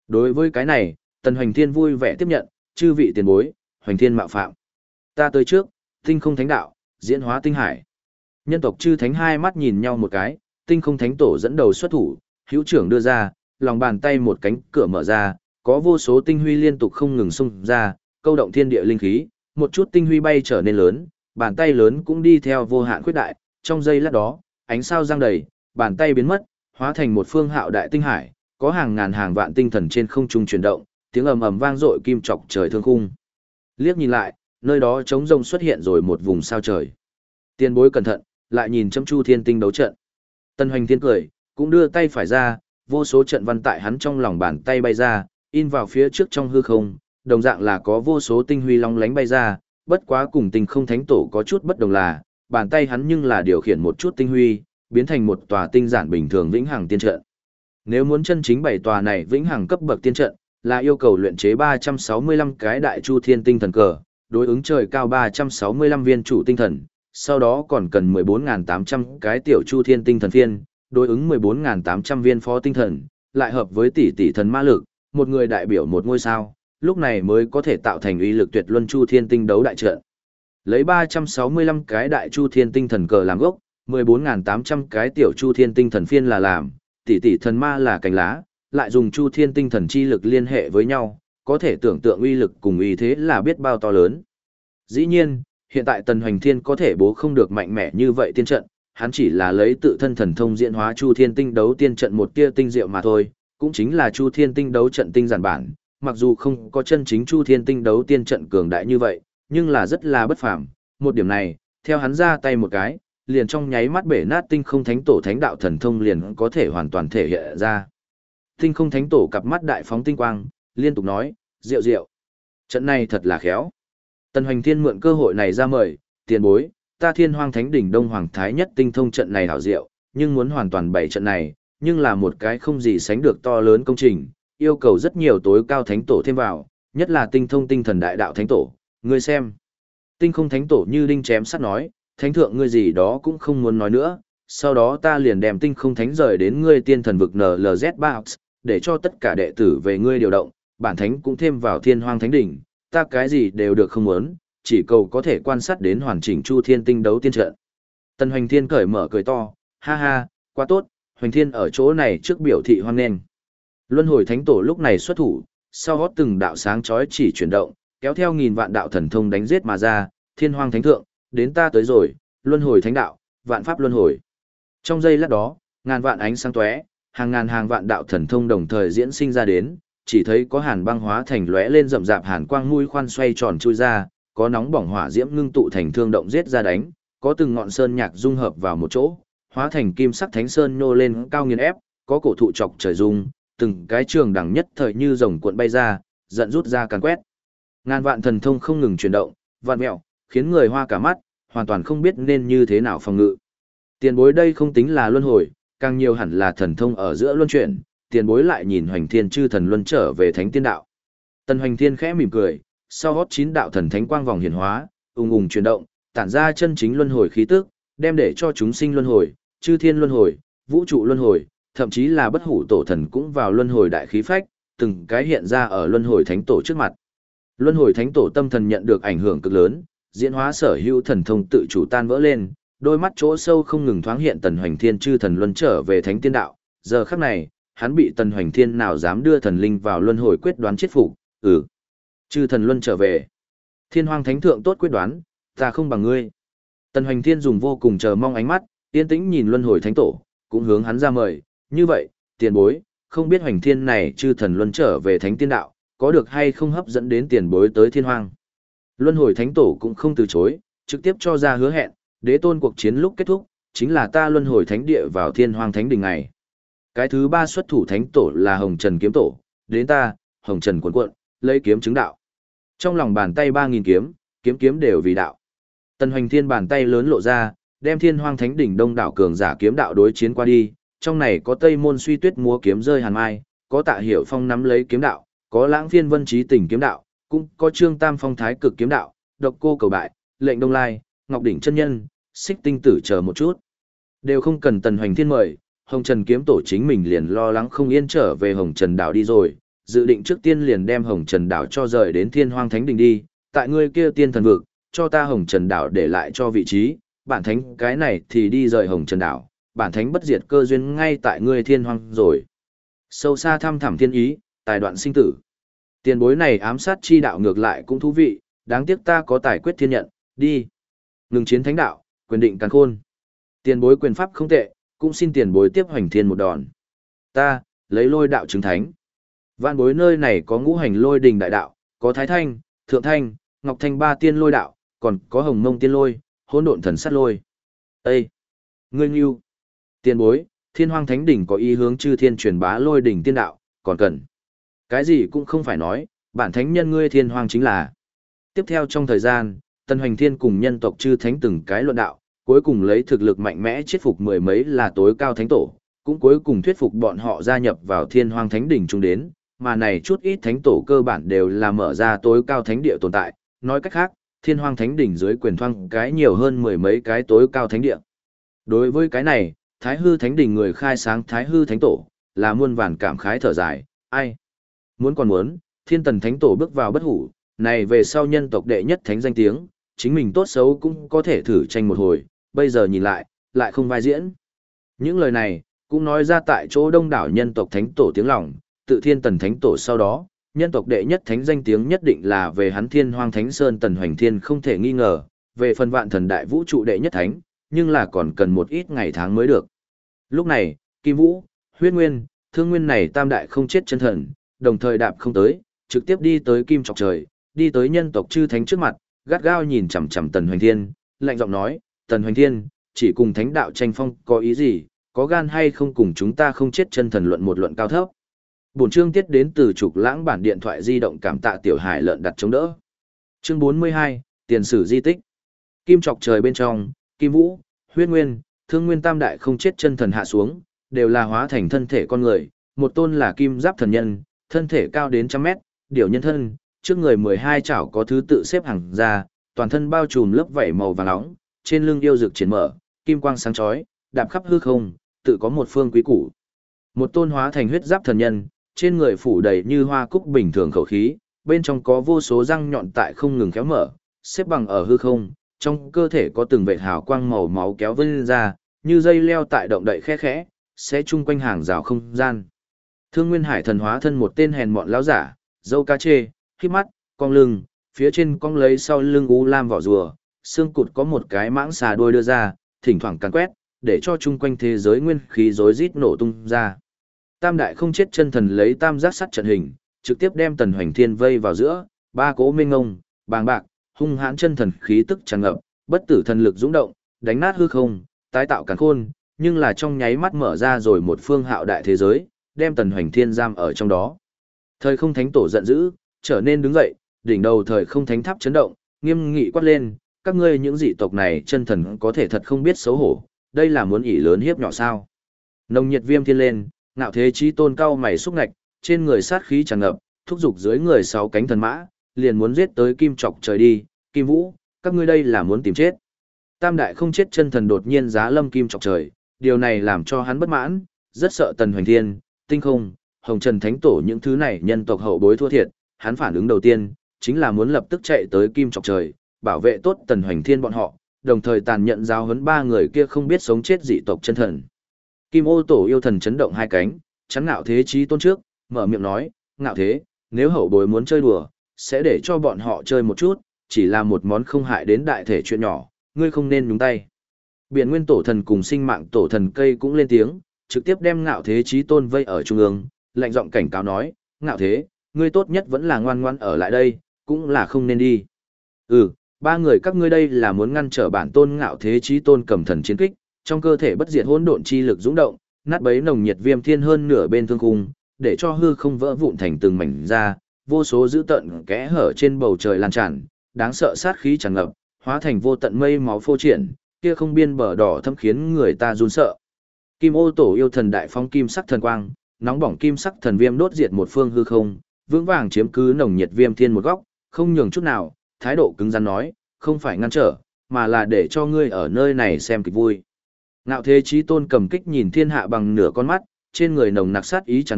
Đối với cái này, Tần Hoành Thiên vui vẻ tiếp nhận, chư vị tiền bối, Hoành Thiên mạo phạm. Ta tới trước, tinh không thánh đạo, diễn hóa tinh hải. Nhân tộc chư thánh hai mắt nhìn nhau một cái, tinh không thánh tổ dẫn đầu xuất thủ, hữu trưởng đưa ra, lòng bàn tay một cánh cửa mở ra, có vô số tinh huy liên tục không ngừng xung ra, câu động thiên địa linh khí, một chút tinh huy bay trở nên lớn, bàn tay lớn cũng đi theo vô hạn khuyết đại, trong giây lát đó, ánh sao giăng đầy, bàn tay biến mất, hóa thành một phương hạo đại tinh hải, có hàng ngàn hàng vạn tinh thần trên không trung chuyển động, tiếng ầm ầm vang dội kim chọc trời thương khung. Liếc nhìn lại, nơi đó trống rông xuất hiện rồi một vùng sao trời. Tiền bối cẩn thận, lại nhìn chăm Chu Thiên Tinh đấu trận. Tân Hoành Thiên cười, cũng đưa tay phải ra, vô số trận văn tại hắn trong lòng bàn tay bay ra, in vào phía trước trong hư không, đồng dạng là có vô số tinh huy long lánh bay ra, bất quá cùng Tinh Không Thánh Tổ có chút bất đồng là, bàn tay hắn nhưng là điều khiển một chút tinh huy, biến thành một tòa tinh giản bình thường vĩnh hằng tiên trận. Nếu muốn chân chính bảy tòa này vĩnh hằng cấp bậc tiên trận, là yêu cầu luyện chế 365 cái đại Chu Thiên Tinh thần cờ, đối ứng trời cao 365 viên chủ tinh thần, sau đó còn cần 14.800 cái tiểu Chu Thiên Tinh thần phiên, đối ứng 14.800 viên phó tinh thần, lại hợp với tỷ tỷ thần ma lực, một người đại biểu một ngôi sao, lúc này mới có thể tạo thành uy lực tuyệt luân Chu Thiên Tinh đấu đại trận. Lấy 365 cái đại Chu Thiên Tinh thần cờ làm gốc, 14.800 cái tiểu Chu Thiên Tinh thần phiên là làm, tỷ tỷ thần ma là cành lá, lại dùng Chu Thiên Tinh thần chi lực liên hệ với nhau, có thể tưởng tượng uy lực cùng uy thế là biết bao to lớn. Dĩ nhiên, hiện tại Tần Hoành Thiên có thể bố không được mạnh mẽ như vậy tiên trận, hắn chỉ là lấy tự thân thần thông diễn hóa Chu Thiên Tinh đấu tiên trận một tia tinh diệu mà thôi, cũng chính là Chu Thiên Tinh đấu trận tinh giản bản, mặc dù không có chân chính Chu Thiên Tinh đấu tiên trận cường đại như vậy, nhưng là rất là bất phàm. Một điểm này, theo hắn ra tay một cái, liền trong nháy mắt bể nát Tinh Không Thánh Tổ thánh đạo thần thông liền có thể hoàn toàn thể hiện ra. Tinh Không Thánh Tổ cặp mắt đại phóng tinh quang, liên tục nói, "Diệu diệu, trận này thật là khéo." Tần Hoành Thiên mượn cơ hội này ra mời, "Tiền bối, ta Thiên Hoang Thánh đỉnh Đông Hoàng Thái Nhất tinh thông trận này hảo diệu, nhưng muốn hoàn toàn bày trận này, nhưng là một cái không gì sánh được to lớn công trình, yêu cầu rất nhiều tối cao thánh tổ thêm vào, nhất là tinh thông tinh thần đại đạo thánh tổ, ngươi xem." Tinh Không Thánh Tổ như đinh chém sắt nói, "Thánh thượng ngươi gì đó cũng không muốn nói nữa, sau đó ta liền đem Tinh Không Thánh rời đến ngươi tiên thần vực NLZ Box, để cho tất cả đệ tử về ngươi điều động, bản thánh cũng thêm vào Thiên Hoang Thánh đỉnh, ta cái gì đều được không muốn, chỉ cầu có thể quan sát đến hoàn chỉnh Chu Thiên Tinh đấu tiên trận." Tần Hoành Thiên cởi mở cười to, "Ha ha, quá tốt, Hoành Thiên ở chỗ này trước biểu thị hoan nghênh." Luân Hồi Thánh Tổ lúc này xuất thủ, sau gót từng đạo sáng chói chỉ chuyển động, kéo theo nghìn vạn đạo thần thông đánh giết mà ra, "Thiên Hoang Thánh Thượng, đến ta tới rồi, Luân Hồi Thánh Đạo, vạn pháp luân hồi." Trong giây lát đó, ngàn vạn ánh sáng tóe, hàng ngàn hàng vạn đạo thần thông đồng thời diễn sinh ra đến, chỉ thấy có hàn băng hóa thành lóe lên rậm rạp hàn quang mũi khoan xoay tròn chui ra, có nóng bỏng hỏa diễm ngưng tụ thành thương động giết ra đánh, có từng ngọn sơn nhạc dung hợp vào một chỗ, hóa thành kim sắc thánh sơn nhô lên cao nghiền ép, có cổ thụ chọc trời rung, từng cái trường đẳng nhất thời như rồng cuộn bay ra, giận rút ra càn quét. Ngàn vạn thần thông không ngừng chuyển động, vạn mẹo, khiến người hoa cả mắt, hoàn toàn không biết nên như thế nào phòng ngự. Tiền bối đây không tính là luân hồi, càng nhiều hẳn là thần thông ở giữa luân chuyển, tiền bối lại nhìn Hoành Thiên chư thần luân trở về thánh tiên đạo. Tần Hoành Thiên khẽ mỉm cười, sau gót 9 đạo thần thánh quang vòng hiển hóa, ùng ùng chuyển động, tản ra chân chính luân hồi khí tức, đem để cho chúng sinh luân hồi, chư thiên luân hồi, vũ trụ luân hồi, thậm chí là bất hủ tổ thần cũng vào luân hồi đại khí phách, từng cái hiện ra ở luân hồi thánh tổ trước mặt. Luân hồi thánh tổ tâm thần nhận được ảnh hưởng cực lớn, diễn hóa sở hữu thần thông tự chủ tan vỡ lên, đôi mắt chỗ sâu không ngừng thoáng hiện Tần Hoành Thiên chư thần luân trở về thánh tiên đạo. Giờ khắc này, hắn bị Tần Hoành Thiên nào dám đưa thần linh vào luân hồi quyết đoán chết phục. Chư thần luân trở về. Thiên Hoang Thánh Thượng tốt quyết đoán, ta không bằng ngươi. Tần Hoành Thiên dùng vô cùng chờ mong ánh mắt, yên tĩnh nhìn luân hồi thánh tổ, cũng hướng hắn ra mời, "Như vậy, tiền bối, không biết Hoành Thiên này chư thần luân trở về thánh tiên đạo, có được hay không hấp dẫn đến tiền bối tới Thiên Hoang?" Luân hồi thánh tổ cũng không từ chối, trực tiếp cho ra hứa hẹn, "Đế tôn cuộc chiến lúc kết thúc, chính là ta luân hồi thánh địa vào Thiên Hoang Thánh đỉnh ngày. Cái thứ 3 xuất thủ thánh tổ là Hồng Trần kiếm tổ, đến ta, Hồng Trần cuộn cuộn, lấy kiếm chứng đạo." Trong lòng bàn tay 3000 kiếm, kiếm kiếm đều vì đạo. Tần Hoành Thiên bàn tay lớn lộ ra, đem Thiên Hoang Thánh đỉnh đông đảo cường giả kiếm đạo đối chiến qua đi, trong này có Tây Môn Suy Tuyết múa kiếm rơi hàn mai, có Tạ Hiểu Phong nắm lấy kiếm đạo, có Lãng Phiên Vân Trí Tỉnh kiếm đạo, cũng có Trương Tam Phong Thái Cực kiếm đạo, Độc Cô Cầu Bại, Lệnh Đông Lai, Ngọc Đỉnh chân nhân, Xích Tinh Tử chờ một chút. Đều không cần Tần Hoành Thiên mời, Hồng Trần kiếm tổ chính mình liền lo lắng không yên trở về Hồng Trần đảo đi rồi, dự định trước tiên liền đem Hồng Trần Đảo cho rời đến Thiên Hoang Thánh Đình đi, tại ngươi kia tiên thần vực, cho ta Hồng Trần Đảo để lại cho vị trí, bản thánh cái này thì đi rời Hồng Trần Đảo, bản thánh bất diệt cơ duyên ngay tại ngươi Thiên Hoang rồi. Sâu xa thăm thẳm thiên ý, tài đoạn sinh tử. Tiền bối này ám sát chi đạo ngược lại cũng thú vị, đáng tiếc ta có tài quyết thiên nhận, đi. Ngừng chiến thánh đạo, quyền định càn khôn. Tiền bối quyền pháp không tệ, cũng xin tiền bối tiếp hoành thiên một đòn. Ta, lấy lôi đạo chứng thánh. Vạn bối nơi này có ngũ hành lôi đình đại đạo, có thái thanh, thượng thanh, ngọc thanh ba tiên lôi đạo, còn có hồng mông tiên lôi, hỗn độn thần sát lôi. Ê! Ngươi nghiêu! Tiền bối, Thiên Hoang Thánh Đỉnh có ý hướng chư thiên truyền bá lôi đỉnh tiên đạo, còn cần. Cái gì cũng không phải nói, bản thánh nhân ngươi Thiên Hoang chính là. Tiếp theo trong thời gian, Tần Hoành Thiên cùng nhân tộc chư thánh từng cái luận đạo, cuối cùng lấy thực lực mạnh mẽ chết phục mười mấy là tối cao thánh tổ, cũng cuối cùng thuyết phục bọn họ gia nhập vào Thiên Hoang Thánh Đỉnh chung đến, mà này chút ít thánh tổ cơ bản đều là mở ra tối cao thánh địa tồn tại, nói cách khác, Thiên Hoang Thánh Đỉnh dưới quyền thoang cái nhiều hơn mười mấy cái tối cao thánh địa. Đối với cái này, Thái Hư Thánh Đỉnh người khai sáng Thái Hư Thánh Tổ, là muôn vàn cảm khái thở dài, ai? Muốn còn muốn, Thiên Tần Thánh Tổ bước vào bất hủ, này về sau nhân tộc đệ nhất thánh danh tiếng, chính mình tốt xấu cũng có thể thử tranh một hồi, bây giờ nhìn lại không vai diễn. Những lời này, cũng nói ra tại chỗ đông đảo nhân tộc Thánh Tổ tiếng lòng, tự Thiên Tần Thánh Tổ sau đó, nhân tộc đệ nhất thánh danh tiếng nhất định là về hắn Thiên Hoang Thánh Sơn Tần Hoành Thiên không thể nghi ngờ, về phần vạn thần đại vũ trụ đệ nhất thánh, nhưng là còn cần một ít ngày tháng mới được. Lúc này, Kim Vũ, Huyết Nguyên, Thương Nguyên này tam đại không chết chân thần, đồng thời đạp không tới, trực tiếp đi tới Kim Chọc Trời, đi tới nhân tộc chư thánh trước mặt, gắt gao nhìn chằm chằm Tần Hoành Thiên, lạnh giọng nói, Tần Hoành Thiên, chỉ cùng thánh đạo tranh phong có ý gì, có gan hay không cùng chúng ta không chết chân thần luận một luận cao thấp. Bổn chương tiết đến từ Trục Lãng bản điện thoại di động, cảm tạ tiểu hải lợn đặt chống đỡ. Chương 42, tiền sử di tích. Kim Chọc Trời bên trong, Kim Vũ, Huyết Nguyên, Thương Nguyên tam đại không chết chân thần hạ xuống, đều là hóa thành thân thể con người, một tôn là Kim Giáp thần nhân, thân thể cao đến trăm mét, điểu nhân thân, trước người 12 chảo có thứ tự xếp hàng ra, toàn thân bao trùm lớp vảy màu vàng nóng, trên lưng yêu dược triển mở, kim quang sáng chói, đạp khắp hư không, tự có một phương quý củ. Một tôn hóa thành huyết giáp thần nhân, trên người phủ đầy như hoa cúc bình thường khẩu khí, bên trong có vô số răng nhọn tại không ngừng kéo mở, xếp bằng ở hư không, trong cơ thể có từng vệt hào quang màu máu kéo vươn ra, như dây leo tại động đậy khẽ khẽ, sẽ chung quanh hàng rào không gian. Thương Nguyên Hải thần hóa thân một tên hèn mọn lão giả, râu cá chê, khít mắt, cong lưng, phía trên cong lấy sau lưng u lam vỏ rùa, xương cụt có một cái mãng xà đuôi đưa ra, thỉnh thoảng càn quét, để cho chung quanh thế giới nguyên khí rối rít nổ tung ra. Tam đại không chết chân thần lấy tam giác sắt trận hình, trực tiếp đem Tần Hoành Thiên vây vào giữa, ba cỗ mênh ngông, bàng bạc, hung hãn chân thần khí tức tràn ngập, bất tử thần lực dũng động, đánh nát hư không, tái tạo càn khôn, nhưng là trong nháy mắt mở ra rồi một phương hạo đại thế giới, đem Tần Hoành Thiên giam ở trong đó. Thời Không Thánh Tổ giận dữ, trở nên đứng dậy, đỉnh đầu Thời Không Thánh Tháp chấn động, nghiêm nghị quát lên, các ngươi những dị tộc này chân thần có thể thật không biết xấu hổ, đây là muốn ỷ lớn hiếp nhỏ sao? Nồng nhiệt viêm thiên lên, ngạo thế chí tôn cao mày xúc ngạch, trên người sát khí tràn ngập, thúc giục dưới người sáu cánh thần mã, liền muốn giết tới Kim Chọc Trời đi, Kim Vũ, các ngươi đây là muốn tìm chết. Tam đại không chết chân thần đột nhiên giá lâm Kim Chọc Trời, điều này làm cho hắn bất mãn, rất sợ Tần Hoành Thiên, Tinh Không, Hồng Trần Thánh Tổ những thứ này nhân tộc hậu bối thua thiệt, hắn phản ứng đầu tiên chính là muốn lập tức chạy tới Kim Chọc Trời, bảo vệ tốt Tần Hoành Thiên bọn họ, đồng thời tàn nhẫn giáo huấn ba người kia không biết sống chết dị tộc chân thần. Kim Ô Tổ yêu thần chấn động hai cánh, chắn Ngạo Thế Chí Tôn trước, mở miệng nói, Ngạo Thế, nếu hậu bối muốn chơi đùa, sẽ để cho bọn họ chơi một chút, chỉ là một món không hại đến đại thể chuyện nhỏ, ngươi không nên nhúng tay. Biển Nguyên Tổ thần cùng Sinh Mạng Tổ thần cây cũng lên tiếng, trực tiếp đem Ngạo Thế Chí Tôn vây ở trung ương, lạnh giọng cảnh cáo nói, Ngạo Thế, ngươi tốt nhất vẫn là ngoan ngoãn ở lại đây, cũng là không nên đi. Ba người các ngươi đây là muốn ngăn trở bản tôn Ngạo Thế Chí Tôn cầm thần chiến kích, trong cơ thể bất diệt hỗn độn chi lực dũng động, nát bấy nồng nhiệt viêm thiên hơn nửa bên thương khung, để cho hư không vỡ vụn thành từng mảnh ra, vô số dữ tận kẽ hở trên bầu trời lan tràn, đáng sợ sát khí tràn ngập, hóa thành vô tận mây máu phô triển, kia không biên bờ đỏ thâm khiến người ta run sợ. Kim Ô Tổ yêu thần đại phong kim sắc thần quang, nóng bỏng kim sắc thần viêm đốt diệt một phương hư không, vững vàng chiếm cứ nồng nhiệt viêm thiên một góc, không nhường chút nào, thái độ cứng rắn nói, không phải ngăn trở, mà là để cho ngươi ở nơi này xem kịch vui. Ngạo Thế Chí Tôn cầm kích nhìn thiên hạ bằng nửa con mắt, trên người nồng nặc sát ý tràn ngập,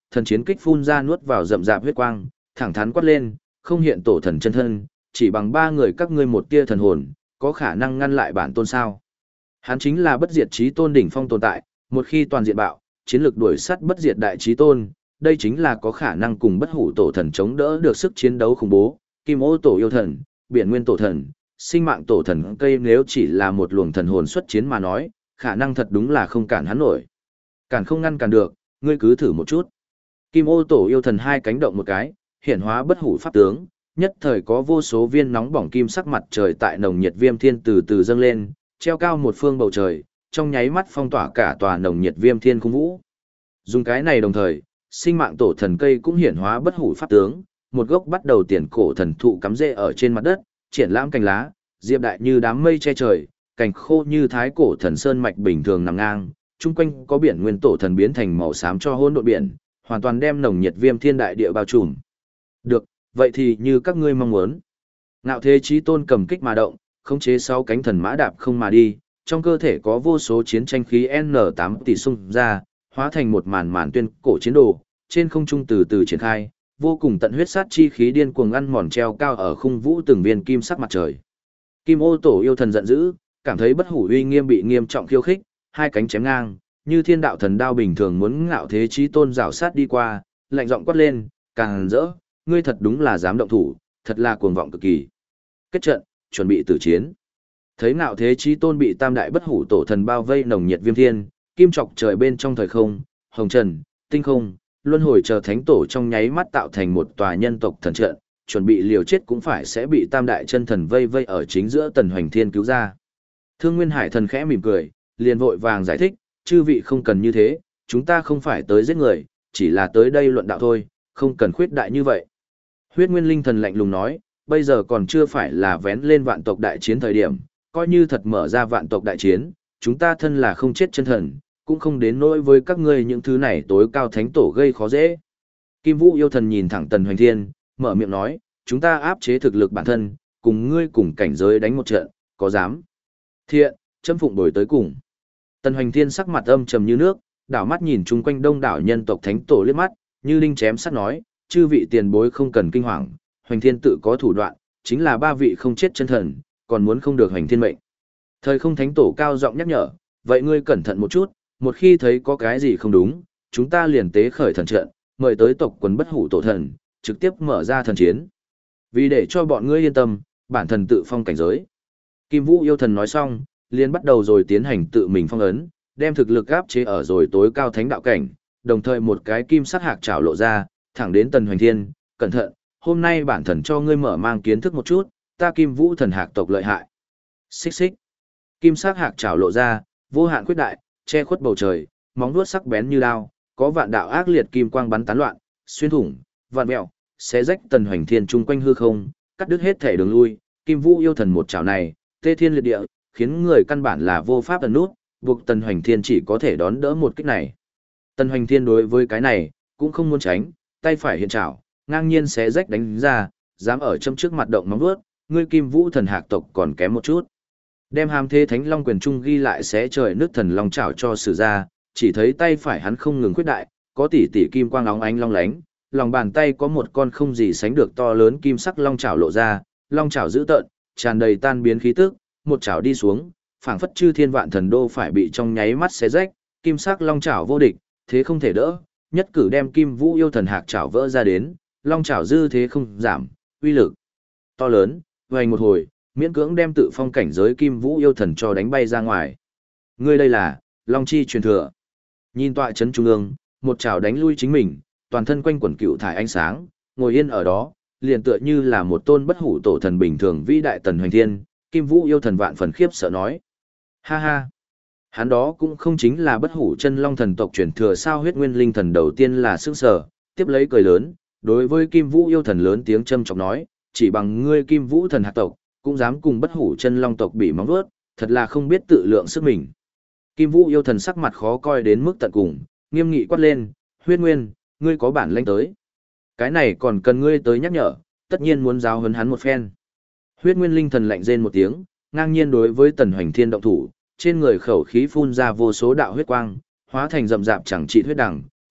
thần chiến kích phun ra nuốt vào rậm rạp huyết quang, thẳng thắn quát lên, không hiện tổ thần chân thân, chỉ bằng 3 người các ngươi một tia thần hồn, có khả năng ngăn lại bản tôn sao? Hắn chính là bất diệt chí tôn đỉnh phong tồn tại, một khi toàn diện bạo, chiến lược đuổi sắt bất diệt đại chí tôn, đây chính là có khả năng cùng bất hủ tổ thần chống đỡ được sức chiến đấu khủng bố, kim ô tổ yêu thần, biển nguyên tổ thần, sinh mạng tổ thần cây nếu chỉ là một luồng thần hồn xuất chiến mà nói, khả năng thật đúng là không cản hắn nổi. Cản không ngăn cản được, ngươi cứ thử một chút. Kim ô tổ yêu thần 2 cánh động một cái, hiển hóa bất hủ pháp tướng, nhất thời có vô số viên nóng bỏng kim sắc mặt trời tại nồng nhiệt viêm thiên từ từ dâng lên, treo cao một phương bầu trời, trong nháy mắt phong tỏa cả tòa nồng nhiệt viêm thiên cung vũ. Dùng cái này đồng thời, sinh mạng tổ thần cây cũng hiển hóa bất hủ pháp tướng, một gốc bắt đầu tiền cổ thần thụ cắm rễ ở trên mặt đất, triển lãm cành lá, diệp đại như đám mây che trời, cành khô như thái cổ thần sơn mạch bình thường nằm ngang, chung quanh có biển nguyên tổ thần biến thành màu xám cho hỗn độn biển, hoàn toàn đem nồng nhiệt viêm thiên đại địa bao trùm. Được, vậy thì như các ngươi mong muốn. Ngạo thế chí tôn cầm kích mà động, khống chế 6 cánh thần mã đạp không mà đi, trong cơ thể có vô số chiến tranh khí N8 tỷ xung ra, hóa thành một màn màn tuyên cổ chiến đồ, trên không trung từ từ triển khai, vô cùng tận huyết sát chi khí điên cuồng ăn mòn treo cao ở khung vũ từng viên kim sắc mặt trời. Kim ô tổ yêu thần giận dữ, cảm thấy bất hủ uy nghiêm bị nghiêm trọng khiêu khích, 2 cánh chém ngang, như thiên đạo thần đao bình thường muốn ngạo thế chí tôn rảo sát đi qua, lạnh giọng quát lên, càng rỡ, ngươi thật đúng là dám động thủ, thật là cuồng vọng cực kỳ. Kết trận, chuẩn bị tử chiến. Thấy ngạo thế chí tôn bị tam đại bất hủ tổ thần bao vây nồng nhiệt viêm thiên, kim chọc trời bên trong thời không, hồng trần, tinh không, luân hồi chờ thánh tổ trong nháy mắt tạo thành một tòa nhân tộc thần trận, chuẩn bị liều chết cũng phải sẽ bị tam đại chân thần vây vây ở chính giữa tần hoành thiên cứu ra. Thương Nguyên Hải thần khẽ mỉm cười, liền vội vàng giải thích, chư vị không cần như thế, chúng ta không phải tới giết người, chỉ là tới đây luận đạo thôi, không cần khuyết đại như vậy. Huyết Nguyên Linh thần lạnh lùng nói, bây giờ còn chưa phải là vén lên vạn tộc đại chiến thời điểm, coi như thật mở ra vạn tộc đại chiến, chúng ta thân là không chết chân thần, cũng không đến nỗi với các ngươi những thứ này tối cao thánh tổ gây khó dễ. Kim Vũ yêu thần nhìn thẳng Tần Hoành Thiên, mở miệng nói, chúng ta áp chế thực lực bản thân, cùng ngươi cùng cảnh giới đánh một trận, có dám? Thiện, châm phụng đổi tới cùng. Tần Hoành Thiên sắc mặt âm trầm như nước, đảo mắt nhìn chung quanh đông đảo nhân tộc thánh tổ liếc mắt, như đinh chém sắt nói, chư vị tiền bối không cần kinh hoàng, Hoành Thiên tự có thủ đoạn, chính là 3 vị không chết chân thần, còn muốn không được Hoành Thiên mệnh. Thời không thánh tổ cao giọng nhắc nhở, vậy ngươi cẩn thận một chút, một khi thấy có cái gì không đúng, chúng ta liền tế khởi thần trận, mời tới tộc quần bất hủ tổ thần, trực tiếp mở ra thần chiến. Vì để cho bọn ngươi yên tâm, bản thần tự phong cảnh giới. Kim Vũ yêu thần nói xong, liền bắt đầu rồi tiến hành tự mình phong ấn, đem thực lực áp chế ở rồi tối cao thánh đạo cảnh, đồng thời một cái kim sắc hạc trảo lộ ra, thẳng đến Tần Hoành Thiên, cẩn thận, hôm nay bản thần cho ngươi mở mang kiến thức một chút, ta Kim Vũ thần hạc tộc lợi hại. Xích xích. Kim sắc hạc trảo lộ ra, vô hạn quyết đại, che khuất bầu trời, móng vuốt sắc bén như đao, có vạn đạo ác liệt kim quang bắn tán loạn, xuyên thủng, vạn mèo, xé rách Tần Hoành Thiên chung quanh hư không, cắt đứt hết thể đường lui, Kim Vũ yêu thần một chảo này, tê thiên liệt địa, khiến người căn bản là vô pháp ẩn nút, buộc Tần Hoành Thiên chỉ có thể đón đỡ một kích này. Tần Hoành Thiên đối với cái này, cũng không muốn tránh, tay phải hiện chảo, ngang nhiên xé rách đánh ra, dám ở châm trước mặt động móng vuốt, ngươi Kim Vũ thần hạc tộc còn kém một chút. Đem hàm thế thánh long quyền trung ghi lại xé trời nước thần long chảo cho sử ra, chỉ thấy tay phải hắn không ngừng khuyết đại, có tỷ tỷ kim quang óng ánh long lánh, lòng bàn tay có một con không gì sánh được to lớn kim sắc long chảo lộ ra, long chảo dữ tợn, tràn đầy tan biến khí tức, một chảo đi xuống, phảng phất chư thiên vạn thần đô phải bị trong nháy mắt xé rách, kim sắc long chảo vô địch, thế không thể đỡ, nhất cử đem Kim Vũ yêu thần hạc chảo vỡ ra đến, long chảo dư thế không giảm, uy lực to lớn, vành một hồi, miễn cưỡng đem tự phong cảnh giới Kim Vũ yêu thần cho đánh bay ra ngoài. Ngươi đây là long chi truyền thừa. Nhìn tọa chấn trung ương, một chảo đánh lui chính mình, toàn thân quanh quẩn cựu thải ánh sáng, ngồi yên ở đó, liền tựa như là một tôn bất hủ tổ thần bình thường vĩ đại Tần Hoành Thiên. Kim Vũ yêu thần vạn phần khiếp sợ nói, ha ha, hắn đó cũng không chính là bất hủ chân long thần tộc truyền thừa sao? Huyết Nguyên Linh thần đầu tiên là sững sờ, tiếp lấy cười lớn, đối với Kim Vũ yêu thần lớn tiếng châm chọc nói, chỉ bằng ngươi Kim Vũ thần hạc tộc, cũng dám cùng bất hủ chân long tộc bị móng vuốt, thật là không biết tự lượng sức mình. Kim Vũ yêu thần sắc mặt khó coi đến mức tận cùng, nghiêm nghị quát lên, Huyết Nguyên, ngươi có bản lĩnh tới. Cái này còn cần ngươi tới nhắc nhở, tất nhiên muốn giáo huấn hắn một phen. Huyết Nguyên Linh thần lạnh rên một tiếng, ngang nhiên đối với Tần Hoành Thiên động thủ, trên người khẩu khí phun ra vô số đạo huyết quang, hóa thành rậm rạp chẳng trị huyết đằng,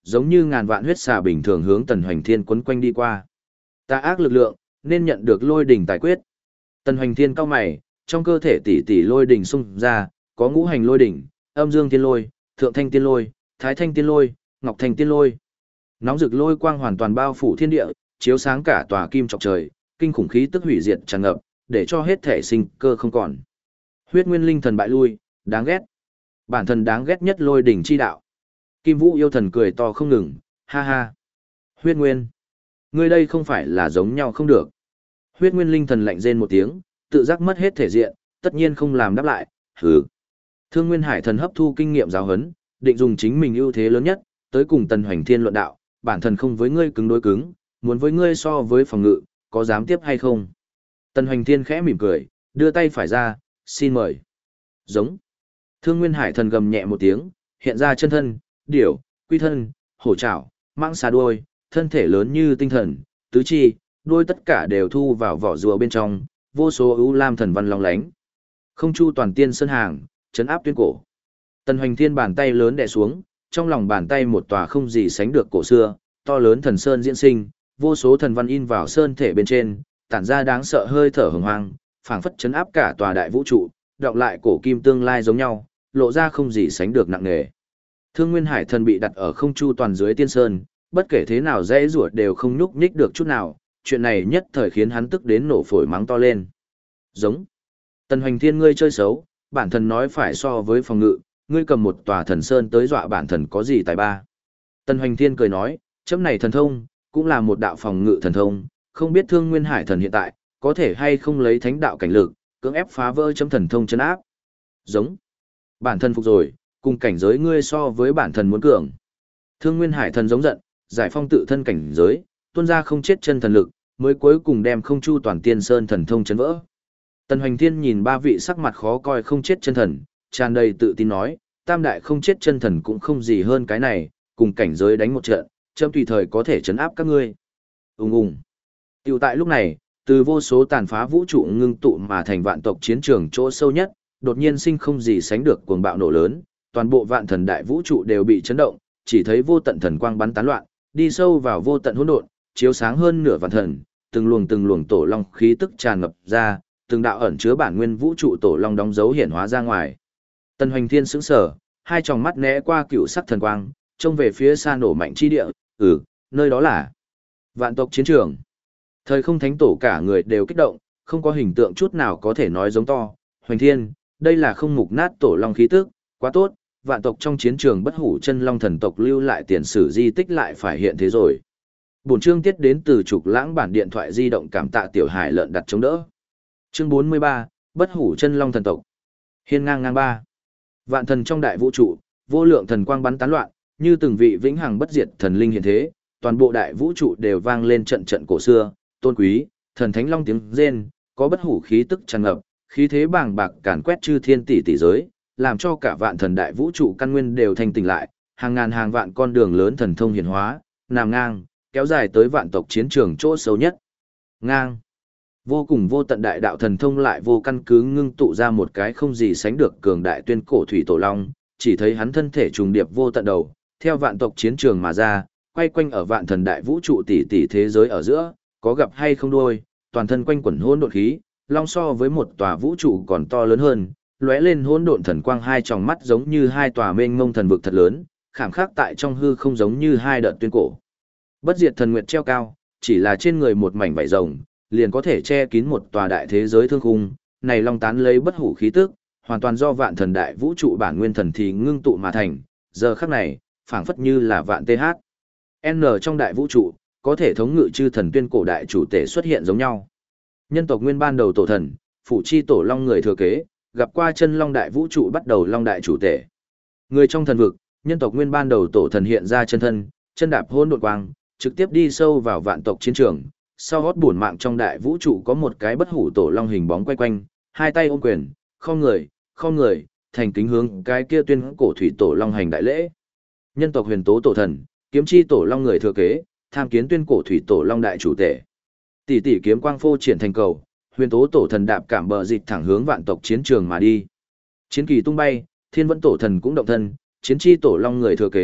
giống như ngàn vạn huyết xà bình thường hướng Tần Hoành Thiên quấn quanh đi qua. Tà ác lực lượng, nên nhận được lôi đỉnh tài quyết. Tần Hoành Thiên cau mày, trong cơ thể tỷ tỷ lôi đỉnh xung ra, có ngũ hành lôi đỉnh, âm dương tiên lôi, thượng thanh tiên lôi, thái thanh tiên lôi, ngọc thanh tiên lôi. Nóng rực lôi quang hoàn toàn bao phủ thiên địa, chiếu sáng cả tòa kim chọc trời, kinh khủng khí tức hủy diệt tràn ngập, để cho hết thể sinh cơ không còn. Huyết Nguyên Linh Thần bại lui, đáng ghét. Bản thân đáng ghét nhất lôi đỉnh chi đạo. Kim Vũ yêu thần cười to không ngừng, ha ha. Huyết Nguyên, ngươi đây không phải là giống nhau không được. Huyết Nguyên Linh Thần lạnh rên một tiếng, tự giác mất hết thể diện, tất nhiên không làm đáp lại, hừ. Thương Nguyên Hải Thần hấp thu kinh nghiệm giáo huấn, định dùng chính mình ưu thế lớn nhất, tới cùng Tần Hoành Thiên luận đạo, bản thân không với ngươi cứng đối cứng, muốn với ngươi so với phòng ngự, có dám tiếp hay không? Tần Hoành Thiên khẽ mỉm cười, đưa tay phải ra, xin mời. Giống. Thương Nguyên Hải Thần gầm nhẹ một tiếng, hiện ra chân thân, điểu, quy thân, hổ trảo, mãng xà đuôi, thân thể lớn như tinh thần, tứ chi, đuôi tất cả đều thu vào vỏ rùa bên trong, vô số ưu lam thần văn long lánh. Không chu toàn tiên sơn hàng, chấn áp tuyên cổ. Tần Hoành Thiên bàn tay lớn đè xuống, trong lòng bàn tay một tòa không gì sánh được cổ xưa, to lớn thần sơn diễn sinh, vô số thần văn in vào sơn thể bên trên, tản ra đáng sợ hơi thở hừng hoang, phảng phất chấn áp cả tòa đại vũ trụ, đọc lại cổ kim tương lai giống nhau, lộ ra không gì sánh được nặng nề. Thương Nguyên Hải Thần bị đặt ở không chu toàn dưới tiên sơn, bất kể thế nào dễ rủa đều không nhúc nhích được chút nào, chuyện này nhất thời khiến hắn tức đến nổ phổi mắng to lên. Giống. Tần Hoành Thiên ngươi chơi xấu, bản thân nói phải so với phòng ngự, ngươi cầm một tòa thần sơn tới dọa bản thần có gì tài ba. Tần Hoành Thiên cười nói, chấm này thần thông, cũng là một đạo phòng ngự thần thông, không biết Thương Nguyên Hải Thần hiện tại, có thể hay không lấy thánh đạo cảnh lực, cưỡng ép phá vỡ chấm thần thông chân áp. Giống. Bản thân phục rồi, cùng cảnh giới ngươi so với bản thân muốn cường. Thương Nguyên Hải Thần giống giận, giải phong tự thân cảnh giới, tuôn ra không chết chân thần lực, mới cuối cùng đem không chu toàn tiên sơn thần thông chấn vỡ. Tần Hoành Thiên nhìn ba vị sắc mặt khó coi không chết chân thần, tràn đầy tự tin nói, tam đại không chết chân thần cũng không gì hơn cái này, cùng cảnh giới đánh một trận, chấm tùy thời có thể chấn áp các ngươi. Ùng ùng. Tiểu tại lúc này, từ vô số tàn phá vũ trụ ngưng tụ mà thành vạn tộc chiến trường chỗ sâu nhất, đột nhiên sinh không gì sánh được cuồng bạo nổ lớn, toàn bộ vạn thần đại vũ trụ đều bị chấn động, chỉ thấy vô tận thần quang bắn tán loạn, đi sâu vào vô tận hỗn độn, chiếu sáng hơn nửa vạn thần, từng luồng tổ long khí tức tràn ngập ra, từng đạo ẩn chứa bản nguyên vũ trụ tổ long đóng dấu hiển hóa ra ngoài. Tần Hoành Thiên sững sờ, hai tròng mắt né qua cựu sắc thần quang, trông về phía xa nổ mạnh chi địa, nơi đó là vạn tộc chiến trường. Thời không thánh tổ cả người đều kích động, không có hình tượng chút nào có thể nói giống to. Hoành Thiên, đây là không mục nát tổ long khí tức, quá tốt, vạn tộc trong chiến trường bất hủ chân long thần tộc lưu lại tiền sử di tích lại phải hiện thế rồi. Bổn chương tiết đến từ Trục Lãng bản điện thoại di động, cảm tạ tiểu hải lợn đặt chống đỡ. Chương 43, bất hủ chân long thần tộc. Hiên ngang ngang ba. Vạn thần trong đại vũ trụ, vô lượng thần quang bắn tán loạn, như từng vị vĩnh hằng bất diệt thần linh hiện thế, toàn bộ đại vũ trụ đều vang lên trận trận cổ xưa, tôn quý, thần thánh long tiếng rên, có bất hủ khí tức tràn ngập, khí thế bàng bạc càn quét chư thiên tỷ tỷ giới, làm cho cả vạn thần đại vũ trụ căn nguyên đều thanh tỉnh lại, hàng ngàn hàng vạn con đường lớn thần thông hiển hóa, nằm ngang, kéo dài tới vạn tộc chiến trường chỗ sâu nhất. Ngang. Vô cùng vô tận đại đạo thần thông lại vô căn cứ ngưng tụ ra một cái không gì sánh được cường đại tuyên cổ thủy tổ long, chỉ thấy hắn thân thể trùng điệp vô tận đầu, theo vạn tộc chiến trường mà ra, quay quanh ở vạn thần đại vũ trụ tỷ tỷ thế giới ở giữa, có gặp hay không đuôi, toàn thân quanh quẩn hỗn độn khí, long so với một tòa vũ trụ còn to lớn hơn, lóe lên hỗn độn thần quang, hai tròng mắt giống như hai tòa mênh mông thần vực thật lớn, khảm khắc tại trong hư không giống như hai đợt tuyên cổ. Bất diệt thần nguyệt treo cao, chỉ là trên người một mảnh vảy rồng, liền có thể che kín một tòa đại thế giới thương khung, này long tán lấy bất hủ khí tức, hoàn toàn do vạn thần đại vũ trụ bản nguyên thần thì ngưng tụ mà thành, giờ khắc này, phảng phất như là vạn TH. N trong đại vũ trụ, có thể thống ngự chư thần tuyên cổ đại chủ tể xuất hiện giống nhau. Nhân tộc nguyên ban đầu tổ thần, phụ chi tổ long người thừa kế, gặp qua chân long đại vũ trụ bắt đầu long đại chủ tể. Người trong thần vực, nhân tộc nguyên ban đầu tổ thần hiện ra chân thân, chân đạp hỗn độn quang, trực tiếp đi sâu vào vạn tộc chiến trường. Sau gót bổn mạng trong đại vũ trụ có một cái bất hủ tổ long hình bóng quay quanh, hai tay ôm quyền, không người, thành kính hướng cái kia tuyên cổ thủy tổ long hành đại lễ. Nhân tộc huyền tố tổ thần, kiếm chi tổ long người thừa kế, tham kiến tuyên cổ thủy tổ long đại chủ tể. Tỷ tỷ kiếm quang phô triển thành cầu, huyền tố tổ thần đạp cảm bờ dịch thẳng hướng vạn tộc chiến trường mà đi. Chiến kỳ tung bay, thiên vẫn tổ thần cũng động thân, chiến chi tổ long người thừa kế,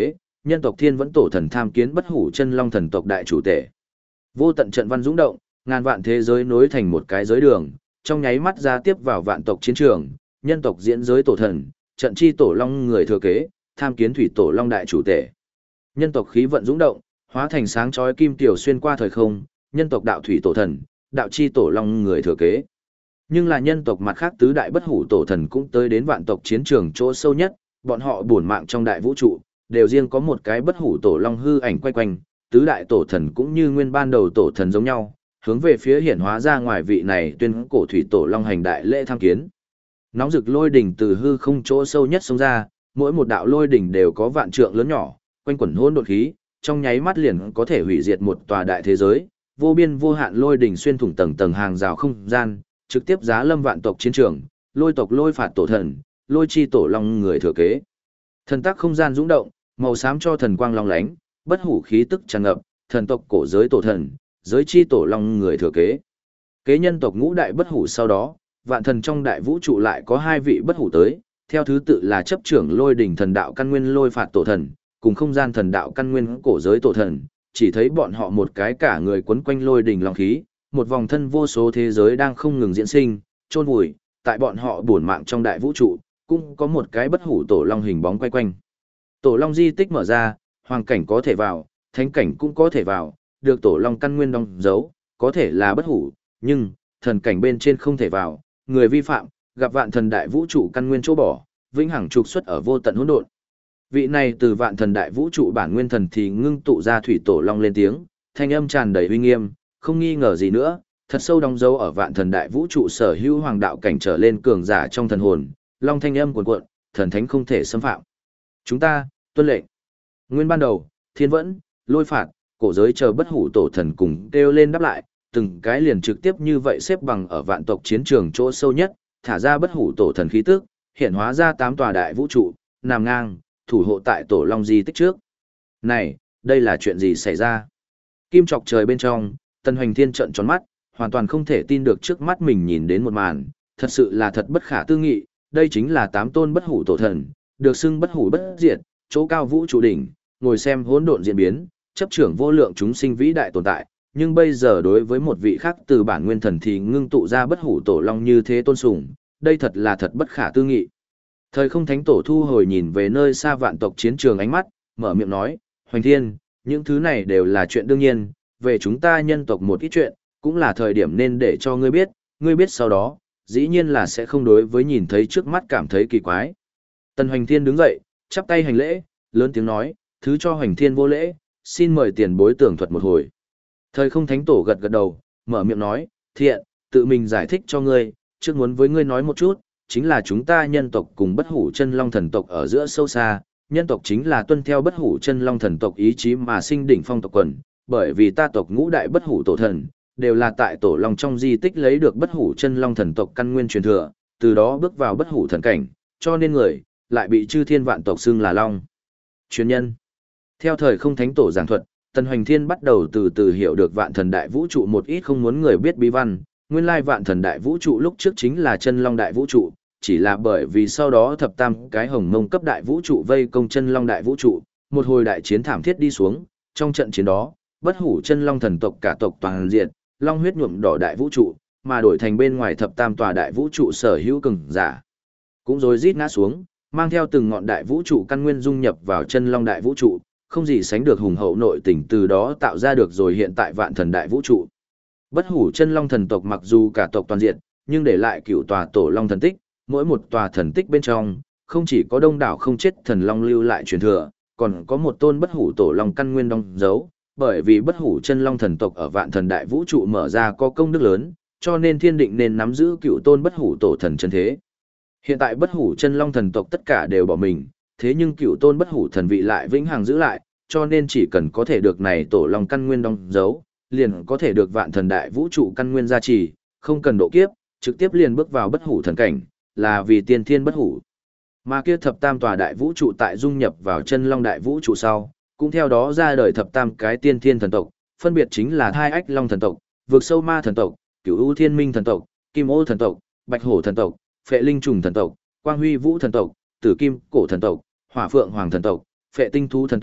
nhân tộc Thiên Vẫn Tổ Thần tham kiến Bất Hủ Chân Long Thần tộc đại chủ tể. Vô tận trận văn dũng động, ngàn vạn thế giới nối thành một cái giới đường, trong nháy mắt ra tiếp vào vạn tộc chiến trường, nhân tộc diễn giới tổ thần, trận chi tổ long người thừa kế, tham kiến thủy tổ long đại chủ tể. Nhân tộc khí vận dũng động, hóa thành sáng chói kim tiểu xuyên qua thời không, nhân tộc đạo thủy tổ thần, đạo chi tổ long người thừa kế. Nhưng là nhân tộc mặt khác tứ đại bất hủ tổ thần cũng tới đến vạn tộc chiến trường chỗ sâu nhất, bọn họ buồn mạng trong đại vũ trụ, đều riêng có một cái bất hủ tổ long hư ảnh quay quanh, tứ đại tổ thần cũng như nguyên ban đầu tổ thần giống nhau, hướng về phía hiển hóa ra ngoài vị này tuyên cổ thủy tổ long hành đại lễ tham kiến. Nóng rực lôi đỉnh từ hư không chỗ sâu nhất xông ra, mỗi một đạo lôi đỉnh đều có vạn trượng lớn nhỏ, quanh quẩn hỗn độn khí, trong nháy mắt liền có thể hủy diệt một tòa đại thế giới, vô biên vô hạn lôi đỉnh xuyên thủng tầng tầng hàng rào không gian, trực tiếp giá lâm vạn tộc chiến trường, lôi tộc lôi phạt tổ thần, lôi chi tổ long người thừa kế. Thần tác không gian dũng động, màu xám cho thần quang long lánh, bất hủ khí tức tràn ngập, thần tộc cổ giới tổ thần, giới chi tổ long người thừa kế. Kế nhân tộc ngũ đại bất hủ sau đó, vạn thần trong đại vũ trụ lại có hai vị bất hủ tới, theo thứ tự là chấp trưởng lôi đỉnh thần đạo căn nguyên lôi phạt tổ thần, cùng không gian thần đạo căn nguyên cổ giới tổ thần, chỉ thấy bọn họ một cái cả người quấn quanh lôi đỉnh long khí, một vòng thân vô số thế giới đang không ngừng diễn sinh, chôn vùi, tại bọn họ bổn mạng trong đại vũ trụ, cũng có một cái bất hủ tổ long hình bóng quay quanh. Tổ long di tích mở ra, hoàng cảnh có thể vào, thánh cảnh cũng có thể vào, được tổ long căn nguyên đóng dấu, có thể là bất hủ, nhưng thần cảnh bên trên không thể vào, người vi phạm, gặp vạn thần đại vũ trụ căn nguyên chỗ bỏ, vĩnh hằng trục xuất ở vô tận hỗn độn. Vị này từ vạn thần đại vũ trụ bản nguyên thần thì ngưng tụ ra thủy tổ long lên tiếng, thanh âm tràn đầy uy nghiêm, không nghi ngờ gì nữa, thật sâu đóng dấu ở vạn thần đại vũ trụ sở hữu hoàng đạo cảnh trở lên cường giả trong thần hồn, long thanh âm cuồn cuộn, thần thánh không thể xâm phạm. Chúng ta tuân lệnh. Nguyên ban đầu, Thiên Vẫn, Lôi Phạt, cổ giới chờ bất hủ tổ thần cùng kêu lên đáp lại, từng cái liền trực tiếp như vậy xếp bằng ở vạn tộc chiến trường chỗ sâu nhất, thả ra bất hủ tổ thần khí tức, hiện hóa ra 8 tòa đại vũ trụ, nằm ngang, thủ hộ tại tổ long di tích trước. Này, đây là chuyện gì xảy ra? Kim chọc trời bên trong, Tần Hoành Thiên trợn tròn mắt, hoàn toàn không thể tin được trước mắt mình nhìn đến một màn, thật sự là thật bất khả tư nghị, đây chính là 8 tôn bất hủ tổ thần, được xưng bất hủ bất diệt, chỗ cao vũ trụ đỉnh, ngồi xem hỗn độn diễn biến, chấp trưởng vô lượng chúng sinh vĩ đại tồn tại, nhưng bây giờ đối với một vị khác từ bản nguyên thần thì ngưng tụ ra bất hủ tổ long như thế tôn sùng, đây thật là thật bất khả tư nghị. Thời không thánh tổ thu hồi nhìn về nơi xa vạn tộc chiến trường ánh mắt, mở miệng nói, Hoành Thiên, những thứ này đều là chuyện đương nhiên, về chúng ta nhân tộc một ít chuyện, cũng là thời điểm nên để cho ngươi biết sau đó, dĩ nhiên là sẽ không đối với nhìn thấy trước mắt cảm thấy kỳ quái. Tần Hoành Thiên đứng dậy, chắp tay hành lễ, lớn tiếng nói, thứ cho Hoành Thiên vô lễ, xin mời tiền bối tường thuật một hồi. Thời không thánh tổ gật gật đầu, mở miệng nói, thiện, tự mình giải thích cho ngươi, trước muốn với ngươi nói một chút, chính là chúng ta nhân tộc cùng bất hủ chân long thần tộc ở giữa sâu xa, nhân tộc chính là tuân theo bất hủ chân long thần tộc ý chí mà sinh đỉnh phong tộc quần, bởi vì ta tộc ngũ đại bất hủ tổ thần, đều là tại tổ long trong di tích lấy được bất hủ chân long thần tộc căn nguyên truyền thừa, từ đó bước vào bất hủ thần cảnh, cho nên người, lại bị chư thiên vạn tộc xưng là long. Truyền nhân. Theo thời không thánh tổ giảng thuật, Tần Hoành Thiên bắt đầu từ từ hiểu được vạn thần đại vũ trụ một ít không muốn người biết bí văn, nguyên lai vạn thần đại vũ trụ lúc trước chính là chân long đại vũ trụ, chỉ là bởi vì sau đó thập tam cái hồng mông cấp đại vũ trụ vây công chân long đại vũ trụ, một hồi đại chiến thảm thiết đi xuống, trong trận chiến đó, bất hủ chân long thần tộc cả tộc toàn diệt, long huyết nhuộm đỏ đại vũ trụ, mà đổi thành bên ngoài thập tam tòa đại vũ trụ sở hữu cường giả. Cũng rồi rít ngã xuống, mang theo từng ngọn đại vũ trụ căn nguyên dung nhập vào chân long đại vũ trụ, không gì sánh được hùng hậu nội tình từ đó tạo ra được rồi hiện tại vạn thần đại vũ trụ. Bất hủ chân long thần tộc mặc dù cả tộc toàn diện, nhưng để lại cựu tòa tổ long thần tích, mỗi một tòa thần tích bên trong, không chỉ có đông đảo không chết thần long lưu lại truyền thừa, còn có một tôn bất hủ tổ long căn nguyên đóng dấu, bởi vì bất hủ chân long thần tộc ở vạn thần đại vũ trụ mở ra có công đức lớn, cho nên thiên định nên nắm giữ cựu tôn bất hủ tổ thần chân thế. Hiện tại bất hủ chân long thần tộc tất cả đều bỏ mình, thế nhưng cựu tôn bất hủ thần vị lại vĩnh hằng giữ lại, cho nên chỉ cần có thể được này tổ long căn nguyên đóng dấu, liền có thể được vạn thần đại vũ trụ căn nguyên gia trì, không cần độ kiếp, trực tiếp liền bước vào bất hủ thần cảnh, là vì tiên thiên bất hủ. Mà kia thập tam tòa đại vũ trụ tại dung nhập vào chân long đại vũ trụ sau, cũng theo đó ra đời thập tam cái tiên thiên thần tộc, phân biệt chính là Thai Ách Long thần tộc, Vực Sâu Ma thần tộc, Cửu U Thiên Minh thần tộc, Kim Ô thần tộc, Bạch Hổ thần tộc, Phệ Linh Trùng thần tộc, Quang Huy Vũ thần tộc, Tử Kim Cổ thần tộc, Hỏa Phượng Hoàng thần tộc, Phệ Tinh Thú thần tộc,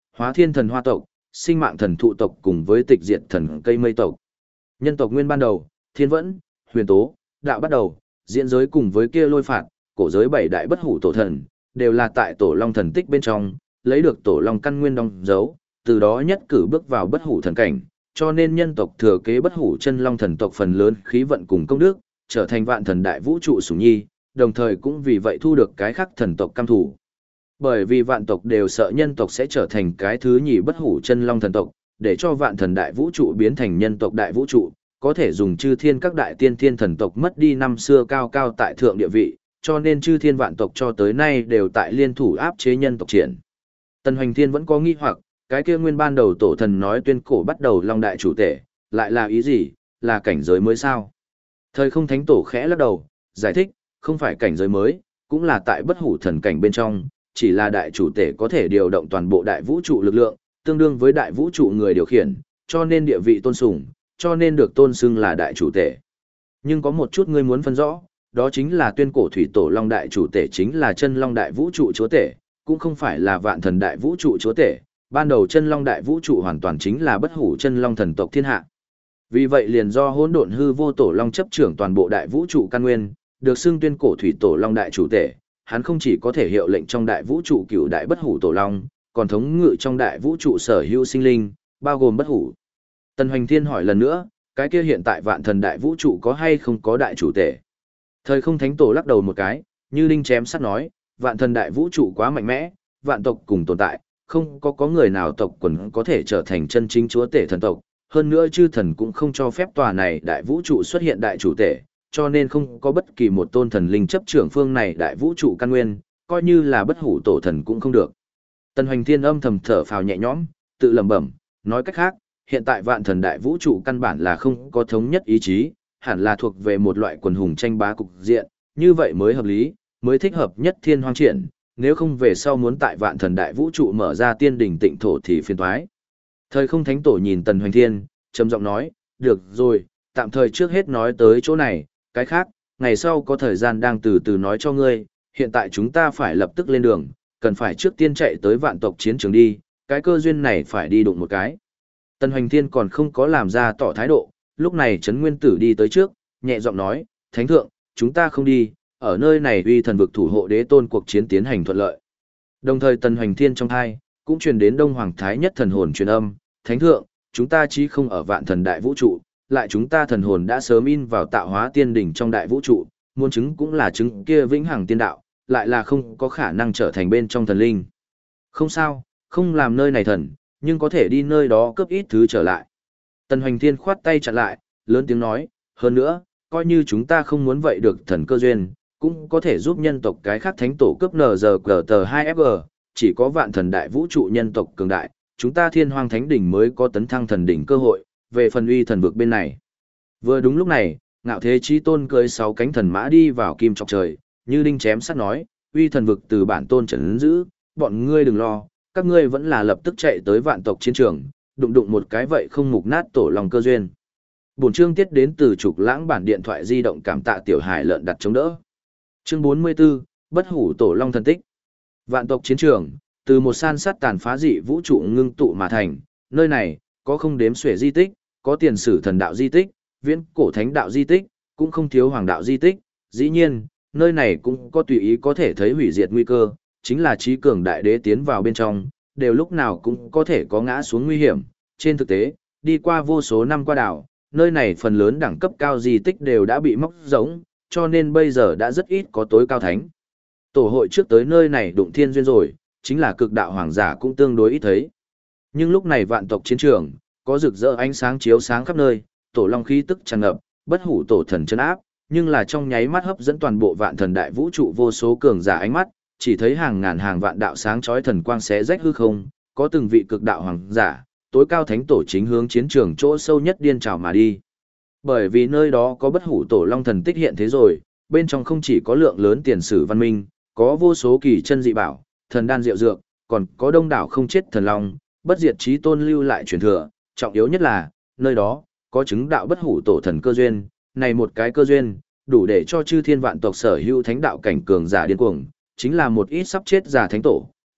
hóa thiên thần hoa tộc, sinh mạng thần thụ tộc cùng với tịch diệt thần cây mây tộc. Nhân tộc nguyên ban đầu, thiên vẫn, huyền tố, đạo bắt đầu, diễn giới cùng với kia lôi phạt, cổ giới bảy đại bất hủ tổ thần, đều là tại tổ long thần tích bên trong, lấy được tổ long căn nguyên đóng dấu, từ đó nhất cử bước vào bất hủ thần cảnh, cho nên nhân tộc thừa kế bất hủ chân long thần tộc phần lớn khí vận cùng công đức, trở thành vạn thần đại vũ trụ sủng nhi, đồng thời cũng vì vậy thu được cái khác thần tộc cam thủ. Bởi vì vạn tộc đều sợ nhân tộc sẽ trở thành cái thứ nhì bất hủ chân long thần tộc, để cho vạn thần đại vũ trụ biến thành nhân tộc đại vũ trụ, có thể dùng chư thiên các đại tiên thiên thần tộc mất đi năm xưa cao cao tại thượng địa vị, cho nên chư thiên vạn tộc cho tới nay đều tại liên thủ áp chế nhân tộc triển. Tần Hoành Thiên vẫn có nghi hoặc, cái kia nguyên ban đầu tổ thần nói tuyên cổ bắt đầu long đại chủ tể, lại là ý gì, là cảnh giới mới sao? Thời không thánh tổ khẽ lắc đầu, giải thích, không phải cảnh giới mới, cũng là tại bất hủ thần cảnh bên trong, chỉ là đại chủ tể có thể điều động toàn bộ đại vũ trụ lực lượng, tương đương với đại vũ trụ người điều khiển, cho nên địa vị tôn sùng, cho nên được tôn xưng là đại chủ tể. Nhưng có một chút ngươi muốn phân rõ, đó chính là tuyên cổ thủy tổ long đại chủ tể chính là chân long đại vũ trụ chúa tể, cũng không phải là vạn thần đại vũ trụ chúa tể, ban đầu chân long đại vũ trụ hoàn toàn chính là bất hủ chân long thần tộc thiên hạ. Vì vậy liền do hỗn độn hư vô tổ long chấp trưởng toàn bộ đại vũ trụ căn nguyên, được xưng tuyên cổ thủy tổ long đại chủ tể, hắn không chỉ có thể hiệu lệnh trong đại vũ trụ cửu đại bất hủ tổ long, còn thống ngự trong đại vũ trụ sở hữu sinh linh, bao gồm bất hủ. Tần Hoành Thiên hỏi lần nữa, cái kia hiện tại vạn thần đại vũ trụ có hay không có đại chủ tể? Thời không thánh tổ lắc đầu một cái, như linh chém sắt nói, vạn thần đại vũ trụ quá mạnh mẽ, vạn tộc cùng tồn tại, không có người nào tộc quần có thể trở thành chân chính chúa tể thần tộc, hơn nữa chư thần cũng không cho phép tòa này đại vũ trụ xuất hiện đại chủ tể, cho nên không có bất kỳ một tôn thần linh chấp trưởng phương này đại vũ trụ căn nguyên, coi như là bất hủ tổ thần cũng không được. Tần Hoành Thiên âm thầm thở phào nhẹ nhõm, tự lẩm bẩm, nói cách khác, hiện tại vạn thần đại vũ trụ căn bản là không có thống nhất ý chí, hẳn là thuộc về một loại quần hùng tranh bá cục diện, như vậy mới hợp lý, mới thích hợp nhất thiên hoang triển, nếu không về sau muốn tại vạn thần đại vũ trụ mở ra tiên đỉnh tịnh thổ thì phiền toái. Thời không thánh tổ nhìn Tần Hoành Thiên, trầm giọng nói, được rồi, tạm thời trước hết nói tới chỗ này, cái khác, ngày sau có thời gian đang từ từ nói cho ngươi, hiện tại chúng ta phải lập tức lên đường, cần phải trước tiên chạy tới vạn tộc chiến trường đi, cái cơ duyên này phải đi đụng một cái. Tần Hoành Thiên còn không có làm ra tỏ thái độ, lúc này Trấn Nguyên Tử đi tới trước, nhẹ giọng nói, Thánh Thượng, chúng ta không đi, ở nơi này uy thần vực thủ hộ đế tôn cuộc chiến tiến hành thuận lợi. Đồng thời Tần Hoành Thiên trong thai, cũng truyền đến Đông Hoàng Thái Nhất thần hồn truyền âm, Thánh Thượng, chúng ta chí không ở vạn thần đại vũ trụ, lại chúng ta thần hồn đã sớm in vào tạo hóa tiên đỉnh trong đại vũ trụ, muốn chứng cũng là chứng kia vĩnh hằng tiên đạo, lại là không có khả năng trở thành bên trong thần linh. Không sao, không làm nơi này thần, nhưng có thể đi nơi đó cướp ít thứ trở lại. Tần Hoành Thiên khoát tay chặn lại, lớn tiếng nói, hơn nữa, coi như chúng ta không muốn vậy được thần cơ duyên, cũng có thể giúp nhân tộc cái khác thánh tổ cướp NGCT2FG, chỉ có vạn thần đại vũ trụ nhân tộc cường đại, chúng ta thiên hoang thánh đỉnh mới có tấn thăng thần đỉnh cơ hội, về phần uy thần vực bên này. Vừa đúng lúc này, Ngạo Thế Chí Tôn cưỡi 6 cánh thần mã đi vào kim trọc trời, như đinh chém sắt nói, uy thần vực từ bản tôn trấn giữ, bọn ngươi đừng lo, các ngươi vẫn là lập tức chạy tới vạn tộc chiến trường, đụng một cái vậy không mục nát tổ lòng cơ duyên. Bổn chương tiết đến từ Trục Lãng bản điện thoại di động, cảm tạ tiểu hải lợn đặt chống đỡ. Chương 44, Bất hủ tổ long thần tích. Vạn tộc chiến trường, từ một san sát tàn phá dị vũ trụ ngưng tụ mà thành, nơi này có không đếm xuể di tích, có tiền sử thần đạo di tích, viễn cổ thánh đạo di tích, cũng không thiếu hoàng đạo di tích, dĩ nhiên, nơi này cũng có tùy ý có thể thấy hủy diệt nguy cơ, chính là trí cường đại đế tiến vào bên trong, đều lúc nào cũng có thể có ngã xuống nguy hiểm. Trên thực tế, đi qua vô số năm qua đảo, nơi này phần lớn đẳng cấp cao di tích đều đã bị móc rỗng, cho nên bây giờ đã rất ít có tối cao thánh. Tổ hội trước tới nơi này đụng thiên duyên rồi, chính là cực đạo hoàng giả cũng tương đối ít thấy. Nhưng lúc này vạn tộc chiến trường, có rực rỡ ánh sáng chiếu sáng khắp nơi, tổ long khí tức tràn ngập, bất hủ tổ thần chân áp, nhưng là trong nháy mắt hấp dẫn toàn bộ vạn thần đại vũ trụ vô số cường giả ánh mắt, chỉ thấy hàng ngàn hàng vạn đạo sáng chói thần quang xé rách hư không, có từng vị cực đạo hoàng giả, tối cao thánh tổ chính hướng chiến trường chỗ sâu nhất điên trào mà đi. Bởi vì nơi đó có bất hủ tổ long thần tích hiện thế rồi, bên trong không chỉ có lượng lớn tiền sử văn minh, có vô số kỳ chân dị bảo, thần đan diệu dược, còn có đông đảo không chết thần long, bất diệt chí tôn lưu lại truyền thừa, trọng yếu nhất là, nơi đó có chứng đạo bất hủ tổ thần cơ duyên, này một cái cơ duyên, đủ để cho chư thiên vạn tộc sở hữu thánh đạo cảnh cường giả điên cuồng, chính là một ít sắp chết giả thánh tổ,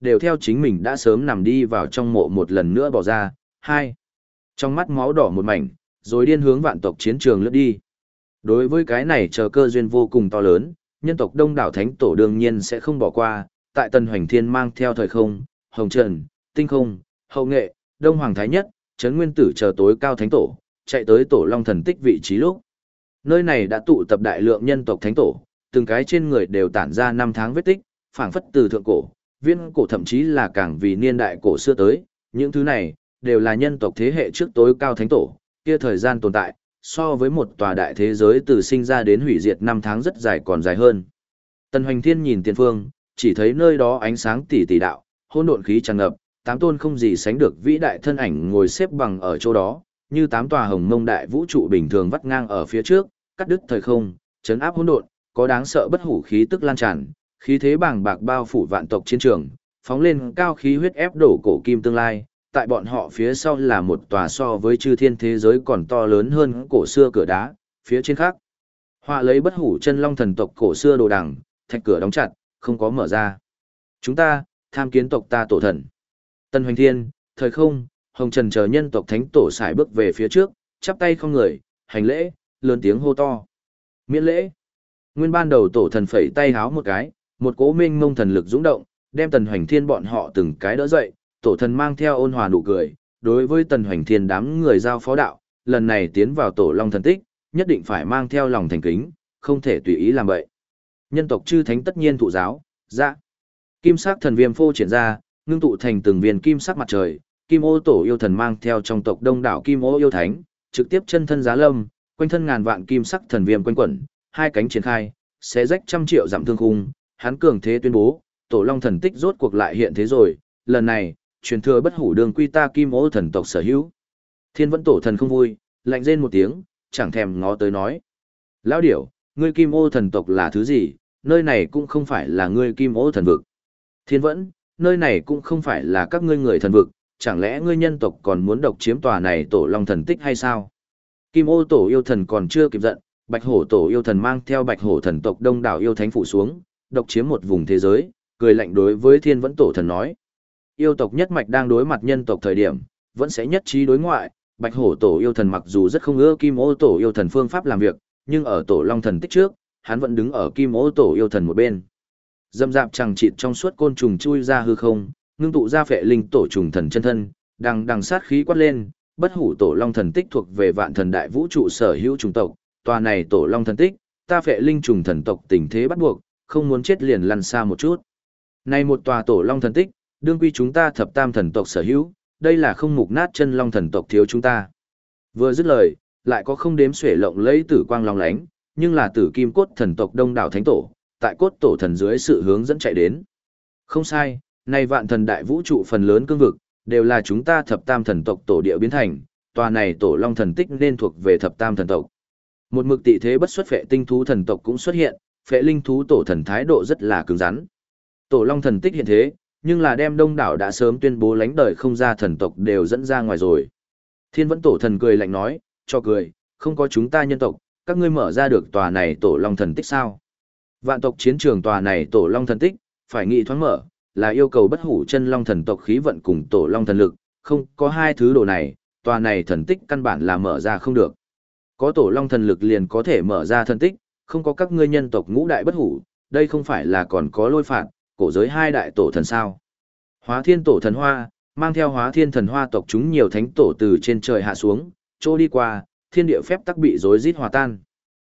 đều theo chính mình đã sớm nằm đi vào trong mộ một lần nữa bỏ ra. Hai, trong mắt máu đỏ một mảnh, rồi điên hướng vạn tộc chiến trường lướt đi. Đối với cái này chờ cơ duyên vô cùng to lớn, nhân tộc đông đảo thánh tổ đương nhiên sẽ không bỏ qua, tại Tần Hoành Thiên mang theo thời không, hồng trần, tinh không, hậu nghệ, đông hoàng thái nhất, trấn nguyên tử chờ tối cao thánh tổ, chạy tới tổ long thần tích vị trí lúc. Nơi này đã tụ tập đại lượng nhân tộc thánh tổ, từng cái trên người đều tản ra năm tháng vết tích, phảng phất từ thượng cổ, viễn cổ thậm chí là càng vì niên đại cổ xưa tới, những thứ này đều là nhân tộc thế hệ trước tối cao thánh tổ, kia thời gian tồn tại, so với một tòa đại thế giới từ sinh ra đến hủy diệt năm tháng rất dài còn dài hơn. Tần Hoành Thiên nhìn tiền phương, chỉ thấy nơi đó ánh sáng tỷ tỷ đạo, hỗn độn khí tràn ngập, tám tôn không gì sánh được vĩ đại thân ảnh ngồi xếp bằng ở chỗ đó, như tám tòa hồng mông đại vũ trụ bình thường vắt ngang ở phía trước, cắt đứt thời không, chấn áp hỗn độn, có đáng sợ bất hủ khí tức lan tràn, khí thế bàng bạc bao phủ vạn tộc chiến trường, phóng lên cao khí huyết ép đổ cổ kim tương lai. Tại bọn họ phía sau là một tòa so với chư thiên thế giới còn to lớn hơn cổ xưa cửa đá, phía trên khác họa lấy bất hủ chân long thần tộc cổ xưa đồ đằng, thạch cửa đóng chặt, không có mở ra. Chúng ta, tham kiến tộc ta tổ thần. Tần Hoành Thiên, thời không, hồng trần chờ nhân tộc thánh tổ sải bước về phía trước, chắp tay không người, hành lễ, lớn tiếng hô to. Miễn lễ. Nguyên ban đầu tổ thần phẩy tay háo một cái, một cỗ mênh mông thần lực dũng động, đem Tần Hoành Thiên bọn họ từng cái đỡ dậy. Tổ thần mang theo ôn hòa nụ cười, đối với Tần Hoành Thiên đám người giao phó đạo, lần này tiến vào tổ long thần tích, nhất định phải mang theo lòng thành kính, không thể tùy ý làm bậy. Nhân tộc chư thánh tất nhiên thụ giáo, dạ. Kim sắc thần viêm phô triển ra, ngưng tụ thành từng viên kim sắc mặt trời, Kim Ô tổ yêu thần mang theo trong tộc đông đảo Kim Ô yêu thánh, trực tiếp chân thân giá lâm, quanh thân ngàn vạn kim sắc thần viêm quanh quẩn, hai cánh triển khai, xé rách trăm triệu dặm thương khung, hắn cường thế tuyên bố, tổ long thần tích rốt cuộc lại hiện thế rồi, lần này truyền thừa bất hủ đường quy ta Kim Ô thần tộc sở hữu. Thiên Vẫn tổ thần không vui, lạnh rên một tiếng, chẳng thèm ngó tới nói: "Lão điểu, ngươi Kim Ô thần tộc là thứ gì? Nơi này cũng không phải là ngươi Kim Ô thần vực." Thiên Vẫn: "Nơi này cũng không phải là các ngươi người thần vực, chẳng lẽ ngươi nhân tộc còn muốn độc chiếm tòa này tổ long thần tích hay sao?" Kim Ô tổ yêu thần còn chưa kịp giận, Bạch Hổ tổ yêu thần mang theo Bạch Hổ thần tộc đông đảo yêu thánh phủ xuống, độc chiếm một vùng thế giới, cười lạnh đối với Thiên Vẫn tổ thần nói: "Yêu tộc nhất mạch đang đối mặt nhân tộc thời điểm, vẫn sẽ nhất trí đối ngoại." Bạch Hổ tổ yêu thần mặc dù rất không ưa Kim Ô tổ yêu thần phương pháp làm việc, nhưng ở tổ long thần tích trước, hắn vẫn đứng ở Kim Ô tổ yêu thần một bên. Dâm dạp chẳng chịt trong suốt côn trùng chui ra hư không, ngưng tụ ra phệ linh tổ trùng thần chân thân, đằng sát khí quát lên, bất hủ tổ long thần tích thuộc về vạn thần đại vũ trụ sở hữu chủng tộc, tòa này tổ long thần tích, ta phệ linh trùng thần tộc tình thế bắt buộc, không muốn chết liền lăn xa một chút. Này một tòa tổ long thần tích, đương quy chúng ta thập tam thần tộc sở hữu, đây là không mục nát chân long thần tộc thiếu chúng ta. Vừa dứt lời, lại có không đếm xuể lộng lẫy tử quang long lánh, nhưng là tử kim cốt thần tộc đông đảo thánh tổ, tại cốt tổ thần dưới sự hướng dẫn chạy đến. Không sai, này vạn thần đại vũ trụ phần lớn cương vực, đều là chúng ta thập tam thần tộc tổ địa biến thành, tòa này tổ long thần tích nên thuộc về thập tam thần tộc. Một mực tị thế bất xuất phệ tinh thú thần tộc cũng xuất hiện, phệ linh thú tổ thần thái độ rất là cứng rắn. Tổ long thần tích hiện thế, nhưng là đem đông đảo đã sớm tuyên bố lánh đời không ra thần tộc đều dẫn ra ngoài rồi. Thiên Vẫn tổ thần cười lạnh nói, cho cười, không có chúng ta nhân tộc, các ngươi mở ra được tòa này tổ long thần tích sao? Vạn tộc chiến trường tòa này tổ long thần tích, phải nghị thoáng mở, là yêu cầu bất hủ chân long thần tộc khí vận cùng tổ long thần lực, không có hai thứ đồ này, tòa này thần tích căn bản là mở ra không được. Có tổ long thần lực liền có thể mở ra thần tích, không có các ngươi nhân tộc ngũ đại bất hủ, đây không phải là còn có lôi phạt, cổ giới hai đại tổ thần sao? Hóa thiên tổ thần hoa, mang theo hóa thiên thần hoa tộc chúng nhiều thánh tổ từ trên trời hạ xuống, trôi đi qua, thiên địa phép tắc bị rối rít hòa tan.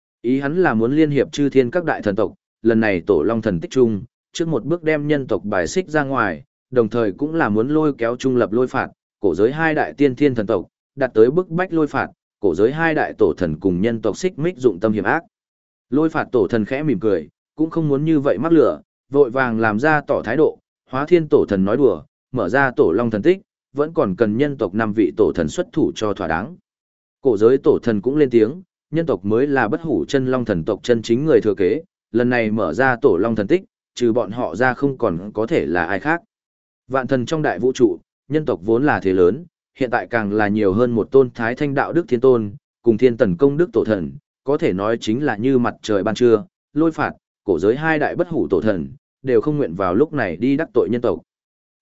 Ý hắn là muốn liên hiệp chư thiên các đại thần tộc, lần này tổ long thần tích chung, trước một bước đem nhân tộc bài xích ra ngoài, đồng thời cũng là muốn lôi kéo trung lập lôi phạt, cổ giới hai đại tiên thiên thần tộc, đạt tới bức bách lôi phạt, cổ giới hai đại tổ thần cùng nhân tộc xích mích dụng tâm hiểm ác. Lôi phạt tổ thần khẽ mỉm cười, cũng không muốn như vậy mắc lửa, vội vàng làm ra tỏ thái độ, hóa thiên tổ thần nói đùa, mở ra tổ long thần tích, vẫn còn cần nhân tộc 5 vị tổ thần xuất thủ cho thỏa đáng. Cổ giới tổ thần cũng lên tiếng, nhân tộc mới là bất hủ chân long thần tộc chân chính người thừa kế, lần này mở ra tổ long thần tích, trừ bọn họ ra không còn có thể là ai khác. Vạn thần trong đại vũ trụ, nhân tộc vốn là thế lớn, hiện tại càng là nhiều hơn một tôn thái thanh đạo đức thiên tôn, cùng thiên tần công đức tổ thần, có thể nói chính là như mặt trời ban trưa, lôi phạt, cổ giới hai đại bất hủ tổ thần, đều không nguyện vào lúc này đi đắc tội nhân tộc.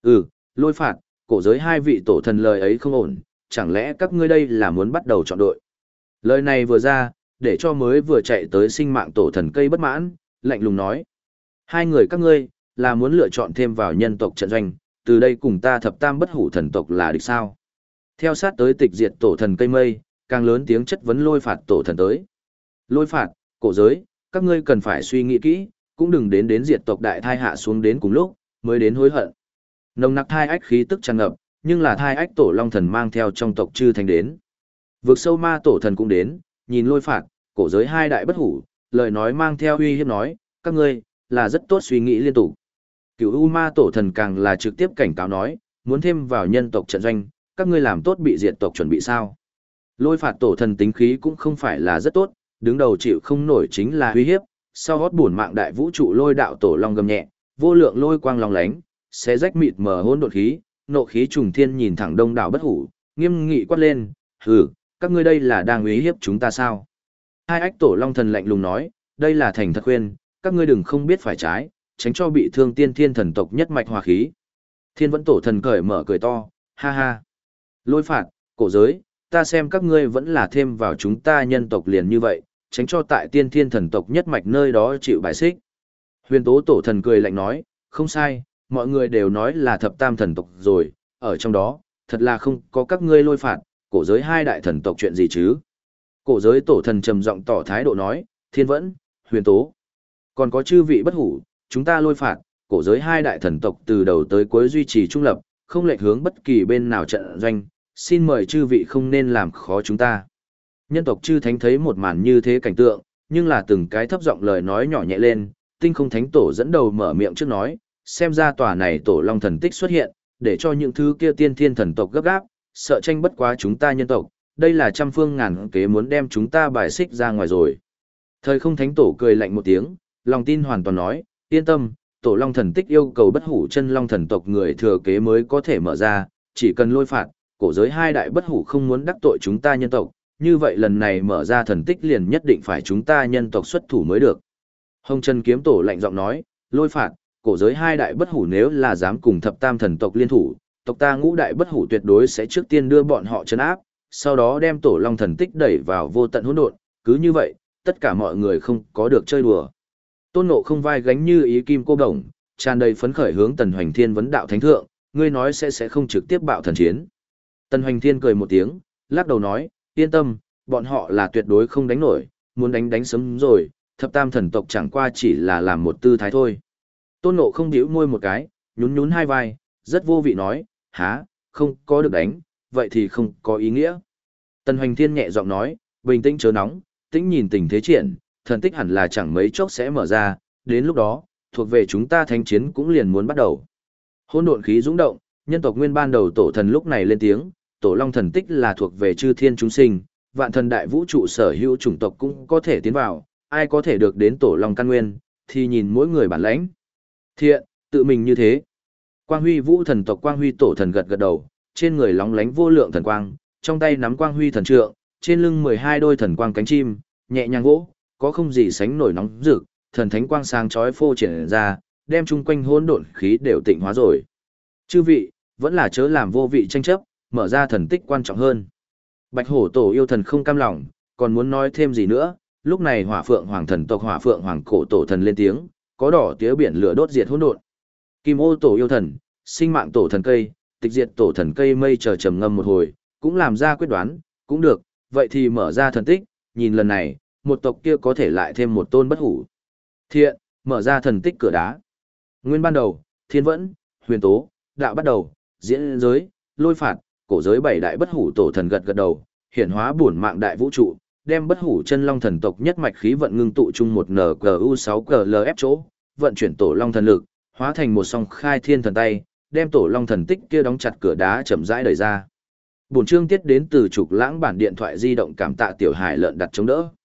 Ừ, lôi phạt, cổ giới hai vị tổ thần lời ấy không ổn, chẳng lẽ các ngươi đây là muốn bắt đầu chọn đội. Lời này vừa ra, để cho mới vừa chạy tới sinh mạng tổ thần cây bất mãn, lạnh lùng nói. Hai người các ngươi, là muốn lựa chọn thêm vào nhân tộc trận doanh, từ đây cùng ta thập tam bất hủ thần tộc là địch sao. Theo sát tới tịch diệt tổ thần cây mây, càng lớn tiếng chất vấn lôi phạt tổ thần tới. Lôi phạt, cổ giới, các ngươi cần phải suy nghĩ kỹ, cũng đừng đến diệt tộc đại thai hạ xuống đến cùng lúc, mới đến hối hận. Nồng nặc thai ách khí tức tràn ngập, nhưng là thai ách tổ long thần mang theo trong tộc chư thành đến. Vực sâu ma tổ thần cũng đến, nhìn lôi phạt, cổ giới hai đại bất hủ, lời nói mang theo uy hiếp nói, các ngươi, là rất tốt suy nghĩ liên tục. Cửu U ma tổ thần càng là trực tiếp cảnh cáo nói, muốn thêm vào nhân tộc trận doanh, các ngươi làm tốt bị diệt tộc chuẩn bị sao. Lôi phạt tổ thần tính khí cũng không phải là rất tốt, đứng đầu chịu không nổi chính là uy hiếp, sau gót buồn mạng đại vũ trụ lôi đạo tổ long gầm nhẹ, vô lượng lôi quang long lánh, xé rách mịt mờ hỗn độn khí, nộ khí trùng thiên nhìn thẳng đông đảo bất hủ, nghiêm nghị quát lên, hừ, các ngươi đây là đang uy hiếp chúng ta sao? Hai ách tổ long thần lạnh lùng nói, đây là thành thật khuyên, các ngươi đừng không biết phải trái, tránh cho bị thương tiên thiên thần tộc nhất mạch hòa khí. Thiên vẫn tổ thần cởi mở cười to, ha ha. Lôi phạt, cổ giới, ta xem các ngươi vẫn là thêm vào chúng ta nhân tộc liền như vậy, tránh cho tại tiên thiên thần tộc nhất mạch nơi đó chịu bài xích. Huyền tố tổ thần cười lạnh nói, không sai, mọi người đều nói là thập tam thần tộc rồi, ở trong đó, thật là không có các ngươi lôi phạt, cổ giới hai đại thần tộc chuyện gì chứ. Cổ giới tổ thần trầm giọng tỏ thái độ nói, thiên vẫn, huyền tố. Còn có chư vị bất hủ, chúng ta lôi phạt, cổ giới hai đại thần tộc từ đầu tới cuối duy trì trung lập, không lệch hướng bất kỳ bên nào trận doanh, xin mời chư vị không nên làm khó chúng ta. Nhân tộc chư thánh thấy một màn như thế cảnh tượng, nhưng là từng cái thấp giọng lời nói nhỏ nhẹ lên, tinh không thánh tổ dẫn đầu mở miệng trước nói, xem ra tòa này tổ long thần tích xuất hiện, để cho những thứ kia tiên thiên thần tộc gấp gáp, sợ tranh bất quá chúng ta nhân tộc, đây là trăm phương ngàn kế muốn đem chúng ta bài xích ra ngoài rồi. Thời không thánh tổ cười lạnh một tiếng, lòng tin hoàn toàn nói, yên tâm, tổ long thần tích yêu cầu bất hủ chân long thần tộc người thừa kế mới có thể mở ra, chỉ cần lôi phạt, cổ giới hai đại bất hủ không muốn đắc tội chúng ta nhân tộc, như vậy lần này mở ra thần tích liền nhất định phải chúng ta nhân tộc xuất thủ mới được. Hồng Trần kiếm tổ lạnh giọng nói, lôi phạt, cổ giới hai đại bất hủ nếu là dám cùng thập tam thần tộc liên thủ, tộc ta ngũ đại bất hủ tuyệt đối sẽ trước tiên đưa bọn họ trấn áp, sau đó đem tổ long thần tích đẩy vào vô tận hỗn độn, cứ như vậy, tất cả mọi người không có được chơi đùa. Tôn Ngộ không vai gánh như ý kim cô đồng, tràn đầy phấn khởi hướng Tần Hoành Thiên vấn đạo thánh thượng, ngươi nói sẽ không trực tiếp bạo thần chiến. Tần Hoành Thiên cười một tiếng, lắc đầu nói, yên tâm, bọn họ là tuyệt đối không đánh nổi, muốn đánh sớm rồi, thập tam thần tộc chẳng qua chỉ là làm một tư thái thôi. Tôn Ngộ không bĩu môi một cái, nhún hai vai, rất vô vị nói, há, không có được đánh, vậy thì không có ý nghĩa. Tần Hoành Thiên nhẹ giọng nói, bình tĩnh chớ nóng, tĩnh nhìn tình thế triển, thần tích hẳn là chẳng mấy chốc sẽ mở ra, đến lúc đó, thuộc về chúng ta thánh chiến cũng liền muốn bắt đầu. Hỗn độn khí dũng động, nhân tộc nguyên ban đầu tổ thần lúc này lên tiếng, tổ long thần tích là thuộc về chư thiên chúng sinh, vạn thần đại vũ trụ sở hữu chủng tộc cũng có thể tiến vào, ai có thể được đến tổ long căn nguyên, thì nhìn mỗi người bản lãnh. Thiện, tự mình như thế. Quang Huy Vũ thần tộc Quang Huy tổ thần gật gật đầu, trên người lóng lánh vô lượng thần quang, trong tay nắm Quang Huy thần trượng, trên lưng 12 đôi thần quang cánh chim, nhẹ nhàng vỗ, có không gì sánh nổi nóng rực, thần thánh quang sáng chói phô triển ra, đem chung quanh hỗn độn khí đều tịnh hóa rồi. Chư vị, vẫn là chớ làm vô vị tranh chấp, mở ra thần tích quan trọng hơn. Bạch Hổ tổ yêu thần không cam lòng, còn muốn nói thêm gì nữa, lúc này Hỏa Phượng Hoàng thần tộc Hỏa Phượng Hoàng cổ tổ thần lên tiếng, có đỏ tía biển lửa đốt diệt hỗn độn. Kim Ô tổ yêu thần, sinh mạng tổ thần cây, tịch diệt tổ thần cây mây chờ trầm ngâm một hồi, cũng làm ra quyết đoán, cũng được, vậy thì mở ra thần tích, nhìn lần này, một tộc kia có thể lại thêm một tôn bất hủ. Thiện, mở ra thần tích cửa đá. Nguyên ban đầu, thiên vẫn, huyền tố, đạo bắt đầu, diễn giới, lôi phạt, cổ giới bảy đại bất hủ tổ thần gật gật đầu, hiển hóa bổn mạng đại vũ trụ, đem bất hủ chân long thần tộc nhất mạch khí vận ngưng tụ chung một NGU6GLF chỗ, vận chuyển tổ long thần lực, hóa thành một song khai thiên thần tay, đem tổ long thần tích kia đóng chặt cửa đá chậm rãi đẩy ra. Bổn chương tiết đến từ trục lãng bản điện thoại di động cảm tạ tiểu hải lợn đặt chống đỡ.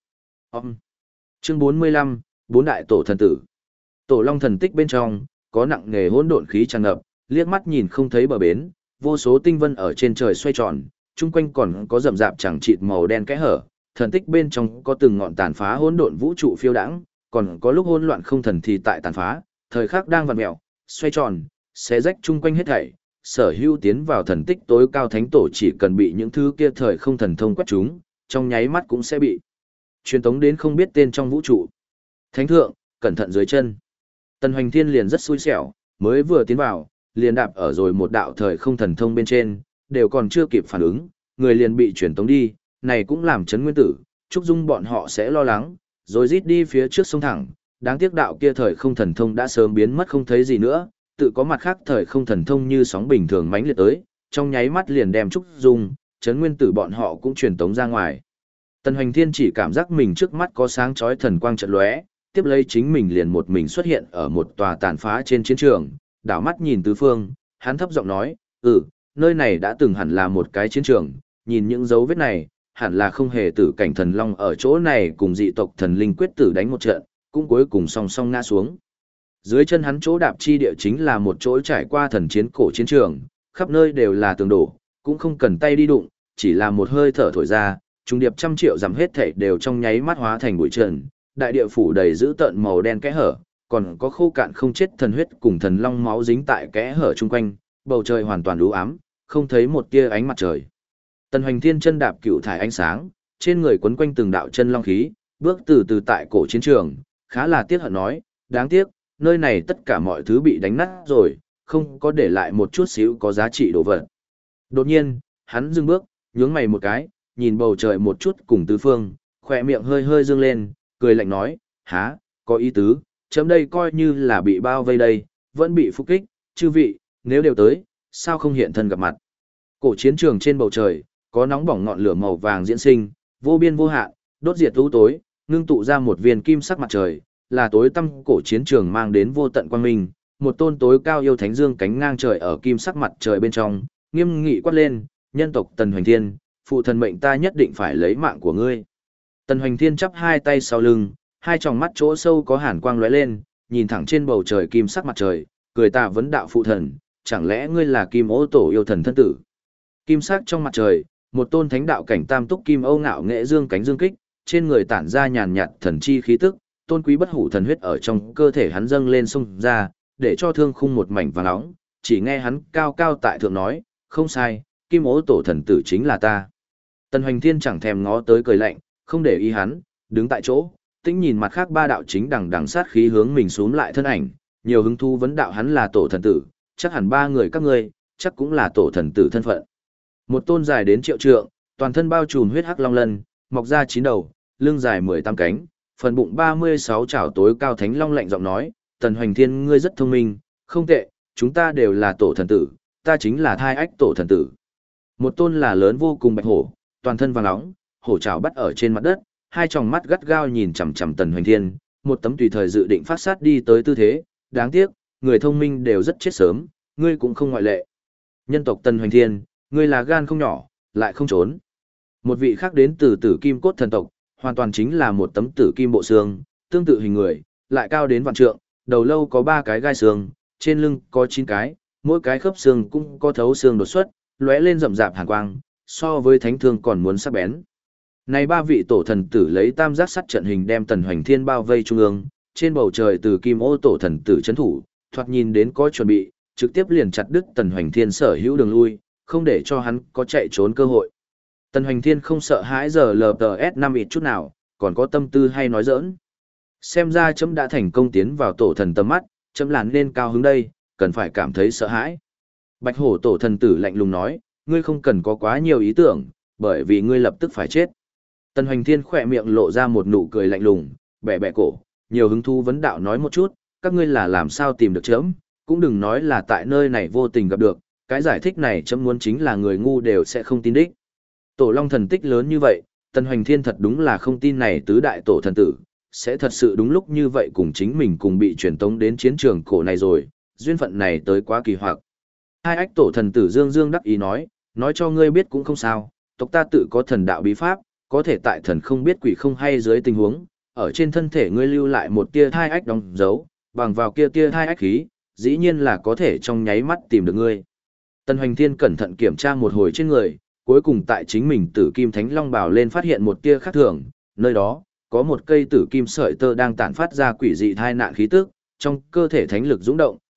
Chương 45, bốn đại tổ thần tử. Tổ long thần tích bên trong có nặng nghề hỗn độn khí tràn ngập, liếc mắt nhìn không thấy bờ bến, vô số tinh vân ở trên trời xoay tròn, chung quanh còn có rậm rạp chẳng chịt màu đen kẽ hở, thần tích bên trong có từng ngọn tàn phá hỗn độn vũ trụ phiêu đãng, còn có lúc hỗn loạn không thần thì tại tàn phá, thời khắc đang vặn mèo, xoay tròn, xé rách chung quanh hết thảy, sở hữu tiến vào thần tích tối cao thánh tổ chỉ cần bị những thứ kia thời không thần thông quét chúng, trong nháy mắt cũng sẽ bị truyền tống đến không biết tên trong vũ trụ. Thánh thượng, cẩn thận dưới chân. Tần Hoành Thiên liền rất xui xẻo, mới vừa tiến vào, liền đạp ở rồi một đạo thời không thần thông bên trên, đều còn chưa kịp phản ứng, người liền bị truyền tống đi, này cũng làm Trấn Nguyên Tử, Trúc Dung bọn họ sẽ lo lắng, rồi rít đi phía trước sông thẳng, đáng tiếc đạo kia thời không thần thông đã sớm biến mất không thấy gì nữa, tự có mặt khác thời không thần thông như sóng bình thường mãnh liệt tới, trong nháy mắt liền đem Trúc Dung, Trấn Nguyên Tử bọn họ cũng truyền tống ra ngoài. Tần Hoành Thiên chỉ cảm giác mình trước mắt có sáng chói thần quang chợt lóe, tiếp lấy chính mình liền một mình xuất hiện ở một tòa tàn phá trên chiến trường, đảo mắt nhìn tứ phương, hắn thấp giọng nói, nơi này đã từng hẳn là một cái chiến trường, nhìn những dấu vết này, hẳn là không hề tử cảnh thần long ở chỗ này cùng dị tộc thần linh quyết tử đánh một trận, cũng cuối cùng song song ngã xuống. Dưới chân hắn chỗ đạp chi địa chính là một chỗ trải qua thần chiến cổ chiến trường, khắp nơi đều là tường đổ, cũng không cần tay đi đụng, chỉ là một hơi thở thổi ra, trung điệp trăm triệu giảm hết thảy đều trong nháy mắt hóa thành bụi trần, đại địa phủ đầy dữ tợn màu đen kẽ hở, còn có khô cạn không chết thần huyết cùng thần long máu dính tại kẽ hở chung quanh, bầu trời hoàn toàn u ám, không thấy một tia ánh mặt trời. Tần Hoành Thiên chân đạp cựu thải ánh sáng, trên người quấn quanh từng đạo chân long khí, bước từ từ tại cổ chiến trường, khá là tiếc hận nói, đáng tiếc, nơi này tất cả mọi thứ bị đánh nát rồi, không có để lại một chút xíu có giá trị đồ vật. Đột nhiên, hắn dừng bước, nhướng mày một cái, nhìn bầu trời một chút cùng tứ phương, khỏe miệng hơi hơi dương lên, cười lạnh nói, há, có ý tứ, chấm đây coi như là bị bao vây đây, vẫn bị phục kích, chư vị, nếu đều tới, sao không hiện thân gặp mặt. Cổ chiến trường trên bầu trời, có nóng bỏng ngọn lửa màu vàng diễn sinh, vô biên vô hạn, đốt diệt u tối, ngưng tụ ra một viên kim sắc mặt trời, là tối tăm cổ chiến trường mang đến vô tận quang minh, một tôn tối cao yêu thánh dương cánh ngang trời ở kim sắc mặt trời bên trong, nghiêm nghị quát lên, nhân tộc Tần Hoành Thiên, phụ thần mệnh ta nhất định phải lấy mạng của ngươi. Tần Hoành Thiên chắp hai tay sau lưng, hai tròng mắt chỗ sâu có hàn quang lóe lên, nhìn thẳng trên bầu trời kim sắc mặt trời, cười ta vấn đạo phụ thần, chẳng lẽ ngươi là Kim Ô Tổ yêu thần thân tử? Kim sắc trong mặt trời, một tôn thánh đạo cảnh tam túc kim âu ngạo nghệ dương cánh dương kích, trên người tản ra nhàn nhạt thần chi khí tức, tôn quý bất hủ thần huyết ở trong cơ thể hắn dâng lên xông ra, để cho thương khung một mảnh vàng nóng, chỉ nghe hắn cao cao tại thượng nói, không sai, Kim Ô Tổ thần tử chính là ta. Tần Hoành Thiên chẳng thèm ngó tới cười lạnh, không để ý hắn, đứng tại chỗ, tĩnh nhìn mặt khác ba đạo chính đằng sát khí hướng mình xuống lại thân ảnh, nhiều hứng thú vấn đạo hắn là tổ thần tử, chắc hẳn ba người các ngươi, chắc cũng là tổ thần tử thân phận. Một tôn dài đến triệu trượng, toàn thân bao trùm huyết hắc long lân, mọc ra 9 đầu, lưng dài 18 cánh, phần bụng 36 trảo tối cao thánh long lạnh giọng nói, Tần Hoành Thiên ngươi rất thông minh, không tệ, chúng ta đều là tổ thần tử, ta chính là thai ách tổ thần tử. Một tôn là lớn vô cùng bạch hổ, toàn thân vàng nóng, hổ trảo bắt ở trên mặt đất, hai tròng mắt gắt gao nhìn chằm chằm Tần Hoành Thiên, một tấm tùy thời dự định phát sát đi tới tư thế, đáng tiếc, người thông minh đều rất chết sớm, ngươi cũng không ngoại lệ. Nhân tộc Tần Hoành Thiên, ngươi là gan không nhỏ, lại không trốn. Một vị khác đến từ Tử Kim Cốt thần tộc, hoàn toàn chính là một tấm tử kim bộ xương, tương tự hình người, lại cao đến vạn trượng, đầu lâu có 3 cái gai xương, trên lưng có 9 cái, mỗi cái khớp xương cũng có thấu xương đột xuất, lóe lên rậm rạp hàn quang, so với thánh thương còn muốn sắc bén. Này ba vị tổ thần tử lấy tam giác sắt trận hình đem Tần Hoành Thiên bao vây trung ương, trên bầu trời từ Kim Ô tổ thần tử chấn thủ, thoạt nhìn đến có chuẩn bị, trực tiếp liền chặt đứt Tần Hoành Thiên sở hữu đường lui, không để cho hắn có chạy trốn cơ hội. Tần Hoành Thiên không sợ hãi giờ LTS5 ít chút nào, còn có tâm tư hay nói giỡn. Xem ra chấm đã thành công tiến vào tổ thần tầm mắt, chấm làn nên cao hứng đây, cần phải cảm thấy sợ hãi. Bạch hổ tổ thần tử lạnh lùng nói, ngươi không cần có quá nhiều ý tưởng, bởi vì ngươi lập tức phải chết. Tần Hoành Thiên khỏe miệng lộ ra một nụ cười lạnh lùng, bẻ bẻ cổ, nhiều hứng thú vấn đạo nói một chút, các ngươi là làm sao tìm được chấm, cũng đừng nói là tại nơi này vô tình gặp được, cái giải thích này chấm muốn chính là người ngu đều sẽ không tin đích. Tổ Long thần tích lớn như vậy, Tần Hoành Thiên thật đúng là không tin này tứ đại tổ thần tử, sẽ thật sự đúng lúc như vậy cùng chính mình cùng bị truyền tống đến chiến trường cổ này rồi, duyên phận này tới quá kỳ hoặc. Hai ách tổ thần tử Dương Dương đắc ý nói cho ngươi biết cũng không sao, tộc ta tự có thần đạo bí pháp, có thể tại thần không biết quỷ không hay dưới tình huống, ở trên thân thể ngươi lưu lại một tia thai ách đóng dấu, bằng vào kia tia thai ách khí, dĩ nhiên là có thể trong nháy mắt tìm được ngươi. Tần Hoành Thiên cẩn thận kiểm tra một hồi trên người, cuối cùng tại chính mình tử kim thánh long bào lên phát hiện một tia khác thường, nơi đó có một cây tử kim sợi tơ đang tản phát ra quỷ dị thai nạn khí tức, trong cơ thể thánh lực dũng động,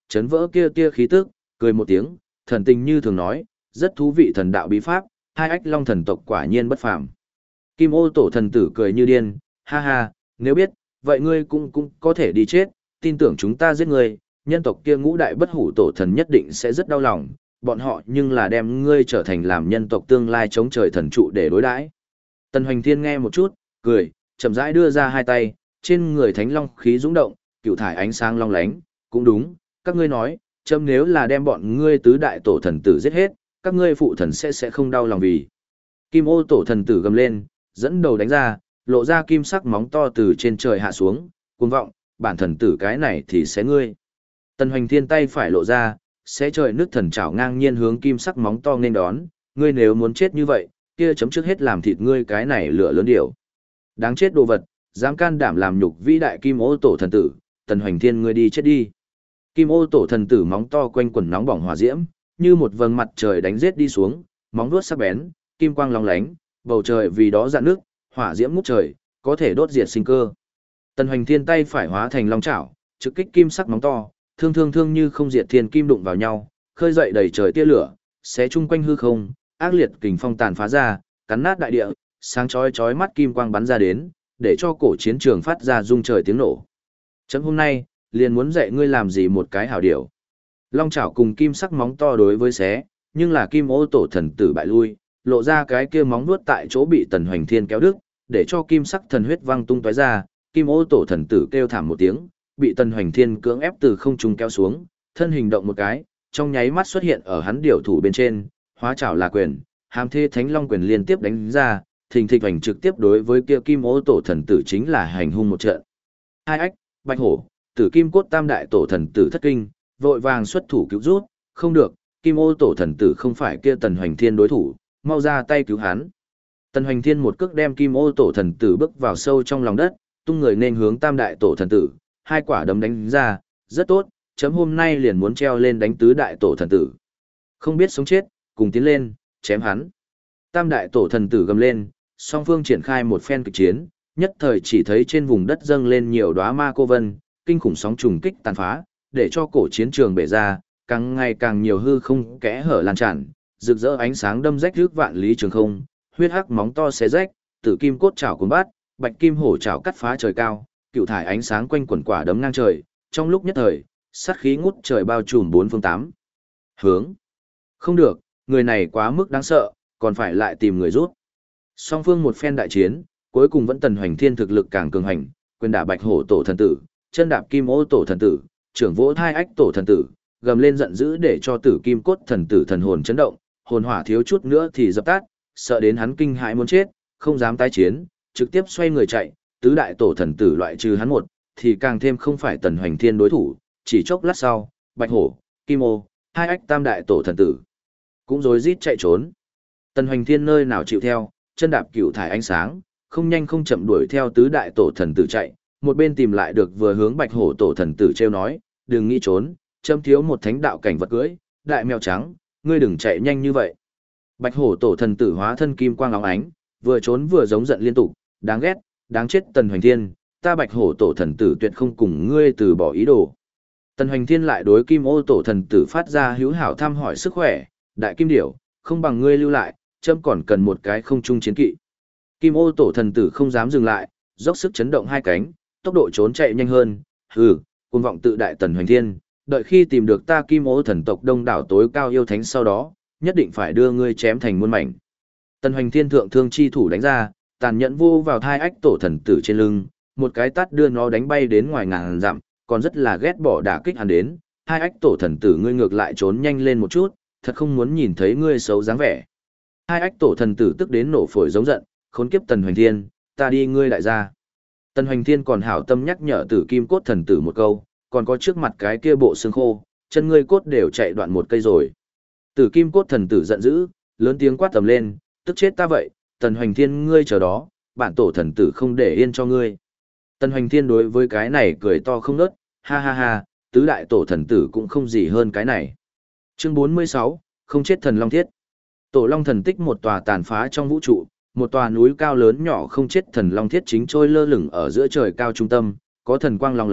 chấn vỡ kia tia khí tức, cười một tiếng, thần tình như thường nói, rất thú vị thần đạo bí pháp, hai ách long thần tộc quả nhiên bất phàm. Kim ô tổ thần tử cười như điên, ha ha, nếu biết, vậy ngươi cũng có thể đi chết, tin tưởng chúng ta giết ngươi, nhân tộc kia ngũ đại bất hủ tổ thần nhất định sẽ rất đau lòng, bọn họ nhưng là đem ngươi trở thành làm nhân tộc tương lai chống trời thần trụ để đối đãi. Tần Hoành Thiên nghe một chút, cười, chậm rãi đưa ra hai tay, trên người thánh long khí dũng động, cựu thải ánh sáng long lánh, cũng đúng, các ngươi nói, chấm nếu là đem bọn ngươi tứ đại tổ thần tử giết hết, các ngươi phụ thần sẽ không đau lòng vì. Kim ô tổ thần tử gầm lên, dẫn đầu đánh ra, lộ ra kim sắc móng to từ trên trời hạ xuống, cuồng vọng, bản thần tử cái này thì sẽ ngươi. Tần Hoành Thiên tay phải lộ ra, sẽ trời nước thần trảo ngang nhiên hướng kim sắc móng to nên đón, ngươi nếu muốn chết như vậy, kia chấm trước hết làm thịt ngươi cái này lửa lớn điều. Đáng chết đồ vật, dám can đảm làm nhục vĩ đại kim ô tổ thần tử, Tần Hoành Thiên ngươi đi chết đi. Kim ô tổ thần tử móng to quanh quần nóng bỏng hỏa diễm, như một vầng mặt trời đánh giết đi xuống, móng vuốt sắc bén, kim quang long lánh, bầu trời vì đó rạn nước, hỏa diễm ngút trời, có thể đốt diệt sinh cơ. Tần Hoành Thiên tay phải hóa thành long chảo, trực kích kim sắc móng to, thương như không diệt thiên kim đụng vào nhau, khơi dậy đầy trời tia lửa, xé chung quanh hư không, ác liệt kình phong tàn phá ra, cắn nát đại địa, sáng chói mắt kim quang bắn ra đến, để cho cổ chiến trường phát ra rung trời tiếng nổ. Chấm hôm nay, liền muốn dạy ngươi làm gì một cái hảo điều. Long chảo cùng kim sắc móng to đối với xé, nhưng là kim ô tổ thần tử bại lui, lộ ra cái kia móng vuốt tại chỗ bị Tần Hoành Thiên kéo đứt, để cho kim sắc thần huyết văng tung tóe ra, kim ô tổ thần tử kêu thảm một tiếng, bị Tần Hoành Thiên cưỡng ép từ không trung kéo xuống, thân hình động một cái, trong nháy mắt xuất hiện ở hắn điều thủ bên trên, hóa chảo là quyền, hàm thê thánh long quyền liên tiếp đánh ra, thình thịch hành trực tiếp đối với kia kim ô tổ thần tử chính là hành hung một trận. Hai ách, bạch hổ, tử kim cốt tam đại tổ thần tử thất kinh, vội vàng xuất thủ cứu rút, không được, kim ô tổ thần tử không phải kia Tần Hoành Thiên đối thủ, mau ra tay cứu hắn. Tần Hoành Thiên một cước đem kim ô tổ thần tử bước vào sâu trong lòng đất, tung người nên hướng tam đại tổ thần tử, hai quả đấm đánh ra, rất tốt, chấm hôm nay liền muốn treo lên đánh tứ đại tổ thần tử. Không biết sống chết, cùng tiến lên, chém hắn. Tam đại tổ thần tử gầm lên, song phương triển khai một phen kịch chiến, nhất thời chỉ thấy trên vùng đất dâng lên nhiều đóa ma cô vân, kinh khủng sóng trùng kích tàn phá, để cho cổ chiến trường bể ra, càng ngày càng nhiều hư không kẽ hở lan tràn, rực rỡ ánh sáng đâm rách rước vạn lý trường không, huyết hắc móng to xé rách, tử kim cốt chảo cuốn bát, bạch kim hổ chảo cắt phá trời cao, cựu thải ánh sáng quanh quẩn quả đấm ngang trời, trong lúc nhất thời, sát khí ngút trời bao trùm bốn phương tám hướng. Không được, người này quá mức đáng sợ, còn phải lại tìm người rút. Song phương một phen đại chiến, cuối cùng vẫn Tần Hoành Thiên thực lực càng cường hành, quyền đả bạch hổ tổ thần tử, chân đạp kim ô tổ thần tử, trưởng vỗ thai ách tổ thần tử, gầm lên giận dữ để cho tử kim cốt thần tử thần hồn chấn động, hồn hỏa thiếu chút nữa thì dập tắt, sợ đến hắn kinh hãi muốn chết, không dám tái chiến, trực tiếp xoay người chạy, tứ đại tổ thần tử loại trừ hắn một, thì càng thêm không phải Tần Hoành Thiên đối thủ, chỉ chốc lát sau, bạch hổ, kim ô, hai ách tam đại tổ thần tử cũng rối rít chạy trốn. Tần Hoành Thiên nơi nào chịu theo, chân đạp cựu thải ánh sáng, không nhanh không chậm đuổi theo tứ đại tổ thần tử chạy, một bên tìm lại được vừa hướng bạch hổ tổ thần tử trêu nói, đừng nghĩ trốn, châm thiếu một thánh đạo cảnh vật cưỡi, đại mèo trắng, ngươi đừng chạy nhanh như vậy. Bạch hổ tổ thần tử hóa thân kim quang óng ánh, vừa trốn vừa giống giận liên tục, đáng ghét, đáng chết Tần Hoành Thiên, ta bạch hổ tổ thần tử tuyệt không cùng ngươi từ bỏ ý đồ. Tần Hoành Thiên lại đối kim ô tổ thần tử phát ra hữu hảo thăm hỏi sức khỏe, đại kim điểu, không bằng ngươi lưu lại, châm còn cần một cái không trung chiến kỵ. Kim ô tổ thần tử không dám dừng lại, dốc sức chấn động hai cánh, tốc độ trốn chạy nhanh hơn, hừ, cuồng vọng tự đại Tần Hoành Thiên, đợi khi tìm được ta kim ô thần tộc đông đảo tối cao yêu thánh sau đó, nhất định phải đưa ngươi chém thành muôn mảnh. Tần Hoành Thiên thượng thương chi thủ đánh ra, tàn nhẫn vô vào thai ách tổ thần tử trên lưng, một cái tát đưa nó đánh bay đến ngoài ngàn dặm, còn rất là ghét bỏ đả kích hắn đến, hai ách tổ thần tử ngươi ngược lại trốn nhanh lên một chút, thật không muốn nhìn thấy ngươi xấu dáng vẻ. Hai ách tổ thần tử tức đến nổ phổi giống giận, khốn kiếp Tần Hoành Thiên, ta đi ngươi đại gia. Tần Hoành Thiên còn hảo tâm nhắc nhở Tử Kim Cốt thần tử một câu, còn có trước mặt cái kia bộ xương khô, chân ngươi cốt đều chạy đoạn một cây rồi. Tử Kim Cốt thần tử giận dữ, lớn tiếng quát tầm lên, tức chết ta vậy, Tần Hoành Thiên ngươi chờ đó, bản tổ thần tử không để yên cho ngươi. Tần Hoành Thiên đối với cái này cười to không ngớt, ha ha ha, tứ đại tổ thần tử cũng không gì hơn cái này. Chương 46, không chết thần long thiết. Tổ long thần tích một tòa tàn phá trong vũ trụ, một tòa núi cao lớn nhỏ không chết thần long thiết chính trôi lơ lửng ở giữa trời cao trung tâm, có thần quang long lánh,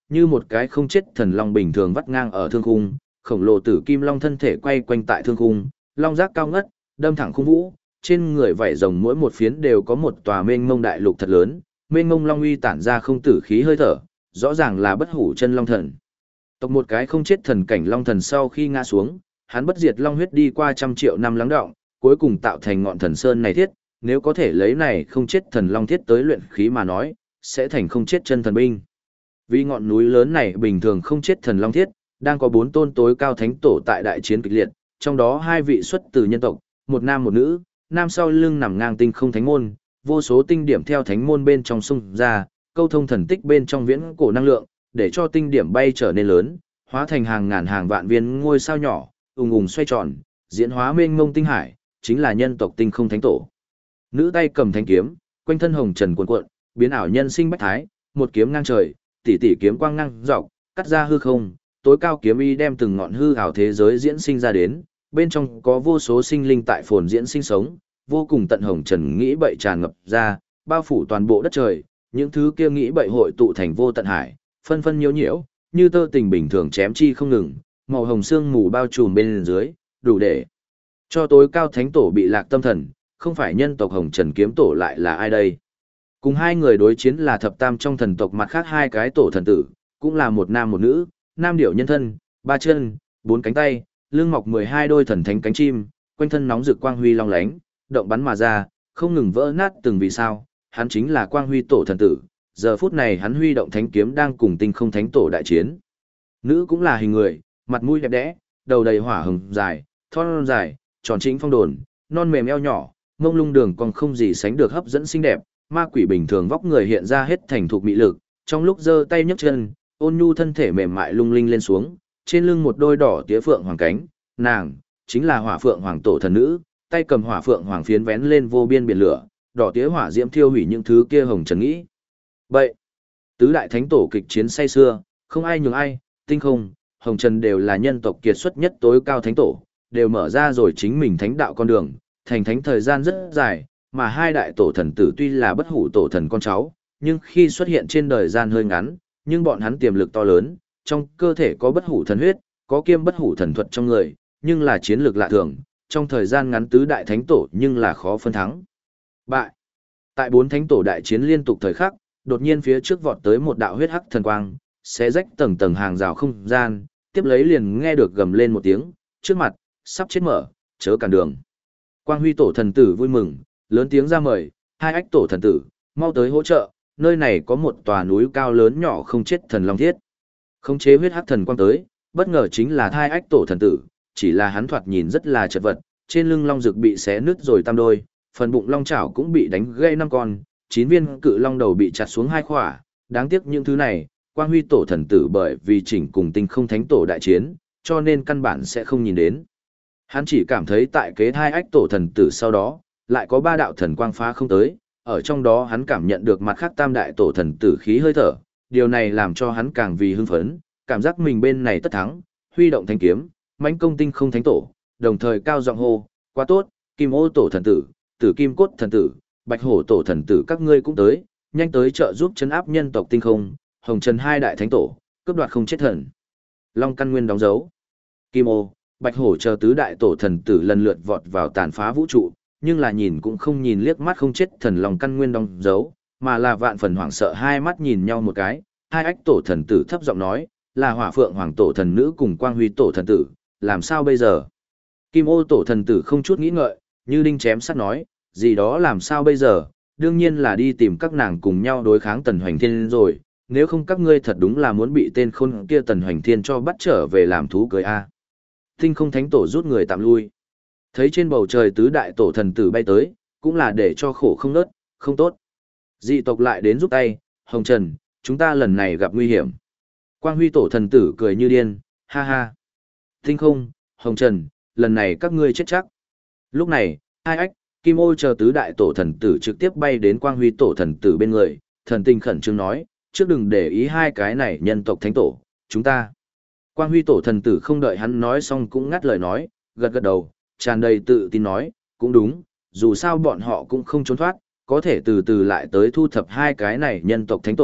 như một cái không chết thần long bình thường vắt ngang ở thương khung, khổng lồ tử kim long thân thể quay quanh tại thương khung, long giác cao ngất, đâm thẳng khung vũ, trên người vảy rồng mỗi một phiến đều có một tòa mênh mông đại lục thật lớn, mênh mông long uy tản ra không tử khí hơi thở, rõ ràng là bất hủ chân long thần. Tộc một cái không chết thần cảnh long thần sau khi ngã xuống, hắn bất diệt long huyết đi qua trăm triệu năm lắng đọng, cuối cùng tạo thành ngọn thần sơn này thiết, nếu có thể lấy này không chết thần long thiết tới luyện khí mà nói, sẽ thành không chết chân thần binh. Vì ngọn núi lớn này bình thường không chết thần long thiết, đang có 4 tôn tối cao thánh tổ tại đại chiến kịch liệt, trong đó 2 vị xuất từ nhân tộc, một nam một nữ, nam sau lưng nằm ngang tinh không thánh môn, vô số tinh điểm theo thánh môn bên trong xung ra, câu thông thần tích bên trong viễn cổ năng lượng, để cho tinh điểm bay trở nên lớn, hóa thành hàng ngàn hàng vạn viên ngôi sao nhỏ, ùng ùng xoay tròn, diễn hóa mênh mông tinh hải, chính là nhân tộc tinh không thánh tổ. Nữ tay cầm thánh kiếm, quanh thân hồng trần cuộn cuộn, biến ảo nhân sinh bách thái, một kiếm ngang trời, tỷ tỷ kiếm quang ngang dọc, cắt ra hư không, tối cao kiếm y đem từng ngọn hư ảo thế giới diễn sinh ra đến, bên trong có vô số sinh linh tại phồn diễn sinh sống, vô cùng tận hồng trần nghĩ bậy tràn ngập ra, bao phủ toàn bộ đất trời, những thứ kia nghĩ bậy hội tụ thành vô tận hải, phân phân nhiễu nhiễu, như tơ tình bình thường chém chi không ngừng, màu hồng sương mù bao trùm bên dưới, đủ để cho tối cao thánh tổ bị lạc tâm thần, không phải nhân tộc hồng trần kiếm tổ lại là ai đây? Cùng hai người đối chiến là thập tam trong thần tộc mặt khác 2 cái tổ thần tử, cũng là một nam một nữ, nam điểu nhân thân, 3 chân, 4 cánh tay, lưng mọc 12 đôi thần thánh cánh chim, quanh thân nóng rực quang huy long lánh, động bắn mà ra, không ngừng vỡ nát từng vì sao, hắn chính là quang huy tổ thần tử, giờ phút này hắn huy động thánh kiếm đang cùng tinh không thánh tổ đại chiến. Nữ cũng là hình người, mặt mũi đẹp đẽ, đầu đầy hỏa hồng dài, thon dài, tròn chính phong đồn, non mềm eo nhỏ, mông lung đường còn không gì sánh được hấp dẫn xinh đẹp, ma quỷ bình thường vóc người hiện ra hết thành thục mỹ lực, trong lúc giơ tay nhấc chân, ôn nhu thân thể mềm mại lung linh lên xuống, trên lưng một đôi đỏ tía phượng hoàng cánh, nàng chính là Hỏa Phượng Hoàng tổ thần nữ, tay cầm Hỏa Phượng Hoàng phiến vén lên vô biên biển lửa, đỏ tía hỏa diễm thiêu hủy những thứ kia hồng trần nghĩ. Vậy, tứ đại thánh tổ kịch chiến say xưa, không ai nhường ai, tinh không, hồng trần đều là nhân tộc kiệt xuất nhất tối cao thánh tổ, đều mở ra rồi chính mình thánh đạo con đường, thành thánh thời gian rất dài, mà 2 đại tổ thần tử tuy là bất hủ tổ thần con cháu, nhưng khi xuất hiện trên đời gian hơi ngắn, nhưng bọn hắn tiềm lực to lớn, trong cơ thể có bất hủ thần huyết, có kiêm bất hủ thần thuật trong người, nhưng là chiến lược lạ thường, trong thời gian ngắn tứ đại thánh tổ nhưng là khó phân thắng. Bại. Tại 4 thánh tổ đại chiến liên tục thời khắc, đột nhiên phía trước vọt tới một đạo huyết hắc thần quang, xé rách tầng tầng hàng rào không gian, tiếp lấy liền nghe được gầm lên một tiếng, trước mặt, sắp chết mở, chớ cản đường. Quang Huy tổ thần tử vui mừng, lớn tiếng ra mời, 2 ách tổ thần tử, mau tới hỗ trợ, nơi này có một tòa núi cao lớn nhỏ không chết thần long thiết. Khống chế huyết hắc thần quang tới, bất ngờ chính là 2 ách tổ thần tử, chỉ là hắn thoạt nhìn rất là chật vật, trên lưng long rực bị xé nứt rồi tam đôi, phần bụng long chảo cũng bị đánh gãy 5 con, 9 viên cự long đầu bị chặt xuống 2 khỏa, đáng tiếc những thứ này, Quang Huy tổ thần tử bởi vì chỉnh cùng tinh không thánh tổ đại chiến, cho nên căn bản sẽ không nhìn đến. Hắn chỉ cảm thấy tại kế 2 ách tổ thần tử sau đó, lại có 3 đạo thần quang phá không tới, ở trong đó hắn cảm nhận được mặt khác tam đại tổ thần tử khí hơi thở, điều này làm cho hắn càng vì hưng phấn, cảm giác mình bên này tất thắng, huy động thanh kiếm, mãnh công tinh không thánh tổ, đồng thời cao giọng hô, quá tốt, Kim Ô tổ thần tử, Tử Kim Cốt thần tử, Bạch Hổ tổ thần tử các ngươi cũng tới, nhanh tới trợ giúp trấn áp nhân tộc tinh không, Hồng Trần 2 đại thánh tổ, cướp đoạt không chết thần. Long căn nguyên đóng dấu. Kim Ô, Bạch Hổ chờ tứ đại tổ thần tử lần lượt vọt vào tàn phá vũ trụ, nhưng là nhìn cũng không nhìn liếc mắt không chết thần Long căn nguyên đóng dấu, mà là vạn phần hoảng sợ hai mắt nhìn nhau một cái, 2 ách tổ thần tử thấp giọng nói, là Hỏa Phượng Hoàng tổ thần nữ cùng Quang Huy tổ thần tử, làm sao bây giờ? Kim Ô tổ thần tử không chút nghĩ ngợi, như đinh chém sắt nói, gì đó làm sao bây giờ, đương nhiên là đi tìm các nàng cùng nhau đối kháng Tần Hoành Thiên rồi, nếu không các ngươi thật đúng là muốn bị tên khôn kia Tần Hoành Thiên cho bắt trở về làm thú cưới a. Tinh không thánh tổ rút người tạm lui. Thấy trên bầu trời tứ đại tổ thần tử bay tới, cũng là để cho khổ không nớt, không tốt. Dị tộc lại đến giúp tay, Hồng Trần, chúng ta lần này gặp nguy hiểm. Quang Huy tổ thần tử cười như điên, ha ha. Tinh không, Hồng Trần, lần này các ngươi chết chắc. Lúc này, 2 ách, Kim Ô chờ tứ đại tổ thần tử trực tiếp bay đến Quang Huy tổ thần tử bên người, thần tinh khẩn trương nói, trước đừng để ý 2 cái này nhân tộc thánh tổ, chúng ta. Quang Huy tổ thần tử không đợi hắn nói xong cũng ngắt lời nói, gật gật đầu, tràn đầy tự tin nói, cũng đúng, dù sao bọn họ cũng không trốn thoát, có thể từ từ lại tới thu thập 2 cái này nhân tộc thánh tổ,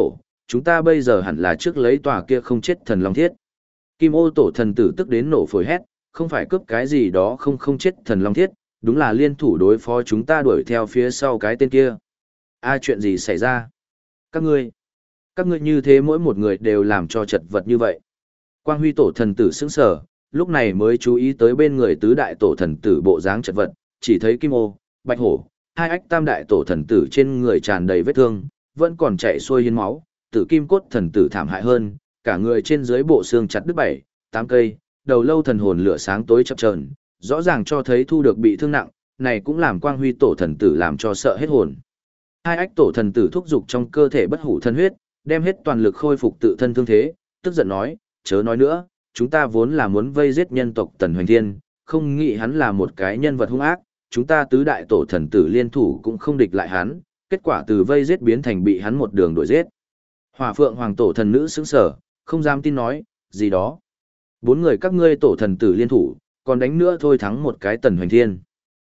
chúng ta bây giờ hẳn là trước lấy tòa kia không chết thần long thiết. Kim ô tổ thần tử tức đến nổ phổi hét, không phải cướp cái gì đó không chết thần long thiết, đúng là liên thủ đối phó chúng ta đuổi theo phía sau cái tên kia. Chuyện gì xảy ra? Các ngươi như thế mỗi một người đều làm cho chật vật như vậy. Quang Huy tổ thần tử sững sờ, lúc này mới chú ý tới bên người tứ đại tổ thần tử bộ dáng chật vật, chỉ thấy Kim ô, Bạch hổ, hai ách tam đại tổ thần tử trên người tràn đầy vết thương, vẫn còn chảy xuôi hiến máu, tử kim cốt thần tử thảm hại hơn, cả người trên dưới bộ xương chặt đứt 7, 8 cây, đầu lâu thần hồn lửa sáng tối chập chờn, rõ ràng cho thấy thu được bị thương nặng, này cũng làm Quang Huy tổ thần tử làm cho sợ hết hồn. Hai ách tổ thần tử thúc dục trong cơ thể bất hủ thân huyết, đem hết toàn lực khôi phục tự thân thương thế, tức giận nói, chớ nói nữa, chúng ta vốn là muốn vây giết nhân tộc Tần Hoành Thiên, không nghĩ hắn là một cái nhân vật hung ác, chúng ta tứ đại tổ thần tử liên thủ cũng không địch lại hắn, kết quả từ vây giết biến thành bị hắn một đường đuổi giết. Hỏa Phượng Hoàng tổ thần nữ sững sờ, không dám tin nói, gì đó. 4 người các ngươi tổ thần tử liên thủ, còn đánh nữa thôi thắng một cái Tần Hoành Thiên.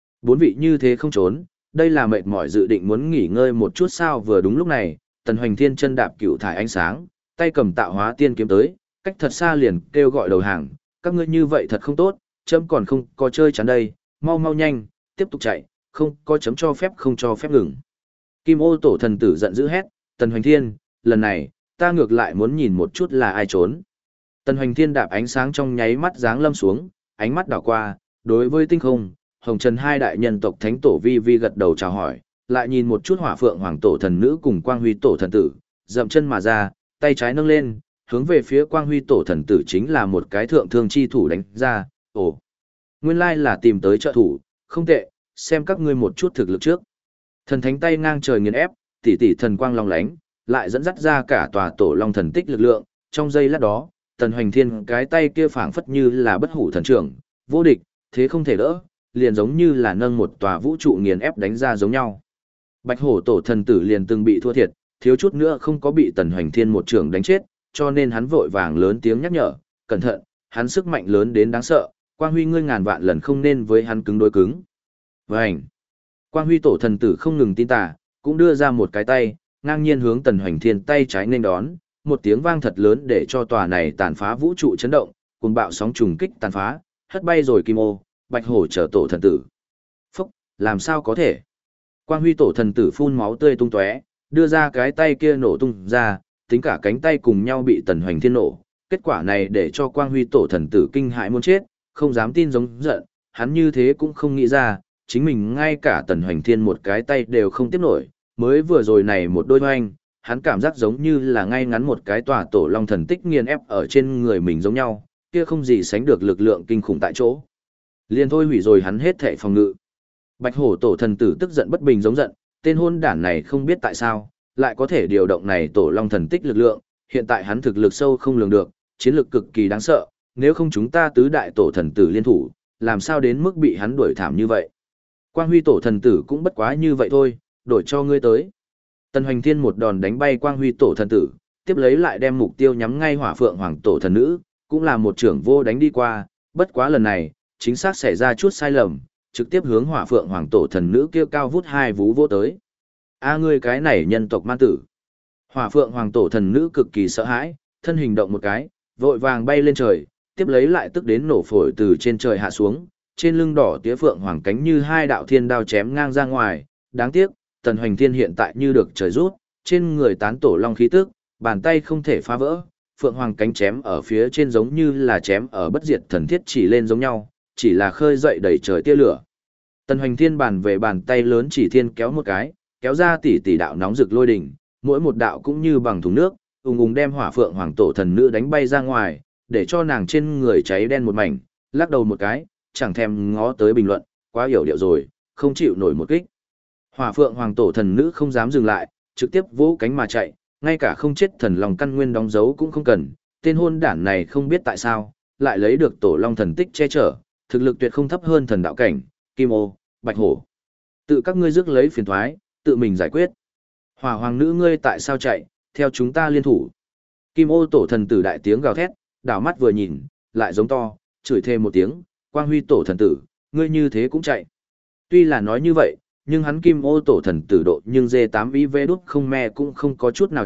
4 vị như thế không trốn, đây là mệt mỏi dự định muốn nghỉ ngơi một chút sao. Vừa đúng lúc này, Tần Hoành Thiên chân đạp cựu thải ánh sáng, tay cầm tạo hóa tiên kiếm tới, cách thật xa liền kêu gọi đầu hàng, các ngươi như vậy thật không tốt, chấm còn không có chơi chán đây, mau mau nhanh, tiếp tục chạy, không có chấm cho phép không cho phép ngừng. Kim ô tổ thần tử giận dữ hét, Tần Hoành Thiên, lần này, ta ngược lại muốn nhìn một chút là ai trốn. Tần Hoành Thiên đạp ánh sáng trong nháy mắt giáng lâm xuống, ánh mắt đảo qua, đối với tinh không, Hồng Trần hai đại nhân tộc thánh tổ vi vi gật đầu chào hỏi, lại nhìn một chút Hỏa Phượng Hoàng tổ thần nữ cùng Quang Huy tổ thần tử, dậm chân mà ra, tay trái nâng lên, hướng về phía Quang Huy tổ thần tử chính là một cái thượng thương chi thủ đánh ra. Ồ, nguyên lai là tìm tới trợ thủ, không tệ, xem các ngươi một chút thực lực trước. Thần thánh tay ngang trời nghiền ép, tỷ tỷ thần quang long lánh, lại dẫn dắt ra cả tòa tổ long thần tích lực lượng, trong giây lát đó, Tần Hoành Thiên cái tay kia phảng phất như là bất hủ thần trưởng, vô địch, thế không thể đỡ, liền giống như là nâng một tòa vũ trụ nghiền ép đánh ra giống nhau. Bạch hổ tổ thần tử liền từng bị thua thiệt, thiếu chút nữa không có bị Tần Hoành Thiên một trưởng đánh chết, cho nên hắn vội vàng lớn tiếng nhắc nhở, cẩn thận, hắn sức mạnh lớn đến đáng sợ, Quang Huy ngươi ngàn vạn lần không nên với hắn cứng đối cứng. Vành. Quang Huy tổ thần tử không ngừng tin tà, cũng đưa ra một cái tay, ngang nhiên hướng Tần Hoành Thiên tay trái nên đón, một tiếng vang thật lớn để cho tòa này tàn phá vũ trụ chấn động, cùng bạo sóng trùng kích tàn phá, hất bay rồi Kim ô, Bạch hổ trở tổ thần tử. Phúc, làm sao có thể? Quang Huy tổ thần tử phun máu tươi tung tóe, đưa ra cái tay kia nổ tung ra, tính cả cánh tay cùng nhau bị Tần Hoành Thiên nổ. Kết quả này để cho Quang Huy tổ thần tử kinh hãi muốn chết, không dám tin giống giận, hắn như thế cũng không nghĩ ra, chính mình ngay cả Tần Hoành Thiên một cái tay đều không tiếp nổi, mới vừa rồi này một đôi hoành, hắn cảm giác giống như là ngay ngắn một cái tòa tổ long thần tích nghiền ép ở trên người mình giống nhau, kia không gì sánh được lực lượng kinh khủng tại chỗ. Liền thôi hủy rồi hắn hết thảy phòng ngự. Bạch hổ tổ thần tử tức giận bất bình giống giận, tên hôn đản này không biết tại sao, lại có thể điều động này tổ long thần tích lực lượng, hiện tại hắn thực lực sâu không lường được, chiến lực cực kỳ đáng sợ, nếu không chúng ta tứ đại tổ thần tử liên thủ, làm sao đến mức bị hắn đuổi thảm như vậy. Quang Huy tổ thần tử cũng bất quá như vậy thôi, đổi cho ngươi tới. Tần Hoành Thiên một đòn đánh bay Quang Huy tổ thần tử, tiếp lấy lại đem mục tiêu nhắm ngay Hỏa Phượng Hoàng tổ thần nữ, cũng là một trưởng vô đánh đi qua, bất quá lần này, chính xác xảy ra chút sai lầm, trực tiếp hướng Hỏa Phượng Hoàng tổ thần nữ kia cao vút hai vú vô tới. Ngươi cái này nhân tộc man tử. Hỏa Phượng Hoàng tổ thần nữ cực kỳ sợ hãi, thân hình động một cái, vội vàng bay lên trời, tiếp lấy lại tức đến nổ phổi từ trên trời hạ xuống, trên lưng đỏ tía phượng hoàng cánh như hai đạo thiên đao chém ngang ra ngoài, đáng tiếc, Tần Hoành Thiên hiện tại như được trời rút, trên người tán tổ long khí tức, bàn tay không thể phá vỡ, phượng hoàng cánh chém ở phía trên giống như là chém ở bất diệt thần thiết chỉ lên giống nhau, chỉ là khơi dậy đầy trời tia lửa. Tần Hoành Thiên bàn về bàn tay lớn chỉ thiên kéo một cái, kéo ra tỷ tỷ đạo nóng rực lôi đỉnh, mỗi một đạo cũng như bằng thùng nước, ùng ùng đem Hỏa Phượng Hoàng tổ thần nữ đánh bay ra ngoài, để cho nàng trên người cháy đen một mảnh, lắc đầu một cái, chẳng thèm ngó tới bình luận, quá hiểu điệu rồi, không chịu nổi một kích. Hỏa Phượng Hoàng tổ thần nữ không dám dừng lại, trực tiếp vỗ cánh mà chạy, ngay cả không chết thần long căn nguyên đóng dấu cũng không cần, tên hôn đản này không biết tại sao, lại lấy được tổ long thần tích che chở, thực lực tuyệt không thấp hơn thần đạo cảnh, Kim ô, Bạch hổ. Tự các ngươi rước lấy phiền toái, tự mình giải quyết. Hỏa Hoàng nữ ngươi tại sao chạy, theo chúng ta liên thủ. Kim ô tổ thần tử đại tiếng gào thét, đảo mắt vừa nhìn, lại giống to, chửi thêm một tiếng, Quang Huy tổ thần tử, ngươi như thế cũng chạy. Tuy là nói như vậy, nhưng hắn Kim ô tổ thần tử độ nhưng D8 IV đút không me cũng không có chút nào chậm,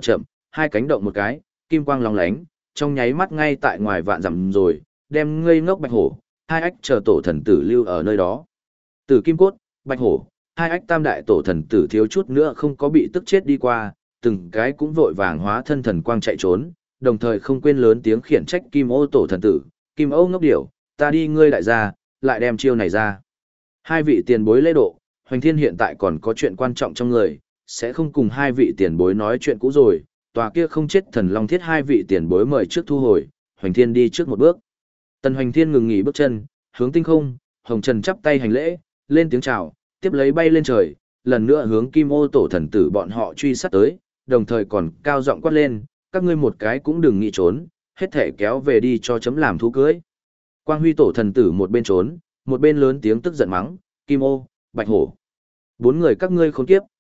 hai cánh động một cái, kim quang lóng lánh, trong nháy mắt ngay tại ngoài vạn dặm rồi, đem ngây ngốc bạch hổ, hai ách chờ tổ thần tử lưu ở nơi đó. Tử kim cốt, bạch hổ, hai ách tam đại tổ thần tử thiếu chút nữa không có bị tức chết đi qua, từng cái cũng vội vàng hóa thân thần quang chạy trốn, đồng thời không quên lớn tiếng khiển trách Kim Ô tổ thần tử, Kim Ô ngốc điểu, ta đi ngươi đại gia, lại đem chiêu này ra. Hai vị tiền bối lễ độ, Hoành Thiên hiện tại còn có chuyện quan trọng trong người, sẽ không cùng hai vị tiền bối nói chuyện cũ rồi, tòa kia không chết thần long thiết hai vị tiền bối mời trước thu hồi, Hoành Thiên đi trước một bước. Tần Hoành Thiên ngừng nghỉ bước chân, hướng tinh không, Hồng Trần chắp tay hành lễ, lên tiếng chào, tiếp lấy bay lên trời, lần nữa hướng Kim Ô tổ thần tử bọn họ truy sát tới, đồng thời còn cao giọng quát lên, các ngươi một cái cũng đừng nghĩ trốn, hết thể kéo về đi cho chấm làm thú cưới. Quang Huy tổ thần tử một bên trốn, một bên lớn tiếng tức giận mắng, Kim Ô, Bạch Hổ. Bốn người các ngươi khốn kiếp,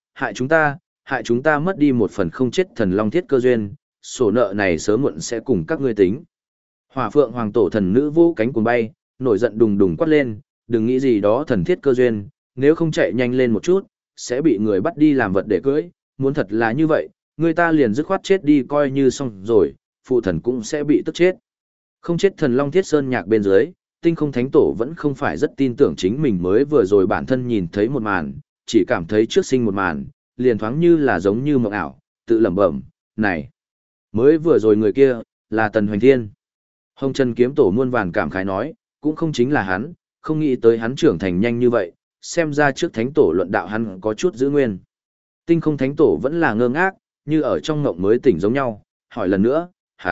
hại chúng ta mất đi một phần không chết thần long thiết cơ duyên, sổ nợ này sớm muộn sẽ cùng các ngươi tính. Hỏa Phượng Hoàng tổ thần nữ vũ cánh cuồng bay, nổi giận đùng đùng quát lên, đừng nghĩ gì đó thần thiết cơ duyên, nếu không chạy nhanh lên một chút, sẽ bị người bắt đi làm vật để cưới, muốn thật là như vậy, người ta liền dứt khoát chết đi coi như xong rồi, phụ thần cũng sẽ bị tức chết. Không chết thần long thiết sơn nhạc bên dưới, tinh không thánh tổ vẫn không phải rất tin tưởng chính mình mới vừa rồi bản thân nhìn thấy một màn, chỉ cảm thấy trước sinh một màn, liền thoáng như là giống như mộng ảo, tự lẩm bẩm, này, mới vừa rồi người kia, là Tần Hoành Thiên. Hồng Trần kiếm tổ muôn vàn cảm khái nói, cũng không chính là hắn, không nghĩ tới hắn trưởng thành nhanh như vậy, xem ra trước thánh tổ luận đạo hắn có chút giữ nguyên. Tinh không thánh tổ vẫn là ngơ ngác, như ở trong ngộng mới tỉnh giống nhau, hỏi lần nữa,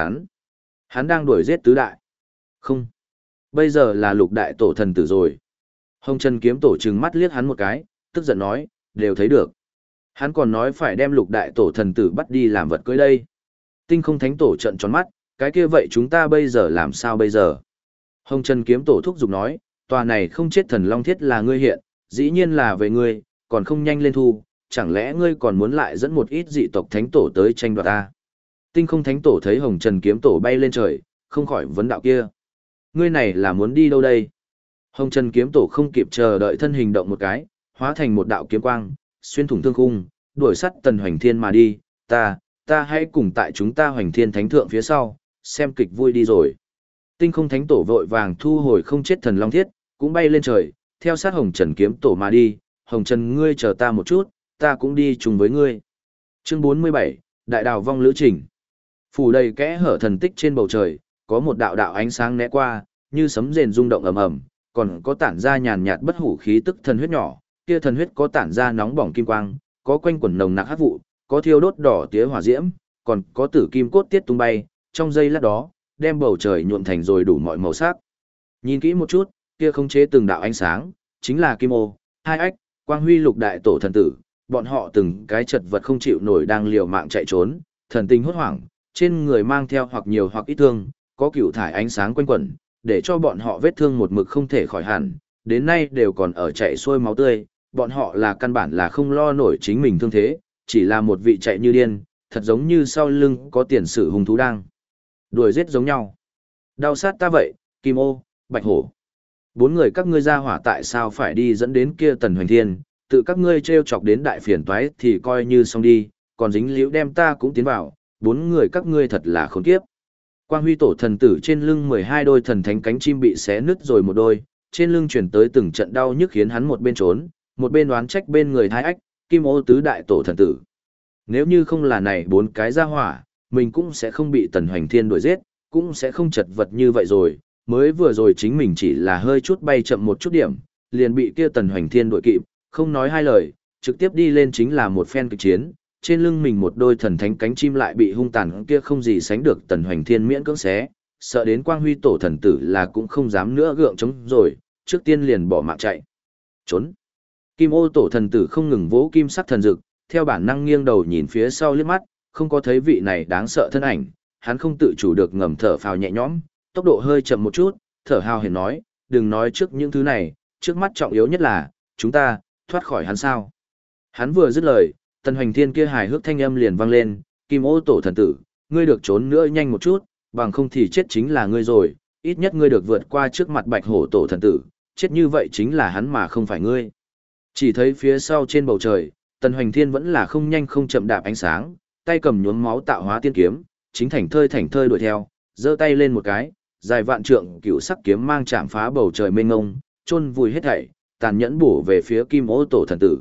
hắn đang đuổi giết tứ đại. Không, bây giờ là lục đại tổ thần tử rồi. Hồng Trần kiếm tổ trừng mắt liếc hắn một cái, tức giận nói, đều thấy được. Hắn còn nói phải đem lục đại tổ thần tử bắt đi làm vật cưới đây. Tinh không thánh tổ trợn tròn mắt, cái kia vậy chúng ta bây giờ làm sao bây giờ? Hồng Trần kiếm tổ thúc giục nói, tòa này không chết thần long thiết là ngươi hiện, dĩ nhiên là về ngươi, còn không nhanh lên thu, chẳng lẽ ngươi còn muốn lại dẫn một ít dị tộc thánh tổ tới tranh đoạt ta? Tinh không thánh tổ thấy Hồng Trần kiếm tổ bay lên trời, không khỏi vấn đạo kia. Ngươi này là muốn đi đâu đây? Hồng Trần kiếm tổ không kịp chờ đợi thân hình động một cái, hóa thành một đạo kiếm quang, xuyên thủng thương khung, đuổi sắt Tần Hoành Thiên mà đi, ta hãy cùng tại chúng ta Hoành Thiên thánh thượng phía sau, xem kịch vui đi rồi. Tinh không thánh tổ vội vàng thu hồi không chết thần long thiết, cũng bay lên trời, theo sát Hồng Trần kiếm tổ mà đi, Hồng Trần ngươi chờ ta một chút, ta cũng đi chung với ngươi. Chương 47, Đại đào vong lữ trình. Phủ đầy kẽ hở thần tích trên bầu trời, có một đạo đạo ánh sáng né qua, như sấm rền rung động ầm ầm, còn có tản ra nhàn nhạt bất hủ khí tức thần huyết nhỏ, kia thần huyết có tản ra nóng bỏng kim quang, có quanh quẩn nồng nặc hắc vụ, có thiêu đốt đỏ tía hỏa diễm, còn có tử kim cốt tiết tung bay, trong giây lát đó, đem bầu trời nhuộm thành rồi đủ mọi màu sắc. Nhìn kỹ một chút, kia khống chế từng đạo ánh sáng, chính là Kim Ô, hai ách, Quang Huy lục đại tổ thần tử, bọn họ từng cái chật vật không chịu nổi đang liều mạng chạy trốn, thần tình hốt hoảng, trên người mang theo hoặc nhiều hoặc ít thương, có cựu thải ánh sáng quanh quẩn, để cho bọn họ vết thương một mực không thể khỏi hẳn, đến nay đều còn ở chạy xuôi máu tươi, bọn họ là căn bản là không lo nổi chính mình thương thế, chỉ là một vị chạy như điên, thật giống như sau lưng có tiền sử hung thú đang đuổi giết giống nhau. Đau sát ta vậy, Kim Ô, Bạch Hổ. Bốn người các ngươi ra hỏa tại sao phải đi dẫn đến kia Tần Hoành Thiên, tự các ngươi trêu chọc đến đại phiền toái thì coi như xong đi, còn dính liễu đem ta cũng tiến vào, bốn người các ngươi thật là khốn kiếp. Quang Huy tổ thần tử trên lưng 12 đôi thần thánh cánh chim bị xé nứt rồi một đôi, trên lưng chuyển tới từng trận đau nhức khiến hắn một bên trốn, một bên đoán trách bên người Thái Ách, Kim Ô tứ đại tổ thần tử. Nếu như không là này bốn cái ra hỏa, mình cũng sẽ không bị Tần Hoành Thiên đuổi giết, cũng sẽ không chật vật như vậy rồi, mới vừa rồi chính mình chỉ là hơi chút bay chậm một chút điểm, liền bị kia Tần Hoành Thiên đuổi kịp, không nói hai lời, trực tiếp đi lên chính là một phen kịch chiến, trên lưng mình một đôi thần thánh cánh chim lại bị hung tàn kia không gì sánh được Tần Hoành Thiên miễn cưỡng xé, sợ đến Quang Huy tổ thần tử là cũng không dám nữa gượng chống rồi, trước tiên liền bỏ mạng chạy. Trốn. Kim Ô tổ thần tử không ngừng vỗ kim sắc thần dực, theo bản năng nghiêng đầu nhìn phía sau liếc mắt, không có thấy vị này đáng sợ thân ảnh, hắn không tự chủ được ngầm thở phào nhẹ nhõm, tốc độ hơi chậm một chút, thở hào hển nói, đừng nói trước những thứ này, trước mắt trọng yếu nhất là, chúng ta, thoát khỏi hắn sao. Hắn vừa dứt lời, Tần Hoành Thiên kia hài hước thanh âm liền vang lên, Kim Ô tổ thần tử, ngươi được trốn nữa nhanh một chút, bằng không thì chết chính là ngươi rồi, ít nhất ngươi được vượt qua trước mặt Bạch Hổ tổ thần tử, chết như vậy chính là hắn mà không phải ngươi. Chỉ thấy phía sau trên bầu trời, Tần Hoành Thiên vẫn là không nhanh không chậm đạp ánh sáng, tay cầm nhuốm máu tạo hóa tiên kiếm, chính thảnh thơi đuổi theo, giơ tay lên một cái, dài vạn trượng cựu sắc kiếm mang chạm phá bầu trời mênh mông, chôn vùi hết thảy, tàn nhẫn bổ về phía Kim Ô Tổ thần tử.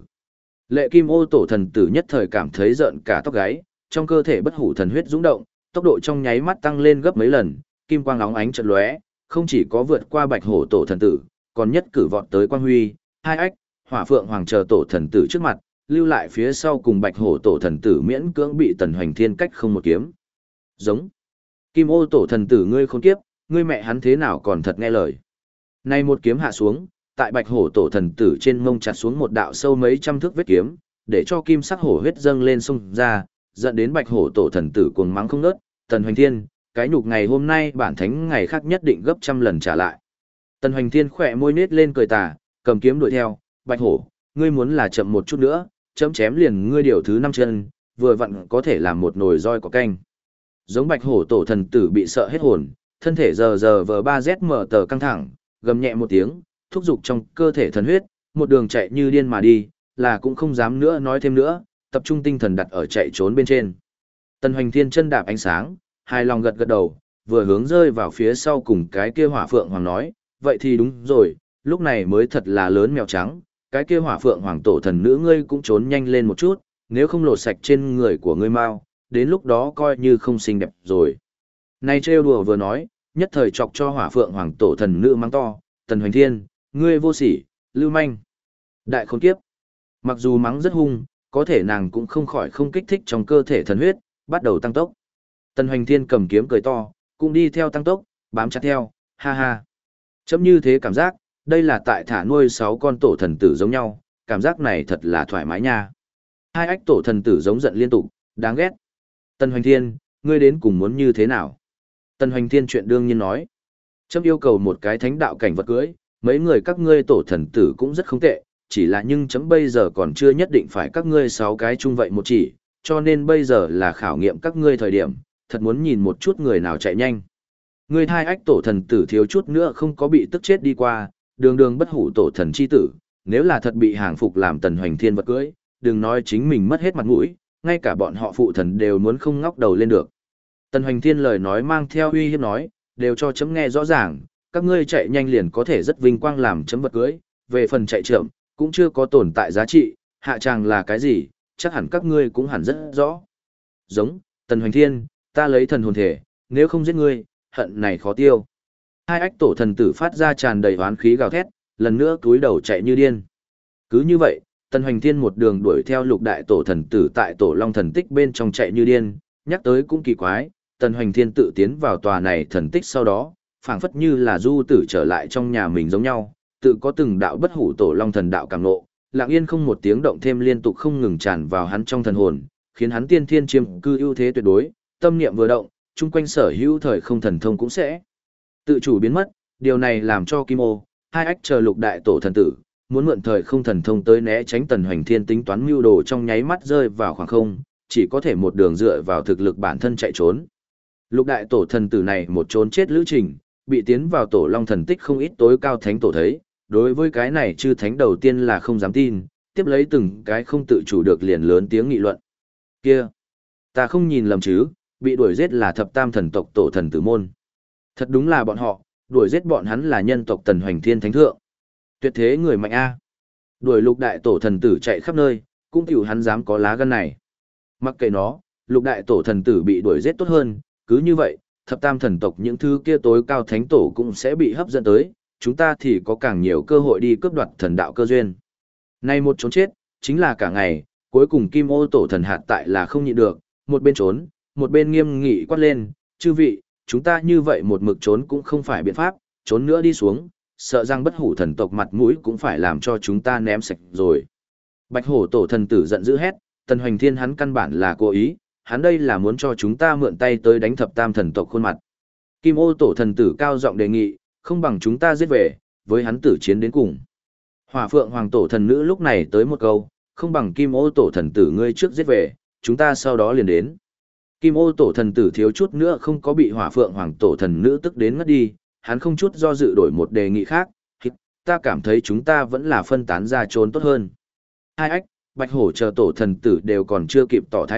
Lệ Kim Ô Tổ thần tử nhất thời cảm thấy rợn cả tóc gáy, trong cơ thể bất hủ thần huyết dũng động, tốc độ trong nháy mắt tăng lên gấp mấy lần, kim quang óng ánh chợt lóe, không chỉ có vượt qua Bạch Hổ Tổ thần tử, còn nhất cử vọt tới Quang Huy, Hai Ách, Hỏa Phượng Hoàng chờ tổ thần tử trước mặt, lưu lại phía sau cùng Bạch Hổ Tổ thần tử miễn cưỡng bị Tần Hoành Thiên cách không một kiếm. Giống. Kim Ô Tổ thần tử ngươi khốn kiếp, ngươi mẹ hắn thế nào còn thật nghe lời. Nay một kiếm hạ xuống, tại Bạch Hổ Tổ thần tử trên mông chặt xuống một đạo sâu mấy trăm thước vết kiếm, để cho kim sắc hổ huyết dâng lên sông ra, dẫn đến Bạch Hổ Tổ thần tử cuồng mắng không ngớt, Tần Hoành Thiên, cái nhục ngày hôm nay bản thánh ngày khác nhất định gấp trăm lần trả lại. Tần Hoành Thiên khỏe môi nết lên cười tà, cầm kiếm đuổi theo, Bạch Hổ, ngươi muốn là chậm một chút nữa, chấm chém liền ngươi điều thứ 5 chân, vừa vặn có thể làm một nồi roi có canh. Giống Bạch Hổ Tổ thần tử bị sợ hết hồn, thân thể giờ vờ 3Z mở tờ căng thẳng, gầm nhẹ một tiếng, thúc giục trong cơ thể thần huyết, một đường chạy như điên mà đi, là cũng không dám nữa nói thêm nữa, tập trung tinh thần đặt ở chạy trốn bên trên. Tần Hoành Thiên chân đạp ánh sáng, hài lòng gật gật đầu, vừa hướng rơi vào phía sau cùng cái kia Hỏa Phượng Hoàng nói, vậy thì đúng rồi, lúc này mới thật là lớn mèo trắng, cái kia Hỏa Phượng Hoàng tổ thần nữ ngươi cũng trốn nhanh lên một chút, nếu không lột sạch trên người của ngươi mau, đến lúc đó coi như không xinh đẹp rồi. Này trêu đùa vừa nói, nhất thời chọc cho Hỏa Phượng Hoàng tổ thần nữ mắng to, Tần Hoành Thiên, ngươi vô sỉ, lưu manh, đại khốn kiếp. Mặc dù mắng rất hung, có thể nàng cũng không khỏi không kích thích trong cơ thể thần huyết, bắt đầu tăng tốc. Tần Hoành Thiên cầm kiếm cười to, cũng đi theo tăng tốc, bám chặt theo, ha ha. Chấm như thế cảm giác, đây là tại thả nuôi 6 con tổ thần tử giống nhau, cảm giác này thật là thoải mái nha. Hai Ách tổ thần tử giống giận liên tục, đáng ghét. Tần Hoành Thiên, ngươi đến cùng muốn như thế nào? Tần Hoành Thiên chuyện đương nhiên nói. Chấm yêu cầu một cái thánh đạo cảnh vật cưới, mấy người các ngươi tổ thần tử cũng rất không tệ, chỉ là nhưng chấm bây giờ còn chưa nhất định phải các ngươi 6 cái chung vậy một chỉ, cho nên bây giờ là khảo nghiệm các ngươi thời điểm, thật muốn nhìn một chút người nào chạy nhanh. Ngươi Hai Ách tổ thần tử thiếu chút nữa không có bị tức chết đi qua, đường đường bất hủ tổ thần chi tử, nếu là thật bị hàng phục làm Tần Hoành Thiên vật cưới, đừng nói chính mình mất hết mặt mũi, ngay cả bọn họ phụ thần đều muốn không ngóc đầu lên được. Tần Hoành Thiên lời nói mang theo uy hiếp nói, đều cho chấm nghe rõ ràng, các ngươi chạy nhanh liền có thể rất vinh quang làm chấm vật cưới, về phần chạy chậm, cũng chưa có tồn tại giá trị, hạ tràng là cái gì, chắc hẳn các ngươi cũng hẳn rất rõ. Giống, Tần Hoành Thiên, ta lấy thần hồn thể, nếu không giết ngươi, hận này khó tiêu. Hai Ách tổ thần tử phát ra tràn đầy oán khí gào thét, lần nữa túi đầu chạy như điên. Cứ như vậy, Tần Hoành Thiên một đường đuổi theo lục đại tổ thần tử tại tổ long thần tích bên trong chạy như điên, nhắc tới cũng kỳ quái, Tần Hoành Thiên tự tiến vào tòa này thần tích sau đó, phảng phất như là du tử trở lại trong nhà mình giống nhau, tự có từng đạo bất hủ tổ long thần đạo cảm ngộ, lặng yên không một tiếng động thêm liên tục không ngừng tràn vào hắn trong thần hồn, khiến hắn tiên thiên chiêm cư ưu thế tuyệt đối, tâm niệm vừa động, chung quanh sở hữu thời không thần thông cũng sẽ tự chủ biến mất, điều này làm cho Kim Ô, Hai Ách chờ lục đại tổ thần tử, muốn mượn thời không thần thông tới né tránh Tần Hoành Thiên tính toán mưu đồ trong nháy mắt rơi vào khoảng không, chỉ có thể một đường dựa vào thực lực bản thân chạy trốn. Lục đại tổ thần tử này một trốn chết lữ trình, bị tiến vào tổ long thần tích không ít tối cao thánh tổ thấy, đối với cái này chư thánh đầu tiên là không dám tin, tiếp lấy từng cái không tự chủ được liền lớn tiếng nghị luận. Kia, ta không nhìn lầm chứ, bị đuổi giết là thập tam thần tộc tổ thần tử môn. Thật đúng là bọn họ, đuổi giết bọn hắn là nhân tộc Tần Hoành Thiên thánh thượng. Tuyệt thế người mạnh a. Đuổi lục đại tổ thần tử chạy khắp nơi, cũng tiểu hắn dám có lá gan này. Mặc kệ nó, lục đại tổ thần tử bị đuổi giết tốt hơn, cứ như vậy, thập tam thần tộc những thứ kia tối cao thánh tổ cũng sẽ bị hấp dẫn tới, chúng ta thì có càng nhiều cơ hội đi cướp đoạt thần đạo cơ duyên. Nay một trốn chết, chính là cả ngày, cuối cùng Kim Ô tổ thần hạt tại là không nhịn được, một bên trốn, một bên nghiêm nghị quát lên, chư vị, chúng ta như vậy một mực trốn cũng không phải biện pháp, trốn nữa đi xuống, sợ rằng bất hủ thần tộc mặt mũi cũng phải làm cho chúng ta ném sạch rồi. Bạch hổ tổ thần tử giận dữ hét, Tần Hoành Thiên hắn căn bản là cố ý, hắn đây là muốn cho chúng ta mượn tay tới đánh thập tam thần tộc khuôn mặt. Kim Ô tổ thần tử cao giọng đề nghị, không bằng chúng ta giết về, với hắn tử chiến đến cùng. Hỏa Phượng Hoàng tổ thần nữ lúc này tới một câu, không bằng Kim Ô tổ thần tử ngươi trước giết về, chúng ta sau đó liền đến. Kim Ô tổ thần tử thiếu chút nữa không có bị Hỏa Phượng Hoàng tổ thần nữ tức đến ngất đi, hắn không chút do dự đổi một đề nghị khác, ta cảm thấy chúng ta vẫn là phân tán ra trốn tốt hơn. Hai Ách, Bạch Hổ chờ tổ thần tử đều còn chưa kịp tỏ thái độ,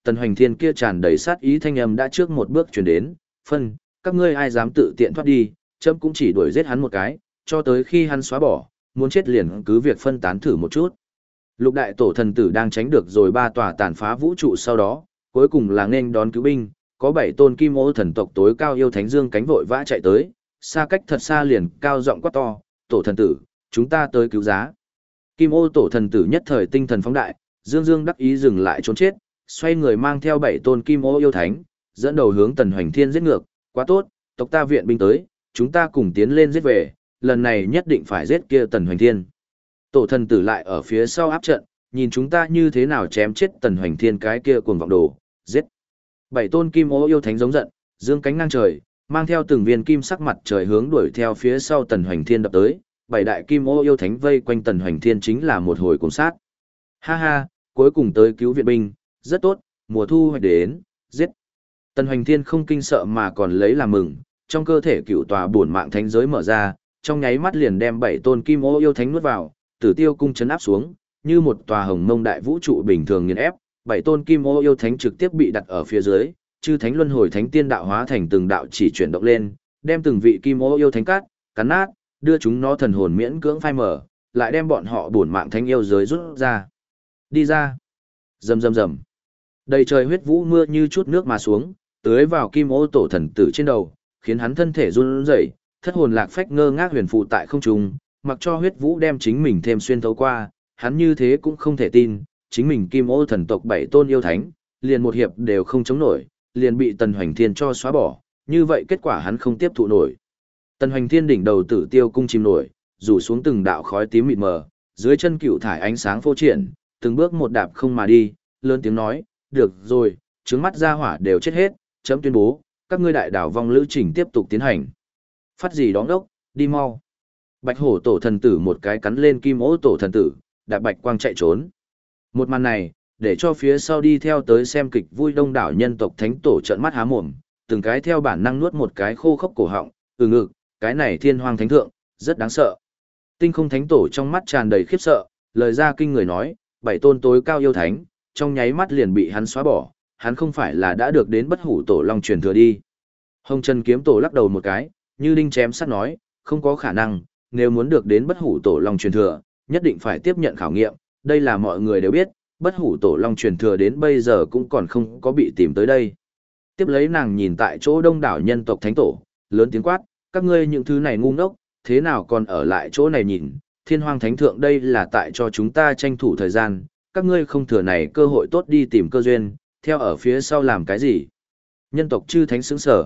Tần Hoành Thiên kia tràn đầy sát ý thanh âm đã trước một bước truyền đến, phân, các ngươi ai dám tự tiện thoát đi, chấm cũng chỉ đuổi giết hắn một cái, cho tới khi hắn xóa bỏ, muốn chết liền cứ việc phân tán thử một chút. Lục đại tổ thần tử đang tránh được rồi 3 tòa tàn phá vũ trụ sau đó, cuối cùng là nên đón cứu binh, có 7 tôn kim ô thần tộc tối cao yêu thánh dương cánh vội vã chạy tới, xa cách thật xa liền cao giọng quát to, tổ thần tử, chúng ta tới cứu giá. Kim ô tổ thần tử nhất thời tinh thần phóng đại, dương dương đắc ý dừng lại trốn chết, xoay người mang theo 7 tôn kim ô yêu thánh, dẫn đầu hướng Tần Hoành Thiên giết ngược, quá tốt, tộc ta viện binh tới, chúng ta cùng tiến lên giết về, lần này nhất định phải giết kia Tần Hoành Thiên. Tổ thần tử lại ở phía sau áp trận, nhìn chúng ta như thế nào chém chết Tần Hoành Thiên cái kia cuồng vọng đồ, giết. 7 tôn kim ô yêu thánh giống giận, dương cánh ngang trời, mang theo từng viên kim sắc mặt trời hướng đuổi theo phía sau Tần Hoành Thiên đập tới, 7 đại kim ô yêu thánh vây quanh Tần Hoành Thiên chính là một hồi cuồng sát. Ha ha, cuối cùng tới cứu viện binh, rất tốt, mùa thu hoạch đến, giết. Tần Hoành Thiên không kinh sợ mà còn lấy làm mừng, trong cơ thể cựu tòa bổn mạng thánh giới mở ra, trong nháy mắt liền đem 7 tôn kim ô yêu thánh nuốt vào, Tử Tiêu cung chấn áp xuống, như một tòa hồng mông đại vũ trụ bình thường nghiền ép, 7 tôn kim ô yêu thánh trực tiếp bị đặt ở phía dưới, chư thánh luân hồi thánh tiên đạo hóa thành từng đạo chỉ chuyển động lên, đem từng vị kim ô yêu thánh cắn nát, đưa chúng nó thần hồn miễn cưỡng phai mở, lại đem bọn họ bổn mạng thánh yêu giới rút ra. Đi ra. Rầm rầm rầm. Đầy trời huyết vũ mưa như chút nước mà xuống, tưới vào kim ô tổ thần tử trên đầu, khiến hắn thân thể run rẩy, thất hồn lạc phách ngơ ngác huyền phụ tại không trung, mặc cho huyết vũ đem chính mình thêm xuyên thấu qua, hắn như thế cũng không thể tin, chính mình kim ô thần tộc 7 tôn yêu thánh, liền một hiệp đều không chống nổi, liền bị Tần Hoành Thiên cho xóa bỏ, như vậy kết quả hắn không tiếp thụ nổi. Tần Hoành Thiên đỉnh đầu Tử Tiêu cung chìm nổi, rủ xuống từng đạo khói tím mịt mờ, dưới chân cựu thải ánh sáng phô triển, từng bước một đạp không mà đi, lớn tiếng nói, được rồi, trứng mắt ra hỏa đều chết hết, chấm tuyên bố, các ngươi đại đảo vong lữ trình tiếp tục tiến hành. Phát gì đón đốc, đi mau. Bạch hổ tổ thần tử một cái cắn lên kim ố tổ thần tử, đạp bạch quang chạy trốn. Một màn này, để cho phía sau đi theo tới xem kịch vui đông đảo nhân tộc thánh tổ trợn mắt há mồm, từng cái theo bản năng nuốt một cái khô khốc cổ họng, ngực, cái này thiên hoàng thánh thượng, rất đáng sợ. Tinh không thánh tổ trong mắt tràn đầy khiếp sợ, lời ra kinh người nói, 7 tôn tối cao yêu thánh, trong nháy mắt liền bị hắn xóa bỏ, hắn không phải là đã được đến bất hủ tổ long truyền thừa đi. Hồng Trần kiếm tổ lắc đầu một cái, như đinh chém sắt nói, không có khả năng, nếu muốn được đến bất hủ tổ long truyền thừa, nhất định phải tiếp nhận khảo nghiệm, đây là mọi người đều biết, bất hủ tổ long truyền thừa đến bây giờ cũng còn không có bị tìm tới đây. Tiếp lấy nàng nhìn tại chỗ đông đảo nhân tộc thánh tổ, lớn tiếng quát, các ngươi những thứ này ngu ngốc, thế nào còn ở lại chỗ này nhìn, thiên hoàng thánh thượng đây là tại cho chúng ta tranh thủ thời gian, các ngươi không thừa này cơ hội tốt đi tìm cơ duyên, theo ở phía sau làm cái gì. Nhân tộc chư thánh sững sở,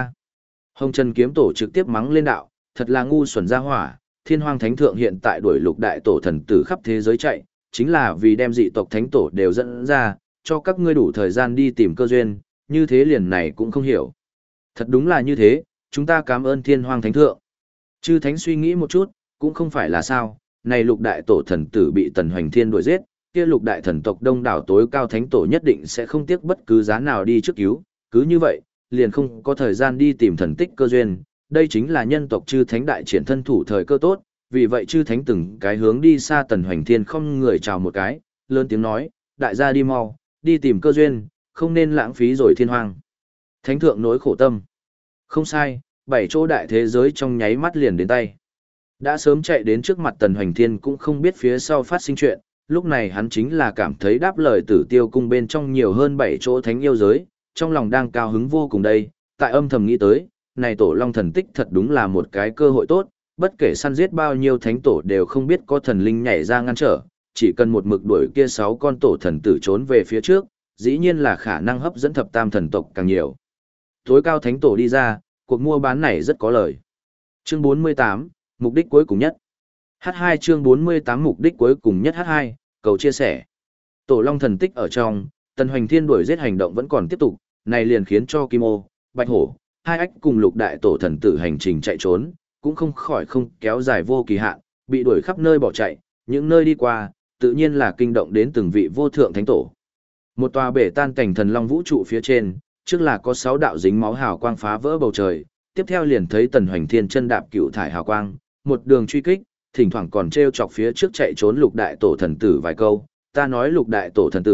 Hồng Trần kiếm tổ trực tiếp mắng lên đạo, thật là ngu xuẩn ra hỏa, thiên hoàng thánh thượng hiện tại đuổi lục đại tổ thần tử khắp thế giới chạy, chính là vì đem dị tộc thánh tổ đều dẫn ra, cho các ngươi đủ thời gian đi tìm cơ duyên, như thế liền này cũng không hiểu. Thật đúng là như thế, chúng ta cảm ơn thiên hoàng thánh thượng. Chư thánh suy nghĩ một chút, cũng không phải là sao, này lục đại tổ thần tử bị Tần Hoành Thiên đuổi giết, kia lục đại thần tộc đông đảo tối cao thánh tổ nhất định sẽ không tiếc bất cứ giá nào đi trước cứu, cứ như vậy, liền không có thời gian đi tìm thần tích cơ duyên, đây chính là nhân tộc chư thánh đại triển thân thủ thời cơ tốt, vì vậy chư thánh từng cái hướng đi xa Tần Hoành Thiên không người chào một cái, lớn tiếng nói, đại gia đi mau, đi tìm cơ duyên, không nên lãng phí rồi thiên hoàng. Thánh thượng nỗi khổ tâm. Không sai, 7 chỗ đại thế giới trong nháy mắt liền đến tay. Đã sớm chạy đến trước mặt Tần Hoành Thiên cũng không biết phía sau phát sinh chuyện, lúc này hắn chính là cảm thấy đáp lời Tử Tiêu cung bên trong nhiều hơn 7 chỗ thánh yêu giới, trong lòng đang cao hứng vô cùng đây, tại âm thầm nghĩ tới, này tổ long thần tích thật đúng là một cái cơ hội tốt, bất kể săn giết bao nhiêu thánh tổ đều không biết có thần linh nhảy ra ngăn trở, chỉ cần một mực đuổi kia 6 con tổ thần tử trốn về phía trước, dĩ nhiên là khả năng hấp dẫn thập tam thần tộc càng nhiều. Tối cao thánh tổ đi ra, cuộc mua bán này rất có lời. Chương 48, mục đích cuối cùng nhất. H2 chương 48 mục đích cuối cùng nhất H2, cầu chia sẻ. Tổ long thần tích ở trong, Tần Hoành Thiên đuổi giết hành động vẫn còn tiếp tục, này liền khiến cho Kim Ô, Bạch Hổ, hai ách cùng lục đại tổ thần tử hành trình chạy trốn, cũng không khỏi không kéo dài vô kỳ hạn, bị đuổi khắp nơi bỏ chạy, những nơi đi qua, tự nhiên là kinh động đến từng vị vô thượng thánh tổ. Một tòa bể tan cảnh thần long vũ trụ phía trên, trước là có 6 đạo dính máu hào quang phá vỡ bầu trời, tiếp theo liền thấy Tần Hoành Thiên chân đạp cựu thải hào quang, một đường truy kích, thỉnh thoảng còn treo chọc phía trước chạy trốn lục đại tổ thần tử vài câu, ta nói lục đại tổ thần tử,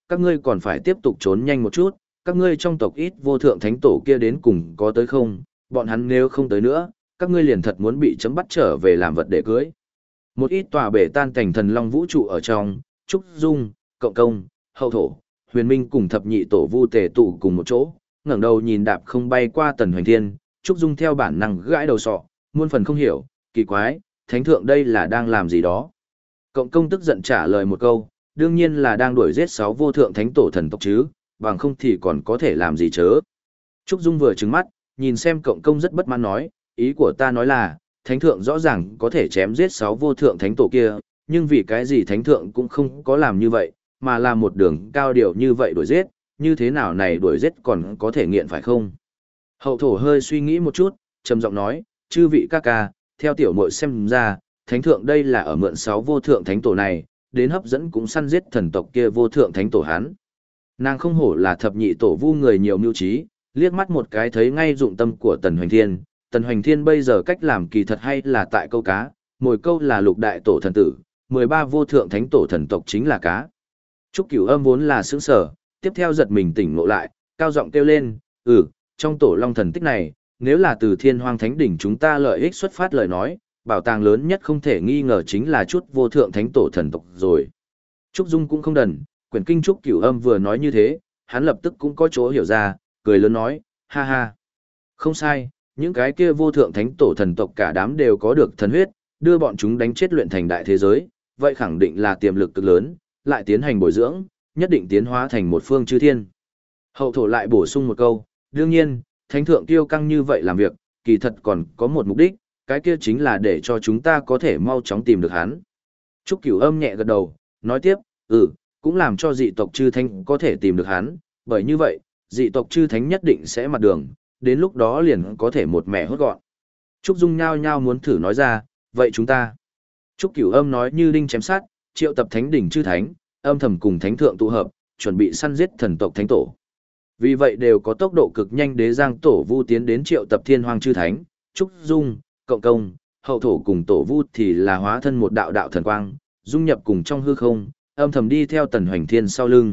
các ngươi còn phải tiếp tục trốn nhanh một chút, các ngươi trong tộc ít vô thượng thánh tổ kia đến cùng có tới không, bọn hắn nếu không tới nữa, các ngươi liền thật muốn bị chấm bắt trở về làm vật để cưới. Một ít tòa bể tan cảnh thần long vũ trụ ở trong, Trúc Dung, Cộng Công, Hậu Thổ, Huyền Minh cùng thập nhị tổ vu tề tụ cùng một chỗ, ngẩng đầu nhìn đạp không bay qua Tần Hoành Thiên, Trúc Dung theo bản năng gãi đầu sọ, muôn phần không hiểu, kỳ quái, thánh thượng đây là đang làm gì đó. Cộng Công tức giận trả lời một câu, đương nhiên là đang đuổi giết 6 vô thượng thánh tổ thần tộc chứ, bằng không thì còn có thể làm gì chớ. Trúc Dung vừa trừng mắt, nhìn xem Cộng Công rất bất mãn nói, ý của ta nói là, thánh thượng rõ ràng có thể chém giết 6 vô thượng thánh tổ kia, nhưng vì cái gì thánh thượng cũng không có làm như vậy, mà là một đường cao điệu như vậy đuổi giết, như thế nào này đuổi giết còn có thể nghiện phải không? Hậu Thổ hơi suy nghĩ một chút, trầm giọng nói, chư vị ca ca, theo tiểu muội xem ra, thánh thượng đây là ở mượn 6 vô thượng thánh tổ này, đến hấp dẫn cũng săn giết thần tộc kia vô thượng thánh tổ hắn. Nàng không hổ là thập nhị tổ vu người nhiều mưu trí, liếc mắt một cái thấy ngay dụng tâm của Tần Hoành Thiên. Tần Hoành Thiên bây giờ cách làm kỳ thật hay là tại câu cá, mồi câu là lục đại tổ thần tử, 13 vô thượng thánh tổ thần tộc chính là cá. Trúc Cửu Âm vốn là sững sở, tiếp theo giật mình tỉnh ngộ lại, cao giọng kêu lên, trong tổ long thần tích này, nếu là từ Thiên Hoang Thánh đỉnh chúng ta lợi ích xuất phát lời nói, bảo tàng lớn nhất không thể nghi ngờ chính là chút vô thượng thánh tổ thần tộc rồi. Trúc Dung cũng không đần, quyển kinh Trúc Cửu Âm vừa nói như thế, hắn lập tức cũng có chỗ hiểu ra, cười lớn nói, ha ha. Không sai, những cái kia vô thượng thánh tổ thần tộc cả đám đều có được thần huyết, đưa bọn chúng đánh chết luyện thành đại thế giới, vậy khẳng định là tiềm lực cực lớn, lại tiến hành bồi dưỡng, nhất định tiến hóa thành một phương chư thiên. Hậu Thổ lại bổ sung một câu, đương nhiên, thánh thượng kiêu căng như vậy làm việc, kỳ thật còn có một mục đích, cái kia chính là để cho chúng ta có thể mau chóng tìm được hắn. Trúc Cửu Âm nhẹ gật đầu, nói tiếp, cũng làm cho dị tộc chư thánh có thể tìm được hắn, bởi như vậy, dị tộc chư thánh nhất định sẽ mặt đường, đến lúc đó liền có thể một mẻ hốt gọn. Trúc Dung nhao nhao muốn thử nói ra, vậy chúng ta. Trúc Cửu Âm nói như đinh chém sát, triệu tập thánh đỉnh chư thánh, âm thầm cùng thánh thượng tụ hợp, chuẩn bị săn giết thần tộc thánh tổ. Vì vậy đều có tốc độ cực nhanh đế giang tổ vu tiến đến triệu tập thiên hoàng chư thánh, Trúc Dung, Cộng Công, Hậu Thổ cùng tổ vu thì là hóa thân một đạo đạo thần quang, dung nhập cùng trong hư không, âm thầm đi theo Tần Hoành Thiên sau lưng.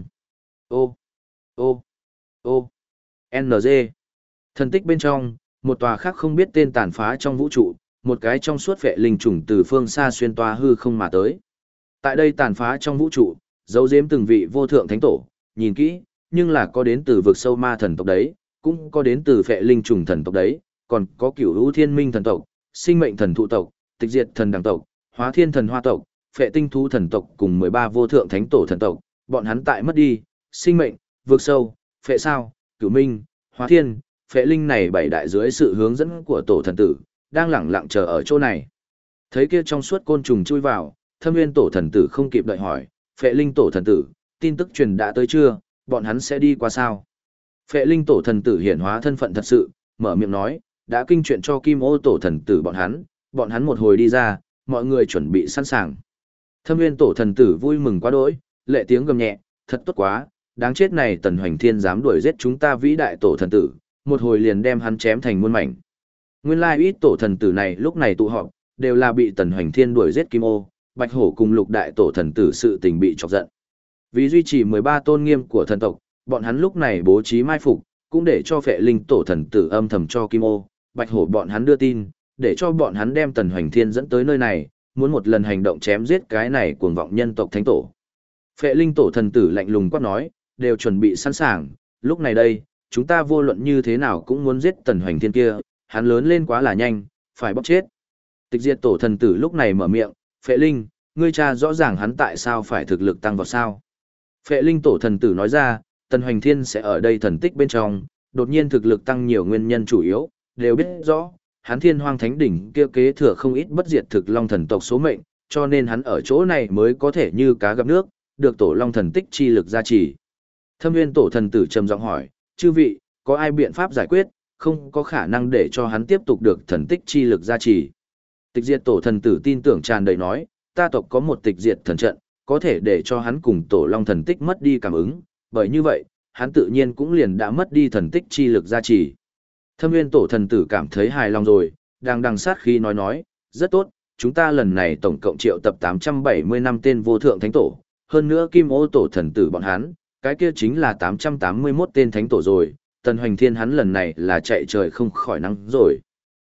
Ô, ô, ô, NG. Thần tích bên trong, một tòa khác không biết tên tàn phá trong vũ trụ, một cái trong suốt vệ linh trùng từ phương xa xuyên toa hư không mà tới. Tại đây tàn phá trong vũ trụ, giấu giếm từng vị vô thượng thánh tổ, nhìn kỹ, nhưng là có đến từ vực sâu ma thần tộc đấy, cũng có đến từ vệ linh trùng thần tộc đấy, còn có cửu hữu thiên minh thần tộc, sinh mệnh thần thụ tộc, tịch diệt thần đằng tộc, hóa thiên thần hoa tộc, phệ tinh thú thần tộc cùng 13 vô thượng thánh tổ thần tộc, bọn hắn tại mất đi, sinh mệnh, vực sâu, phệ sao, cửu minh, hóa thiên, phệ linh này bảy đại dưới sự hướng dẫn của tổ thần tử, đang lẳng lặng chờ ở chỗ này. Thấy kia trong suốt côn trùng chui vào, Thâm Nguyên tổ thần tử không kịp đợi hỏi, phệ linh tổ thần tử, tin tức truyền đã tới chưa, bọn hắn sẽ đi qua sao? Phệ linh tổ thần tử hiển hóa thân phận thật sự, mở miệng nói, đã kinh chuyện cho Kim Ô tổ thần tử bọn hắn một hồi đi ra, mọi người chuẩn bị sẵn sàng. Thâm Nguyên tổ thần tử vui mừng quá đỗi, lệ tiếng gầm nhẹ, thật tốt quá, đáng chết này Tần Hoành Thiên dám đuổi giết chúng ta vĩ đại tổ thần tử, một hồi liền đem hắn chém thành muôn mảnh. Nguyên lai ít tổ thần tử này lúc này tụ họp, đều là bị Tần Hoành Thiên đuổi giết Kim Ô, Bạch Hổ cùng lục đại tổ thần tử sự tình bị chọc giận. Vì duy trì 13 tôn nghiêm của thần tộc, bọn hắn lúc này bố trí mai phục, cũng để cho phệ linh tổ thần tử âm thầm cho Kim Ô, Bạch Hổ bọn hắn đưa tin, để cho bọn hắn đem Tần Hoành Thiên dẫn tới nơi này, muốn một lần hành động chém giết cái này cuồng vọng nhân tộc thánh tổ. Phệ linh tổ thần tử lạnh lùng quát nói, đều chuẩn bị sẵn sàng, lúc này đây, chúng ta vô luận như thế nào cũng muốn giết Tần Hoành Thiên kia, hắn lớn lên quá là nhanh, phải bóc chết. Tịch diệt tổ thần tử lúc này mở miệng, Phệ linh, ngươi cha rõ ràng hắn tại sao phải thực lực tăng vào sao. Phệ linh tổ thần tử nói ra, Tần Hoành Thiên sẽ ở đây thần tích bên trong, đột nhiên thực lực tăng nhiều nguyên nhân chủ yếu, đều biết rõ, hắn Thiên Hoang Thánh đỉnh kia kế thừa không ít bất diệt thực long thần tộc số mệnh, cho nên hắn ở chỗ này mới có thể như cá gặp nước, được tổ long thần tích chi lực gia trì. Thâm Nguyên tổ thần tử trầm giọng hỏi, chư vị, có ai biện pháp giải quyết, không có khả năng để cho hắn tiếp tục được thần tích chi lực gia trì. Tịch diệt tổ thần tử tin tưởng tràn đầy nói, ta tộc có một tịch diệt thần trận, có thể để cho hắn cùng tổ long thần tích mất đi cảm ứng, bởi như vậy, hắn tự nhiên cũng liền đã mất đi thần tích chi lực gia trì. Thâm Nguyên tổ thần tử cảm thấy hài lòng rồi, đang đằng sát khí nói, rất tốt, chúng ta lần này tổng cộng triệu tập 875 tên vô thượng thánh tổ, hơn nữa Kim Ô tổ thần tử bọn hắn, cái kia chính là 881 tên thánh tổ rồi, Tần Hoành Thiên hắn lần này là chạy trời không khỏi nắng rồi.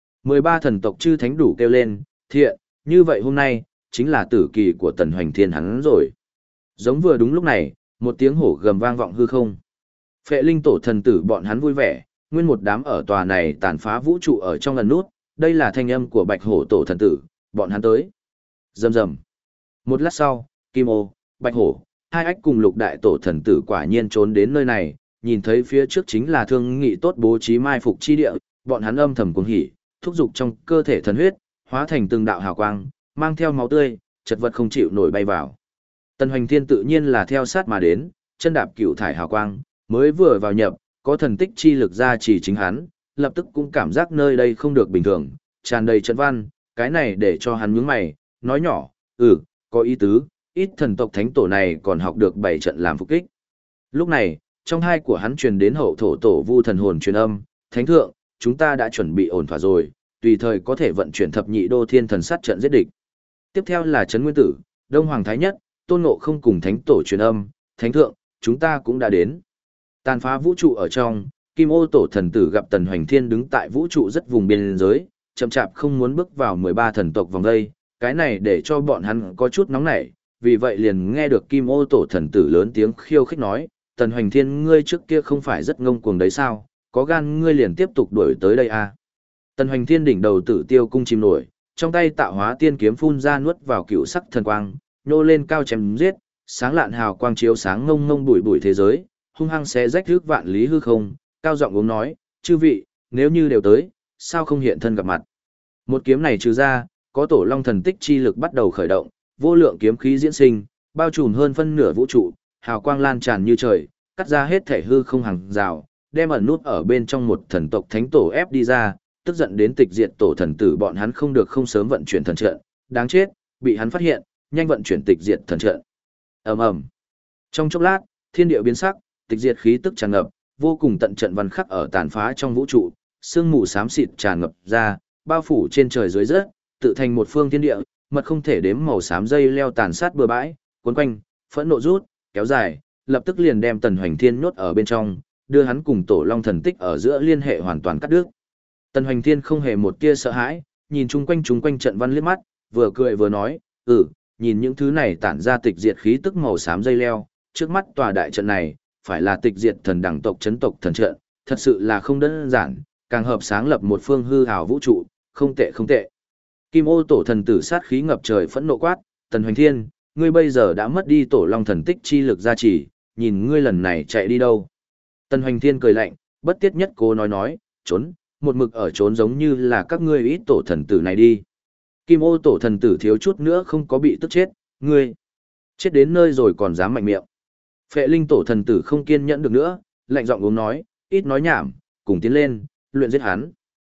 13 thần tộc chư thánh đủ kêu lên, thiện, như vậy hôm nay, chính là tử kỳ của Tần Hoành Thiên hắn rồi. Giống vừa đúng lúc này, một tiếng hổ gầm vang vọng hư không. Phệ linh tổ thần tử bọn hắn vui vẻ, nguyên một đám ở tòa này tàn phá vũ trụ ở trong lần nút, đây là thanh âm của bạch hổ tổ thần tử, bọn hắn tới. Rầm rầm. Một lát sau, Kim Ô, Bạch Hổ, hai ách cùng lục đại tổ thần tử quả nhiên trốn đến nơi này, nhìn thấy phía trước chính là thương nghị tốt bố trí mai phục chi địa, bọn hắn âm thầm cuồng hỉ, thúc giục trong cơ thể thần huyết, hóa thành từng đạo hào quang, mang theo máu tươi, chật vật không chịu nổi bay vào. Tần Hoành Thiên tự nhiên là theo sát mà đến, chân đạp cựu thải hào quang, mới vừa vào nhập, có thần tích chi lực ra chỉ chính hắn, lập tức cũng cảm giác nơi đây không được bình thường, tràn đầy trận văn, cái này để cho hắn nhướng mày, nói nhỏ, có ý tứ, ít thần tộc thánh tổ này còn học được 7 trận làm phục kích. Lúc này, trong hai của hắn truyền đến hậu thổ tổ vu thần hồn truyền âm, thánh thượng, chúng ta đã chuẩn bị ổn thỏa rồi, tùy thời có thể vận chuyển thập nhị đô thiên thần sát trận giết địch. Tiếp theo là Trấn Nguyên Tử, Đông Hoàng Thái Nhất, Tôn Ngộ không cùng thánh tổ truyền âm, thánh thượng, chúng ta cũng đã đến. Tàn phá vũ trụ ở trong, Kim Ô tổ thần tử gặp Tần Hoành Thiên đứng tại vũ trụ rất vùng biên giới, chậm chạp không muốn bước vào 13 thần tộc vòng đây, cái này để cho bọn hắn có chút nóng nảy, vì vậy liền nghe được Kim Ô tổ thần tử lớn tiếng khiêu khích nói, Tần Hoành Thiên ngươi trước kia không phải rất ngông cuồng đấy sao, có gan ngươi liền tiếp tục đuổi tới đây à. Tần Hoành Thiên đỉnh đầu tử tiêu cung chìm nổi, trong tay tạo hóa tiên kiếm phun ra nuốt vào cựu sắc thần quang, nhô lên cao chém giết, sáng lạn hào quang chiếu sáng ngông ngông bụi bụi thế giới, hung hăng xé rách rước vạn lý hư không, cao giọng uống nói, chư vị, nếu như đều tới, sao không hiện thân gặp mặt. Một kiếm này trừ ra, có tổ long thần tích chi lực bắt đầu khởi động, vô lượng kiếm khí diễn sinh, bao trùm hơn phân nửa vũ trụ, hào quang lan tràn như trời, cắt ra hết thể hư không hàng rào, đem ẩn nút ở bên trong một thần tộc thánh tổ ép đi ra, tức giận đến tịch diệt tổ thần tử bọn hắn không được không sớm vận chuyển thần trận, đáng chết, bị hắn phát hiện, nhanh vận chuyển tịch diệt thần trận. Ầm ầm. Trong chốc lát, thiên địa biến sắc, tịch diệt khí tức tràn ngập, vô cùng tận trận văn khắc ở tàn phá trong vũ trụ, sương mù xám xịt tràn ngập ra, bao phủ trên trời dưới đất, tự thành một phương thiên địa, mật không thể đếm màu xám dây leo tàn sát bừa bãi, cuốn quanh, phẫn nộ rút, kéo dài, lập tức liền đem Tần Hoành Thiên nhốt ở bên trong, đưa hắn cùng Tổ Long thần tích ở giữa liên hệ hoàn toàn cắt đứt. Tần Hoành Thiên không hề một tia sợ hãi, nhìn chung quanh trận văn liếc mắt, vừa cười vừa nói, nhìn những thứ này tản ra tịch diệt khí tức màu xám dây leo, trước mắt tòa đại trận này, phải là tịch diệt thần đẳng tộc chấn tộc thần trận, thật sự là không đơn giản, càng hợp sáng lập một phương hư hào vũ trụ, không tệ không tệ. Kim Ô tổ thần tử sát khí ngập trời phẫn nộ quát, Tần Hoành Thiên, ngươi bây giờ đã mất đi Tổ Long thần tích chi lực gia trì, nhìn ngươi lần này chạy đi đâu. Tần Hoành Thiên cười lạnh, bất tiết nhất cố nói, trốn, một mực ở trốn giống như là các ngươi ít tổ thần tử này đi. Kim Ô tổ thần tử thiếu chút nữa không có bị tức chết, ngươi chết đến nơi rồi còn dám mạnh miệng. Phệ linh tổ thần tử không kiên nhẫn được nữa, lạnh giọng uống nói, ít nói nhảm, cùng tiến lên, luyện giết hắn.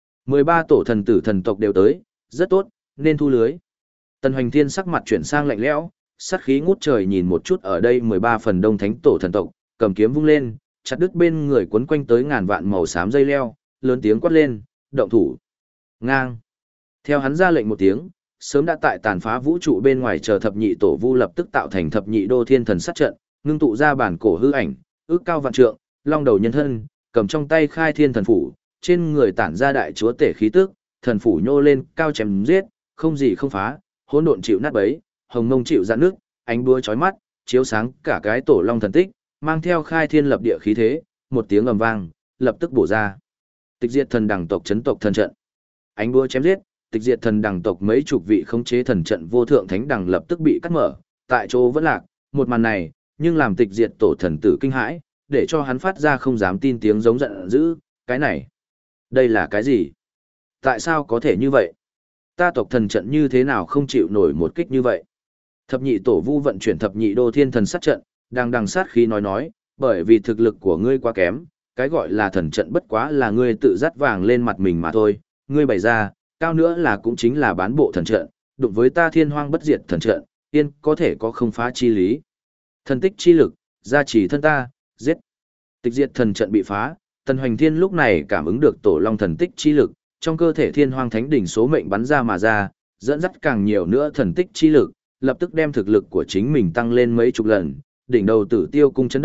13 tổ thần tử thần tộc đều tới, rất tốt, nên thu lưới. Tần Hoành Thiên sắc mặt chuyển sang lạnh lẽo, sát khí ngút trời nhìn một chút ở đây 13 phần đông thánh tổ thần tộc, cầm kiếm vung lên, chặt đứt bên người quấn quanh tới ngàn vạn màu xám dây leo, lớn tiếng quát lên, động thủ. Ngang. Theo hắn ra lệnh một tiếng, sớm đã tại tàn phá vũ trụ bên ngoài chờ thập nhị tổ vu lập tức tạo thành thập nhị đô thiên thần sát trận, ngưng tụ ra bản cổ hư ảnh, ước cao vạn trượng, long đầu nhân thân, cầm trong tay khai thiên thần phủ, trên người tản ra đại chúa tể khí tức, thần phủ nhô lên, cao chém giết, không gì không phá, hỗn độn chịu nát bấy, hồng mông chịu dạn nước, ánh búa chói mắt, chiếu sáng cả cái tổ long thần tích, mang theo khai thiên lập địa khí thế, một tiếng ầm vang, lập tức bổ ra. Tịch diệt thần đẳng tộc chấn tộc thần trận. Ánh búa chém giết, tịch diệt thần đẳng tộc mấy chục vị khống chế thần trận vô thượng thánh đẳng lập tức bị cắt mở, tại chỗ vẫn lạc, một màn này, nhưng làm tịch diệt tổ thần tử kinh hãi, để cho hắn phát ra không dám tin tiếng giống giận dữ, cái này, đây là cái gì? Tại sao có thể như vậy? Ta tộc thần trận như thế nào không chịu nổi một kích như vậy? Thập nhị tổ vu vận chuyển thập nhị đô thiên thần sát trận, đang đằng sát khí nói, bởi vì thực lực của ngươi quá kém, cái gọi là thần trận bất quá là ngươi tự dắt vàng lên mặt mình mà thôi, ngươi bày ra, cao nữa là cũng chính là bán bộ thần trận, đụng với ta thiên hoang bất diệt thần trận, yên có thể có không phá chi lý. Thần tích chi lực, gia trì thân ta, giết. Tịch diệt thần trận bị phá, Tần Hoành Thiên lúc này cảm ứng được tổ long thần tích chi lực, trong cơ thể thiên hoang thánh đỉnh số mệnh bắn ra mà ra, dẫn dắt càng nhiều nữa thần tích chi lực, lập tức đem thực lực của chính mình tăng lên mấy chục lần, đỉnh đầu tử tiêu cung chấn động,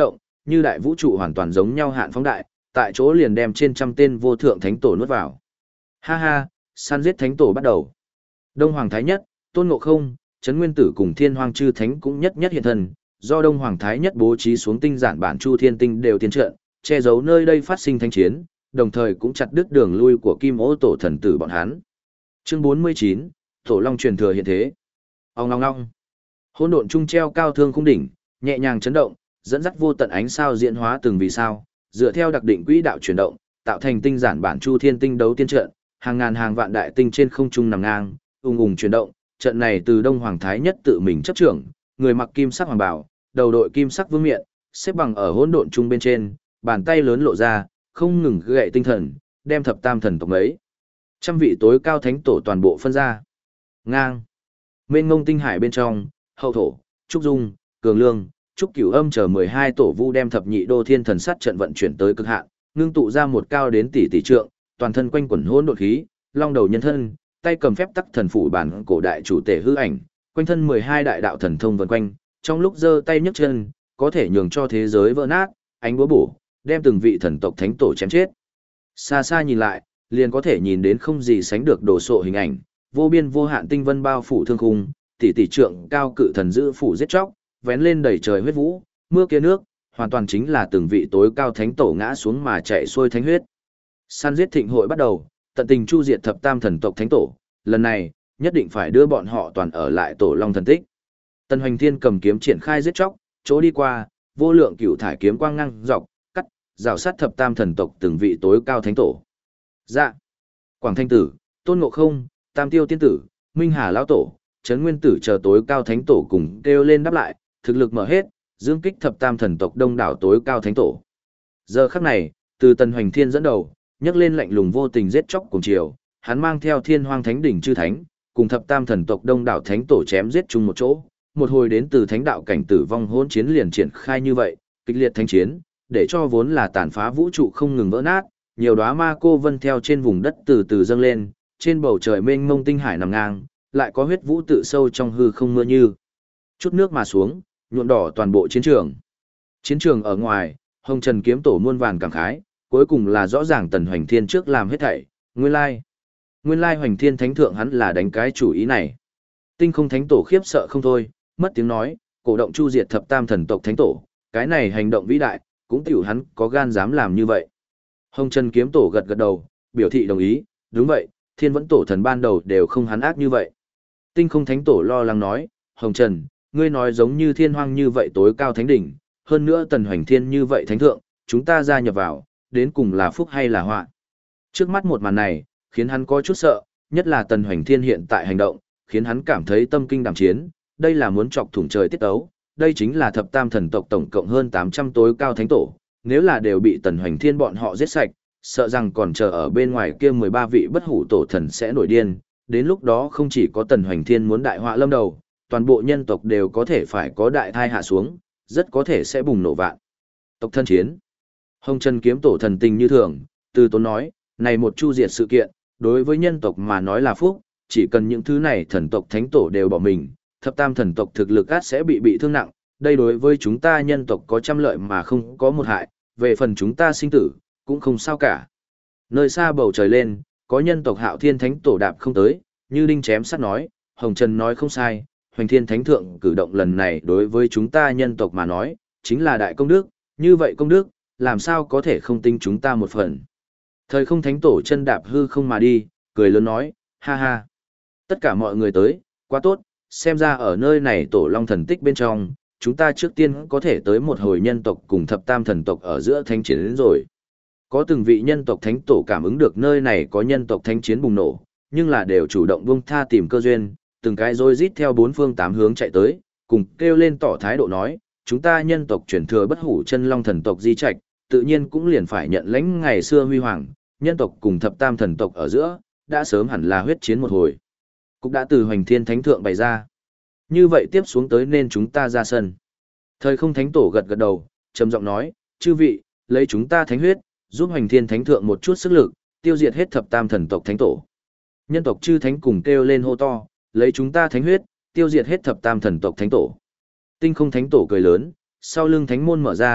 như đại vũ trụ hoàn toàn giống nhau hạn phóng đại, tại chỗ liền đem trên trăm tên vô thượng thánh tổ nuốt vào. Ha ha, săn giết thánh tổ bắt đầu. Đông Hoàng Thái Nhất, Tôn Ngộ Không, Trấn Nguyên Tử cùng Thiên Hoàng Chư Thánh cũng nhất nhất hiện thân, do Đông Hoàng Thái Nhất bố trí xuống tinh giản bản Chu Thiên Tinh đều tiến trận, che giấu nơi đây phát sinh thánh chiến, đồng thời cũng chặt đứt đường lui của Kim Ô Tổ thần tử bọn hắn. Chương 49, Tổ Long truyền thừa hiện thế. Ong ong ong. Hỗn độn trung treo cao thương khung đỉnh, nhẹ nhàng chấn động, dẫn dắt vô tận ánh sao diễn hóa từng vì sao, dựa theo đặc định quỹ đạo chuyển động, tạo thành tinh giản bản Chu Thiên Tinh đấu tiên trận, hàng ngàn hàng vạn đại tinh trên không trung nằm ngang, ung ung chuyển động. Trận này từ Đông Hoàng Thái Nhất tự mình chấp trưởng, người mặc kim sắc hoàng bào, đầu đội kim sắc vương miện, xếp bằng ở hỗn độn trung bên trên, bàn tay lớn lộ ra, không ngừng gậy tinh thần, đem thập tam thần tộc ấy. Trăm vị tối cao thánh tổ toàn bộ phân ra. Ngang. Mênh ngông tinh hải bên trong, Hậu Thổ, Trúc Dung, Cường Lương, Trúc Cửu Âm chờ 12 tổ vu đem thập nhị đô thiên thần sát trận vận chuyển tới cực hạn, ngưng tụ ra một cao đến tỷ tỷ trượng, toàn thân quanh quẩn hỗn độn khí, long đầu nhân thân, tay cầm phép tắc thần phủ bản cổ đại chủ tể hư ảnh, quanh thân 12 đại đạo thần thông vần quanh, trong lúc giơ tay nhấc chân, có thể nhường cho thế giới vỡ nát, ánh búa bổ, đem từng vị thần tộc thánh tổ chém chết. Xa xa nhìn lại, liền có thể nhìn đến không gì sánh được đồ sộ hình ảnh, vô biên vô hạn tinh vân bao phủ thương khung, tỷ tỷ trượng cao cự thần giữ phủ giết chóc, vén lên đầy trời huyết vũ, mưa kia nước, hoàn toàn chính là từng vị tối cao thánh tổ ngã xuống mà chạy xuôi thánh huyết. Săn giết thịnh hội bắt đầu, tận tình chu diệt thập tam thần tộc thánh tổ, lần này, nhất định phải đưa bọn họ toàn ở lại tổ long thần tích. Tần Hoành Thiên cầm kiếm triển khai giết chóc, chỗ đi qua, vô lượng cửu thải kiếm quang ngang dọc, cắt, rào sát thập tam thần tộc từng vị tối cao thánh tổ. Dạ. Quảng Thanh Tử, Tôn Ngộ Không, Tam Tiêu Tiên Tử, Minh Hà Lão Tổ, Trấn Nguyên Tử chờ tối cao thánh tổ cùng kêu lên đáp lại, thực lực mở hết, dương kích thập tam thần tộc đông đảo tối cao thánh tổ. Giờ khắc này, từ Tần Hoành Thiên dẫn đầu, nhấc lên lạnh lùng vô tình giết chóc cùng chiều, hắn mang theo Thiên Hoang Thánh đỉnh chư thánh, cùng thập tam thần tộc đông đảo thánh tổ chém giết chung một chỗ, một hồi đến từ thánh đạo cảnh tử vong hỗn chiến liền triển khai như vậy, kịch liệt thánh chiến, để cho vốn là tàn phá vũ trụ không ngừng vỡ nát, nhiều đóa ma cô vân theo trên vùng đất từ từ dâng lên, trên bầu trời mênh mông tinh hải nằm ngang, lại có huyết vũ tự sâu trong hư không mưa như chút nước mà xuống, nhuộm đỏ toàn bộ chiến trường. Chiến trường ở ngoài, Hồng Trần kiếm tổ muôn vàn cảm khái, cuối cùng là rõ ràng Tần Hoành Thiên trước làm hết thảy, nguyên lai Hoành Thiên Thánh Thượng hắn là đánh cái chủ ý này. Tinh Không Thánh Tổ khiếp sợ không thôi, mất tiếng nói, cổ động chu diệt thập tam thần tộc thánh tổ, cái này hành động vĩ đại, cũng tiểu hắn có gan dám làm như vậy. Hồng Trần kiếm tổ gật gật đầu, biểu thị đồng ý, đúng vậy, Thiên Vẫn Tổ thần ban đầu đều không hắn ác như vậy. Tinh Không Thánh Tổ lo lắng nói, Hồng Trần, ngươi nói giống như Thiên Hoang như vậy tối cao thánh đỉnh, hơn nữa Tần Hoành Thiên như vậy thánh thượng, chúng ta gia nhập vào, đến cùng là phúc hay là họa. Trước mắt một màn này, khiến hắn có chút sợ, nhất là Tần Hoành Thiên hiện tại hành động, khiến hắn cảm thấy tâm kinh đảm chiến, đây là muốn chọc thủng trời tiết ấu, đây chính là thập tam thần tộc tổng cộng hơn 800 tối cao thánh tổ, nếu là đều bị Tần Hoành Thiên bọn họ giết sạch, sợ rằng còn chờ ở bên ngoài kia 13 vị bất hủ tổ thần sẽ nổi điên, đến lúc đó không chỉ có Tần Hoành Thiên muốn đại họa lâm đầu, toàn bộ nhân tộc đều có thể phải có đại thai hạ xuống, rất có thể sẽ bùng nổ vạn. Tộc thân chiến. Hồng Trần kiếm tổ thần tình như thường, từ tốn nói, này một chu diệt sự kiện, đối với nhân tộc mà nói là phúc, chỉ cần những thứ này thần tộc thánh tổ đều bỏ mình, thập tam thần tộc thực lực át sẽ bị thương nặng, đây đối với chúng ta nhân tộc có trăm lợi mà không có một hại, về phần chúng ta sinh tử, cũng không sao cả. Nơi xa bầu trời lên, có nhân tộc Hạo Thiên Thánh Tổ đạp không tới, như đinh chém sắt nói, Hồng Trần nói không sai, Hoành Thiên Thánh Thượng cử động lần này đối với chúng ta nhân tộc mà nói, chính là đại công đức, như vậy công đức, làm sao có thể không tinh chúng ta một phần. Thời Không Thánh Tổ chân đạp hư không mà đi, cười lớn nói, ha ha. Tất cả mọi người tới, quá tốt, xem ra ở nơi này Tổ Long thần tích bên trong, chúng ta trước tiên có thể tới một hồi nhân tộc cùng thập tam thần tộc ở giữa thánh chiến đến rồi. Có từng vị nhân tộc thánh tổ cảm ứng được nơi này có nhân tộc thánh chiến bùng nổ, nhưng là đều chủ động buông tha tìm cơ duyên, từng cái rối rít theo bốn phương tám hướng chạy tới, cùng kêu lên tỏ thái độ nói, chúng ta nhân tộc chuyển thừa bất hủ chân long thần tộc di trạch, tự nhiên cũng liền phải nhận lãnh ngày xưa huy hoàng, nhân tộc cùng thập tam thần tộc ở giữa, đã sớm hẳn là huyết chiến một hồi. Cũng đã từ Hoành Thiên Thánh Thượng bày ra. Như vậy tiếp xuống tới nên chúng ta ra sân. Thời Không Thánh Tổ gật gật đầu, trầm giọng nói, chư vị, lấy chúng ta thánh huyết, giúp Hoành Thiên Thánh Thượng một chút sức lực, tiêu diệt hết thập tam thần tộc thánh tổ. Nhân tộc chư thánh cùng kêu lên hô to, lấy chúng ta thánh huyết, tiêu diệt hết thập tam thần tộc thánh tổ. Tinh Không Thánh Tổ cười lớn, sau lưng thánh môn mở ra,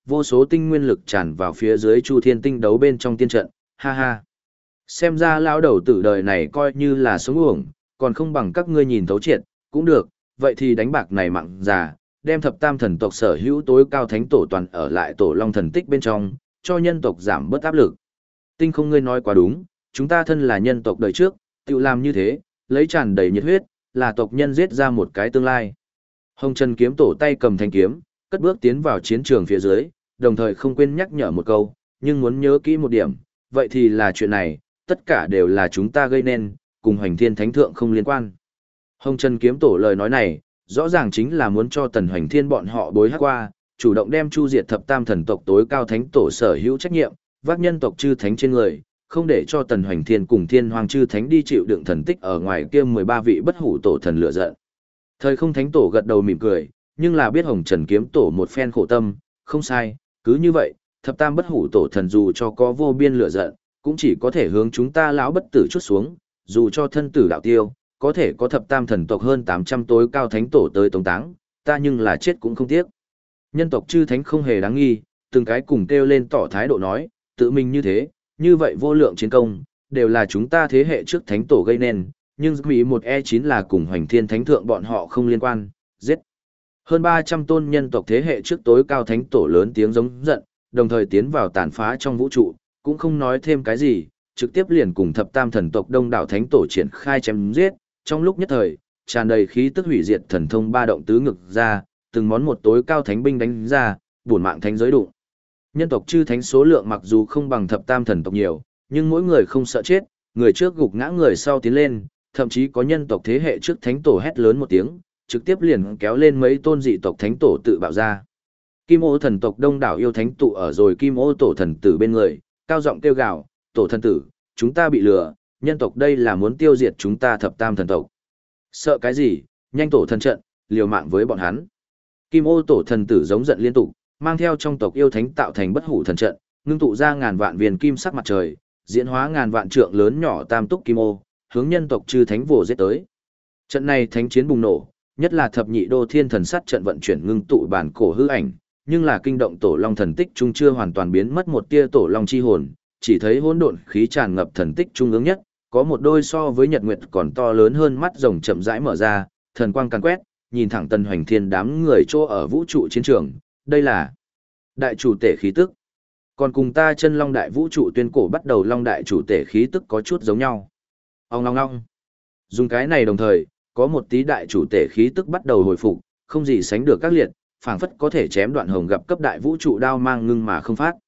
vô số tinh nguyên lực tràn vào phía dưới Chu Thiên Tinh đấu bên trong tiên trận, ha ha. Xem ra lão đầu tử đời này coi như là sống uổng, còn không bằng các ngươi nhìn thấu triệt, cũng được, vậy thì đánh bạc này mặn già, đem thập tam thần tộc sở hữu tối cao thánh tổ toàn ở lại tổ long thần tích bên trong, cho nhân tộc giảm bớt áp lực. Tinh không ngươi nói quá đúng, chúng ta thân là nhân tộc đời trước, tự làm như thế, lấy tràn đầy nhiệt huyết, là tộc nhân giết ra một cái tương lai. Hồng Trần kiếm tổ tay cầm thanh kiếm, cất bước tiến vào chiến trường phía dưới, đồng thời không quên nhắc nhở một câu, nhưng muốn nhớ kỹ một điểm, vậy thì là chuyện này, tất cả đều là chúng ta gây nên, cùng Hoành Thiên Thánh Thượng không liên quan. Hồng Trần kiếm tổ lời nói này, rõ ràng chính là muốn cho Tần Hoành Thiên bọn họ bối hắc qua, chủ động đem chu diệt thập tam thần tộc tối cao thánh tổ sở hữu trách nhiệm, vác nhân tộc chư thánh trên người, không để cho Tần Hoành Thiên cùng Thiên Hoàng chư thánh đi chịu đựng thần tích ở ngoài kia 13 vị bất hủ tổ thần lửa giận. Thời không thánh tổ gật đầu mỉm cười, nhưng là biết Hồng Trần kiếm tổ một phen khổ tâm, không sai, cứ như vậy, thập tam bất hủ tổ thần dù cho có vô biên lửa giận, cũng chỉ có thể hướng chúng ta lão bất tử chút xuống, dù cho thân tử đạo tiêu, có thể có thập tam thần tộc hơn 800 tối cao thánh tổ tới tống táng, ta nhưng là chết cũng không tiếc. Nhân tộc chư thánh không hề đáng nghi, từng cái cùng kêu lên tỏ thái độ nói, tự mình như thế, như vậy vô lượng chiến công, đều là chúng ta thế hệ trước thánh tổ gây nên, nhưng Mỹ một E9 là cùng Hoành Thiên Thánh Thượng bọn họ không liên quan, giết. Hơn 300 tôn nhân tộc thế hệ trước tối cao thánh tổ lớn tiếng giống giận, đồng thời tiến vào tàn phá trong vũ trụ, cũng không nói thêm cái gì, trực tiếp liền cùng thập tam thần tộc đông đảo thánh tổ triển khai chém giết, trong lúc nhất thời, tràn đầy khí tức hủy diệt thần thông ba động tứ ngực ra, từng món một tối cao thánh binh đánh ra, bổn mạng thánh giới đụng. Nhân tộc chư thánh số lượng mặc dù không bằng thập tam thần tộc nhiều, nhưng mỗi người không sợ chết, người trước gục ngã người sau tiến lên, thậm chí có nhân tộc thế hệ trước thánh tổ hét lớn một tiếng, trực tiếp liền kéo lên mấy tôn dị tộc thánh tổ tự bạo ra. Kim Ô thần tộc đông đảo yêu thánh tụ ở rồi Kim Ô tổ thần tử bên người, cao giọng kêu gào, tổ thần tử, chúng ta bị lừa, nhân tộc đây là muốn tiêu diệt chúng ta thập tam thần tộc. Sợ cái gì, nhanh tổ thần trận, liều mạng với bọn hắn. Kim Ô tổ thần tử giống giận liên tục, mang theo trong tộc yêu thánh tạo thành bất hủ thần trận, ngưng tụ ra ngàn vạn viên kim sắc mặt trời, diễn hóa ngàn vạn trượng lớn nhỏ tam túc kim ô, hướng nhân tộc chư thánh vồ giết tới. Trận này thánh chiến bùng nổ, nhất là thập nhị đô thiên thần sắt trận vận chuyển ngưng tụ bản cổ hư ảnh, nhưng là kinh động tổ long thần tích trung chưa hoàn toàn biến mất một tia tổ long chi hồn, chỉ thấy hỗn độn khí tràn ngập thần tích trung ương nhất, có một đôi so với nhật nguyệt còn to lớn hơn mắt rồng chậm rãi mở ra, thần quang càn quét, nhìn thẳng Tần Hoành Thiên đám người chỗ ở vũ trụ chiến trường, đây là đại chủ tể khí tức. Còn cùng ta chân long đại vũ trụ tuyên cổ bắt đầu long đại chủ tể khí tức có chút giống nhau. Ong ong ong. Dùng cái này đồng thời, có một tí đại chủ tể khí tức bắt đầu hồi phục, không gì sánh được các liệt, phảng phất có thể chém đoạn hồng gặp cấp đại vũ trụ đao mang ngưng mà không phát.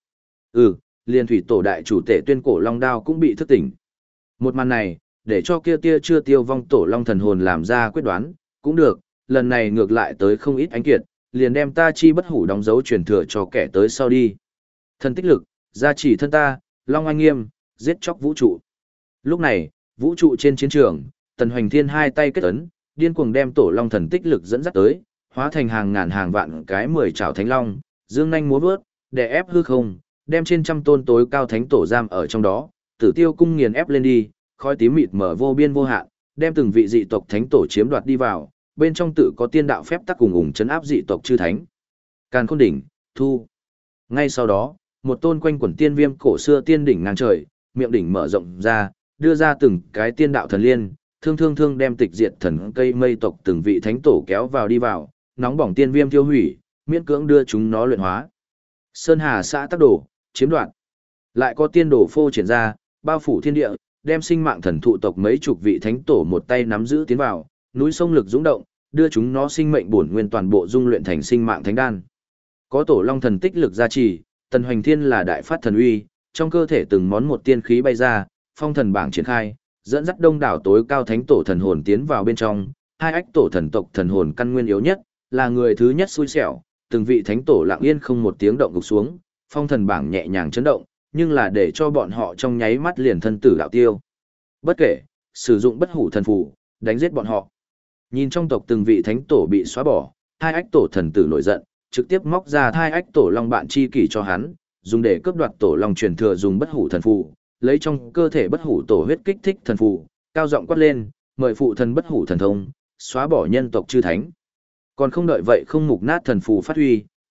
Liên thủy tổ đại chủ tể tuyên cổ long đao cũng bị thức tỉnh. Một màn này, để cho kia tia chưa tiêu vong tổ long thần hồn làm ra quyết đoán, cũng được, lần này ngược lại tới không ít ánh kiệt, liền đem ta chi bất hủ đóng dấu truyền thừa cho kẻ tới sau đi. Thân tích lực, gia chỉ thân ta, long anh nghiêm, giết chóc vũ trụ. Lúc này, vũ trụ trên chiến trường, Tần Hoành Thiên hai tay kết ấn, điên cuồng đem tổ long thần tích lực dẫn dắt tới, hóa thành hàng ngàn hàng vạn cái 10 trảo thánh long, dương nhanh múa vớt, đè ép hư không, đem trên trăm tôn tối cao thánh tổ giam ở trong đó, Tử Tiêu cung nghiền ép lên đi, khói tím mịt mở vô biên vô hạn, đem từng vị dị tộc thánh tổ chiếm đoạt đi vào, bên trong tự có tiên đạo phép tắc cùng ủng trấn áp dị tộc chư thánh. Càn Khôn đỉnh, thu. Ngay sau đó, một tôn quanh quẩn tiên viêm cổ xưa tiên đỉnh ngang trời, miệng đỉnh mở rộng ra, đưa ra từng cái tiên đạo thần liên, thương đem tịch diệt thần cây mây tộc từng vị thánh tổ kéo vào đi vào, nóng bỏng tiên viêm tiêu hủy, miễn cưỡng đưa chúng nó luyện hóa. Sơn Hà xã tắc đổ, chiếm đoạt. Lại có tiên đồ phô triển ra, bao phủ thiên địa, đem sinh mạng thần thụ tộc mấy chục vị thánh tổ một tay nắm giữ tiến vào, núi sông lực dũng động, đưa chúng nó sinh mệnh bổn nguyên toàn bộ dung luyện thành sinh mạng thánh đan. Có tổ long thần tích lực gia trì, Tần Hoành Thiên là đại phát thần uy, trong cơ thể từng món một tiên khí bay ra, phong thần bảng triển khai, dẫn dắt đông đảo tối cao thánh tổ thần hồn tiến vào bên trong, hai ách tổ thần tộc thần hồn căn nguyên yếu nhất, là người thứ nhất xui xẻo, từng vị thánh tổ lặng yên không một tiếng động gục xuống, phong thần bảng nhẹ nhàng chấn động, nhưng là để cho bọn họ trong nháy mắt liền thân tử đạo tiêu. Bất kể, sử dụng bất hủ thần phù, đánh giết bọn họ. Nhìn trong tộc từng vị thánh tổ bị xóa bỏ, hai ách tổ thần tử nổi giận, trực tiếp móc ra hai ách tổ long bạn chi kỷ cho hắn, dùng để cướp đoạt tổ long truyền thừa dùng bất hủ thần phù, lấy trong cơ thể bất hủ tổ huyết kích thích thần phù, cao giọng quát lên, mời phụ thần bất hủ thần thông, xóa bỏ nhân tộc chư thánh. Còn không đợi vậy không mục nát thần phù phát huy,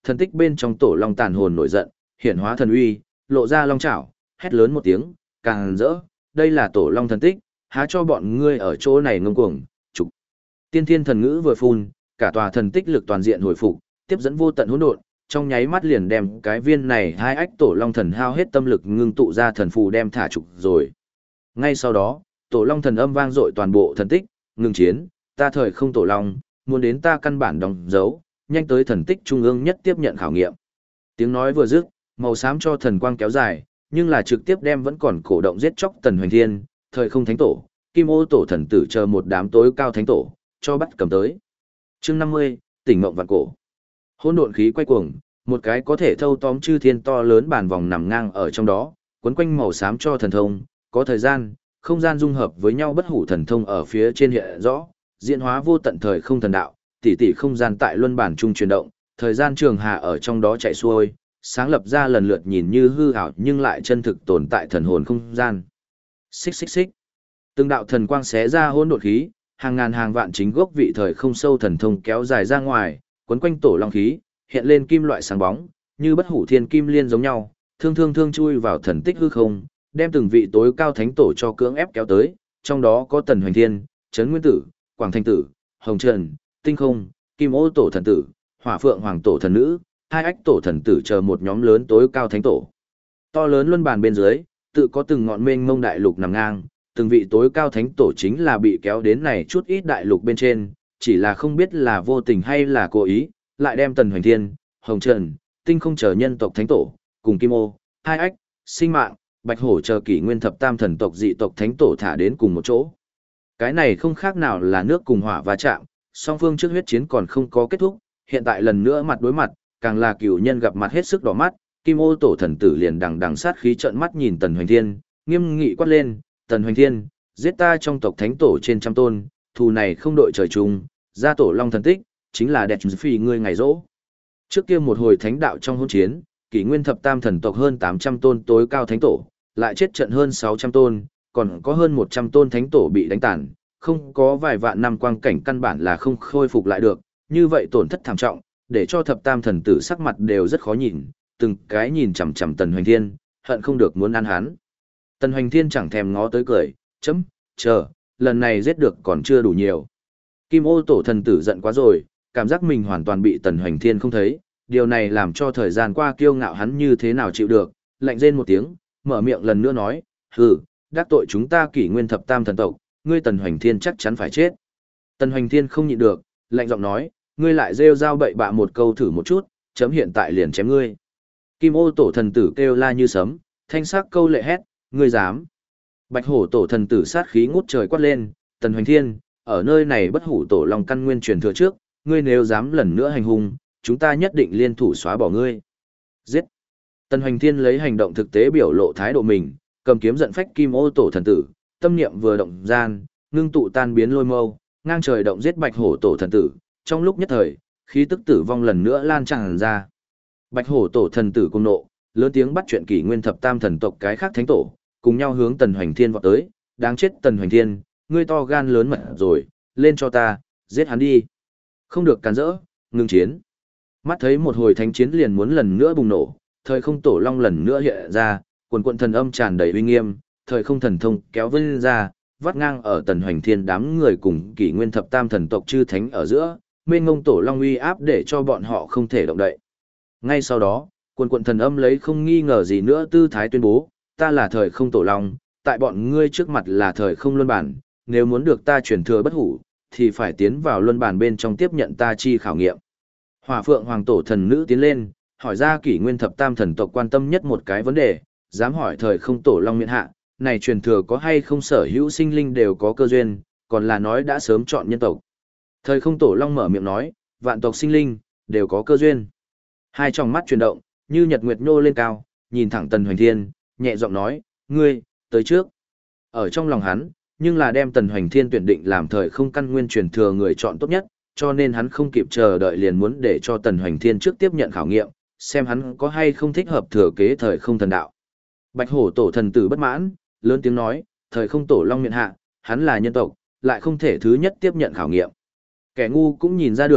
thần tích bên trong tổ long tàn hồn nổi giận, hiển hóa thần uy, lộ ra long chảo, hét lớn một tiếng, càng rỡ, đây là tổ long thần tích, há cho bọn ngươi ở chỗ này ngông cuồng, trục. Tiên thiên thần ngữ vừa phun, cả tòa thần tích lực toàn diện hồi phục, tiếp dẫn vô tận hỗn độn, trong nháy mắt liền đem cái viên này hai ách tổ long thần hao hết tâm lực ngưng tụ ra thần phù đem thả trục rồi. Ngay sau đó, tổ long thần âm vang dội toàn bộ thần tích, ngừng chiến, ta thời không tổ long, muốn đến ta căn bản đóng dấu, nhanh tới thần tích trung ương nhất tiếp nhận khảo nghiệm. Tiếng nói vừa dứt, màu xám cho thần quang kéo dài, nhưng là trực tiếp đem vẫn còn cổ động giết chóc Tần Hoành Thiên, thời không thánh tổ, Kim Ô tổ thần tử chờ một đám tối cao thánh tổ, cho bắt cầm tới. Chương 50, tỉnh mộng vạn cổ. Hỗn độn khí quay cuồng, một cái có thể thâu tóm chư thiên to lớn bản vòng nằm ngang ở trong đó, quấn quanh màu xám cho thần thông, có thời gian, không gian dung hợp với nhau bất hủ thần thông ở phía trên hiện rõ, diễn hóa vô tận thời không thần đạo, tỷ tỷ không gian tại luân bản trung chuyển động, thời gian trường hà ở trong đó chạy xuôi, sáng lập ra lần lượt nhìn như hư ảo nhưng lại chân thực tồn tại thần hồn không gian. Xích xích xích. Từng đạo thần quang xé ra hỗn độn khí, hàng ngàn hàng vạn chính gốc vị thời không sâu thần thông kéo dài ra ngoài, quấn quanh tổ long khí, hiện lên kim loại sáng bóng, như bất hủ thiên kim liên giống nhau, thương chui vào thần tích hư không, đem từng vị tối cao thánh tổ cho cưỡng ép kéo tới, trong đó có Tần Hoành Thiên, Trấn Nguyên Tử, Quảng Thanh Tử, Hồng Trần, Tinh Không, Kim Ô tổ thần tử, Hỏa Phượng hoàng tổ thần nữ, hai ách tổ thần tử chờ một nhóm lớn tối cao thánh tổ. To lớn luân bàn bên dưới, tự có từng ngọn mênh mông đại lục nằm ngang, từng vị tối cao thánh tổ chính là bị kéo đến này chút ít đại lục bên trên, chỉ là không biết là vô tình hay là cố ý, lại đem Tần Hoành Thiên, Hồng Trần, Tinh Không chờ nhân tộc thánh tổ, cùng Kim Ô, hai ách, sinh mạng, Bạch Hổ chờ kỷ nguyên thập tam thần tộc dị tộc thánh tổ thả đến cùng một chỗ. Cái này không khác nào là nước cùng hỏa va chạm, song phương trước huyết chiến còn không có kết thúc, hiện tại lần nữa mặt đối mặt, càng là cửu nhân gặp mặt hết sức đỏ mắt, Kim Ô tổ thần tử liền đằng sát khí trợn mắt nhìn Tần Hoành Thiên, nghiêm nghị quát lên, Tần Hoành Thiên, giết ta trong tộc thánh tổ trên trăm tôn, thù này không đội trời chung, gia tổ long thần tích, chính là đẹp phì ngươi ngày rỗ. Trước kia một hồi thánh đạo trong hôn chiến, kỷ nguyên thập tam thần tộc hơn 800 tôn tối cao thánh tổ, lại chết trận hơn 600 tôn, còn có hơn 100 tôn thánh tổ bị đánh tàn, không có vài vạn năm quang cảnh căn bản là không khôi phục lại được, như vậy tổn thất thảm trọng, để cho thập tam thần tử sắc mặt đều rất khó nhìn, từng cái nhìn chằm chằm Tần Hoành Thiên, hận không được muốn ăn hắn. Tần Hoành Thiên chẳng thèm ngó tới cười, chờ, lần này giết được còn chưa đủ nhiều. Kim Ô tổ thần tử giận quá rồi, cảm giác mình hoàn toàn bị Tần Hoành Thiên không thấy, điều này làm cho thời gian qua kiêu ngạo hắn như thế nào chịu được, lạnh rên một tiếng, mở miệng lần nữa nói, hừ, đắc tội chúng ta kỷ nguyên thập tam thần tộc, ngươi Tần Hoành Thiên chắc chắn phải chết. Tần Hoành Thiên không nhịn được, lạnh giọng nói, ngươi lại rêu rao bậy bạ một câu thử một chút, chấm hiện tại liền chém ngươi. Kim Ô tổ thần tử kêu la như sấm, thanh sắc câu lệ hét, ngươi dám. Bạch Hổ tổ thần tử sát khí ngút trời quát lên, Tần Hoành Thiên, ở nơi này bất hủ tổ long căn nguyên truyền thừa trước, ngươi nếu dám lần nữa hành hung, chúng ta nhất định liên thủ xóa bỏ ngươi. Giết. Tần Hoành Thiên lấy hành động thực tế biểu lộ thái độ mình, cầm kiếm giận phách Kim Ô tổ thần tử, tâm niệm vừa động gian, ngưng tụ tan biến lôi mâu, ngang trời động giết Bạch Hổ tổ thần tử, trong lúc nhất thời, khí tức tử vong lần nữa lan tràn ra. Bạch Hổ tổ thần tử cùng nộ, lớn tiếng bắt chuyện kỷ nguyên thập tam thần tộc cái khác thánh tổ, cùng nhau hướng Tần Hoành Thiên vọt tới, đáng chết Tần Hoành Thiên, ngươi to gan lớn mật rồi, lên cho ta, giết hắn đi. Không được cản rỡ, ngừng chiến. Mắt thấy một hồi thánh chiến liền muốn lần nữa bùng nổ, thời không tổ long lần nữa hiện ra, quần quận thần âm tràn đầy uy nghiêm, thời không thần thông kéo vươn ra, vắt ngang ở Tần Hoành Thiên đám người cùng kỷ nguyên thập tam thần tộc chư thánh ở giữa, mênh ngông tổ long uy áp để cho bọn họ không thể động đậy. Ngay sau đó, quần quận thần âm lấy không nghi ngờ gì nữa tư thái tuyên bố, ta là thời không tổ long, tại bọn ngươi trước mặt là thời không luân bản, nếu muốn được ta truyền thừa bất hủ, thì phải tiến vào luân bản bên trong tiếp nhận ta chi khảo nghiệm. Hỏa Phượng hoàng tổ thần nữ tiến lên, hỏi ra kỷ nguyên thập tam thần tộc quan tâm nhất một cái vấn đề, dám hỏi thời không tổ long miện hạ, này truyền thừa có hay không sở hữu sinh linh đều có cơ duyên, còn là nói đã sớm chọn nhân tộc. Thời không tổ long mở miệng nói, vạn tộc sinh linh, đều có cơ duyên. Hai tròng mắt chuyển động, như nhật nguyệt nhô lên cao, nhìn thẳng Tần Hoành Thiên, nhẹ giọng nói, ngươi, tới trước. Ở trong lòng hắn, nhưng là đem Tần Hoành Thiên tuyển định làm thời không căn nguyên truyền thừa người chọn tốt nhất, cho nên hắn không kịp chờ đợi liền muốn để cho Tần Hoành Thiên trước tiếp nhận khảo nghiệm, xem hắn có hay không thích hợp thừa kế thời không thần đạo. Bạch Hổ tổ thần tử bất mãn, lớn tiếng nói, thời không tổ long miện hạ, hắn là nhân tộc, lại không thể thứ nhất tiếp nhận khảo nghiệm. Kẻ ngu cũng nhìn ra được,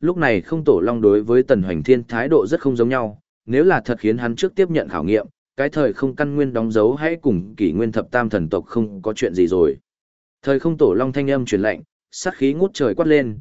Lúc này không tổ long đối với Tần Hoành Thiên thái độ rất không giống nhau, nếu là thật khiến hắn trước tiếp nhận khảo nghiệm, cái thời không căn nguyên đóng dấu hãy cùng kỷ nguyên thập tam thần tộc không có chuyện gì rồi. Thời không tổ long thanh âm truyền lệnh, sát khí ngút trời quát lên,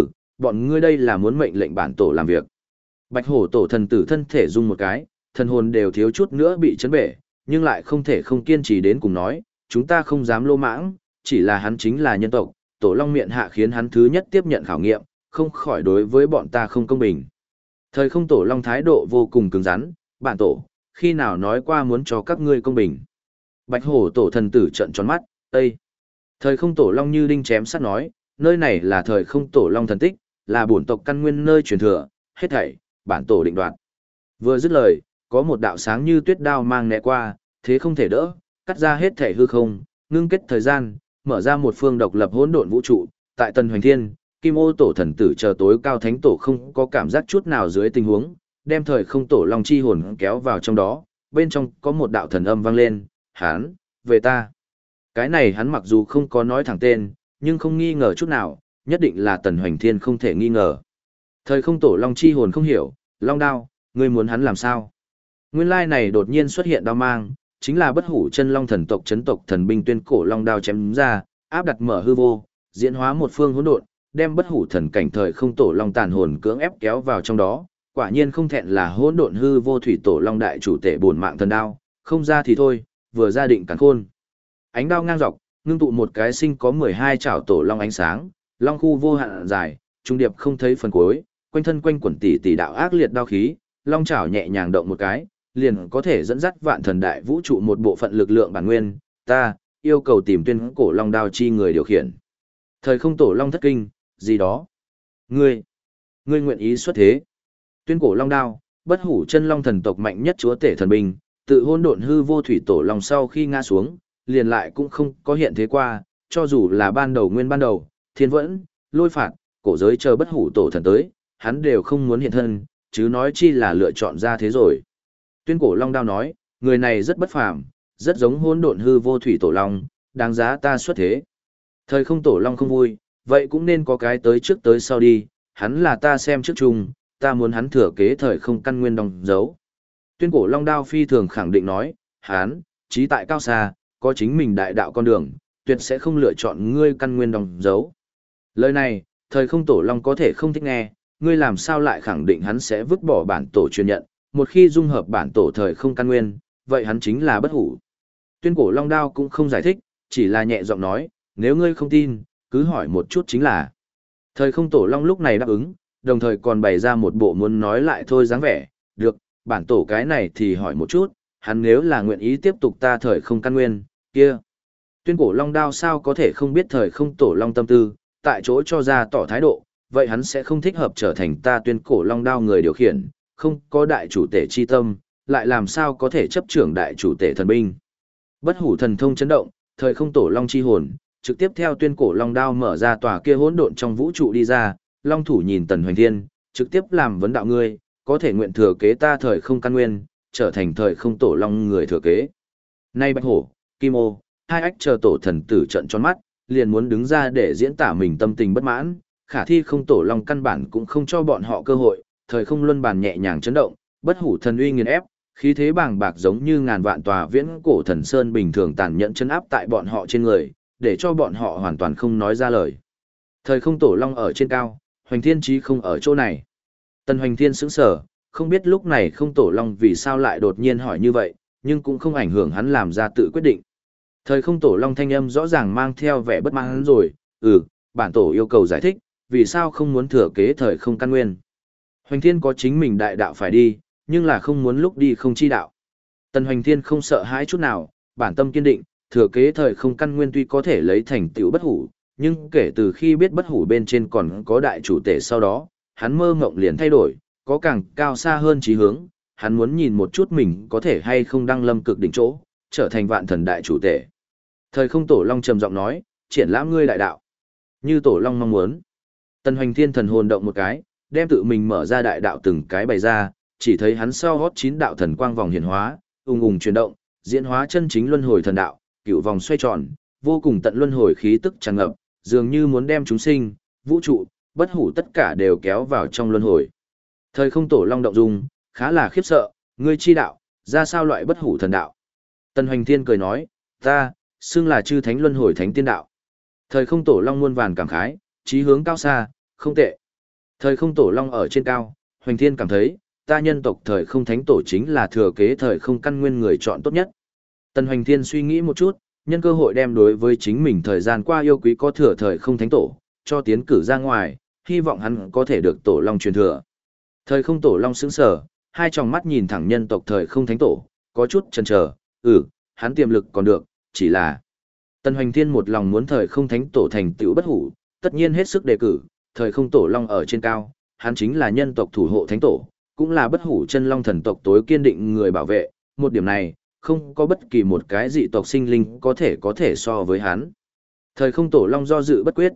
bọn ngươi đây là muốn mệnh lệnh bản tổ làm việc. Bạch hổ tổ thần tử thân thể rung một cái, thần hồn đều thiếu chút nữa bị chấn bể, nhưng lại không thể không kiên trì đến cùng nói, chúng ta không dám lô mãng, chỉ là hắn chính là nhân tộc, tổ long miệng hạ khiến hắn thứ nhất tiếp nhận khảo nghiệm, không khỏi đối với bọn ta không công bình. Thời không tổ long thái độ vô cùng cứng rắn, bản tổ, khi nào nói qua muốn cho các ngươi công bình. Bạch hổ tổ thần tử trợn tròn mắt, Ê! Thời không tổ long như đinh chém sắt nói, nơi này là thời không tổ long thần tích, là bổn tộc căn nguyên nơi truyền thừa, hết thảy, bản tổ định đoạt. Vừa dứt lời, có một đạo sáng như tuyết đao mang né qua, thế không thể đỡ, cắt ra hết thảy hư không, ngưng kết thời gian, mở ra một phương độc lập hỗn độn vũ trụ, tại Tần Hoành Thiên, Kim Ô tổ thần tử chờ tối cao thánh tổ không có cảm giác chút nào dưới tình huống, đem thời không tổ long chi hồn kéo vào trong đó, bên trong có một đạo thần âm vang lên, hắn, về ta. Cái này hắn mặc dù không có nói thẳng tên, nhưng không nghi ngờ chút nào, nhất định là Tần Hoành Thiên không thể nghi ngờ. Thời không tổ long chi hồn không hiểu, long đao, ngươi muốn hắn làm sao? Nguyên lai này đột nhiên xuất hiện đao mang, chính là bất hủ chân long thần tộc chấn tộc thần binh tuyên cổ long đao chém ra, áp đặt mở hư vô, diễn hóa một phương hỗn độn, đem bất hủ thần cảnh thời không tổ long tàn hồn cưỡng ép kéo vào trong đó. Quả nhiên không thẹn là hỗn độn hư vô thủy tổ long đại chủ tể bổn mạng thần đao, không ra thì thôi, vừa ra định càn khôn. Ánh đao ngang dọc, ngưng tụ một cái sinh có 12 chảo tổ long ánh sáng, long khu vô hạn dài, trung điệp không thấy phần cuối, quanh thân quanh quẩn tỷ tỷ đạo ác liệt đao khí, long chảo nhẹ nhàng động một cái, liền có thể dẫn dắt vạn thần đại vũ trụ một bộ phận lực lượng bản nguyên, ta yêu cầu tìm tuyên cổ long đao chi người điều khiển. Thời không tổ long thất kinh, gì đó? Ngươi nguyện ý xuất thế? Tuyên cổ long đao, bất hủ chân long thần tộc mạnh nhất chúa tể thần binh, tự hôn độn hư vô thủy tổ long sau khi ngã xuống, liền lại cũng không có hiện thế qua, cho dù là ban đầu, thiên vẫn, lôi phạt, cổ giới chờ bất hủ tổ thần tới, hắn đều không muốn hiện thân, chứ nói chi là lựa chọn ra thế rồi. Tuyên cổ long đao nói, người này rất bất phàm, rất giống hôn độn hư vô thủy tổ long, đáng giá ta xuất thế. Thời không tổ long không vui, vậy cũng nên có cái tới trước tới sau đi, hắn là ta xem trước chung, ta muốn hắn thừa kế thời không căn nguyên đóng dấu. Tuyên cổ long đao phi thường khẳng định nói, hắn, trí tại cao xa, có chính mình đại đạo con đường, tuyệt sẽ không lựa chọn ngươi căn nguyên đóng dấu. Lời này, thời không tổ long có thể không thích nghe, ngươi làm sao lại khẳng định hắn sẽ vứt bỏ bản tổ truyền nhận, một khi dung hợp bản tổ thời không căn nguyên, vậy hắn chính là bất hủ. Tuyên cổ long đao cũng không giải thích, chỉ là nhẹ giọng nói, nếu ngươi không tin, cứ hỏi một chút chính là. Thời không tổ long lúc này đáp ứng, đồng thời còn bày ra một bộ muốn nói lại thôi dáng vẻ, được, bản tổ cái này thì hỏi một chút, hắn nếu là nguyện ý tiếp tục ta thời không căn nguyên, kia. Tuyên cổ long đao sao có thể không biết thời không tổ long tâm tư, tại chỗ cho ra tỏ thái độ, vậy hắn sẽ không thích hợp trở thành ta tuyên cổ long đao người điều khiển, không có đại chủ tể chi tâm, lại làm sao có thể chấp trưởng đại chủ tể thần binh. Bất hủ thần thông chấn động, thời không tổ long chi hồn, trực tiếp theo tuyên cổ long đao mở ra tòa kia hỗn độn trong vũ trụ đi ra, long thủ nhìn Tần Hoành Thiên, trực tiếp làm vấn đạo ngươi, có thể nguyện thừa kế ta thời không căn nguyên, trở thành thời không tổ long người thừa kế. Nay Bạch Hổ, Kim Ô, hai ách chờ tổ thần tử trận tròn mắt, liền muốn đứng ra để diễn tả mình tâm tình bất mãn, khả thi không tổ long căn bản cũng không cho bọn họ cơ hội, thời không luân bàn nhẹ nhàng chấn động, bất hủ thần uy nghiền ép, khí thế bàng bạc giống như ngàn vạn tòa viễn cổ thần sơn bình thường tàn nhẫn chân áp tại bọn họ trên người, để cho bọn họ hoàn toàn không nói ra lời. Thời không tổ long ở trên cao, Hoành Thiên chí không ở chỗ này. Tần Hoành Thiên sững sờ, không biết lúc này không tổ long vì sao lại đột nhiên hỏi như vậy, nhưng cũng không ảnh hưởng hắn làm ra tự quyết định. Thời không tổ long thanh âm rõ ràng mang theo vẻ bất mãn rồi, bản tổ yêu cầu giải thích, vì sao không muốn thừa kế thời không căn nguyên. Hoành Thiên có chính mình đại đạo phải đi, nhưng là không muốn lúc đi không chi đạo. Tần Hoành Thiên không sợ hãi chút nào, bản tâm kiên định, thừa kế thời không căn nguyên tuy có thể lấy thành tựu bất hủ, nhưng kể từ khi biết bất hủ bên trên còn có đại chủ tể sau đó, hắn mơ ngộng liền thay đổi, có càng cao xa hơn chí hướng, hắn muốn nhìn một chút mình có thể hay không đăng lâm cực đỉnh chỗ, trở thành vạn thần đại chủ tể. Thời không tổ long trầm giọng nói, triển lãm ngươi đại đạo. Như tổ long mong muốn. Tần Hoành Thiên thần hồn động một cái, đem tự mình mở ra đại đạo từng cái bày ra, chỉ thấy hắn sau hót 9 đạo thần quang vòng hiển hóa, ung ung chuyển động, diễn hóa chân chính luân hồi thần đạo, cựu vòng xoay tròn, vô cùng tận luân hồi khí tức tràn ngập, dường như muốn đem chúng sinh, vũ trụ, bất hủ tất cả đều kéo vào trong luân hồi. Thời không tổ long động dung, khá là khiếp sợ, ngươi chi đạo, ra sao loại bất hủ thần đạo. Tần Hoành Thiên cười nói, ta, xưng là chư thánh luân hồi thánh tiên đạo. Thời không tổ long muôn vàn cảm khái, chí hướng cao xa, không tệ. Thời không tổ long ở trên cao, Hoành Thiên cảm thấy, ta nhân tộc thời không thánh tổ chính là thừa kế thời không căn nguyên người chọn tốt nhất. Tần Hoành Thiên suy nghĩ một chút, nhân cơ hội đem đối với chính mình thời gian qua yêu quý có thừa thời không thánh tổ, cho tiến cử ra ngoài, hy vọng hắn có thể được tổ long truyền thừa. Thời không tổ long sững sờ, hai tròng mắt nhìn thẳng nhân tộc thời không thánh tổ, có chút chần chờ, hắn tiềm lực còn được, chỉ là Tần Hoành Thiên một lòng muốn thời không thánh tổ thành tựu bất hủ, tất nhiên hết sức đề cử, thời không tổ long ở trên cao, hắn chính là nhân tộc thủ hộ thánh tổ, cũng là bất hủ chân long thần tộc tối kiên định người bảo vệ, một điểm này, không có bất kỳ một cái dị tộc sinh linh có thể so với hắn. Thời không tổ long do dự bất quyết,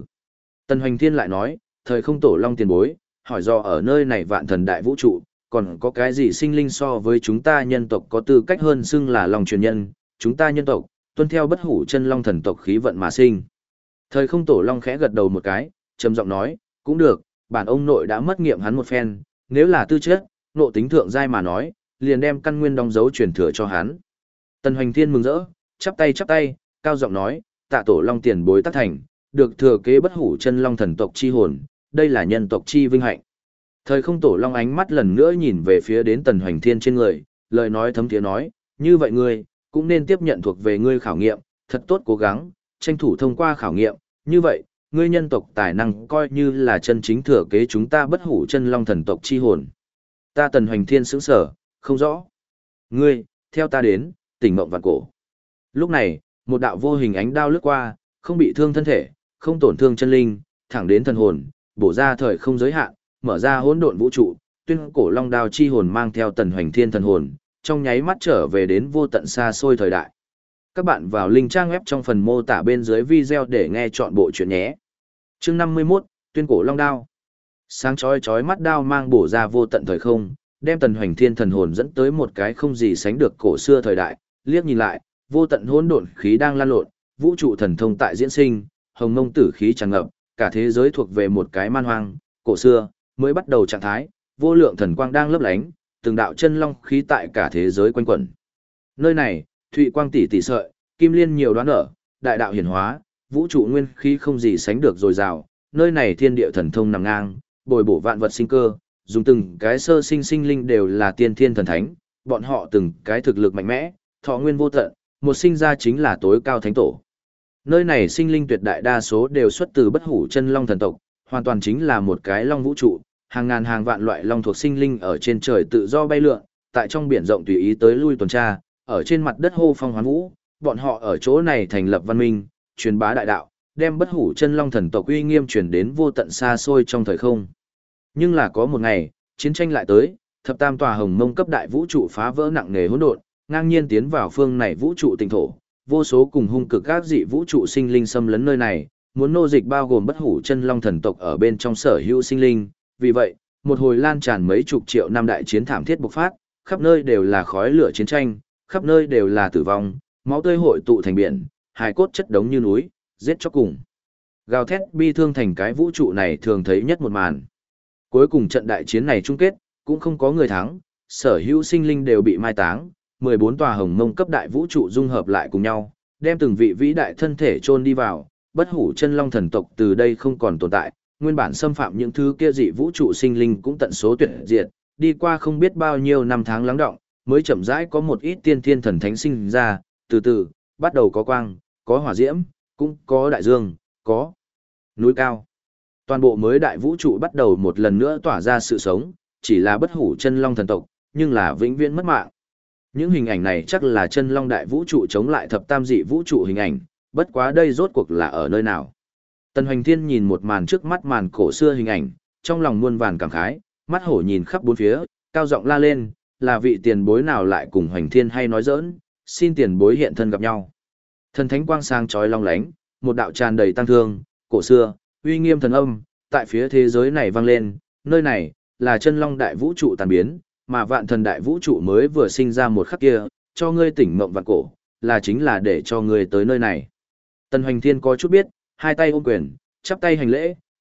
Tần Hoành Thiên lại nói, thời không tổ long tiền bối, hỏi do ở nơi này vạn thần đại vũ trụ, còn có cái gì sinh linh so với chúng ta nhân tộc có tư cách hơn xưng là long truyền nhân, chúng ta nhân tộc, tuân theo bất hủ chân long thần tộc khí vận mà sinh. Thời không tổ long khẽ gật đầu một cái, trầm giọng nói, cũng được, bản ông nội đã mất nghiệm hắn một phen, nếu là tư chất, nộ tính thượng giai mà nói, liền đem căn nguyên đóng dấu truyền thừa cho hắn. Tần Hoành Thiên mừng rỡ, chắp tay, cao giọng nói, tạ tổ long tiền bối tác thành, được thừa kế bất hủ chân long thần tộc chi hồn, đây là nhân tộc chi vinh hạnh. Thời không tổ long ánh mắt lần nữa nhìn về phía đến Tần Hoành Thiên trên người, lời nói thấm thiế nói, như vậy ngươi, cũng nên tiếp nhận thuộc về ngươi khảo nghiệm, thật tốt cố gắng, tranh thủ thông qua khảo nghiệm, như vậy, ngươi nhân tộc tài năng coi như là chân chính thừa kế chúng ta bất hủ chân long thần tộc chi hồn. Ta Tần Hoành Thiên sững sờ, không rõ. Ngươi, theo ta đến, tỉnh mộng vạn cổ. Lúc này, một đạo vô hình ánh đao lướt qua, không bị thương thân thể, không tổn thương chân linh, thẳng đến thần hồn, bổ ra thời không giới hạn, mở ra hỗn độn vũ trụ, tuyên cổ long đao chi hồn mang theo Tần Hoành Thiên thần hồn, trong nháy mắt trở về đến vô tận xa xôi thời đại. Các bạn vào link trang web trong phần mô tả bên dưới video để nghe chọn bộ chuyện nhé. Chương 51, tuyên cổ long đao. Sáng chói mắt đao mang bổ ra vô tận thời không, đem Tần Hoành Thiên thần hồn dẫn tới một cái không gì sánh được cổ xưa thời đại, liếc nhìn lại, vô tận hỗn độn khí đang lan lộn, vũ trụ thần thông tại diễn sinh, hồng mông tử khí tràn ngập, cả thế giới thuộc về một cái man hoang, cổ xưa, mới bắt đầu trạng thái, vô lượng thần quang đang lấp lánh, từng đạo chân long khí tại cả thế giới quanh quẩn. Nơi này, thụy quang tỷ tỷ sợi, kim liên nhiều đoán ở, đại đạo hiển hóa, vũ trụ nguyên khí không gì sánh được dồi dào, nơi này thiên địa thần thông nằm ngang, bồi bổ vạn vật sinh cơ, dùng từng cái sơ sinh sinh linh đều là tiên thiên thần thánh, bọn họ từng cái thực lực mạnh mẽ, thọ nguyên vô tận, một sinh ra chính là tối cao thánh tổ. Nơi này sinh linh tuyệt đại đa số đều xuất từ bất hủ chân long thần tộc, hoàn toàn chính là một cái long vũ trụ, hàng ngàn hàng vạn loại long thuộc sinh linh ở trên trời tự do bay lượn, tại trong biển rộng tùy ý tới lui tuần tra, ở trên mặt đất hô phong hoán vũ, bọn họ ở chỗ này thành lập văn minh, truyền bá đại đạo, đem bất hủ chân long thần tộc uy nghiêm truyền đến vô tận xa xôi trong thời không. Nhưng là có một ngày, chiến tranh lại tới, thập tam tòa hồng mông cấp đại vũ trụ phá vỡ nặng nề hỗn độn, ngang nhiên tiến vào phương này vũ trụ tinh thổ, vô số cùng hung cực các dị vũ trụ sinh linh xâm lấn nơi này, muốn nô dịch bao gồm bất hủ chân long thần tộc ở bên trong sở hữu sinh linh, vì vậy, một hồi lan tràn mấy chục triệu năm đại chiến thảm thiết bộc phát, khắp nơi đều là khói lửa chiến tranh, khắp nơi đều là tử vong, máu tươi hội tụ thành biển, hài cốt chất đống như núi, giết chóc cùng. Gào thét bi thương thành cái vũ trụ này thường thấy nhất một màn. Cuối cùng trận đại chiến này chung kết, cũng không có người thắng, sở hữu sinh linh đều bị mai táng, 14 tòa hồng mông cấp đại vũ trụ dung hợp lại cùng nhau, đem từng vị vĩ đại thân thể chôn đi vào, bất hủ chân long thần tộc từ đây không còn tồn tại, nguyên bản xâm phạm những thứ kia dị vũ trụ sinh linh cũng tận số tuyệt diệt, đi qua không biết bao nhiêu năm tháng lắng đọng, mới chậm rãi có một ít tiên thiên thần thánh sinh ra, từ từ, bắt đầu có quang, có hỏa diễm, cũng có đại dương, có núi cao. Toàn bộ mới đại vũ trụ bắt đầu một lần nữa tỏa ra sự sống, chỉ là bất hủ chân long thần tộc, nhưng là vĩnh viễn mất mạng. Những hình ảnh này chắc là chân long đại vũ trụ chống lại thập tam dị vũ trụ hình ảnh, bất quá đây rốt cuộc là ở nơi nào. Tần Hoành Thiên nhìn một màn trước mắt màn cổ xưa hình ảnh, trong lòng muôn vàn cảm khái, mắt hổ nhìn khắp bốn phía, cao giọng la lên, là vị tiền bối nào lại cùng Hoành Thiên hay nói giỡn, xin tiền bối hiện thân gặp nhau. Thần thánh quang sáng chói long lánh, một đạo tràn đầy tăng thương, cổ xưa, uy nghiêm thần âm, tại phía thế giới này vang lên, nơi này là chân long đại vũ trụ tàn biến, mà vạn thần đại vũ trụ mới vừa sinh ra một khắc kia, cho ngươi tỉnh mộng vạn cổ, là chính là để cho ngươi tới nơi này. Tần Hoành Thiên có chút biết, hai tay ôm quyền, chắp tay hành lễ,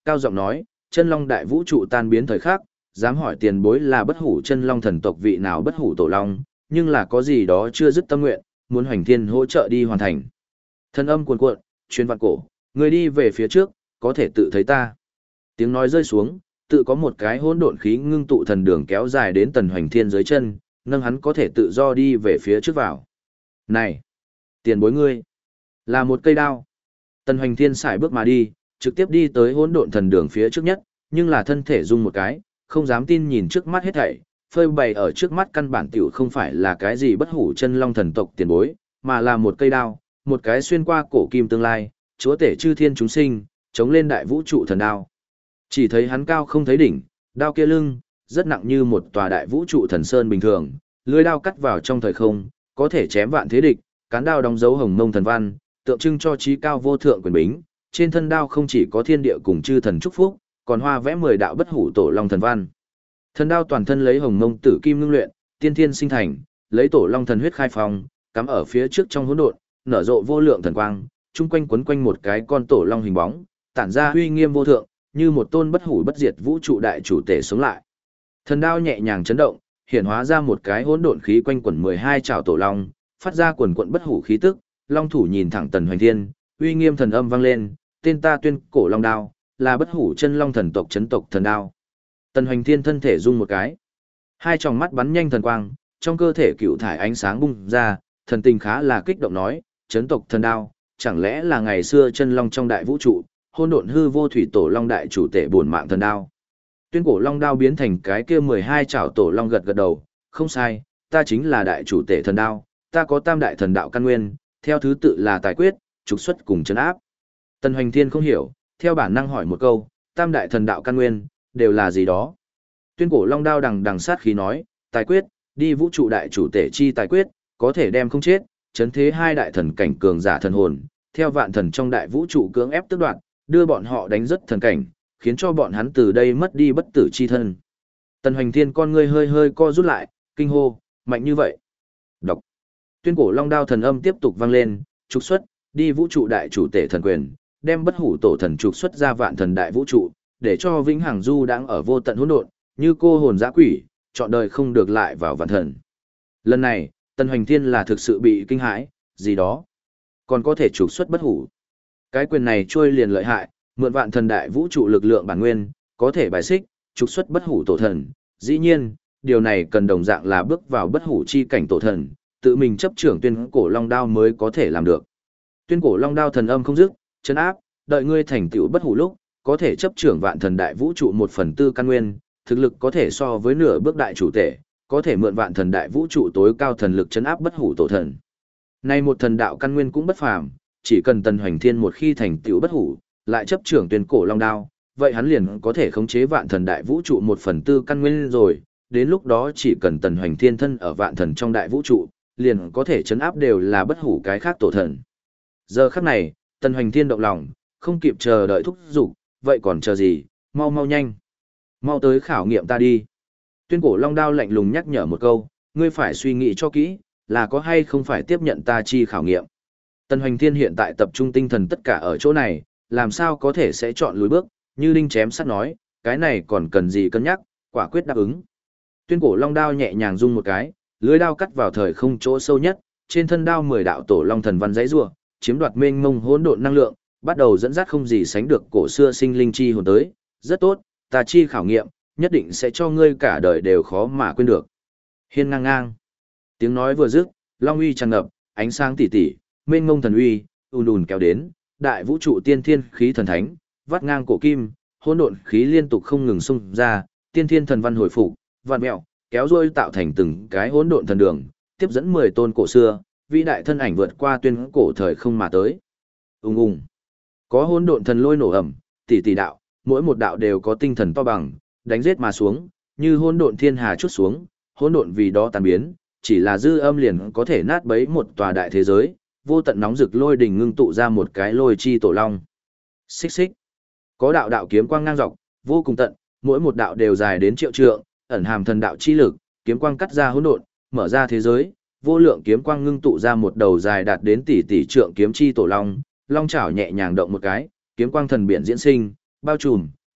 cao giọng nói, chân long đại vũ trụ tan biến thời khắc, dám hỏi tiền bối là bất hủ chân long thần tộc vị nào bất hủ tổ long, nhưng là có gì đó chưa dứt tâm nguyện, muốn Hoành Thiên hỗ trợ đi hoàn thành. Thân âm cuồn cuộn, truyền vạn cổ, người đi về phía trước, có thể tự thấy ta. Tiếng nói rơi xuống, tự có một cái hỗn độn khí ngưng tụ thần đường kéo dài đến Tần Hoành Thiên dưới chân, nâng hắn có thể tự do đi về phía trước vào. Này, tiền bối ngươi, là một cây đao. Tần Hoành Thiên sải bước mà đi, trực tiếp đi tới hỗn độn thần đường phía trước nhất, nhưng là thân thể rung một cái, không dám tin nhìn trước mắt hết thảy, phơi bày ở trước mắt căn bản tiểu không phải là cái gì bất hủ chân long thần tộc tiền bối, mà là một cây đao, một cái xuyên qua cổ kim tương lai, chúa tể chư thiên chúng sinh, chống lên đại vũ trụ thần đao. Chỉ thấy hắn cao không thấy đỉnh, đao kia lưng, rất nặng như một tòa đại vũ trụ thần sơn bình thường, lưỡi đao cắt vào trong thời không, có thể chém vạn thế địch, cán đao đóng dấu hồng mông thần văn, tượng trưng cho trí cao vô thượng quyền bính, trên thân đao không chỉ có thiên địa cùng chư thần chúc phúc, còn hoa vẽ 10 đạo bất hủ tổ long thần văn. Thần đao toàn thân lấy hồng mông tử kim ngưng luyện, tiên thiên sinh thành, lấy tổ long thần huyết khai phong, cắm ở phía trước trong hỗn độn, nở rộ vô lượng thần quang, chung quanh quấn quanh một cái con tổ long hình bóng, tản ra uy nghiêm vô thượng, như một tôn bất hủ bất diệt vũ trụ đại chủ tể sống lại. Thần đao nhẹ nhàng chấn động, hiện hóa ra một cái hỗn độn khí quanh quẩn 12 trảo tổ long, phát ra quần quận bất hủ khí tức, long thủ nhìn thẳng Tần Hoành Thiên, uy nghiêm thần âm vang lên, tên ta tuyên cổ long đao, là bất hủ chân long thần tộc chấn tộc thần đao. Tần Hoành Thiên thân thể rung một cái, hai tròng mắt bắn nhanh thần quang, trong cơ thể cựu thải ánh sáng bung ra, thần tình khá là kích động nói, chấn tộc thần đao, chẳng lẽ là ngày xưa chân long trong đại vũ trụ, hôn độn hư vô thủy tổ long đại chủ tể bổn mạng thần đao. Tuyên cổ long đao biến thành cái kia 12 trảo tổ long gật gật đầu, không sai, ta chính là đại chủ tể thần đao, ta có tam đại thần đạo căn nguyên, theo thứ tự là tài quyết, trục xuất cùng trấn áp. Tần Hoành Thiên không hiểu, theo bản năng hỏi một câu, tam đại thần đạo căn nguyên, đều là gì đó? Tuyên cổ long đao đằng đằng sát khí nói, tài quyết, đi vũ trụ đại chủ tể chi tài quyết, có thể đem không chết, chấn thế hai đại thần cảnh cường giả thần hồn, theo vạn thần trong đại vũ trụ cưỡng ép tước đoạt, đưa bọn họ đánh rất thần cảnh, khiến cho bọn hắn từ đây mất đi bất tử chi thân. Tần Hoành Thiên con ngươi hơi hơi co rút lại, kinh hô, mạnh như vậy. Đọc. Tuyên cổ long đao thần âm tiếp tục vang lên, trục xuất, đi vũ trụ đại chủ tể thần quyền, đem bất hủ tổ thần trục xuất ra vạn thần đại vũ trụ, để cho vĩnh hằng du đang ở vô tận hỗn độn, như cô hồn dã quỷ, chọn đời không được lại vào vạn thần. Lần này, Tần Hoành Thiên là thực sự bị kinh hãi, gì đó, còn có thể trục xuất bất hủ. Cái quyền này trôi liền lợi hại, mượn vạn thần đại vũ trụ lực lượng bản nguyên, có thể bài xích, trục xuất bất hủ tổ thần. Dĩ nhiên, điều này cần đồng dạng là bước vào bất hủ chi cảnh tổ thần, tự mình chấp trưởng tuyên cổ long đao mới có thể làm được. Tuyên cổ long đao thần âm không dứt, chấn áp, đợi ngươi thành tựu bất hủ lúc, có thể chấp trưởng vạn thần đại vũ trụ 1/4 căn nguyên, thực lực có thể so với nửa bước đại chủ tể, có thể mượn vạn thần đại vũ trụ tối cao thần lực chấn áp bất hủ tổ thần. Nay một thần đạo căn nguyên cũng bất phàm, chỉ cần Tần Hoành Thiên một khi thành tựu bất hủ, lại chấp trưởng tuyên cổ long đao, vậy hắn liền có thể khống chế vạn thần đại vũ trụ 1/4 căn nguyên rồi, đến lúc đó chỉ cần Tần Hoành Thiên thân ở vạn thần trong đại vũ trụ, liền có thể chấn áp đều là bất hủ cái khác tổ thần. Giờ khắc này, Tần Hoành Thiên động lòng, không kịp chờ đợi thúc giục, vậy còn chờ gì, mau mau nhanh. Mau tới khảo nghiệm ta đi. Tuyên cổ long đao lạnh lùng nhắc nhở một câu, ngươi phải suy nghĩ cho kỹ, là có hay không phải tiếp nhận ta chi khảo nghiệm. Tần Hoành Thiên hiện tại tập trung tinh thần tất cả ở chỗ này, làm sao có thể sẽ chọn lùi bước, như đinh chém sắt nói, cái này còn cần gì cân nhắc, quả quyết đáp ứng. Tuyên cổ long đao nhẹ nhàng rung một cái, lưỡi đao cắt vào thời không chỗ sâu nhất, trên thân đao 10 đạo tổ long thần văn giãy giụa, chiếm đoạt mênh mông hỗn độn năng lượng, bắt đầu dẫn dắt không gì sánh được cổ xưa sinh linh chi hồn tới, rất tốt, ta chi khảo nghiệm, nhất định sẽ cho ngươi cả đời đều khó mà quên được. Hiên ngang ngang. Tiếng nói vừa dứt, long uy tràn ngập, ánh sáng tỉ tỉ, mênh mông thần uy, ùn ùn kéo đến, đại vũ trụ tiên thiên khí thần thánh, vắt ngang cổ kim, hỗn độn khí liên tục không ngừng xung ra, tiên thiên thần văn hồi phục, vạn mẹo, kéo dôi tạo thành từng cái hỗn độn thần đường, tiếp dẫn 10 tôn cổ xưa, vĩ đại thân ảnh vượt qua tuyên cổ thời không mà tới. Ùng ùng. Có hỗn độn thần lôi nổ ầm, tỷ tỷ đạo, mỗi một đạo đều có tinh thần to bằng, đánh giết mà xuống, như hỗn độn thiên hà chút xuống, hỗn độn vì đó tan biến, chỉ là dư âm liền có thể nát bấy một tòa đại thế giới, vô tận nóng rực lôi đỉnh ngưng tụ ra một cái lôi chi tổ long. Xích xích. Có đạo đạo kiếm quang ngang dọc, vô cùng tận, mỗi một đạo đều dài đến triệu trượng, ẩn hàm thần đạo chi lực, kiếm quang cắt ra hỗn độn, mở ra thế giới, vô lượng kiếm quang ngưng tụ ra một đầu dài đạt đến tỷ tỷ trượng kiếm chi tổ long, long chảo nhẹ nhàng động một cái, kiếm quang thần biển diễn sinh, bao trùm,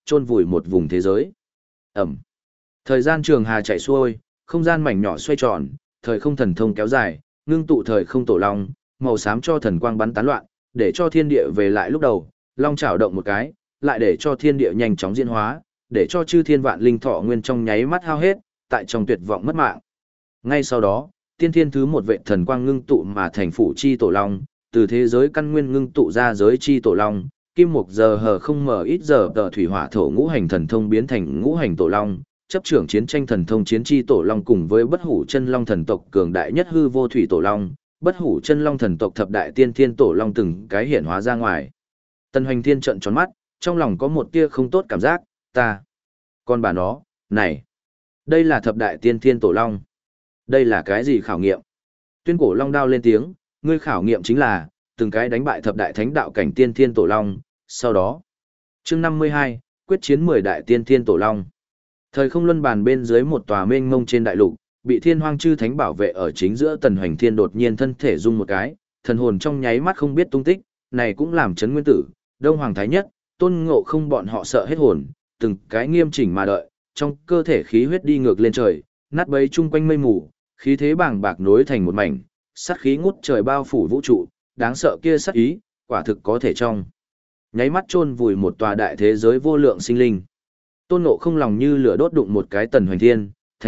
chôn vùi một vùng thế giới. Ẩm. Thời gian trường hà chạy xuôi, không gian mảnh nhỏ xoay tròn, thời không thần thông kéo dài, ngưng tụ thời không tổ long, màu xám cho thần quang bắn tán loạn, để cho thiên địa về lại lúc đầu, long chảo động một cái, lại để cho thiên địa nhanh chóng diễn hóa, để cho chư thiên vạn linh thọ nguyên trong nháy mắt hao hết, tại trong tuyệt vọng mất mạng. Ngay sau đó, tiên thiên thứ một vệ thần quang ngưng tụ mà thành phủ chi tổ long, từ thế giới căn nguyên ngưng tụ ra giới chi tổ long, kim mục giờ hờ không mở ít giờ tờ thủy hỏa thổ ngũ hành thần thông biến thành ngũ hành tổ long, chấp trưởng chiến tranh thần thông chiến chi tổ long cùng với bất hủ chân long thần tộc cường đại nhất hư vô thủy tổ long, bất hủ chân long thần tộc thập đại tiên thiên tổ long từng cái hiện hóa ra ngoài. Tần Hoành Thiên trợn tròn mắt, trong lòng có một tia không tốt cảm giác, con bà nó, này, đây là thập đại tiên thiên tổ long. Đây là cái gì khảo nghiệm? Tuyên cổ long đao lên tiếng, ngươi khảo nghiệm chính là, từng cái đánh bại thập đại thánh đạo cảnh tiên thiên tổ long, sau đó. Chương 52, quyết chiến 10 đại tiên thiên tổ long. Thời không luân bàn bên dưới một tòa mênh mông trên đại lục, bị thiên hoang chư thánh bảo vệ ở chính giữa Tần Hoành Thiên đột nhiên thân thể rung một cái, thần hồn trong nháy mắt không biết tung tích, này cũng làm chấn nguyên tử, Đông Hoàng Thái Nhất, Tôn Ngộ Không bọn họ sợ hết hồn, từng cái nghiêm chỉnh mà đợi, trong cơ thể khí huyết đi ngược lên trời, nát bấy chung quanh mây mù, khí thế bàng bạc nối thành một mảnh, sát khí ngút trời bao phủ vũ trụ, đáng sợ kia sát ý, quả thực có thể trong nháy mắt chôn vùi một tòa đại thế giới vô lượng sinh linh. Tôn Ngộ Không lòng như lửa đốt đụng một cái Tần Hoành Thiên,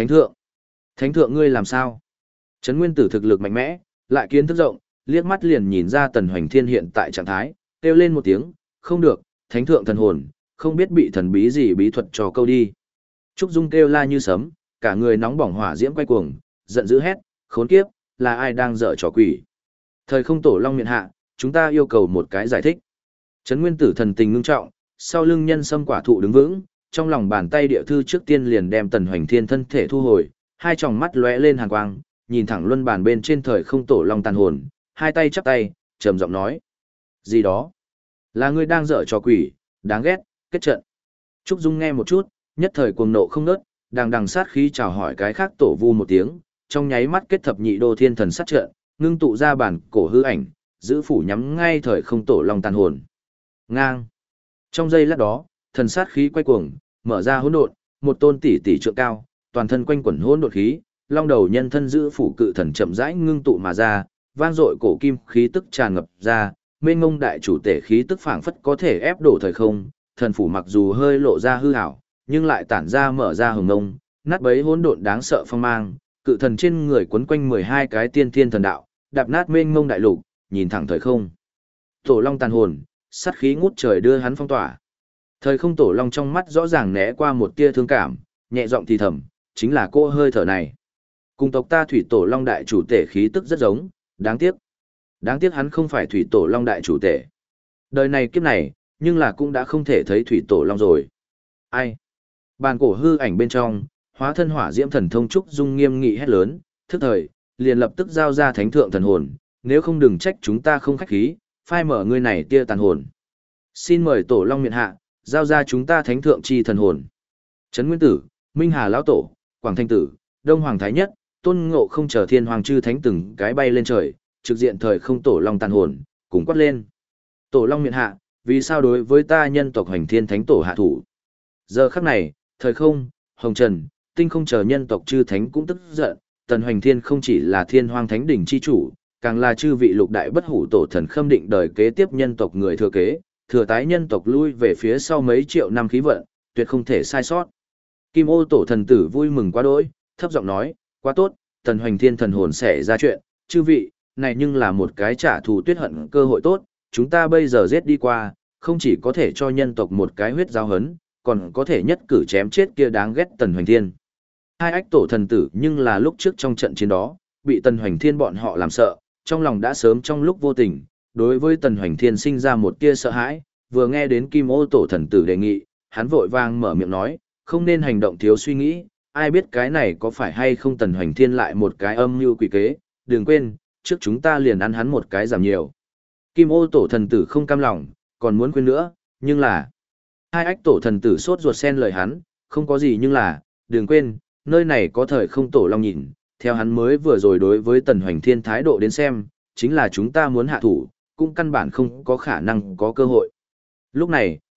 Thánh thượng ngươi làm sao? Trấn Nguyên Tử thực lực mạnh mẽ, lại kiến thức rộng, liếc mắt liền nhìn ra Tần Hoành Thiên hiện tại trạng thái, kêu lên một tiếng, không được, Thánh thượng thần hồn, không biết bị thần bí gì bí thuật trò câu đi. Trúc Dung kêu la như sấm, cả người nóng bỏng hỏa diễm quay cuồng, giận dữ hét, khốn kiếp, là ai đang dở trò quỷ? Thời không tổ long miện hạ, chúng ta yêu cầu một cái giải thích. Trấn Nguyên Tử thần tình ngưng trọng, sau lưng nhân sâm quả thụ đứng vững, trong lòng bàn tay địa thư trước tiên liền đem Tần Hoành Thiên thân thể thu hồi, hai tròng mắt lóe lên hàn quang, nhìn thẳng luân bàn bên trên thời không tổ long tàn hồn, hai tay chắp tay, trầm giọng nói: "Gì đó? Là ngươi đang dở trò quỷ, đáng ghét, kết trận." Trúc Dung nghe một chút, nhất thời cuồng nộ không ngớt, đằng sát khí chào hỏi cái khác tổ vu một tiếng, trong nháy mắt kết thập nhị đô thiên thần sát trận, ngưng tụ ra bản cổ hư ảnh, giữ phủ nhắm ngay thời không tổ long tàn hồn. Ngang. Trong giây lát đó, thần sát khí quay cuồng, mở ra hỗn độn, một tôn tỷ tỷ trượng cao, toàn thân quanh quẩn hỗn độn khí, long đầu nhân thân giữ phủ cự thần chậm rãi ngưng tụ mà ra, vang dội cổ kim khí tức tràn ngập ra, mênh mông đại chủ tể khí tức phảng phất có thể ép đổ thời không, thần phủ mặc dù hơi lộ ra hư ảo, nhưng lại tản ra mở ra hừng ngông, nát bấy hỗn độn đáng sợ phong mang, cự thần trên người quấn quanh 12 cái tiên thiên thần đạo, đạp nát mênh mông đại lục, nhìn thẳng thời không. Tổ long tàn hồn, sát khí ngút trời đưa hắn phong tỏa. Thời không tổ long trong mắt rõ ràng né qua một tia thương cảm, nhẹ giọng thì thầm, chính là cô hơi thở này. Cùng tộc ta thủy tổ long đại chủ tể khí tức rất giống, đáng tiếc. Đáng tiếc hắn không phải thủy tổ long đại chủ tể. Đời này kiếp này, nhưng là cũng đã không thể thấy thủy tổ long rồi. Ai? Bàn cổ hư ảnh bên trong, hóa thân hỏa diễm thần thông trúc dung nghiêm nghị hét lớn, thức thời, liền lập tức giao ra thánh thượng thần hồn, nếu không đừng trách chúng ta không khách khí, phai mở ngươi này tia tàn hồn. Xin mời tổ long miện hạ, giao ra chúng ta thánh thượng chi thần hồn. Trấn Nguyên Tử, Minh Hà lão tổ, Quảng Thanh Tử, Đông Hoàng Thái Nhất, Tôn Ngộ Không chờ thiên hoàng chư thánh từng cái bay lên trời, trực diện thời không tổ long tàn hồn, cùng quát lên. Tổ long miện hạ, vì sao đối với ta nhân tộc Hoành Thiên Thánh tổ hạ thủ? Giờ khắc này, thời không, hồng trần, tinh không chờ nhân tộc chư thánh cũng tức giận, Tần Hoành Thiên không chỉ là thiên hoàng thánh đỉnh chi chủ, càng là chư vị lục đại bất hủ tổ thần khâm định đời kế tiếp nhân tộc người thừa kế, thừa tái nhân tộc lui về phía sau mấy triệu năm khí vận, tuyệt không thể sai sót. Kim Ô tổ thần tử vui mừng quá đỗi, thấp giọng nói, quá tốt, Tần Hoành Thiên thần hồn sẽ ra chuyện, chư vị, này nhưng là một cái trả thù tuyết hận cơ hội tốt, chúng ta bây giờ giết đi qua, không chỉ có thể cho nhân tộc một cái huyết giao hấn, còn có thể nhất cử chém chết kia đáng ghét Tần Hoành Thiên. Hai ách tổ thần tử nhưng là lúc trước trong trận chiến đó, bị Tần Hoành Thiên bọn họ làm sợ, trong lòng đã sớm trong lúc vô tình, đối với Tần Hoành Thiên sinh ra một tia sợ hãi, vừa nghe đến Kim Ô tổ thần tử đề nghị, hắn vội vàng mở miệng nói, không nên hành động thiếu suy nghĩ, ai biết cái này có phải hay không Tần Hoành Thiên lại một cái âm mưu quỷ kế, đừng quên, trước chúng ta liền ăn hắn một cái giảm nhiều. Kim Ô tổ thần tử không cam lòng, còn muốn khuyên nữa, nhưng là... Hai ách tổ thần tử sốt ruột xen lời hắn, không có gì nhưng là, đừng quên, nơi này có thời không tổ long nhìn, theo hắn mới vừa rồi đối với Tần Hoành Thiên thái độ đến xem, chính là chúng ta muốn hạ thủ, cũng căn bản không có khả năng có cơ hội. Lúc này,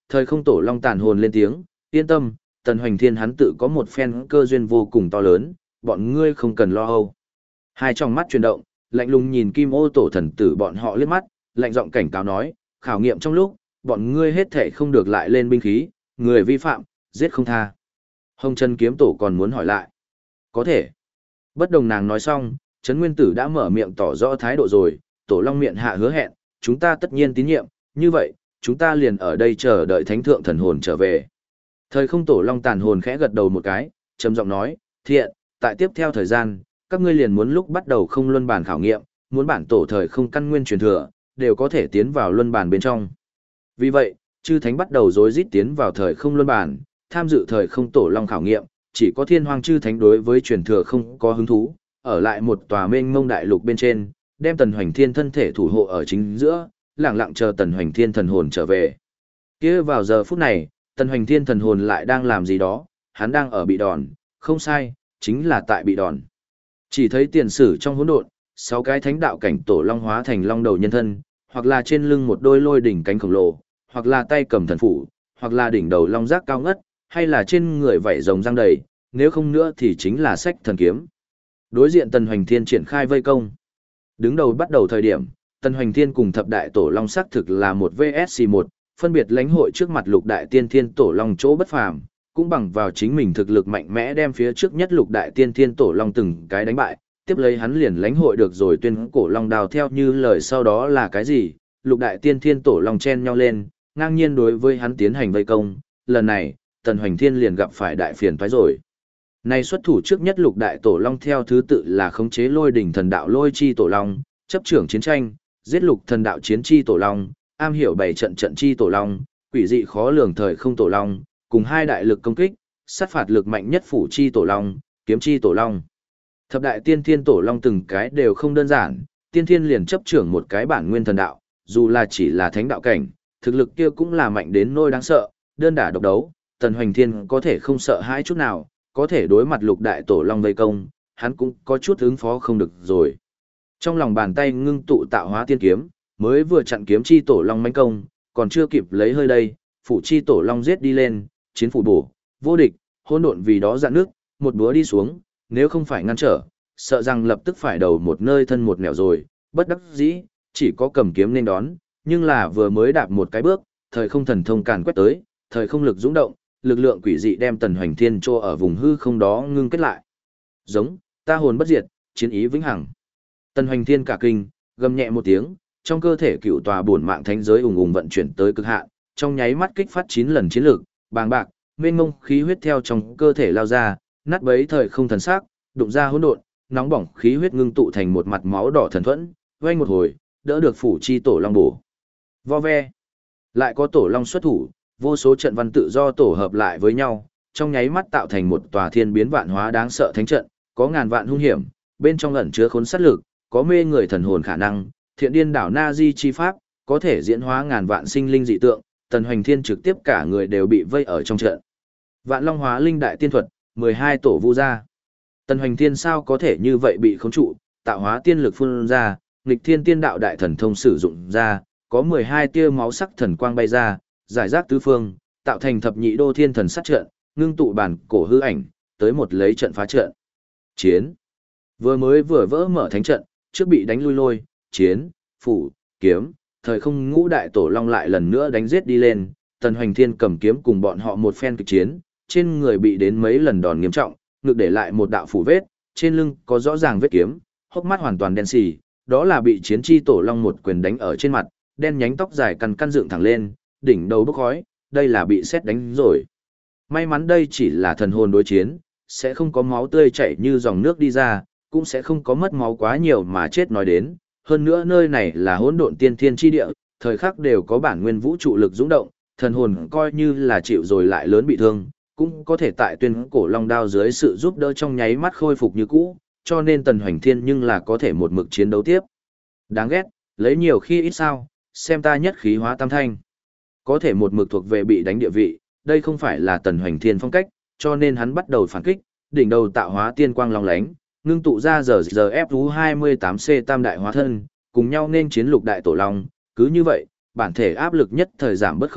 Thời không tổ long tàn hồn lên tiếng, yên tâm, Tần Hoành Thiên hắn tự có một phen cơ duyên vô cùng to lớn, bọn ngươi không cần lo âu. Hai tròng mắt chuyển động, lạnh lùng nhìn Kim Ô tổ thần tử bọn họ liếc mắt, lạnh giọng cảnh cáo nói, khảo nghiệm trong lúc, bọn ngươi hết thể không được lại lên binh khí, người vi phạm, giết không tha. Hồng Trần kiếm tổ còn muốn hỏi lại. Có thể. Bất đồng nàng nói xong, Trấn Nguyên Tử đã mở miệng tỏ rõ thái độ rồi, tổ long miệng hạ hứa hẹn, chúng ta tất nhiên tín nhiệm, như vậy, chúng ta liền ở đây chờ đợi thánh thượng thần hồn trở về. Thời không tổ long tàn hồn khẽ gật đầu một cái, trầm giọng nói, thiện, tại tiếp theo thời gian, các ngươi liền muốn lúc bắt đầu không luân bản khảo nghiệm, muốn bản tổ thời không căn nguyên truyền thừa, đều có thể tiến vào luân bản bên trong. Vì vậy, chư thánh bắt đầu rối rít tiến vào thời không luân bản, tham dự thời không tổ long khảo nghiệm, chỉ có thiên hoàng chư thánh đối với truyền thừa không có hứng thú, ở lại một tòa mênh mông đại lục bên trên, đem Tần Hoành Thiên thân thể thủ hộ ở chính giữa, lặng lặng chờ Tần Hoành Thiên thần hồn trở về. Kia vào giờ phút này, Tần Hoành Thiên thần hồn lại đang làm gì đó, hắn đang ở bị đòn, không sai, chính là tại bị đòn. Chỉ thấy tiền sử trong hỗn độn, 6 cái thánh đạo cảnh tổ long hóa thành long đầu nhân thân, hoặc là trên lưng một đôi lôi đỉnh cánh khổng lồ, hoặc là tay cầm thần phủ, hoặc là đỉnh đầu long giác cao ngất, hay là trên người vảy rồng răng đầy, nếu không nữa thì chính là sách thần kiếm. Đối diện Tần Hoành Thiên triển khai vây công. Đứng đầu bắt đầu thời điểm, Tần Hoành Thiên cùng thập đại tổ long xác thực là một vs 1, phân biệt lãnh hội trước mặt lục đại tiên thiên tổ long chỗ bất phàm, cũng bằng vào chính mình thực lực mạnh mẽ đem phía trước nhất lục đại tiên thiên tổ long từng cái đánh bại, tiếp lấy hắn liền lãnh hội được rồi tuyên cổ long đào theo như lời sau đó là cái gì, lục đại tiên thiên tổ long chen nhau lên, ngang nhiên đối với hắn tiến hành vây công, lần này, Tần Hoành Thiên liền gặp phải đại phiền toái rồi. Này xuất thủ trước nhất lục đại tổ long theo thứ tự là khống chế lôi đỉnh thần đạo lôi chi tổ long, chấp trưởng chiến tranh, giết lục thần đạo chiến chi tổ long, am hiểu bảy trận trận chi tổ long, quỷ dị khó lường thời không tổ long, cùng hai đại lực công kích, sát phạt lực mạnh nhất phủ chi tổ long, kiếm chi tổ long. Thập đại tiên thiên tổ long từng cái đều không đơn giản, tiên thiên liền chấp trưởng một cái bản nguyên thần đạo, dù là chỉ là thánh đạo cảnh, thực lực kia cũng là mạnh đến nỗi đáng sợ, đơn đả độc đấu, Tần Hoành Thiên có thể không sợ hãi chút nào, có thể đối mặt lục đại tổ long vây công, hắn cũng có chút ứng phó không được rồi. Trong lòng bàn tay ngưng tụ tạo hóa tiên kiếm, mới vừa chặn kiếm chi tổ long mãnh công, còn chưa kịp lấy hơi đây, phủ chi tổ long giết đi lên, chiến phủ bổ, vô địch, hỗn độn vì đó dạn nước, một búa đi xuống, nếu không phải ngăn trở, sợ rằng lập tức phải đầu một nơi thân một nẻo rồi, bất đắc dĩ, chỉ có cầm kiếm nên đón, nhưng là vừa mới đạp một cái bước, thời không thần thông càn quét tới, thời không lực dũng động, lực lượng quỷ dị đem Tần Hoành Thiên trô ở vùng hư không đó ngưng kết lại. Giống, ta hồn bất diệt, chiến ý vĩnh hằng. Tần Hoành Thiên cả kinh, gầm nhẹ một tiếng, trong cơ thể cựu tòa bổn mạng thánh giới ùng ùng vận chuyển tới cực hạn, trong nháy mắt kích phát 9 lần chiến lực, bàng bạc, mênh mông khí huyết theo trong cơ thể lao ra, nát bấy thời không thần sắc, đụng ra hỗn độn, nóng bỏng khí huyết ngưng tụ thành một mặt máu đỏ thần thuẫn, vang một hồi, đỡ được phủ chi tổ long bổ. Vo ve, lại có tổ long xuất thủ, vô số trận văn tự do tổ hợp lại với nhau, trong nháy mắt tạo thành một tòa thiên biến vạn hóa đáng sợ thánh trận, có ngàn vạn hung hiểm, bên trong ẩn chứa khốn sát lực, có mê người thần hồn khả năng, thiện điên đảo na di chi pháp, có thể diễn hóa ngàn vạn sinh linh dị tượng, Tần Hoành Thiên trực tiếp cả người đều bị vây ở trong trận. Vạn Long hóa linh đại tiên thuật, 12 tổ vu ra. Tần Hoành Thiên sao có thể như vậy bị khống trụ, tạo hóa tiên lực phun ra, nghịch thiên tiên đạo đại thần thông sử dụng ra, có 12 tia máu sắc thần quang bay ra, giải rác tứ phương, tạo thành thập nhị đô thiên thần sát trận, ngưng tụ bản cổ hư ảnh, tới một lấy trận phá trận. Chiến. Vừa vỡ mở thánh trận, trước bị đánh lui lôi, chiến, phủ, kiếm, thời không ngũ đại tổ long lại lần nữa đánh giết đi lên, Tần Hoành Thiên cầm kiếm cùng bọn họ một phen kịch chiến, trên người bị đến mấy lần đòn nghiêm trọng, ngực để lại một đạo phủ vết, trên lưng có rõ ràng vết kiếm, hốc mắt hoàn toàn đen xì, đó là bị chiến chi tổ long một quyền đánh ở trên mặt, đen nhánh tóc dài căn căn dựng thẳng lên, đỉnh đầu bốc khói, đây là bị sét đánh rồi. May mắn đây chỉ là thần hồn đối chiến, sẽ không có máu tươi chảy như dòng nước đi ra, cũng sẽ không có mất máu quá nhiều mà chết nói đến. Hơn nữa nơi này là hỗn độn tiên thiên chi địa, thời khắc đều có bản nguyên vũ trụ lực dũng động, thần hồn coi như là chịu rồi lại lớn bị thương, cũng có thể tại tuyên cổ long đao dưới sự giúp đỡ trong nháy mắt khôi phục như cũ, cho nên Tần Hoành Thiên nhưng là có thể một mực chiến đấu tiếp. Đáng ghét, lấy nhiều khi ít sao, xem ta nhất khí hóa tam thanh. Có thể một mực thuộc về bị đánh địa vị, đây không phải là Tần Hoành Thiên phong cách, cho nên hắn bắt đầu phản kích, đỉnh đầu tạo hóa tiên quang long lánh, ngưng tụ ra giờ FU 28C tam đại hóa thân, cùng nhau nên chiến lục đại tổ long, cứ như vậy, bản thể áp lực nhất thời giảm bớt không ít,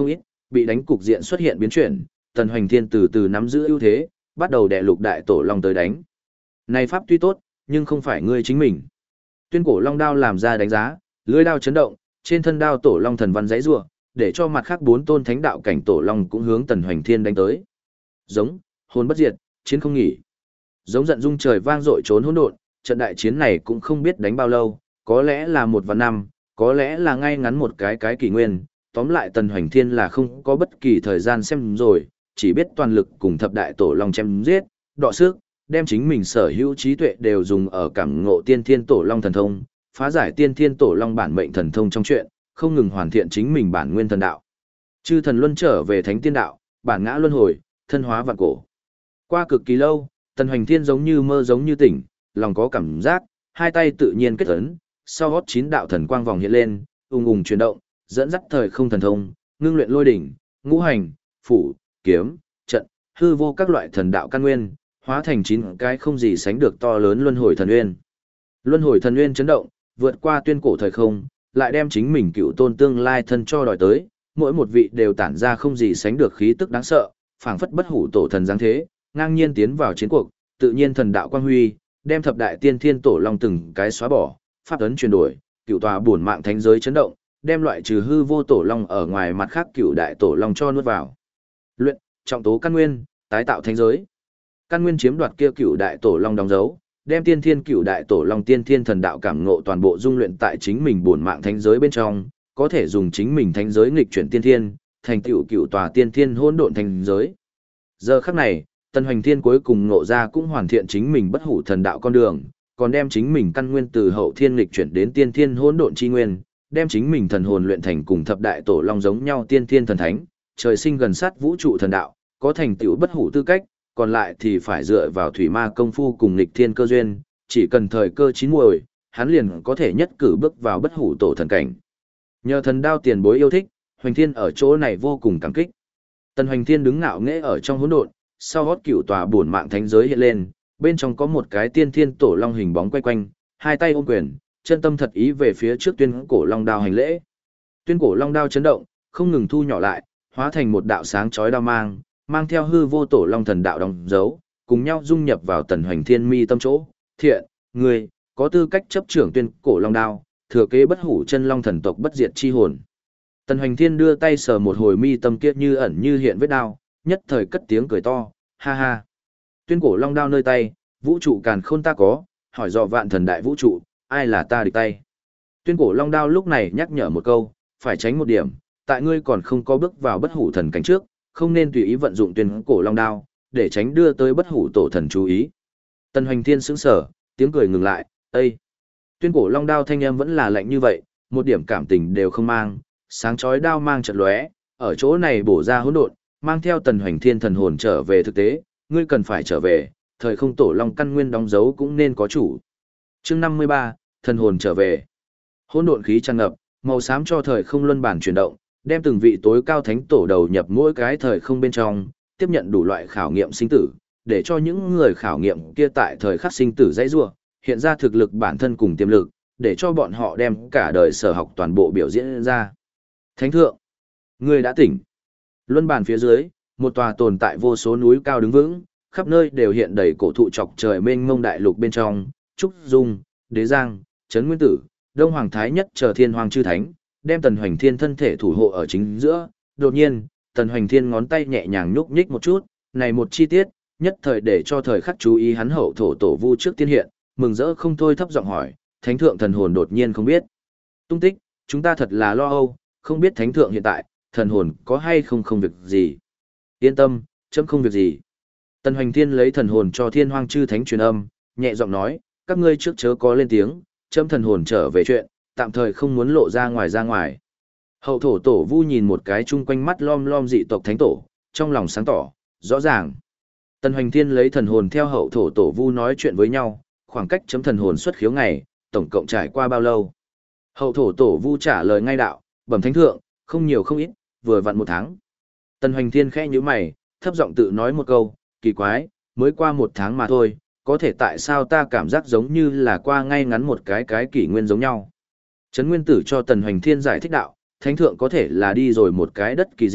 Bị đánh cục diện xuất hiện biến chuyển, Tần Hoành Thiên từ từ nắm giữ ưu thế, bắt đầu đè Lục Đại Tổ Long tới đánh. Này pháp tuy tốt, nhưng không phải ngươi chính mình. Tuyên cổ long đao làm ra đánh giá, lưỡi đao chấn động, trên thân đao tổ long thần văn giãy giụa, để cho mặt khác 4 tôn thánh đạo cảnh tổ long cũng hướng Tần Hoành Thiên đánh tới. Giống, hồn bất diệt, chiến không nghỉ. Giống giận rung trời vang dội trốn hỗn độn, trận đại chiến này cũng không biết đánh bao lâu, có lẽ là 1 và 5, có lẽ là ngay ngắn một cái kỷ nguyên. Tóm lại Tần Hoành Thiên là không có bất kỳ thời gian xem rồi, chỉ biết toàn lực cùng thập đại tổ long chém giết, đọ sức, đem chính mình sở hữu trí tuệ đều dùng ở cảm ngộ tiên thiên tổ long thần thông, phá giải tiên thiên tổ long bản mệnh thần thông trong chuyện, không ngừng hoàn thiện chính mình bản nguyên thần đạo. Chư thần luân trở về thánh tiên đạo, bản ngã luân hồi, thân hóa vạn cổ. Qua cực kỳ lâu, Tần Hoành Thiên giống như mơ giống như tỉnh, lòng có cảm giác, hai tay tự nhiên kết ấn, sau gót 9 đạo thần quang vòng hiện lên, ung ung chuyển động, dẫn dắt thời không thần thông, ngưng luyện lôi đỉnh, ngũ hành, phủ, kiếm, trận, hư vô các loại thần đạo căn nguyên, hóa thành 9 cái không gì sánh được to lớn luân hồi thần uyên. Luân hồi thần uyên chấn động, vượt qua tuyên cổ thời không, lại đem chính mình cựu tôn tương lai thân cho đòi tới, mỗi một vị đều tản ra không gì sánh được khí tức đáng sợ, phảng phất bất hủ tổ thần giáng thế, ngang nhiên tiến vào chiến cuộc, tự nhiên thần đạo quang huy, đem thập đại tiên thiên tổ long từng cái xóa bỏ, pháp ấn chuyển đổi, cựu tòa bổn mạng thánh giới chấn động, đem loại trừ hư vô tổ long ở ngoài mặt khác cựu đại tổ long cho nuốt vào. Luyện, trọng tố căn nguyên, tái tạo thánh giới. Căn nguyên chiếm đoạt kia cựu đại tổ long đóng dấu, đem tiên thiên cựu đại tổ long tiên thiên thần đạo cảm ngộ toàn bộ dung luyện tại chính mình bổn mạng thánh giới bên trong, có thể dùng chính mình thánh giới nghịch chuyển tiên thiên, thành tựu cựu tòa tiên thiên hỗn độn thánh giới. Giờ khắc này, Tần Hoành Thiên cuối cùng ngộ ra cũng hoàn thiện chính mình bất hủ thần đạo con đường, còn đem chính mình căn nguyên từ hậu thiên nghịch chuyển đến tiên thiên hỗn độn chi nguyên, đem chính mình thần hồn luyện thành cùng thập đại tổ long giống nhau tiên thiên thần thánh, trời sinh gần sát vũ trụ thần đạo, có thành tựu bất hủ tư cách, còn lại thì phải dựa vào thủy ma công phu cùng nghịch thiên cơ duyên, chỉ cần thời cơ chín muồi, hắn liền có thể nhất cử bước vào bất hủ tổ thần cảnh. Nhờ thần đao tiền bối yêu thích, Hoành Thiên ở chỗ này vô cùng cảm kích. Tần Hoành Thiên đứng ngạo nghễ ở trong hỗn độn, sau gót cửu tòa bổn mạng thánh giới hiện lên, bên trong có một cái tiên thiên tổ long hình bóng quay quanh, hai tay ôm quyền, chân tâm thật ý về phía trước tuyên cổ long đao hành lễ. Tuyên cổ long đao chấn động, không ngừng thu nhỏ lại, hóa thành một đạo sáng chói đao mang, mang theo hư vô tổ long thần đạo đóng dấu, cùng nhau dung nhập vào Tần Hoành Thiên mi tâm chỗ. Thiện, người có tư cách chấp trưởng tuyên cổ long đao, thừa kế bất hủ chân long thần tộc bất diệt chi hồn. Tần Hoành Thiên đưa tay sờ một hồi mi tâm kia như ẩn như hiện vết đao, nhất thời cất tiếng cười to, ha ha. Tuyên cổ long đao nơi tay, vũ trụ càn khôn ta có, hỏi dò vạn thần đại vũ trụ, ai là ta địch tay. Tuyên cổ long đao lúc này nhắc nhở một câu, phải tránh một điểm, tại ngươi còn không có bước vào bất hủ thần cảnh trước, không nên tùy ý vận dụng tuyên cổ long đao, để tránh đưa tới bất hủ tổ thần chú ý. Tần Hoành Thiên sững sờ, tiếng cười ngừng lại, Ê! Tuyên cổ long đao thanh âm vẫn là lạnh như vậy, một điểm cảm tình đều không mang, sáng chói đao mang chợt lóe, ở chỗ này bổ ra hỗn độn, mang theo Tần Hoành Thiên thần hồn trở về thực tế, ngươi cần phải trở về, thời không tổ long căn nguyên đóng dấu cũng nên có chủ. Chương 53, thần hồn trở về. Hỗn độn khí tràn ngập, màu xám cho thời không luân bản chuyển động, đem từng vị tối cao thánh tổ đầu nhập mỗi cái thời không bên trong, tiếp nhận đủ loại khảo nghiệm sinh tử, để cho những người khảo nghiệm kia tại thời khắc sinh tử dãy rủa, hiện ra thực lực bản thân cùng tiềm lực, để cho bọn họ đem cả đời sở học toàn bộ biểu diễn ra. Thánh thượng, ngươi đã tỉnh. Luân bàn phía dưới, một tòa tồn tại vô số núi cao đứng vững, khắp nơi đều hiện đầy cổ thụ chọc trời mênh mông đại lục bên trong, Trúc Dung, Đế Giang, Trấn Nguyên Tử, Đông Hoàng Thái Nhất chờ thiên hoàng chư thánh, đem Tần Hoành Thiên thân thể thủ hộ ở chính giữa. Đột nhiên, Tần Hoành Thiên ngón tay nhẹ nhàng nhúc nhích một chút, này một chi tiết, nhất thời để cho thời khắc chú ý hắn hậu thổ tổ vu trước tiên hiện, mừng rỡ không thôi thấp giọng hỏi, Thánh thượng thần hồn đột nhiên không biết tung tích, chúng ta thật là lo âu, không biết Thánh thượng hiện tại, thần hồn có hay không không việc gì. Yên tâm, chấm không việc gì. Tần Hoành Thiên lấy thần hồn cho thiên hoang chư thánh truyền âm, nhẹ giọng nói, các ngươi trước chớ có lên tiếng, chấm thần hồn trở về chuyện, tạm thời không muốn lộ ra ngoài. Hậu thổ tổ vu nhìn một cái chung quanh mắt lom lom dị tộc thánh tổ, trong lòng sáng tỏ, rõ ràng. Tần Hoành Thiên lấy thần hồn theo hậu thổ tổ vu nói chuyện với nhau, khoảng cách chấm thần hồn xuất khiếu ngày, tổng cộng trải qua bao lâu. Hậu thổ tổ vu trả lời ngay đạo, bẩm thánh thượng, không nhiều không ít, vừa vặn 1 tháng. Tần Hoành Thiên khẽ nhíu mày, thấp giọng tự nói một câu, kỳ quái, mới qua 1 tháng mà thôi, có thể tại sao ta cảm giác giống như là qua ngay ngắn một cái kỷ nguyên giống nhau. Trấn Nguyên Tử cho Tần Hoành Thiên giải thích đạo, thánh thượng có thể là đi rồi một cái đất kỳ dị,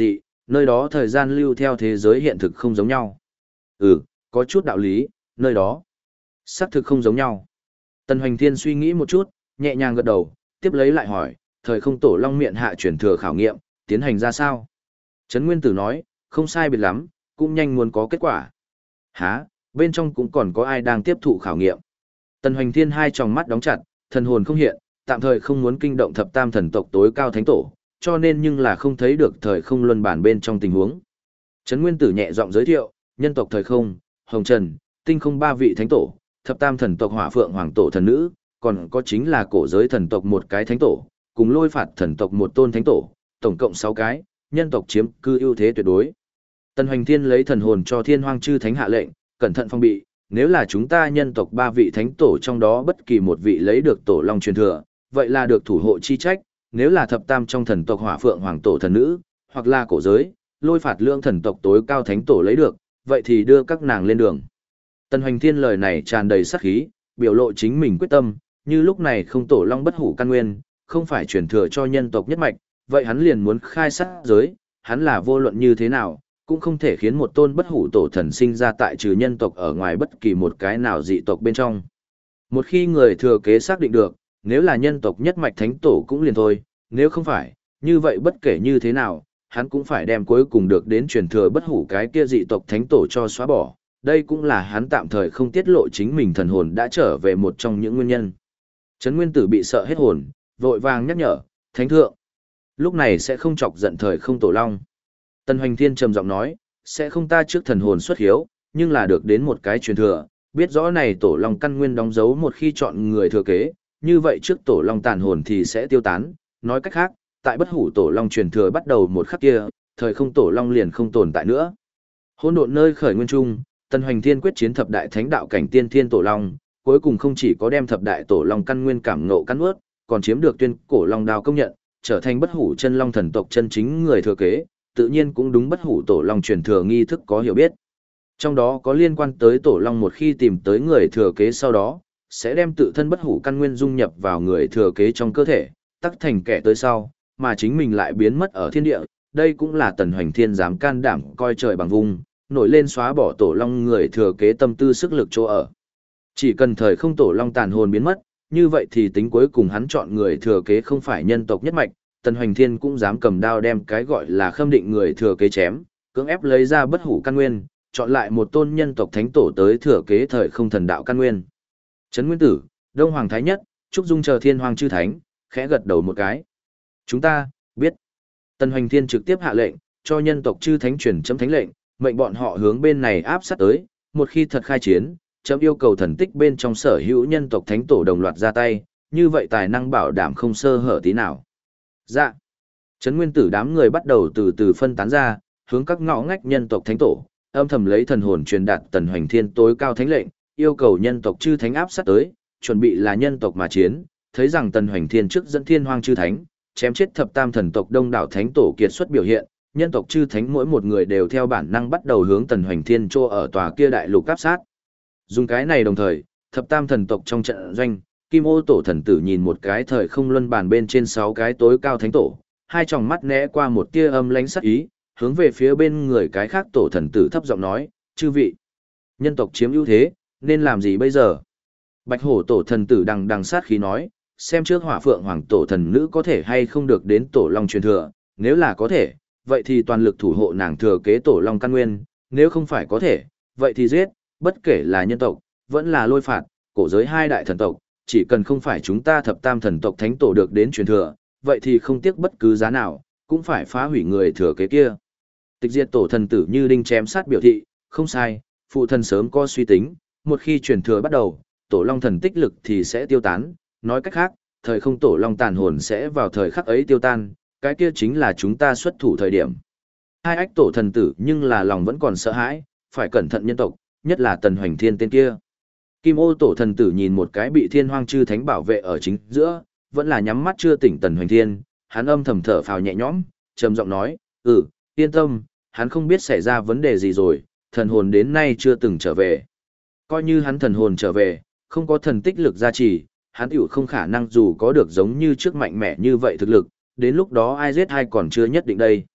Nơi đó thời gian lưu theo thế giới hiện thực không giống nhau. Ừ, có chút đạo lý, nơi đó. Xác thực không giống nhau. Tần Hoành Thiên suy nghĩ một chút, nhẹ nhàng gật đầu, tiếp lấy lại hỏi, thời không tổ long miệng hạ chuyển thừa khảo nghiệm, tiến hành ra sao? Trấn Nguyên Tử nói, không sai biệt lắm, cũng nhanh muốn có kết quả. Hả, bên trong cũng còn có ai đang tiếp thụ khảo nghiệm? Tần Hoành Thiên hai tròng mắt đóng chặt, thần hồn không hiện, tạm thời không muốn kinh động thập tam thần tộc tối cao thánh tổ, cho nên nhưng là không thấy được thời không luân bản bên trong tình huống. Trấn Nguyên Tử nhẹ giọng giới thiệu, nhân tộc thời không, hồng trần, tinh không ba vị thánh tổ, thập tam thần tộc hỏa phượng hoàng tổ thần nữ, còn có chính là cổ giới thần tộc một cái thánh tổ, cùng lôi phạt thần tộc một tôn thánh tổ, tổng cộng 6 cái, nhân tộc chiếm cư ưu thế tuyệt đối. Tần Hoành Thiên lấy thần hồn cho Thiên Hoang chư thánh hạ lệnh, cẩn thận phong bị, nếu là chúng ta nhân tộc 3 vị thánh tổ trong đó bất kỳ một vị lấy được tổ long truyền thừa, vậy là được thủ hộ chi trách, nếu là thập tam trong thần tộc hỏa phượng hoàng tổ thần nữ, hoặc là cổ giới, lôi phạt lượng thần tộc tối cao thánh tổ lấy được, vậy thì đưa các nàng lên đường. Tần Hoành Thiên lời này tràn đầy sát khí, biểu lộ chính mình quyết tâm, như lúc này không tổ long bất hủ căn nguyên, không phải truyền thừa cho nhân tộc nhất mạch, vậy hắn liền muốn khai sát giới, hắn là vô luận như thế nào, cũng không thể khiến một tôn bất hủ tổ thần sinh ra tại trừ nhân tộc ở ngoài bất kỳ một cái nào dị tộc bên trong. Một khi người thừa kế xác định được, nếu là nhân tộc nhất mạch thánh tổ cũng liền thôi, nếu không phải, như vậy bất kể như thế nào, hắn cũng phải đem cuối cùng được đến truyền thừa bất hủ cái kia dị tộc thánh tổ cho xóa bỏ. Đây cũng là hắn tạm thời không tiết lộ chính mình thần hồn đã trở về một trong những nguyên nhân. Trấn Nguyên Tử bị sợ hết hồn, vội vàng nhắc nhở, thánh thượng. Lúc này sẽ không chọc giận thời không tổ long. Tần Hoành Thiên trầm giọng nói, sẽ không ta trước thần hồn xuất hiếu, nhưng là được đến một cái truyền thừa, biết rõ này tổ long căn nguyên đóng dấu một khi chọn người thừa kế, như vậy trước tổ long tàn hồn thì sẽ tiêu tán. Nói cách khác, tại bất hủ tổ long truyền thừa bắt đầu một khắc kia, thời không tổ long liền không tồn tại nữa. Hỗn độn nơi khởi nguyên trung, Tần Hoành Thiên quyết chiến thập đại thánh đạo cảnh tiên thiên tổ long, cuối cùng không chỉ có đem thập đại tổ long căn nguyên cảm ngộ cắn nuốt, còn chiếm được tuyên cổ long đao công nhận, trở thành bất hủ chân long thần tộc chân chính người thừa kế, tự nhiên cũng đúng bất hủ tổ long truyền thừa nghi thức có hiểu biết. Trong đó có liên quan tới tổ long một khi tìm tới người thừa kế sau đó, sẽ đem tự thân bất hủ căn nguyên dung nhập vào người thừa kế trong cơ thể, tắc thành kẻ tới sau, mà chính mình lại biến mất ở thiên địa. Đây cũng là Tần Hoành Thiên dám can đảm coi trời bằng vung, nổi lên xóa bỏ tổ long người thừa kế tâm tư sức lực chỗ ở. Chỉ cần thời không tổ long tàn hồn biến mất, như vậy thì tính cuối cùng hắn chọn người thừa kế không phải nhân tộc nhất mạch, Tần Hoành Thiên cũng dám cầm đao đem cái gọi là khâm định người thừa kế chém, cưỡng ép lấy ra bất hủ căn nguyên, chọn lại một tôn nhân tộc thánh tổ tới thừa kế thời không thần đạo căn nguyên. Trấn Nguyên Tử, Đông Hoàng Thái Nhất, Trúc Dung chờ Thiên Hoàng chư thánh, khẽ gật đầu một cái. Chúng ta biết. Tần Hoành Thiên trực tiếp hạ lệnh, cho nhân tộc chư thánh truyền chấm thánh lệnh, mệnh bọn họ hướng bên này áp sát tới, một khi thật khai chiến, chấm yêu cầu thần tích bên trong sở hữu nhân tộc thánh tổ đồng loạt ra tay, như vậy tài năng bảo đảm không sơ hở tí nào. Dạ. Trấn Nguyên Tử đám người bắt đầu từ từ phân tán ra, hướng các ngõ ngách nhân tộc thánh tổ, âm thầm lấy thần hồn truyền đạt Tần Hoành Thiên tối cao thánh lệnh, yêu cầu nhân tộc chư thánh áp sát tới, chuẩn bị là nhân tộc mà chiến, thấy rằng Tần Hoành Thiên trước dẫn Thiên Hoang chư thánh, chém chết thập tam thần tộc đông đảo thánh tổ kiệt xuất biểu hiện, nhân tộc chư thánh mỗi một người đều theo bản năng bắt đầu hướng Tần Hoành Thiên trô ở tòa kia đại lục áp sát. Dùng cái này đồng thời, thập tam thần tộc trong trận doanh, Kim Ô tổ thần tử nhìn một cái thời không luân bàn bên trên 6 cái tối cao thánh tổ, hai tròng mắt né qua một tia âm lãnh sắc ý, hướng về phía bên người cái khác tổ thần tử thấp giọng nói, chư vị, nhân tộc chiếm ưu thế, nên làm gì bây giờ? Bạch hổ tổ thần tử đằng đằng sát khí nói, xem trước hỏa phượng hoàng tổ thần nữ có thể hay không được đến tổ long truyền thừa, nếu là có thể, vậy thì toàn lực thủ hộ nàng thừa kế tổ long căn nguyên, nếu không phải có thể, vậy thì giết, bất kể là nhân tộc, vẫn là lôi phạt, cổ giới hai đại thần tộc, chỉ cần không phải chúng ta thập tam thần tộc thánh tổ được đến truyền thừa, vậy thì không tiếc bất cứ giá nào, cũng phải phá hủy người thừa kế kia. Tịch diệt tổ thần tử như đinh chém sát biểu thị, không sai, phụ thần sớm có suy tính, một khi truyền thừa bắt đầu, tổ long thần tích lực thì sẽ tiêu tán, nói cách khác, thời không tổ long tàn hồn sẽ vào thời khắc ấy tiêu tan, cái kia chính là chúng ta xuất thủ thời điểm. Hai ách tổ thần tử nhưng là lòng vẫn còn sợ hãi, phải cẩn thận nhân tộc, nhất là Tần Hoành Thiên tên kia. Kim Ô tổ thần tử nhìn một cái bị Thiên Hoang chư thánh bảo vệ ở chính giữa, vẫn là nhắm mắt chưa tỉnh Tần Hoành Thiên, hắn âm thầm thở phào nhẹ nhõm, trầm giọng nói, yên tâm, hắn không biết xảy ra vấn đề gì rồi, thần hồn đến nay chưa từng trở về. Coi như hắn thần hồn trở về, không có thần tích lực gia trì, hắn tiểu không khả năng dù có được giống như trước mạnh mẽ như vậy thực lực, đến lúc đó ai giết ai còn chưa nhất định đây.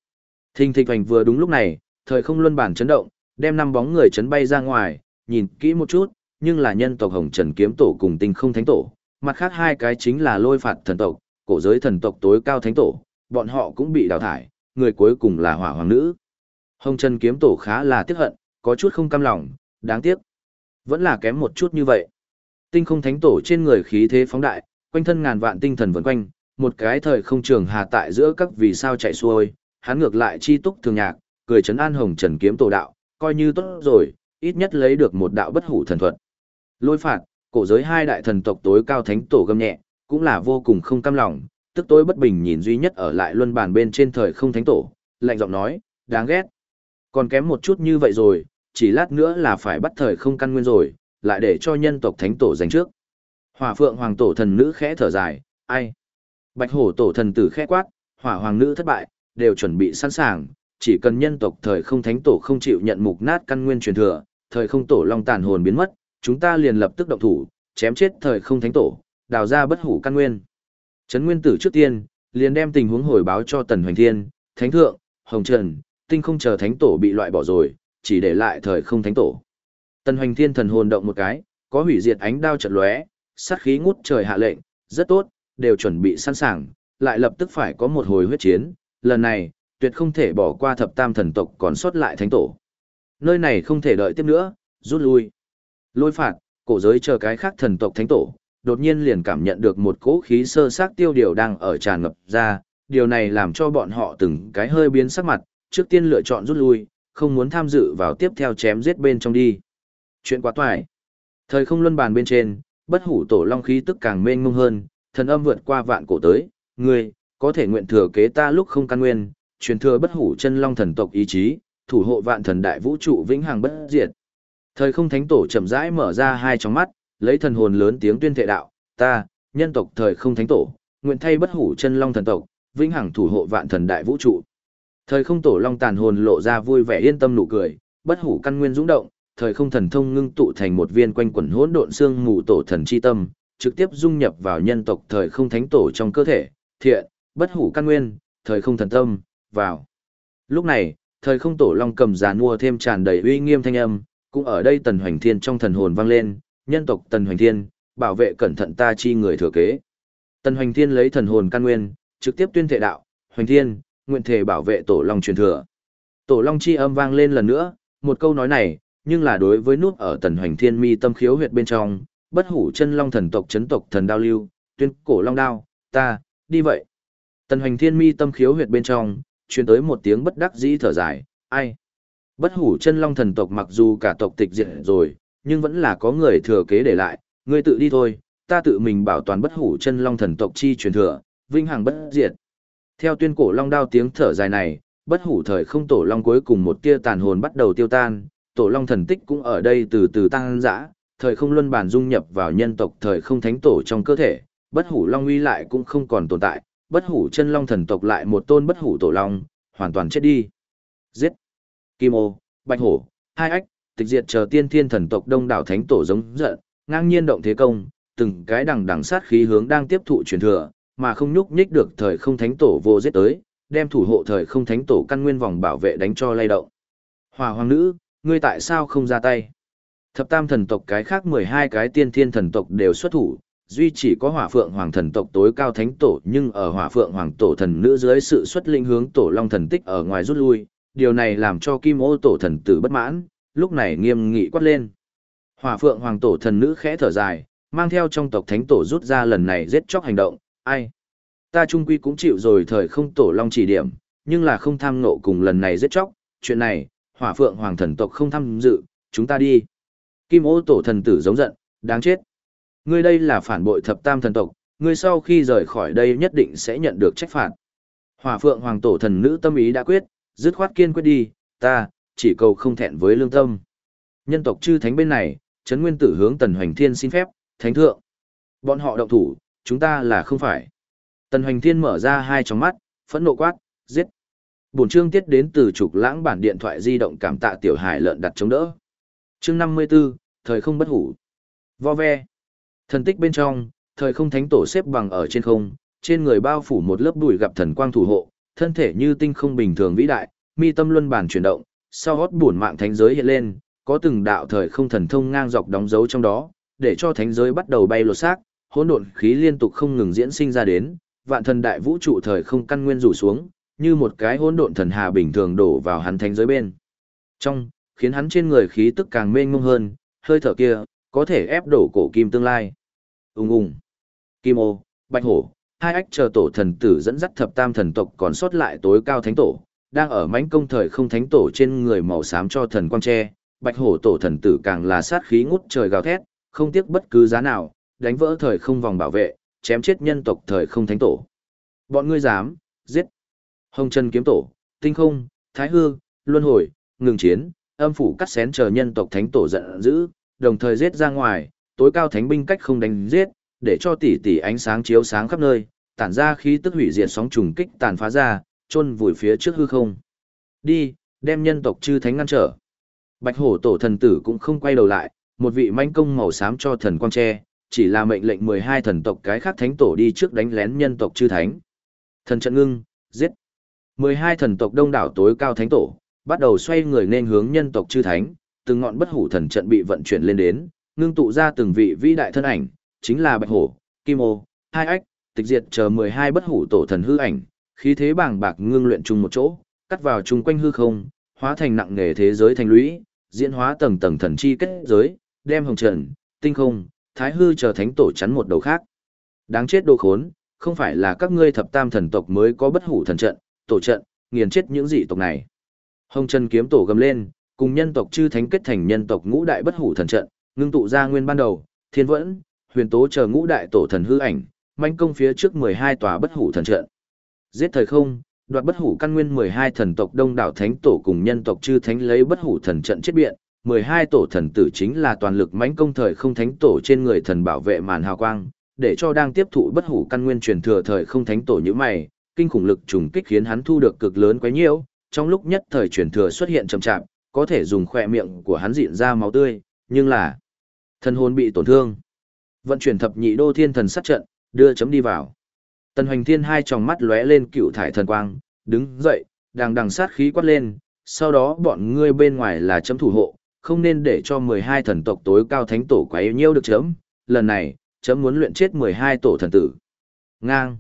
Thình thịch hoành vừa đúng lúc này, thời không luân bản chấn động, đem 5 bóng người chấn bay ra ngoài, nhìn kỹ một chút, nhưng là nhân tộc Hồng Trần Kiếm Tổ cùng Tinh Không Thánh Tổ, mặt khác hai cái chính là Lôi Phạt thần tộc, cổ giới thần tộc tối cao thánh tổ, bọn họ cũng bị đào thải, người cuối cùng là Hỏa Hoàng nữ. Hồng Trần Kiếm Tổ khá là tiếc hận, có chút không cam lòng, đáng tiếc. Vẫn là kém một chút như vậy. Tinh Không Thánh Tổ trên người khí thế phóng đại, quanh thân ngàn vạn tinh thần vần quanh, một cái thời không trường hà tại giữa các vì sao chạy xuôi, hắn ngược lại chi túc thường nhạc, cười trấn an Hồng Trần Kiếm Tổ đạo, coi như tốt rồi, ít nhất lấy được một đạo bất hủ thần thuật. Lôi Phạt, cổ giới hai đại thần tộc tối cao thánh tổ gầm nhẹ, cũng là vô cùng không cam lòng, tức tối bất bình nhìn duy nhất ở lại luân bàn bên trên thời không thánh tổ, lạnh giọng nói, đáng ghét. Còn kém một chút như vậy rồi, chỉ lát nữa là phải bắt thời không căn nguyên rồi, lại để cho nhân tộc thánh tổ giành trước. Hỏa Phượng Hoàng tổ thần nữ khẽ thở dài, ai? Bạch Hổ tổ thần tử khẽ quát, Hỏa Hoàng nữ thất bại, đều chuẩn bị sẵn sàng, chỉ cần nhân tộc thời không thánh tổ không chịu nhận mục nát căn nguyên truyền thừa, thời không tổ long tàn hồn biến mất, chúng ta liền lập tức động thủ, chém chết thời không thánh tổ, đào ra bất hủ căn nguyên. Trấn Nguyên Tử trước tiên, liền đem tình huống hồi báo cho Tần Hoành Thiên, Thánh Thượng, Hồng Trần, Tinh Không chờ thánh tổ bị loại bỏ rồi, chỉ để lại thời không thánh tổ. Tần Hoành Thiên thần hồn động một cái, có hủy diệt ánh đao chợt lóe, sát khí ngút trời hạ lệnh, rất tốt, đều chuẩn bị sẵn sàng, lại lập tức phải có một hồi huyết chiến, lần này, tuyệt không thể bỏ qua thập tam thần tộc còn sót lại thánh tổ. Nơi này không thể đợi tiếp nữa, rút lui. Lôi Phạt, cổ giới chờ cái khác thần tộc thánh tổ, đột nhiên liền cảm nhận được một cỗ khí sơ sát tiêu điều đang ở tràn ngập ra, điều này làm cho bọn họ từng cái hơi biến sắc mặt, trước tiên lựa chọn rút lui, không muốn tham dự vào tiếp theo chém giết bên trong đi. Chuyện quá toại. Thời không luân bàn bên trên, bất hủ tổ long khí tức càng mênh mông hơn, thần âm vượt qua vạn cổ tới, ngươi có thể nguyện thừa kế ta lúc không căn nguyên, truyền thừa bất hủ chân long thần tộc ý chí, thủ hộ vạn thần đại vũ trụ vĩnh hằng bất diệt. Thời không thánh tổ chậm rãi mở ra hai tròng mắt, lấy thần hồn lớn tiếng tuyên thệ đạo, ta, nhân tộc thời không thánh tổ, nguyện thay bất hủ chân long thần tộc, vĩnh hằng thủ hộ vạn thần đại vũ trụ. Thời không tổ long tàn hồn lộ ra vui vẻ yên tâm nụ cười, bất hủ căn nguyên dũng động, thời không thần thông ngưng tụ thành một viên quanh quẩn hỗn độn xương mù tổ thần chi tâm, trực tiếp dung nhập vào nhân tộc thời không thánh tổ trong cơ thể. Thiện, bất hủ căn nguyên, thời không thần tâm, vào. Lúc này, thời không tổ long cầm giàn mua thêm tràn đầy uy nghiêm thanh âm, cũng ở đây Tần Hoành Thiên trong thần hồn vang lên, nhân tộc Tần Hoành Thiên, bảo vệ cẩn thận ta chi người thừa kế. Tần Hoành Thiên lấy thần hồn căn nguyên, trực tiếp tuyên thệ đạo, Hoành Thiên, nguyện thể bảo vệ tổ long truyền thừa. Tổ long chi âm vang lên lần nữa, một câu nói này, nhưng là đối với nút ở Tần Hoành Thiên mi tâm khiếu huyệt bên trong, bất hủ chân long thần tộc chấn tộc thần đao lưu, tuyên cổ long đao, ta, đi vậy. Tần Hoành Thiên mi tâm khiếu huyệt bên trong, truyền tới một tiếng bất đắc dĩ thở dài, ai? Bất hủ chân long thần tộc mặc dù cả tộc tịch diệt rồi, nhưng vẫn là có người thừa kế để lại, ngươi tự đi thôi, ta tự mình bảo toàn bất hủ chân long thần tộc chi truyền thừa, vinh hằng bất diệt. Theo tuyên cổ long đao tiếng thở dài này, bất hủ thời không tổ long cuối cùng một tia tàn hồn bắt đầu tiêu tan, tổ long thần tích cũng ở đây từ từ tăng dã, thời không luân bản dung nhập vào nhân tộc thời không thánh tổ trong cơ thể, bất hủ long uy lại cũng không còn tồn tại, bất hủ chân long thần tộc lại một tôn bất hủ tổ long, hoàn toàn chết đi. Giết! Kim ô, bạch hổ, hai ách, tịch diệt chờ tiên thiên thần tộc đông đảo thánh tổ giống giận, ngang nhiên động thế công, từng cái đằng đằng sát khí hướng đang tiếp thụ truyền thừa, mà không nhúc nhích được thời không thánh tổ vô giết tới, đem thủ hộ thời không thánh tổ căn nguyên vòng bảo vệ đánh cho lay động. Hỏa Hoàng nữ, ngươi tại sao không ra tay? Thập tam thần tộc cái khác 12 cái tiên thiên thần tộc đều xuất thủ, duy chỉ có Hỏa Phượng Hoàng thần tộc tối cao thánh tổ, nhưng ở Hỏa Phượng Hoàng tổ thần nữ dưới sự xuất linh hướng tổ long thần tích ở ngoài rút lui, điều này làm cho Kim Ô tổ thần tử bất mãn, lúc này nghiêm nghị quát lên. Hỏa Phượng Hoàng tổ thần nữ khẽ thở dài, mang theo trong tộc thánh tổ rút ra lần này giết chóc hành động, ai? Ta trung quy cũng chịu rồi thời không tổ long chỉ điểm, nhưng là không tham ngộ cùng lần này giết chóc, chuyện này, Hỏa Phượng Hoàng thần tộc không tham dự, chúng ta đi. Kim Ô tổ thần tử giống giận, đáng chết. Ngươi đây là phản bội thập tam thần tộc, ngươi sau khi rời khỏi đây nhất định sẽ nhận được trách phạt. Hỏa Phượng Hoàng tổ thần nữ tâm ý đã quyết, dứt khoát kiên quyết đi, ta, chỉ cầu không thẹn với lương tâm. Nhân tộc chư thánh bên này, Trấn Nguyên Tử hướng Tần Hoành Thiên xin phép, thánh thượng. Bọn họ động thủ, chúng ta là không phải. Tần Hoành Thiên mở ra hai tròng mắt, phẫn nộ quát, giết. Bổn chương tiết đến từ Trục Lãng bản điện thoại di động, cảm tạ tiểu hải lợn đặt chống đỡ. Chương 54, thời không bất hủ. Vo ve. Thần tích bên trong, thời không thánh tổ xếp bằng ở trên không, trên người bao phủ một lớp bụi gặp thần quang thủ hộ, thân thể như tinh không bình thường vĩ đại, mi tâm luân bản chuyển động, sau hót bổn mạng thánh giới hiện lên, có từng đạo thời không thần thông ngang dọc đóng dấu trong đó, để cho thánh giới bắt đầu bay lột xác, hỗn độn khí liên tục không ngừng diễn sinh ra đến, vạn thần đại vũ trụ thời không căn nguyên rủ xuống, như một cái hỗn độn thần hà bình thường đổ vào hắn thánh giới bên. Trong, khiến hắn trên người khí tức càng mênh mông hơn, hơi thở kia có thể ép đổ cổ kim tương lai. Ùng ùng. Kim ô, Bạch hổ, hai ách chờ tổ thần tử dẫn dắt thập tam thần tộc còn sót lại tối cao thánh tổ, đang ở mãnh công thời không thánh tổ trên người màu xám cho thần quang tre, Bạch hổ tổ thần tử càng là sát khí ngút trời gào thét, không tiếc bất cứ giá nào, đánh vỡ thời không vòng bảo vệ, chém chết nhân tộc thời không thánh tổ. Bọn ngươi dám, giết. Hồng Trần kiếm tổ, Tinh không, Thái hư, Luân hồi, ngừng chiến, âm phủ cắt xén chờ nhân tộc thánh tổ giận dữ, đồng thời giết ra ngoài, tối cao thánh binh cách không đánh giết, để cho tỷ tỷ ánh sáng chiếu sáng khắp nơi, tản ra khí tức hủy diệt sóng trùng kích tàn phá ra, chôn vùi phía trước hư không. Đi, đem nhân tộc chư thánh ngăn trở. Bạch hổ tổ thần tử cũng không quay đầu lại, một vị manh công màu xám cho thần quang tre, chỉ là mệnh lệnh 12 thần tộc cái khác thánh tổ đi trước đánh lén nhân tộc chư thánh. Thần trận ngưng, giết. 12 thần tộc đông đảo tối cao thánh tổ, bắt đầu xoay người nên hướng nhân tộc chư thánh, từng ngọn bất hủ thần trận bị vận chuyển lên đến, ngưng tụ ra từng vị vĩ đại thân ảnh, chính là Bạch hổ, Kim ô, hai ách, tịch diệt chờ 12 bất hủ tổ thần hư ảnh, khí thế bàng bạc ngưng luyện chung một chỗ, cắt vào chung quanh hư không, hóa thành nặng nghề thế giới thành lũy, diễn hóa tầng tầng thần chi kết giới, đem Hồng Trần, Tinh không, Thái hư chờ thánh tổ chắn một đầu khác. Đáng chết đồ khốn, không phải là các ngươi thập tam thần tộc mới có bất hủ thần trận, tổ trận, nghiền chết những dị tộc này. Hồng Trần kiếm tổ gầm lên, cùng nhân tộc chư thánh kết thành nhân tộc ngũ đại bất hủ thần trận, ngưng tụ ra nguyên ban đầu, Thiên Vẫn, Huyền Tố chờ ngũ đại tổ thần hư ảnh, manh công phía trước 12 tòa bất hủ thần trận. Giết thời không, đoạt bất hủ căn nguyên 12 thần tộc đông đảo thánh tổ cùng nhân tộc chư thánh lấy bất hủ thần trận chết biện, 12 tổ thần tử chính là toàn lực mãnh công thời không thánh tổ trên người thần bảo vệ màn hào quang, để cho đang tiếp thụ bất hủ căn nguyên truyền thừa thời không thánh tổ như mày, kinh khủng lực trùng kích khiến hắn thu được cực lớn quấy nhiễu, trong lúc nhất thời truyền thừa xuất hiện chậm chạp, có thể dùng khỏe miệng của hắn dịn ra máu tươi, nhưng là thần hồn bị tổn thương. Vận chuyển thập nhị đô thiên thần sát trận, đưa chấm đi vào. Tần Hoành Thiên hai tròng mắt lóe lên cựu thải thần quang, đứng dậy, đằng sát khí quát lên, sau đó bọn ngươi bên ngoài là chấm thủ hộ, không nên để cho 12 thần tộc tối cao thánh tổ quấy nhiễu được chấm, lần này, chấm muốn luyện chết 12 tổ thần tử. Ngang.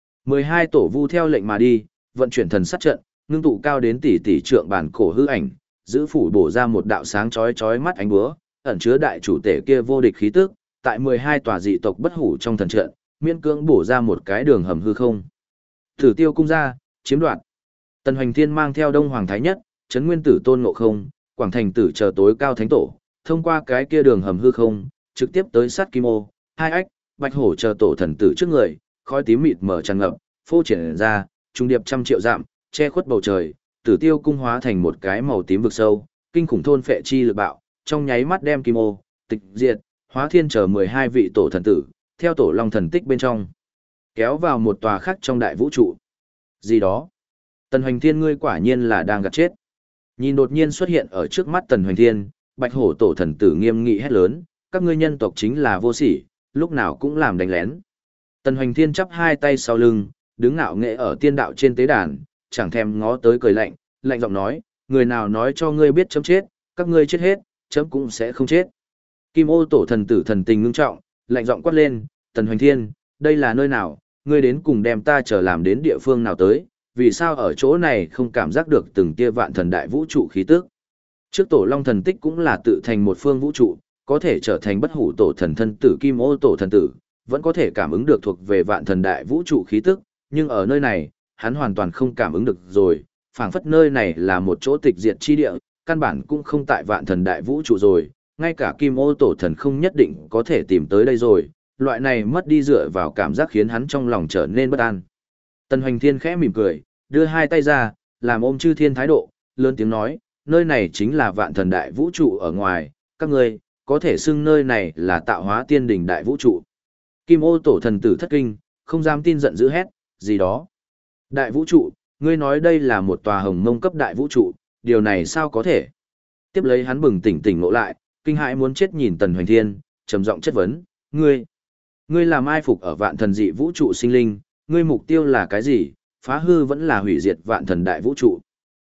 12 tổ vu theo lệnh mà đi, vận chuyển thần sát trận, ngưng tụ cao đến tỷ trượng bản cổ hư ảnh, giữ phủ bổ ra một đạo sáng chói chói mắt ánh búa, ẩn chứa đại chủ tể kia vô địch khí tức, tại 12 tòa dị tộc bất hủ trong thần trận, miễn cưỡng bổ ra một cái đường hầm hư không. Tử Tiêu cung ra, chiếm đoạt. Tần Hoành Thiên mang theo Đông Hoàng Thái Nhất, Trấn Nguyên Tử Tôn Ngộ Không, Quảng Thành Tử chờ tối cao thánh tổ, thông qua cái kia đường hầm hư không, trực tiếp tới sát Kim ô, hai ách, Bạch hổ chờ tổ thần tử trước người, khói tím mịt mờ tràn ngập, phô triển ra, trung điệp trăm triệu dặm, che khuất bầu trời, Tử Tiêu cung hóa thành một cái màu tím vực sâu, kinh khủng thôn phệ chi lực bạo, trong nháy mắt đem Kim ô, tịch diệt, hóa thiên chờ 12 vị tổ thần tử, theo tổ long thần tích bên trong, kéo vào một tòa khác trong đại vũ trụ. Gì đó? Tần Hoành Thiên ngươi quả nhiên là đang gạt chết. Nhìn đột nhiên xuất hiện ở trước mắt Tần Hoành Thiên, Bạch hổ tổ thần tử nghiêm nghị hét lớn, các ngươi nhân tộc chính là vô sỉ, lúc nào cũng làm đánh lén. Tần Hoành Thiên chắp hai tay sau lưng, đứng ngạo nghệ ở tiên đạo trên tế đàn, chẳng thèm ngó tới cười lạnh, lạnh giọng nói, người nào nói cho ngươi biết chấm chết, các ngươi chết hết, chấm cũng sẽ không chết. Kim ô tổ thần tử thần tình ngưng trọng, lạnh giọng quát lên, Tần Hoành Thiên, đây là nơi nào, ngươi đến cùng đem ta trở làm đến địa phương nào tới, vì sao ở chỗ này không cảm giác được từng tia vạn thần đại vũ trụ khí tức. Trước tổ long thần tích cũng là tự thành một phương vũ trụ, có thể trở thành bất hủ tổ thần thân tử Kim ô tổ thần tử, vẫn có thể cảm ứng được thuộc về vạn thần đại vũ trụ khí tức, nhưng ở nơi này, hắn hoàn toàn không cảm ứng được rồi, phảng phất nơi này là một chỗ tịch diệt chi địa, căn bản cũng không tại vạn thần đại vũ trụ rồi, ngay cả Kim ô tổ thần không nhất định có thể tìm tới đây rồi, loại này mất đi dựa vào cảm giác khiến hắn trong lòng trở nên bất an. Tần Hoành Thiên khẽ mỉm cười, đưa hai tay ra, làm ôm chư thiên thái độ, lớn tiếng nói, nơi này chính là vạn thần đại vũ trụ ở ngoài, các ngươi có thể xưng nơi này là tạo hóa tiên đỉnh đại vũ trụ. Kim ô tổ thần tử thất kinh, không dám tin giận dữ hét, gì đó. Đại vũ trụ, ngươi nói đây là một tòa hồng mông cấp đại vũ trụ, điều này sao có thể? Tiếp lấy hắn bừng tỉnh ngộ lại, kinh hãi muốn chết nhìn Tần Hoành Thiên, trầm giọng chất vấn, ngươi làm ai phục ở vạn thần dị vũ trụ sinh linh, ngươi mục tiêu là cái gì, phá hư vẫn là hủy diệt vạn thần đại vũ trụ.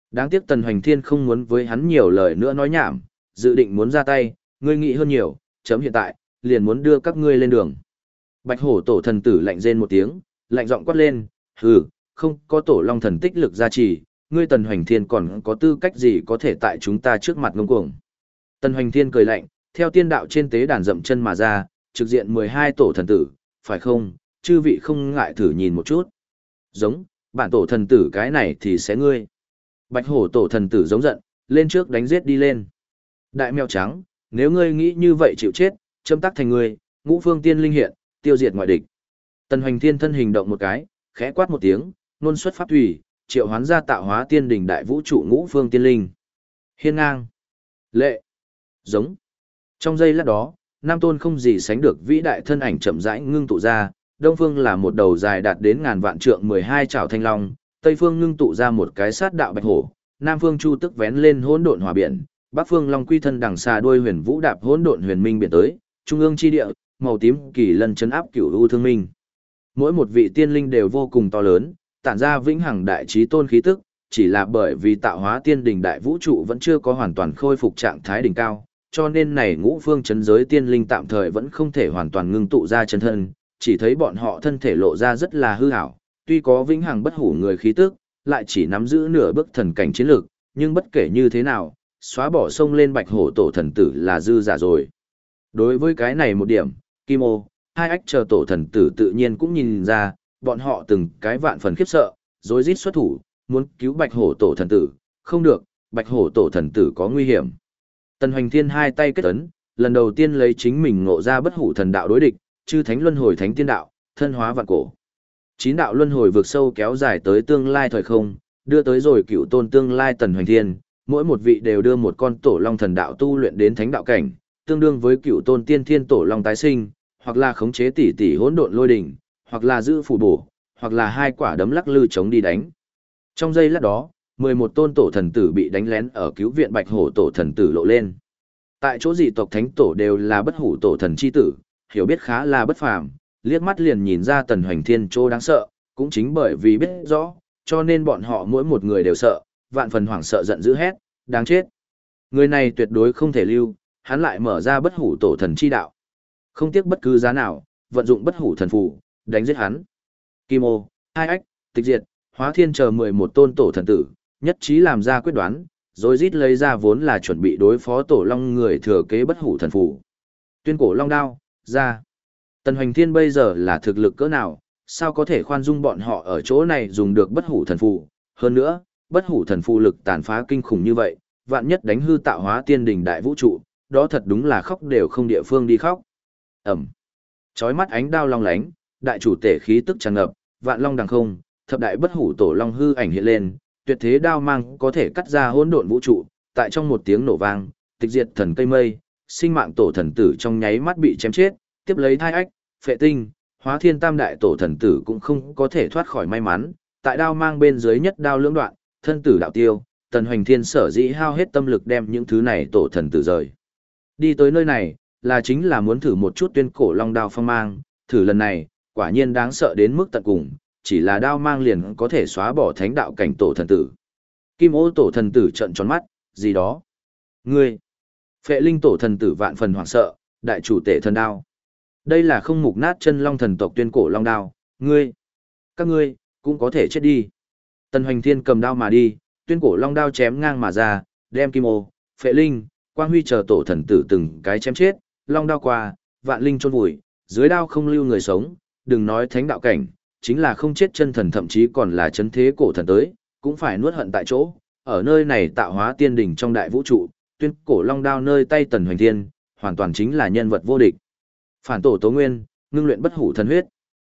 Đáng tiếc Tần Hoành Thiên không muốn với hắn nhiều lời nữa nói nhảm, dự định muốn ra tay, ngươi nghĩ hơn nhiều, chấm hiện tại, liền muốn đưa các ngươi lên đường. Bạch hổ tổ thần tử lạnh rên một tiếng, lạnh giọng quát lên, hừ, không có tổ long thần tích lực gia trì, ngươi Tần Hoành Thiên còn có tư cách gì có thể tại chúng ta trước mặt ngông cuồng. Tần Hoành Thiên cười lạnh, theo tiên đạo trên tế đàn dậm chân mà ra, trực diện 12 tổ thần tử, phải không, chư vị không ngại thử nhìn một chút. Giống, bản tổ thần tử cái này thì sẽ ngươi. Bạch hổ tổ thần tử giống giận, lên trước đánh giết đi lên. Đại mèo trắng, nếu ngươi nghĩ như vậy chịu chết, châm tắc thành ngươi, ngũ phương tiên linh hiện, tiêu diệt ngoại địch. Tần Hoành Thiên thân hình động một cái, khẽ quát một tiếng, nôn xuất pháp thủy, triệu hoán ra tạo hóa tiên đỉnh đại vũ trụ ngũ phương tiên linh. Hiên ngang, lệ, giống. Trong giây lát đó, nam tôn không gì sánh được vĩ đại thân ảnh chậm rãi ngưng tụ ra, đông phương là một đầu dài đạt đến ngàn vạn trượng 12 trảo thanh long, tây phương ngưng tụ ra một cái sát đạo bạch hổ, nam phương chu tức vén lên hỗn độn hỏa biển, bắc phương long quy thân đằng xa đuôi huyền vũ đạp hỗn độn huyền minh biển tới, trung ương chi địa, màu tím kỳ lân chấn áp cửu u thương minh. Mỗi một vị tiên linh đều vô cùng to lớn, tản ra vĩnh hằng đại chí tôn khí tức, chỉ là bởi vì tạo hóa tiên đỉnh đại vũ trụ vẫn chưa có hoàn toàn khôi phục trạng thái đỉnh cao, cho nên này ngũ phương chấn giới tiên linh tạm thời vẫn không thể hoàn toàn ngưng tụ ra chân thân, chỉ thấy bọn họ thân thể lộ ra rất là hư ảo, tuy có vĩnh hằng bất hủ người khí tức, lại chỉ nắm giữ nửa bước thần cảnh chiến lược, nhưng bất kể như thế nào, xóa bỏ sông lên bạch hổ tổ thần tử là dư giả rồi. Đối với cái này một điểm, Kim Ô, hai ách chờ tổ thần tử tự nhiên cũng nhìn ra, bọn họ từng cái vạn phần khiếp sợ, rối rít xuất thủ, muốn cứu bạch hổ tổ thần tử, không được, bạch hổ tổ thần tử có nguy hiểm. Tần Hoành Thiên hai tay kết ấn, lần đầu tiên lấy chính mình ngộ ra bất hủ thần đạo đối địch, chư thánh luân hồi thánh tiên đạo, thân hóa vạn cổ. Chín đạo luân hồi vượt sâu kéo dài tới tương lai thời không, đưa tới rồi cựu tôn tương lai Tần Hoành Thiên, mỗi một vị đều đưa một con tổ long thần đạo tu luyện đến thánh đạo cảnh, tương đương với cựu tôn tiên thiên tổ long tái sinh, hoặc là khống chế tỷ tỷ hỗn độn lôi đỉnh, hoặc là giữ phù bổ, hoặc là hai quả đấm lắc lư chống đi đánh. Trong giây lát đó, 11 tôn tổ thần tử bị đánh lén ở cứu viện bạch hổ tổ thần tử lộ lên. Tại chỗ dị tộc thánh tổ đều là bất hủ tổ thần chi tử, hiểu biết khá là bất phàm, liếc mắt liền nhìn ra Tần Hoành Thiên chỗ đáng sợ, cũng chính bởi vì biết rõ, cho nên bọn họ mỗi một người đều sợ, vạn phần hoảng sợ giận dữ hét, đáng chết. Người này tuyệt đối không thể lưu, hắn lại mở ra bất hủ tổ thần chi đạo. Không tiếc bất cứ giá nào, vận dụng bất hủ thần phù, đánh giết hắn. Kim Ô, hai ách, tịch diệt, hóa thiên chờ 11 tôn tổ thần tử, nhất trí làm ra quyết đoán, rồi rít lấy ra vốn là chuẩn bị đối phó tổ long người thừa kế bất hủ thần phù. Tuyên cổ long đao, ra. Tần Hoành Thiên bây giờ là thực lực cỡ nào, sao có thể khoan dung bọn họ ở chỗ này dùng được bất hủ thần phù. Hơn nữa, bất hủ thần phù lực tàn phá kinh khủng như vậy, vạn nhất đánh hư tạo hóa tiên đỉnh đại vũ trụ, đó thật đúng là khóc đều không địa phương đi khóc. Ẩm. Chói mắt ánh đao long lánh, đại chủ tể khí tức tràn ngập, vạn long đằng không, thập đại bất hủ tổ long hư ảnh hiện lên, tuyệt thế đao mang có thể cắt ra hỗn độn vũ trụ, tại trong một tiếng nổ vang, tịch diệt thần cây mây, sinh mạng tổ thần tử trong nháy mắt bị chém chết, tiếp lấy thai ách, phệ tinh, hóa thiên tam đại tổ thần tử cũng không có thể thoát khỏi may mắn, tại đao mang bên dưới nhất đao lưỡng đoạn, thân tử đạo tiêu, Tần Hoành Thiên sở dĩ hao hết tâm lực đem những thứ này tổ thần tử rời. Đi tới nơi này, là chính là muốn thử một chút tuyên cổ long đao phong mang, thử lần này, quả nhiên đáng sợ đến mức tận cùng, chỉ là đao mang liền có thể xóa bỏ thánh đạo cảnh tổ thần tử. Kim Ô tổ thần tử trợn tròn mắt, gì đó? Ngươi! Phệ linh tổ thần tử vạn phần hoảng sợ, đại chủ tể thần đao. Đây là không mục nát chân long thần tộc tuyên cổ long đao, ngươi! Các ngươi, cũng có thể chết đi. Tần Hoành Thiên cầm đao mà đi, tuyên cổ long đao chém ngang mà ra, đem Kim Ô, Phệ linh, Quang Huy chờ tổ thần tử từng cái chém chết, long đao qua, vạn linh chôn vùi, dưới đao không lưu người sống, đừng nói thánh đạo cảnh, chính là không chết chân thần thậm chí còn là chấn thế cổ thần tới, cũng phải nuốt hận tại chỗ. Ở nơi này tạo hóa tiên đỉnh trong đại vũ trụ, tuyên cổ long đao nơi tay Tần Hoành Thiên, hoàn toàn chính là nhân vật vô địch. Phản tổ Tố Nguyên, ngưng luyện bất hủ thần huyết.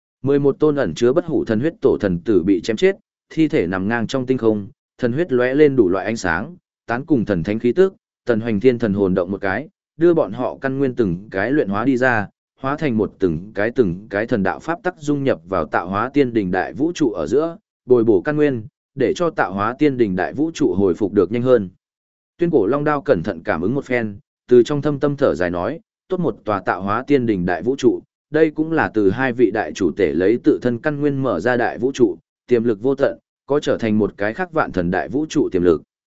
11 tôn ẩn chứa bất hủ thần huyết tổ thần tử bị chém chết, thi thể nằm ngang trong tinh không, thần huyết lóe lên đủ loại ánh sáng, tán cùng thần thánh khí tức, Tần Hoành Thiên thần hồn động một cái, đưa bọn họ căn nguyên từng cái luyện hóa đi ra, hóa thành một từng cái thần đạo pháp tắc dung nhập vào tạo hóa tiên đỉnh đại vũ trụ ở giữa, bồi bổ căn nguyên, để cho tạo hóa tiên đỉnh đại vũ trụ hồi phục được nhanh hơn. Tuyên cổ long đao cẩn thận cảm ứng một phen, từ trong thâm tâm thở dài nói, tốt một tòa tạo hóa tiên đỉnh đại vũ trụ, đây cũng là từ hai vị đại chủ tể lấy tự thân căn nguyên mở ra đại vũ trụ, tiềm lực vô tận, có trở thành một cái khác vạn thần đại vũ trụ tiềm lực.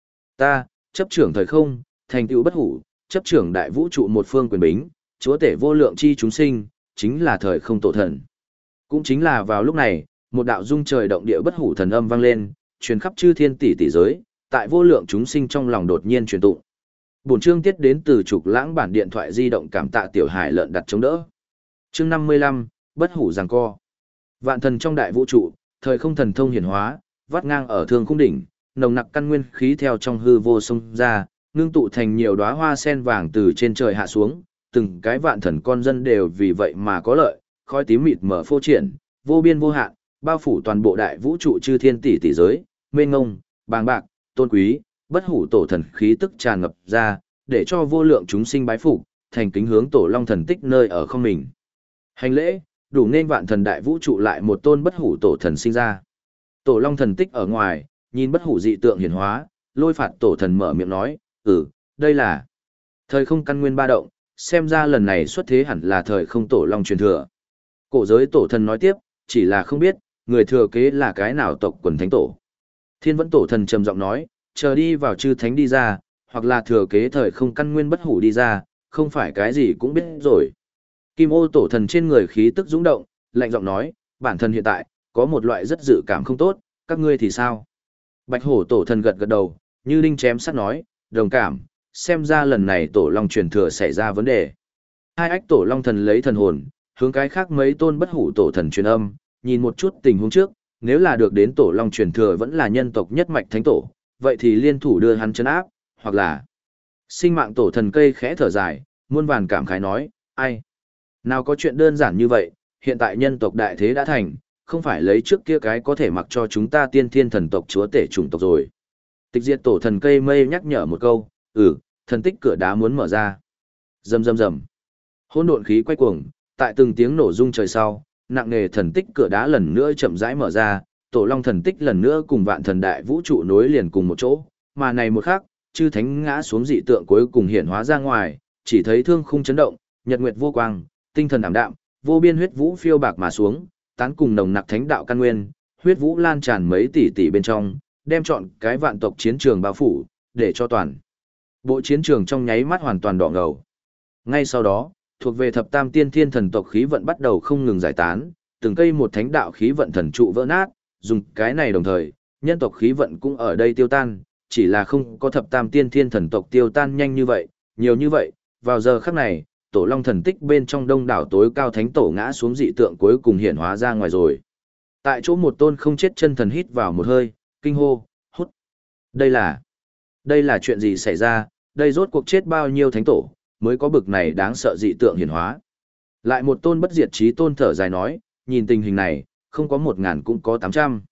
Ta, chấp trưởng thời không, thành tựu bất hủ, chấp trưởng đại vũ trụ một phương quyền bính, chúa tể vô lượng chi chúng sinh, chính là thời không tổ thần. Cũng chính là vào lúc này, một đạo rung trời động địa bất hủ thần âm vang lên, truyền khắp chư thiên tỷ tỷ giới, tại vô lượng chúng sinh trong lòng đột nhiên truyền tụng. Bổn chương tiết đến từ Trục Lãng bản điện thoại di động, cảm tạ tiểu hải lợn đặt chống đỡ. Chương 55, bất hủ giằng co. Vạn thần trong đại vũ trụ, thời không thần thông hiển hóa, vắt ngang ở thương khung đỉnh, nồng nặc căn nguyên khí theo trong hư vô xông ra, ngưng tụ thành nhiều đóa hoa sen vàng từ trên trời hạ xuống, từng cái vạn thần con dân đều vì vậy mà có lợi, khói tím mịt mở phô triển, vô biên vô hạn, bao phủ toàn bộ đại vũ trụ chư thiên tỷ tỷ giới, mênh ngông, bàng bạc, tôn quý, bất hủ tổ thần khí tức tràn ngập ra, để cho vô lượng chúng sinh bái phục, thành kính hướng tổ long thần tích nơi ở không mình. Hành lễ, đủ nên vạn thần đại vũ trụ lại một tôn bất hủ tổ thần sinh ra. Tổ long thần tích ở ngoài, nhìn bất hủ dị tượng hiển hóa, lôi phạt tổ thần mở miệng nói, đây là thời không căn nguyên ba động, xem ra lần này xuất thế hẳn là thời không tổ long truyền thừa. Cổ giới tổ thần nói tiếp, chỉ là không biết, người thừa kế là cái nào tộc quần thánh tổ. Thiên vẫn tổ thần trầm giọng nói, chờ đi vào chư thánh đi ra, hoặc là thừa kế thời không căn nguyên bất hủ đi ra, không phải cái gì cũng biết rồi. Kim ô tổ thần trên người khí tức dũng động, lạnh giọng nói, bản thân hiện tại, có một loại rất dự cảm không tốt, các ngươi thì sao? Bạch hổ tổ thần gật gật đầu, như đinh chém sắt nói, đồng cảm, xem ra lần này tổ long truyền thừa xảy ra vấn đề. Hai ách tổ long thần lấy thần hồn, hướng cái khác mấy tôn bất hủ tổ thần truyền âm, nhìn một chút tình huống trước, nếu là được đến tổ long truyền thừa vẫn là nhân tộc nhất mạch thánh tổ, vậy thì liên thủ đưa hắn trấn áp, hoặc là sinh mạng tổ thần cây khẽ thở dài, muôn vàn cảm khái nói, ai? Nào có chuyện đơn giản như vậy, hiện tại nhân tộc đại thế đã thành, không phải lấy trước kia cái có thể mặc cho chúng ta tiên thiên thần tộc chúa tể chủng tộc rồi. Tịch diệt tổ thần cây mây nhắc nhở một câu, thần tích cửa đá muốn mở ra. Rầm rầm rầm. Hỗn độn khí quay cuồng, tại từng tiếng nổ rung trời sau, nặng nề thần tích cửa đá lần nữa chậm rãi mở ra, tổ long thần tích lần nữa cùng vạn thần đại vũ trụ nối liền cùng một chỗ, mà này một khắc, chư thánh ngã xuống dị tượng cuối cùng hiện hóa ra ngoài, chỉ thấy thương khung chấn động, nhật nguyệt vô quang, tinh thần ảm đạm, vô biên huyết vũ phiêu bạc mà xuống, tán cùng nồng nặc thánh đạo căn nguyên, huyết vũ lan tràn mấy tỷ tỷ bên trong, đem trọn cái vạn tộc chiến trường bao phủ, để cho toàn bộ chiến trường trong nháy mắt hoàn toàn đỏ ngầu. Ngay sau đó, thuộc về thập tam tiên thiên thần tộc khí vận bắt đầu không ngừng giải tán, từng cây một thánh đạo khí vận thần trụ vỡ nát, dùng cái này đồng thời, nhân tộc khí vận cũng ở đây tiêu tan, chỉ là không có thập tam tiên thiên thần tộc tiêu tan nhanh như vậy, nhiều như vậy, vào giờ khắc này, tổ long thần tích bên trong đông đảo tối cao thánh tổ ngã xuống dị tượng cuối cùng hiện hóa ra ngoài rồi. Tại chỗ một tôn không chết chân thần hít vào một hơi, kinh hô, hút. Đây là chuyện gì xảy ra, đây rốt cuộc chết bao nhiêu thánh tổ, mới có bực này đáng sợ dị tượng hiển hóa. Lại một tôn bất diệt chí tôn thở dài nói, nhìn tình hình này, không có 1000 cũng có 800.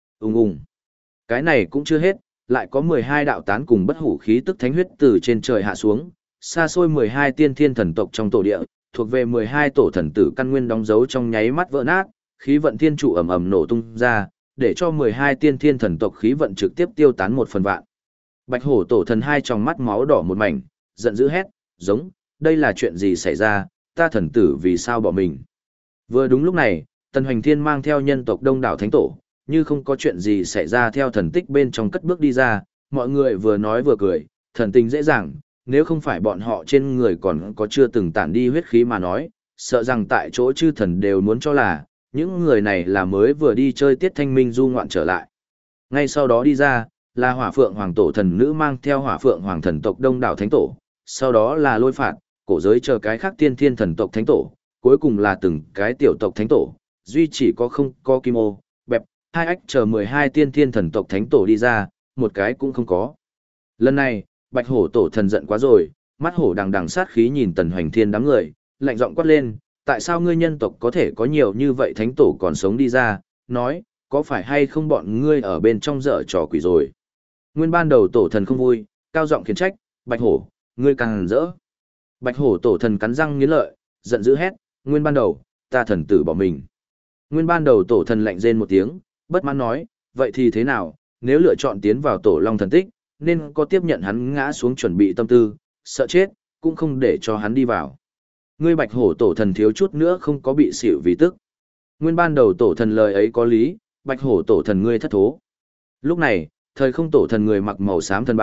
Cái này cũng chưa hết, lại có 12 đạo tán cùng bất hủ khí tức thánh huyết từ trên trời hạ xuống, xa xôi 12 tiên thiên thần tộc trong tổ địa, thuộc về 12 tổ thần tử căn nguyên đóng dấu trong nháy mắt vỡ nát, khí vận thiên trụ ầm ầm nổ tung ra, để cho 12 tiên thiên thần tộc khí vận trực tiếp tiêu tán 1/1000. Bạch hổ tổ thần hai tròng mắt máu đỏ một mảnh, giận dữ hét, giống, đây là chuyện gì xảy ra, ta thần tử vì sao bỏ mình. Vừa đúng lúc này, Tần Hoành Thiên mang theo nhân tộc đông đảo thánh tổ, như không có chuyện gì xảy ra theo thần tích bên trong cất bước đi ra, mọi người vừa nói vừa cười, thần tình dễ dàng, nếu không phải bọn họ trên người còn có chưa từng tản đi huyết khí mà nói, sợ rằng tại chỗ chư thần đều muốn cho là, những người này là mới vừa đi chơi tiết thanh minh du ngoạn trở lại. Ngay sau đó đi ra, là hỏa phượng hoàng tổ thần nữ mang theo hỏa phượng hoàng thần tộc đông đảo thánh tổ, sau đó là lôi phạt, cổ giới chờ cái khác tiên thiên thần tộc thánh tổ, cuối cùng là từng cái tiểu tộc thánh tổ, duy chỉ có không có kim ô, bẹp, hai ách chờ 12 tiên thiên thần tộc thánh tổ đi ra, một cái cũng không có. Lần này, bạch hổ tổ thần giận quá rồi, mắt hổ đằng đằng sát khí nhìn Tần Hoành Thiên đám người, lạnh giọng quát lên, tại sao ngươi nhân tộc có thể có nhiều như vậy thánh tổ còn sống đi ra, nói, có phải hay không bọn ngươi ở bên trong dở trò quỷ rồi. Nguyên ban đầu tổ thần không vui, cao giọng khiển trách, bạch hổ, ngươi càng hằn rỡ. Bạch hổ tổ thần cắn răng nghiến lợi, giận dữ hét, nguyên ban đầu, ta thần tử bỏ mình. Nguyên ban đầu tổ thần lạnh rên một tiếng, bất mãn nói, vậy thì thế nào, nếu lựa chọn tiến vào tổ long thần tích, nên có tiếp nhận hắn ngã xuống chuẩn bị tâm tư, sợ chết, cũng không để cho hắn đi vào. Ngươi bạch hổ tổ thần thiếu chút nữa không có bị xỉu vì tức. Nguyên ban đầu tổ thần lời ấy có lý, bạch hổ tổ thần ngươi thất thố. Lúc này, thời không tổ thần người mặc màu xám thần bào,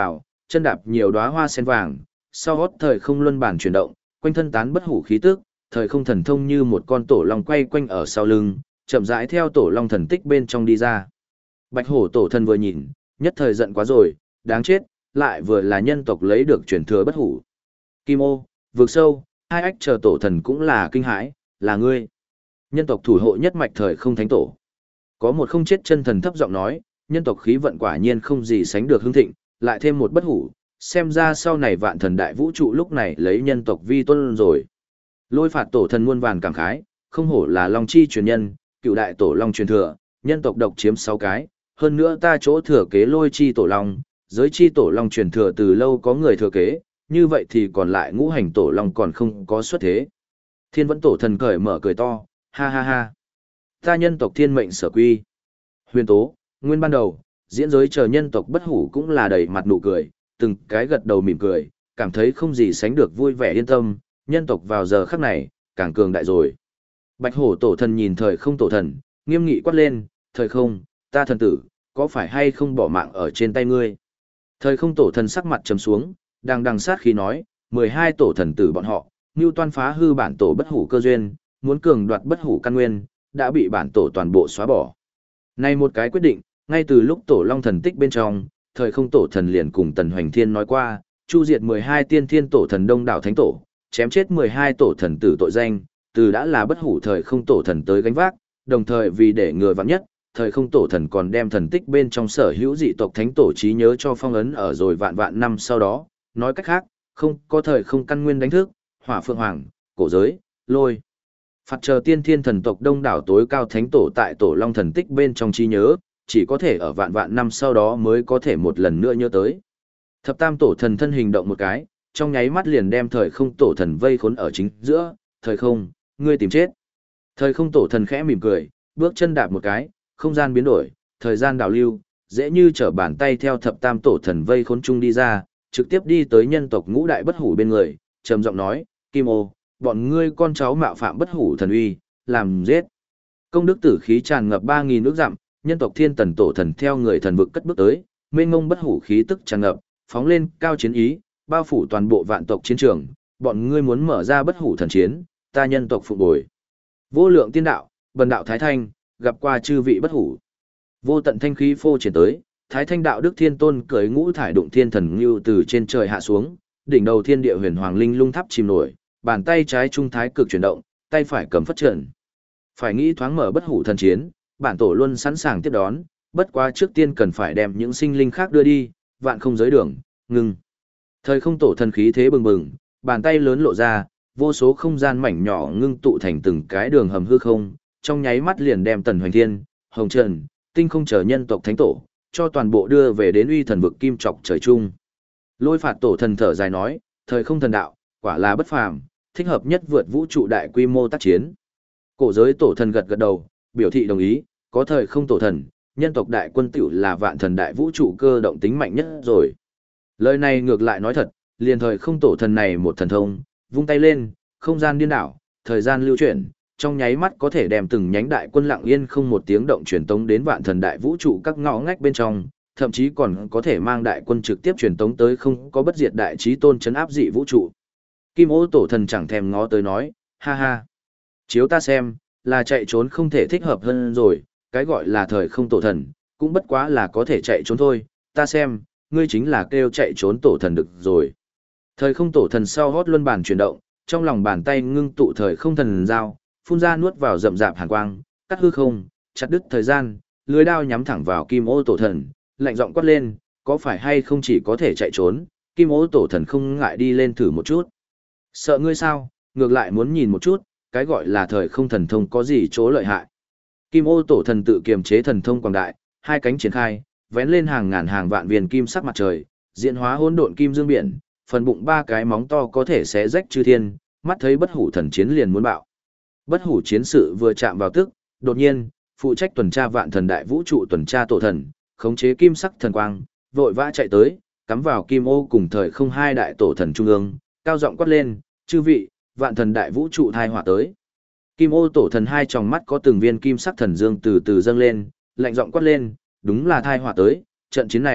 chân đạp nhiều đóa hoa sen vàng, sau hót thời không luân bản chuyển động, quanh thân tán bất hủ khí tức, thời không thần thông như một con tổ long quay quanh ở sau lưng, chậm rãi theo tổ long thần tích bên trong đi ra. Bạch hổ tổ thần vừa nhìn, nhất thời giận quá rồi, đáng chết, lại vừa là nhân tộc lấy được truyền thừa bất hủ. Kim ô, vực sâu, hai ách chờ tổ thần cũng là kinh hãi, là ngươi. Nhân tộc thủ hộ nhất mạch thời không thánh tổ. Có một không chết chân thần thấp giọng nói, nhân tộc khí vận quả nhiên không gì sánh được hưng thịnh, lại thêm một bất hủ, xem ra sau này vạn thần đại vũ trụ lúc này lấy nhân tộc vi tôn rồi. Lôi phạt tổ thần muôn vàn cảm khái, không hổ là long chi truyền nhân, cựu đại tổ long truyền thừa, nhân tộc độc chiếm 6 cái, hơn nữa ta chỗ thừa kế lôi chi tổ long, giới chi tổ long truyền thừa từ lâu có người thừa kế, như vậy thì còn lại ngũ hành tổ long còn không có xuất thế. Thiên vẫn tổ thần cởi mở cười to, ha ha ha. Ta nhân tộc thiên mệnh sở quy. Huyền tố, nguyên ban đầu, diễn giới chờ nhân tộc bất hủ cũng là đầy mặt nụ cười, từng cái gật đầu mỉm cười, cảm thấy không gì sánh được vui vẻ yên tâm, nhân tộc vào giờ khắc này, càng cường đại rồi. Bạch hổ tổ thần nhìn thời không tổ thần, nghiêm nghị quát lên, thời không, ta thần tử, có phải hay không bỏ mạng ở trên tay ngươi? Thời không tổ thần sắc mặt trầm xuống, đang đằng sát khí nói, 12 tổ thần tử bọn họ, như toan phá hư bản tổ bất hủ cơ duyên, muốn cường đoạt bất hủ căn nguyên, đã bị bản tổ toàn bộ xóa bỏ. Nay một cái quyết định, ngay từ lúc tổ long thần tích bên trong, thời không tổ thần liền cùng Tần Hoành Thiên nói qua, chu diệt 12 tiên thiên tổ thần đông đảo thánh tổ, chém chết 12 tổ thần tử tội danh, từ đã là bất hủ thời không tổ thần tới gánh vác, đồng thời vì để ngừa vắng nhất, thời không tổ thần còn đem thần tích bên trong sở hữu dị tộc thánh tổ trí nhớ cho phong ấn ở rồi vạn vạn năm sau đó, nói cách khác, không có thời không căn nguyên đánh thức, hỏa phượng hoàng, cổ giới, lôi. Phạt chờ tiên thiên thần tộc đông đảo tối cao thánh tổ tại tổ long thần tích bên trong trí nhớ, chỉ có thể ở vạn vạn năm sau đó mới có thể một lần nữa nhớ tới. Thập tam tổ thần thân hình động một cái, trong nháy mắt liền đem thời không tổ thần vây khốn ở chính giữa, thời không, ngươi tìm chết. Thời không tổ thần khẽ mỉm cười, bước chân đạp một cái, không gian biến đổi, thời gian đảo lưu, dễ như trở bàn tay theo thập tam tổ thần vây khốn chung đi ra, trực tiếp đi tới nhân tộc ngũ đại bất hủ bên người, trầm giọng nói, Kim ô, bọn ngươi con cháu mạo phạm bất hủ thần uy, làm giết. Công đức tử khí tràn ngập 3.000 nước dặm, nhân tộc thiên tần tổ thần theo người thần vực cất bước tới, mênh mông bất hủ khí tức tràn ngập, phóng lên cao chiến ý, bao phủ toàn bộ vạn tộc chiến trường, bọn ngươi muốn mở ra bất hủ thần chiến, ta nhân tộc phục bồi. Vô lượng tiên đạo, bần đạo Thái Thanh, gặp qua chư vị bất hủ. Vô tận thanh khí phô triển tới, Thái Thanh đạo đức thiên tôn cưỡi ngũ thải đụng thiên thần lưu từ trên trời hạ xuống, đỉnh đầu thiên địa huyền hoàng linh lung tháp chìm nổi, bàn tay trái trung thái cực chuyển động, tay phải cầm phất trần. Phải nghĩ thoáng mở bất hủ thần chiến, bản tổ luôn sẵn sàng tiếp đón, bất quá trước tiên cần phải đem những sinh linh khác đưa đi, vạn không giới đường, ngừng. Thời không tổ thần khí thế bừng bừng, bàn tay lớn lộ ra, vô số không gian mảnh nhỏ ngưng tụ thành từng cái đường hầm hư không, trong nháy mắt liền đem Tần Hoành Thiên, Hồng Trần, tinh không chờ nhân tộc thánh tổ, cho toàn bộ đưa về đến uy thần vực kim trọc trời chung. Lôi phạt tổ thần thở dài nói, thời không thần đạo, quả là bất phàm, thích hợp nhất vượt vũ trụ đại quy mô tác chiến. Cổ giới tổ thần gật gật đầu, biểu thị đồng ý, có thời không tổ thần, nhân tộc đại quân tiểu là vạn thần đại vũ trụ cơ động tính mạnh nhất rồi. Lời này ngược lại nói thật, liền thời không tổ thần này một thần thông, vung tay lên, không gian điên đảo, thời gian lưu chuyển, trong nháy mắt có thể đem từng nhánh đại quân lặng yên không một tiếng động truyền tống đến vạn thần đại vũ trụ các ngõ ngách bên trong, thậm chí còn có thể mang đại quân trực tiếp truyền tống tới không có bất diệt đại chí tôn chấn áp dị vũ trụ. Kim ô tổ thần chẳng thèm ngó tới nói, ha ha. Chiếu ta xem, là chạy trốn không thể thích hợp hơn rồi, cái gọi là thời không tổ thần, cũng bất quá là có thể chạy trốn thôi, ta xem, ngươi chính là kêu chạy trốn tổ thần được rồi. Thời không tổ thần sau hót luân bàn chuyển động, trong lòng bàn tay ngưng tụ thời không thần dao, phun ra nuốt vào rậm rạp hàn quang, cắt hư không, chặt đứt thời gian, lưới đao nhắm thẳng vào kim ô tổ thần, lạnh giọng quát lên, có phải hay không chỉ có thể chạy trốn, kim ô tổ thần không ngại đi lên thử một chút. Sợ ngươi sao, ngược lại muốn nhìn một chút, cái gọi là thời không thần thông có gì chỗ lợi hại. Kim ô tổ thần tự kiềm chế thần thông quảng đại, hai cánh triển khai, vén lên hàng ngàn hàng vạn viên kim sắc mặt trời, diễn hóa hỗn độn kim dương biển, phần bụng ba cái móng to có thể xé rách chư thiên, mắt thấy bất hủ thần chiến liền muốn bạo. Bất hủ chiến sự vừa chạm vào tức, đột nhiên, phụ trách tuần tra vạn thần đại vũ trụ tuần tra tổ thần, khống chế kim sắc thần quang, vội vã chạy tới, cắm vào kim ô cùng thời không hai đại tổ thần trung ương, cao giọng quát lên, chư vị, vạn thần đại vũ trụ thai hỏa tới. Kim ô tổ thần hai tròng mắt có từng viên kim sắc thần dương từ từ dâng lên, lạnh giọng quát lên, đúng là thai hỏa tới, trận chiến này,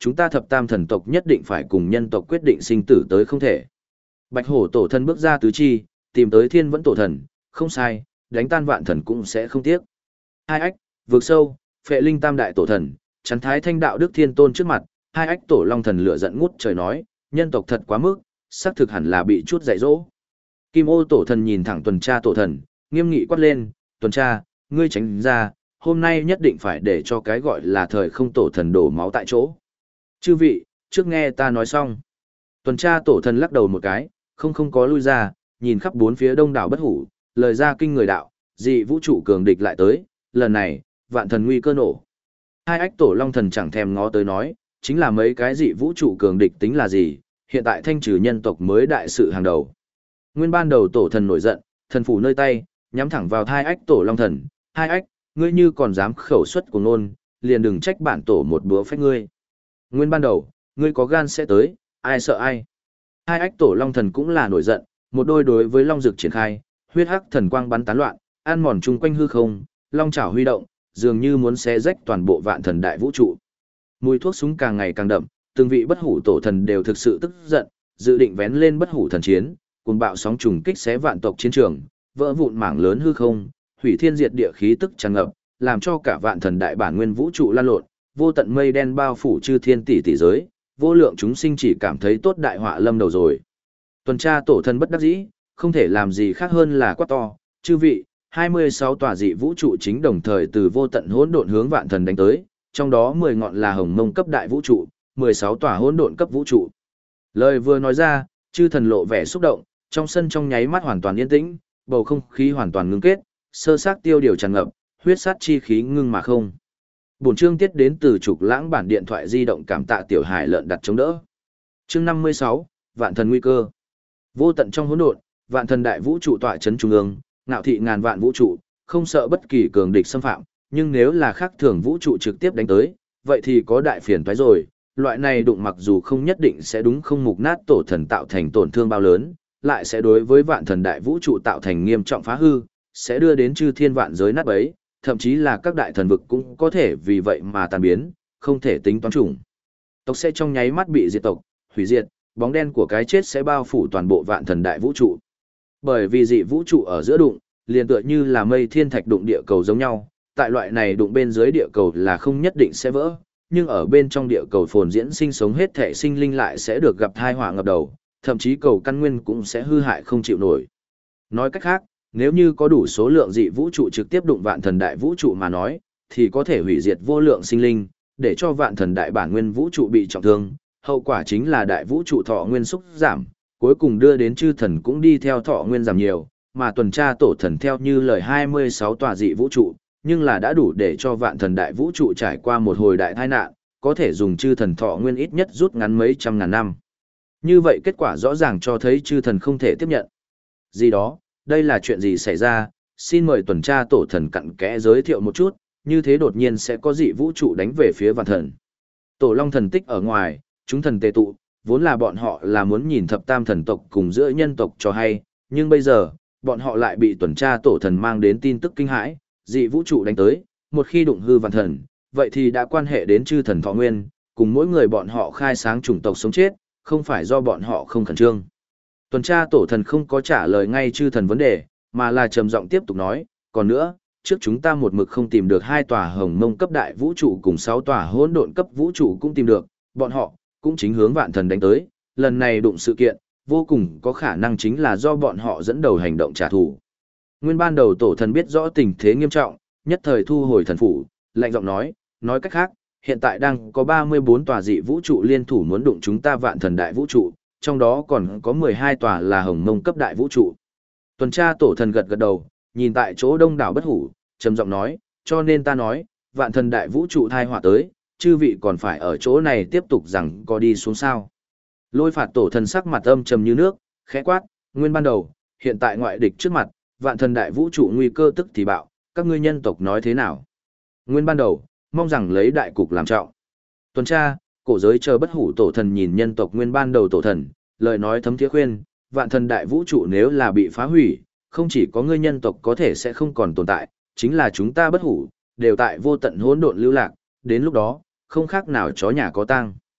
chúng ta thập tam thần tộc nhất định phải cùng nhân tộc quyết định sinh tử tới không thể. Bạch hổ tổ thần bước ra tứ chi, tìm tới thiên vẫn tổ thần, không sai, đánh tan vạn thần cũng sẽ không tiếc. Hai ách, vượt sâu, phệ linh tam đại tổ thần, chắn thái thanh đạo đức thiên tôn trước mặt, hai ách tổ long thần lửa giận ngút trời nói, nhân tộc thật quá mức, xác thực hẳn là bị chút dạy dỗ. Kim ô tổ thần nhìn thẳng tuần tra tổ thần, nghiêm nghị quát lên, tuần tra, ngươi tránh ra, hôm nay nhất định phải để cho cái gọi là thời không tổ thần đổ máu tại chỗ. Chư vị, trước nghe ta nói xong. Tuần tra tổ thần lắc đầu một cái, không có lui ra, nhìn khắp bốn phía đông đảo bất hủ, lời ra kinh người đạo, dị vũ trụ cường địch lại tới, lần này, vạn thần nguy cơ nổ. Hai ách tổ long thần chẳng thèm ngó tới nói, chính là mấy cái dị vũ trụ cường địch tính là gì, hiện tại thanh trừ nhân tộc mới đại sự hàng đầu. Nguyên ban đầu tổ thần nổi giận, thần phủ nơi tay, nhắm thẳng vào hai ách tổ long thần, hai ách, ngươi như còn dám khẩu xuất của ngôn, liền đừng trách bản tổ một búa phách ngươi. Nguyên ban đầu, ngươi có gan sẽ tới, ai sợ ai. Hai ách tổ long thần cũng là nổi giận, một đôi đối với long dực triển khai, huyết hắc thần quang bắn tán loạn, ăn mòn chung quanh hư không, long chảo huy động, dường như muốn xé rách toàn bộ vạn thần đại vũ trụ. Mùi thuốc súng càng ngày càng đậm, từng vị bất hủ tổ thần đều thực sự tức giận, dự định vén lên bất hủ thần chiến, cùng bạo sóng trùng kích xé vạn tộc chiến trường, vỡ vụn mảng lớn hư không, hủy thiên diệt địa khí tức tràn ngập, làm cho cả vạn thần đại bản nguyên vũ trụ lan lộn, vô tận mây đen bao phủ chư thiên tỷ tỷ giới, vô lượng chúng sinh chỉ cảm thấy tốt đại họa lâm đầu rồi. Tuần tra tổ thần bất đắc dĩ, không thể làm gì khác hơn là quát to, chư vị, 26 tòa dị vũ trụ chính đồng thời từ vô tận hỗn độn hướng vạn thần đánh tới, trong đó 10 ngọn là hồng mông cấp đại vũ trụ, 16 tòa hỗn độn cấp vũ trụ. Lời vừa nói ra, chư thần lộ vẻ xúc động, trong sân trong nháy mắt hoàn toàn yên tĩnh, bầu không khí hoàn toàn ngưng kết, sơ xác tiêu điều tràn ngập, huyết sát chi khí ngưng mà không. Bổn chương tiết đến từ trục lãng bản điện thoại di động, cảm tạ tiểu hải lợn đặt chống đỡ. Chương 56, vạn thần nguy cơ. Vô tận trong hỗn độn, vạn thần đại vũ trụ tọa chấn trung ương, ngạo thị ngàn vạn vũ trụ, không sợ bất kỳ cường địch xâm phạm, nhưng nếu là khác thường vũ trụ trực tiếp đánh tới, vậy thì có đại phiền toái rồi. Loại này đụng mặc dù không nhất định sẽ đúng không mục nát tổ thần tạo thành tổn thương bao lớn, lại sẽ đối với vạn thần đại vũ trụ tạo thành nghiêm trọng phá hư, sẽ đưa đến chư thiên vạn giới nát bấy, thậm chí là các đại thần vực cũng có thể vì vậy mà tan biến, không thể tính toán chủng. Tộc sẽ trong nháy mắt bị diệt tộc, hủy diệt, bóng đen của cái chết sẽ bao phủ toàn bộ vạn thần đại vũ trụ. Bởi vì dị vũ trụ ở giữa đụng, liền tựa như là mây thiên thạch đụng địa cầu giống nhau, tại loại này đụng bên dưới địa cầu là không nhất định sẽ vỡ, nhưng ở bên trong địa cầu phồn diễn sinh sống hết thể sinh linh lại sẽ được gặp tai họa ngập đầu, thậm chí cầu căn nguyên cũng sẽ hư hại không chịu nổi. Nói cách khác, nếu như có đủ số lượng dị vũ trụ trực tiếp đụng vạn thần đại vũ trụ mà nói, thì có thể hủy diệt vô lượng sinh linh, để cho vạn thần đại bản nguyên vũ trụ bị trọng thương, hậu quả chính là đại vũ trụ thọ nguyên xúc giảm, cuối cùng đưa đến chư thần cũng đi theo thọ nguyên giảm nhiều, mà tuần tra tổ thần theo như lời 26 tòa dị vũ trụ, nhưng là đã đủ để cho vạn thần đại vũ trụ trải qua một hồi đại tai nạn, có thể dùng chư thần thọ nguyên ít nhất rút ngắn mấy trăm ngàn năm. Như vậy kết quả rõ ràng cho thấy chư thần không thể tiếp nhận. Gì đó, đây là chuyện gì xảy ra, xin mời tuần tra tổ thần cặn kẽ giới thiệu một chút, như thế đột nhiên sẽ có dị vũ trụ đánh về phía vạn thần. Tổ long thần tích ở ngoài, chúng thần tề tụ, vốn là bọn họ là muốn nhìn thập tam thần tộc cùng giữa nhân tộc cho hay, nhưng bây giờ, bọn họ lại bị tuần tra tổ thần mang đến tin tức kinh hãi, dị vũ trụ đánh tới, một khi đụng hư vạn thần, vậy thì đã quan hệ đến chư thần thọ nguyên, cùng mỗi người bọn họ khai sáng chủng tộc sống chết, không phải do bọn họ không khẩn trương. Tuần tra tổ thần không có trả lời ngay chư thần vấn đề, mà là trầm giọng tiếp tục nói, còn nữa, trước chúng ta một mực không tìm được 2 tòa hồng mông cấp đại vũ trụ cùng 6 tòa hỗn độn cấp vũ trụ cũng tìm được, bọn họ cũng chính hướng vạn thần đánh tới, lần này đụng sự kiện, vô cùng có khả năng chính là do bọn họ dẫn đầu hành động trả thù. Nguyên ban đầu tổ thần biết rõ tình thế nghiêm trọng, nhất thời thu hồi thần phủ, lạnh giọng nói cách khác, hiện tại đang có 34 tòa dị vũ trụ liên thủ muốn đụng chúng ta vạn thần đại vũ trụ, trong đó còn có 12 tòa là hồng mông cấp đại vũ trụ. Tuần tra tổ thần gật gật đầu, nhìn tại chỗ đông đảo bất hủ, trầm giọng nói, cho nên ta nói, vạn thần đại vũ trụ thai họa tới, chư vị còn phải ở chỗ này tiếp tục rằng có đi xuống sao. Lôi phạt tổ thần sắc mặt âm trầm như nước, khẽ quát, nguyên ban đầu, hiện tại ngoại địch trước mặt, vạn thần đại vũ trụ nguy cơ tức thì bạo, các ngươi nhân tộc nói thế nào? Nguyên ban đầu, mong rằng lấy đại cục làm trọng. Tuần tra, cổ giới chờ bất hủ tổ thần nhìn nhân tộc nguyên ban đầu tổ thần, lời nói thấm thiế khuyên, vạn thần đại vũ trụ nếu là bị phá hủy, không chỉ có ngươi nhân tộc có thể sẽ không còn tồn tại, chính là chúng ta bất hủ, đều tại vô tận hỗn độn lưu lạc, đến lúc đó, không khác nào chó nhà có tang.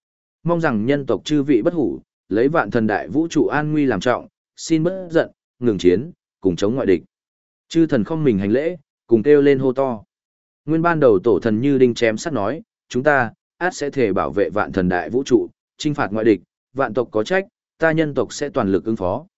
Mong rằng nhân tộc chư vị bất hủ, lấy vạn thần đại vũ trụ an nguy làm trọng, xin bất giận, ngừng chiến, cùng chống ngoại địch. Chư thần không mình hành lễ, cùng kêu lên hô to. Nguyên ban đầu tổ thần như đinh chém sắt nói, chúng ta, át sẽ thể bảo vệ vạn thần đại vũ trụ, chinh phạt ngoại địch, vạn tộc có trách, ta nhân tộc sẽ toàn lực ứng phó.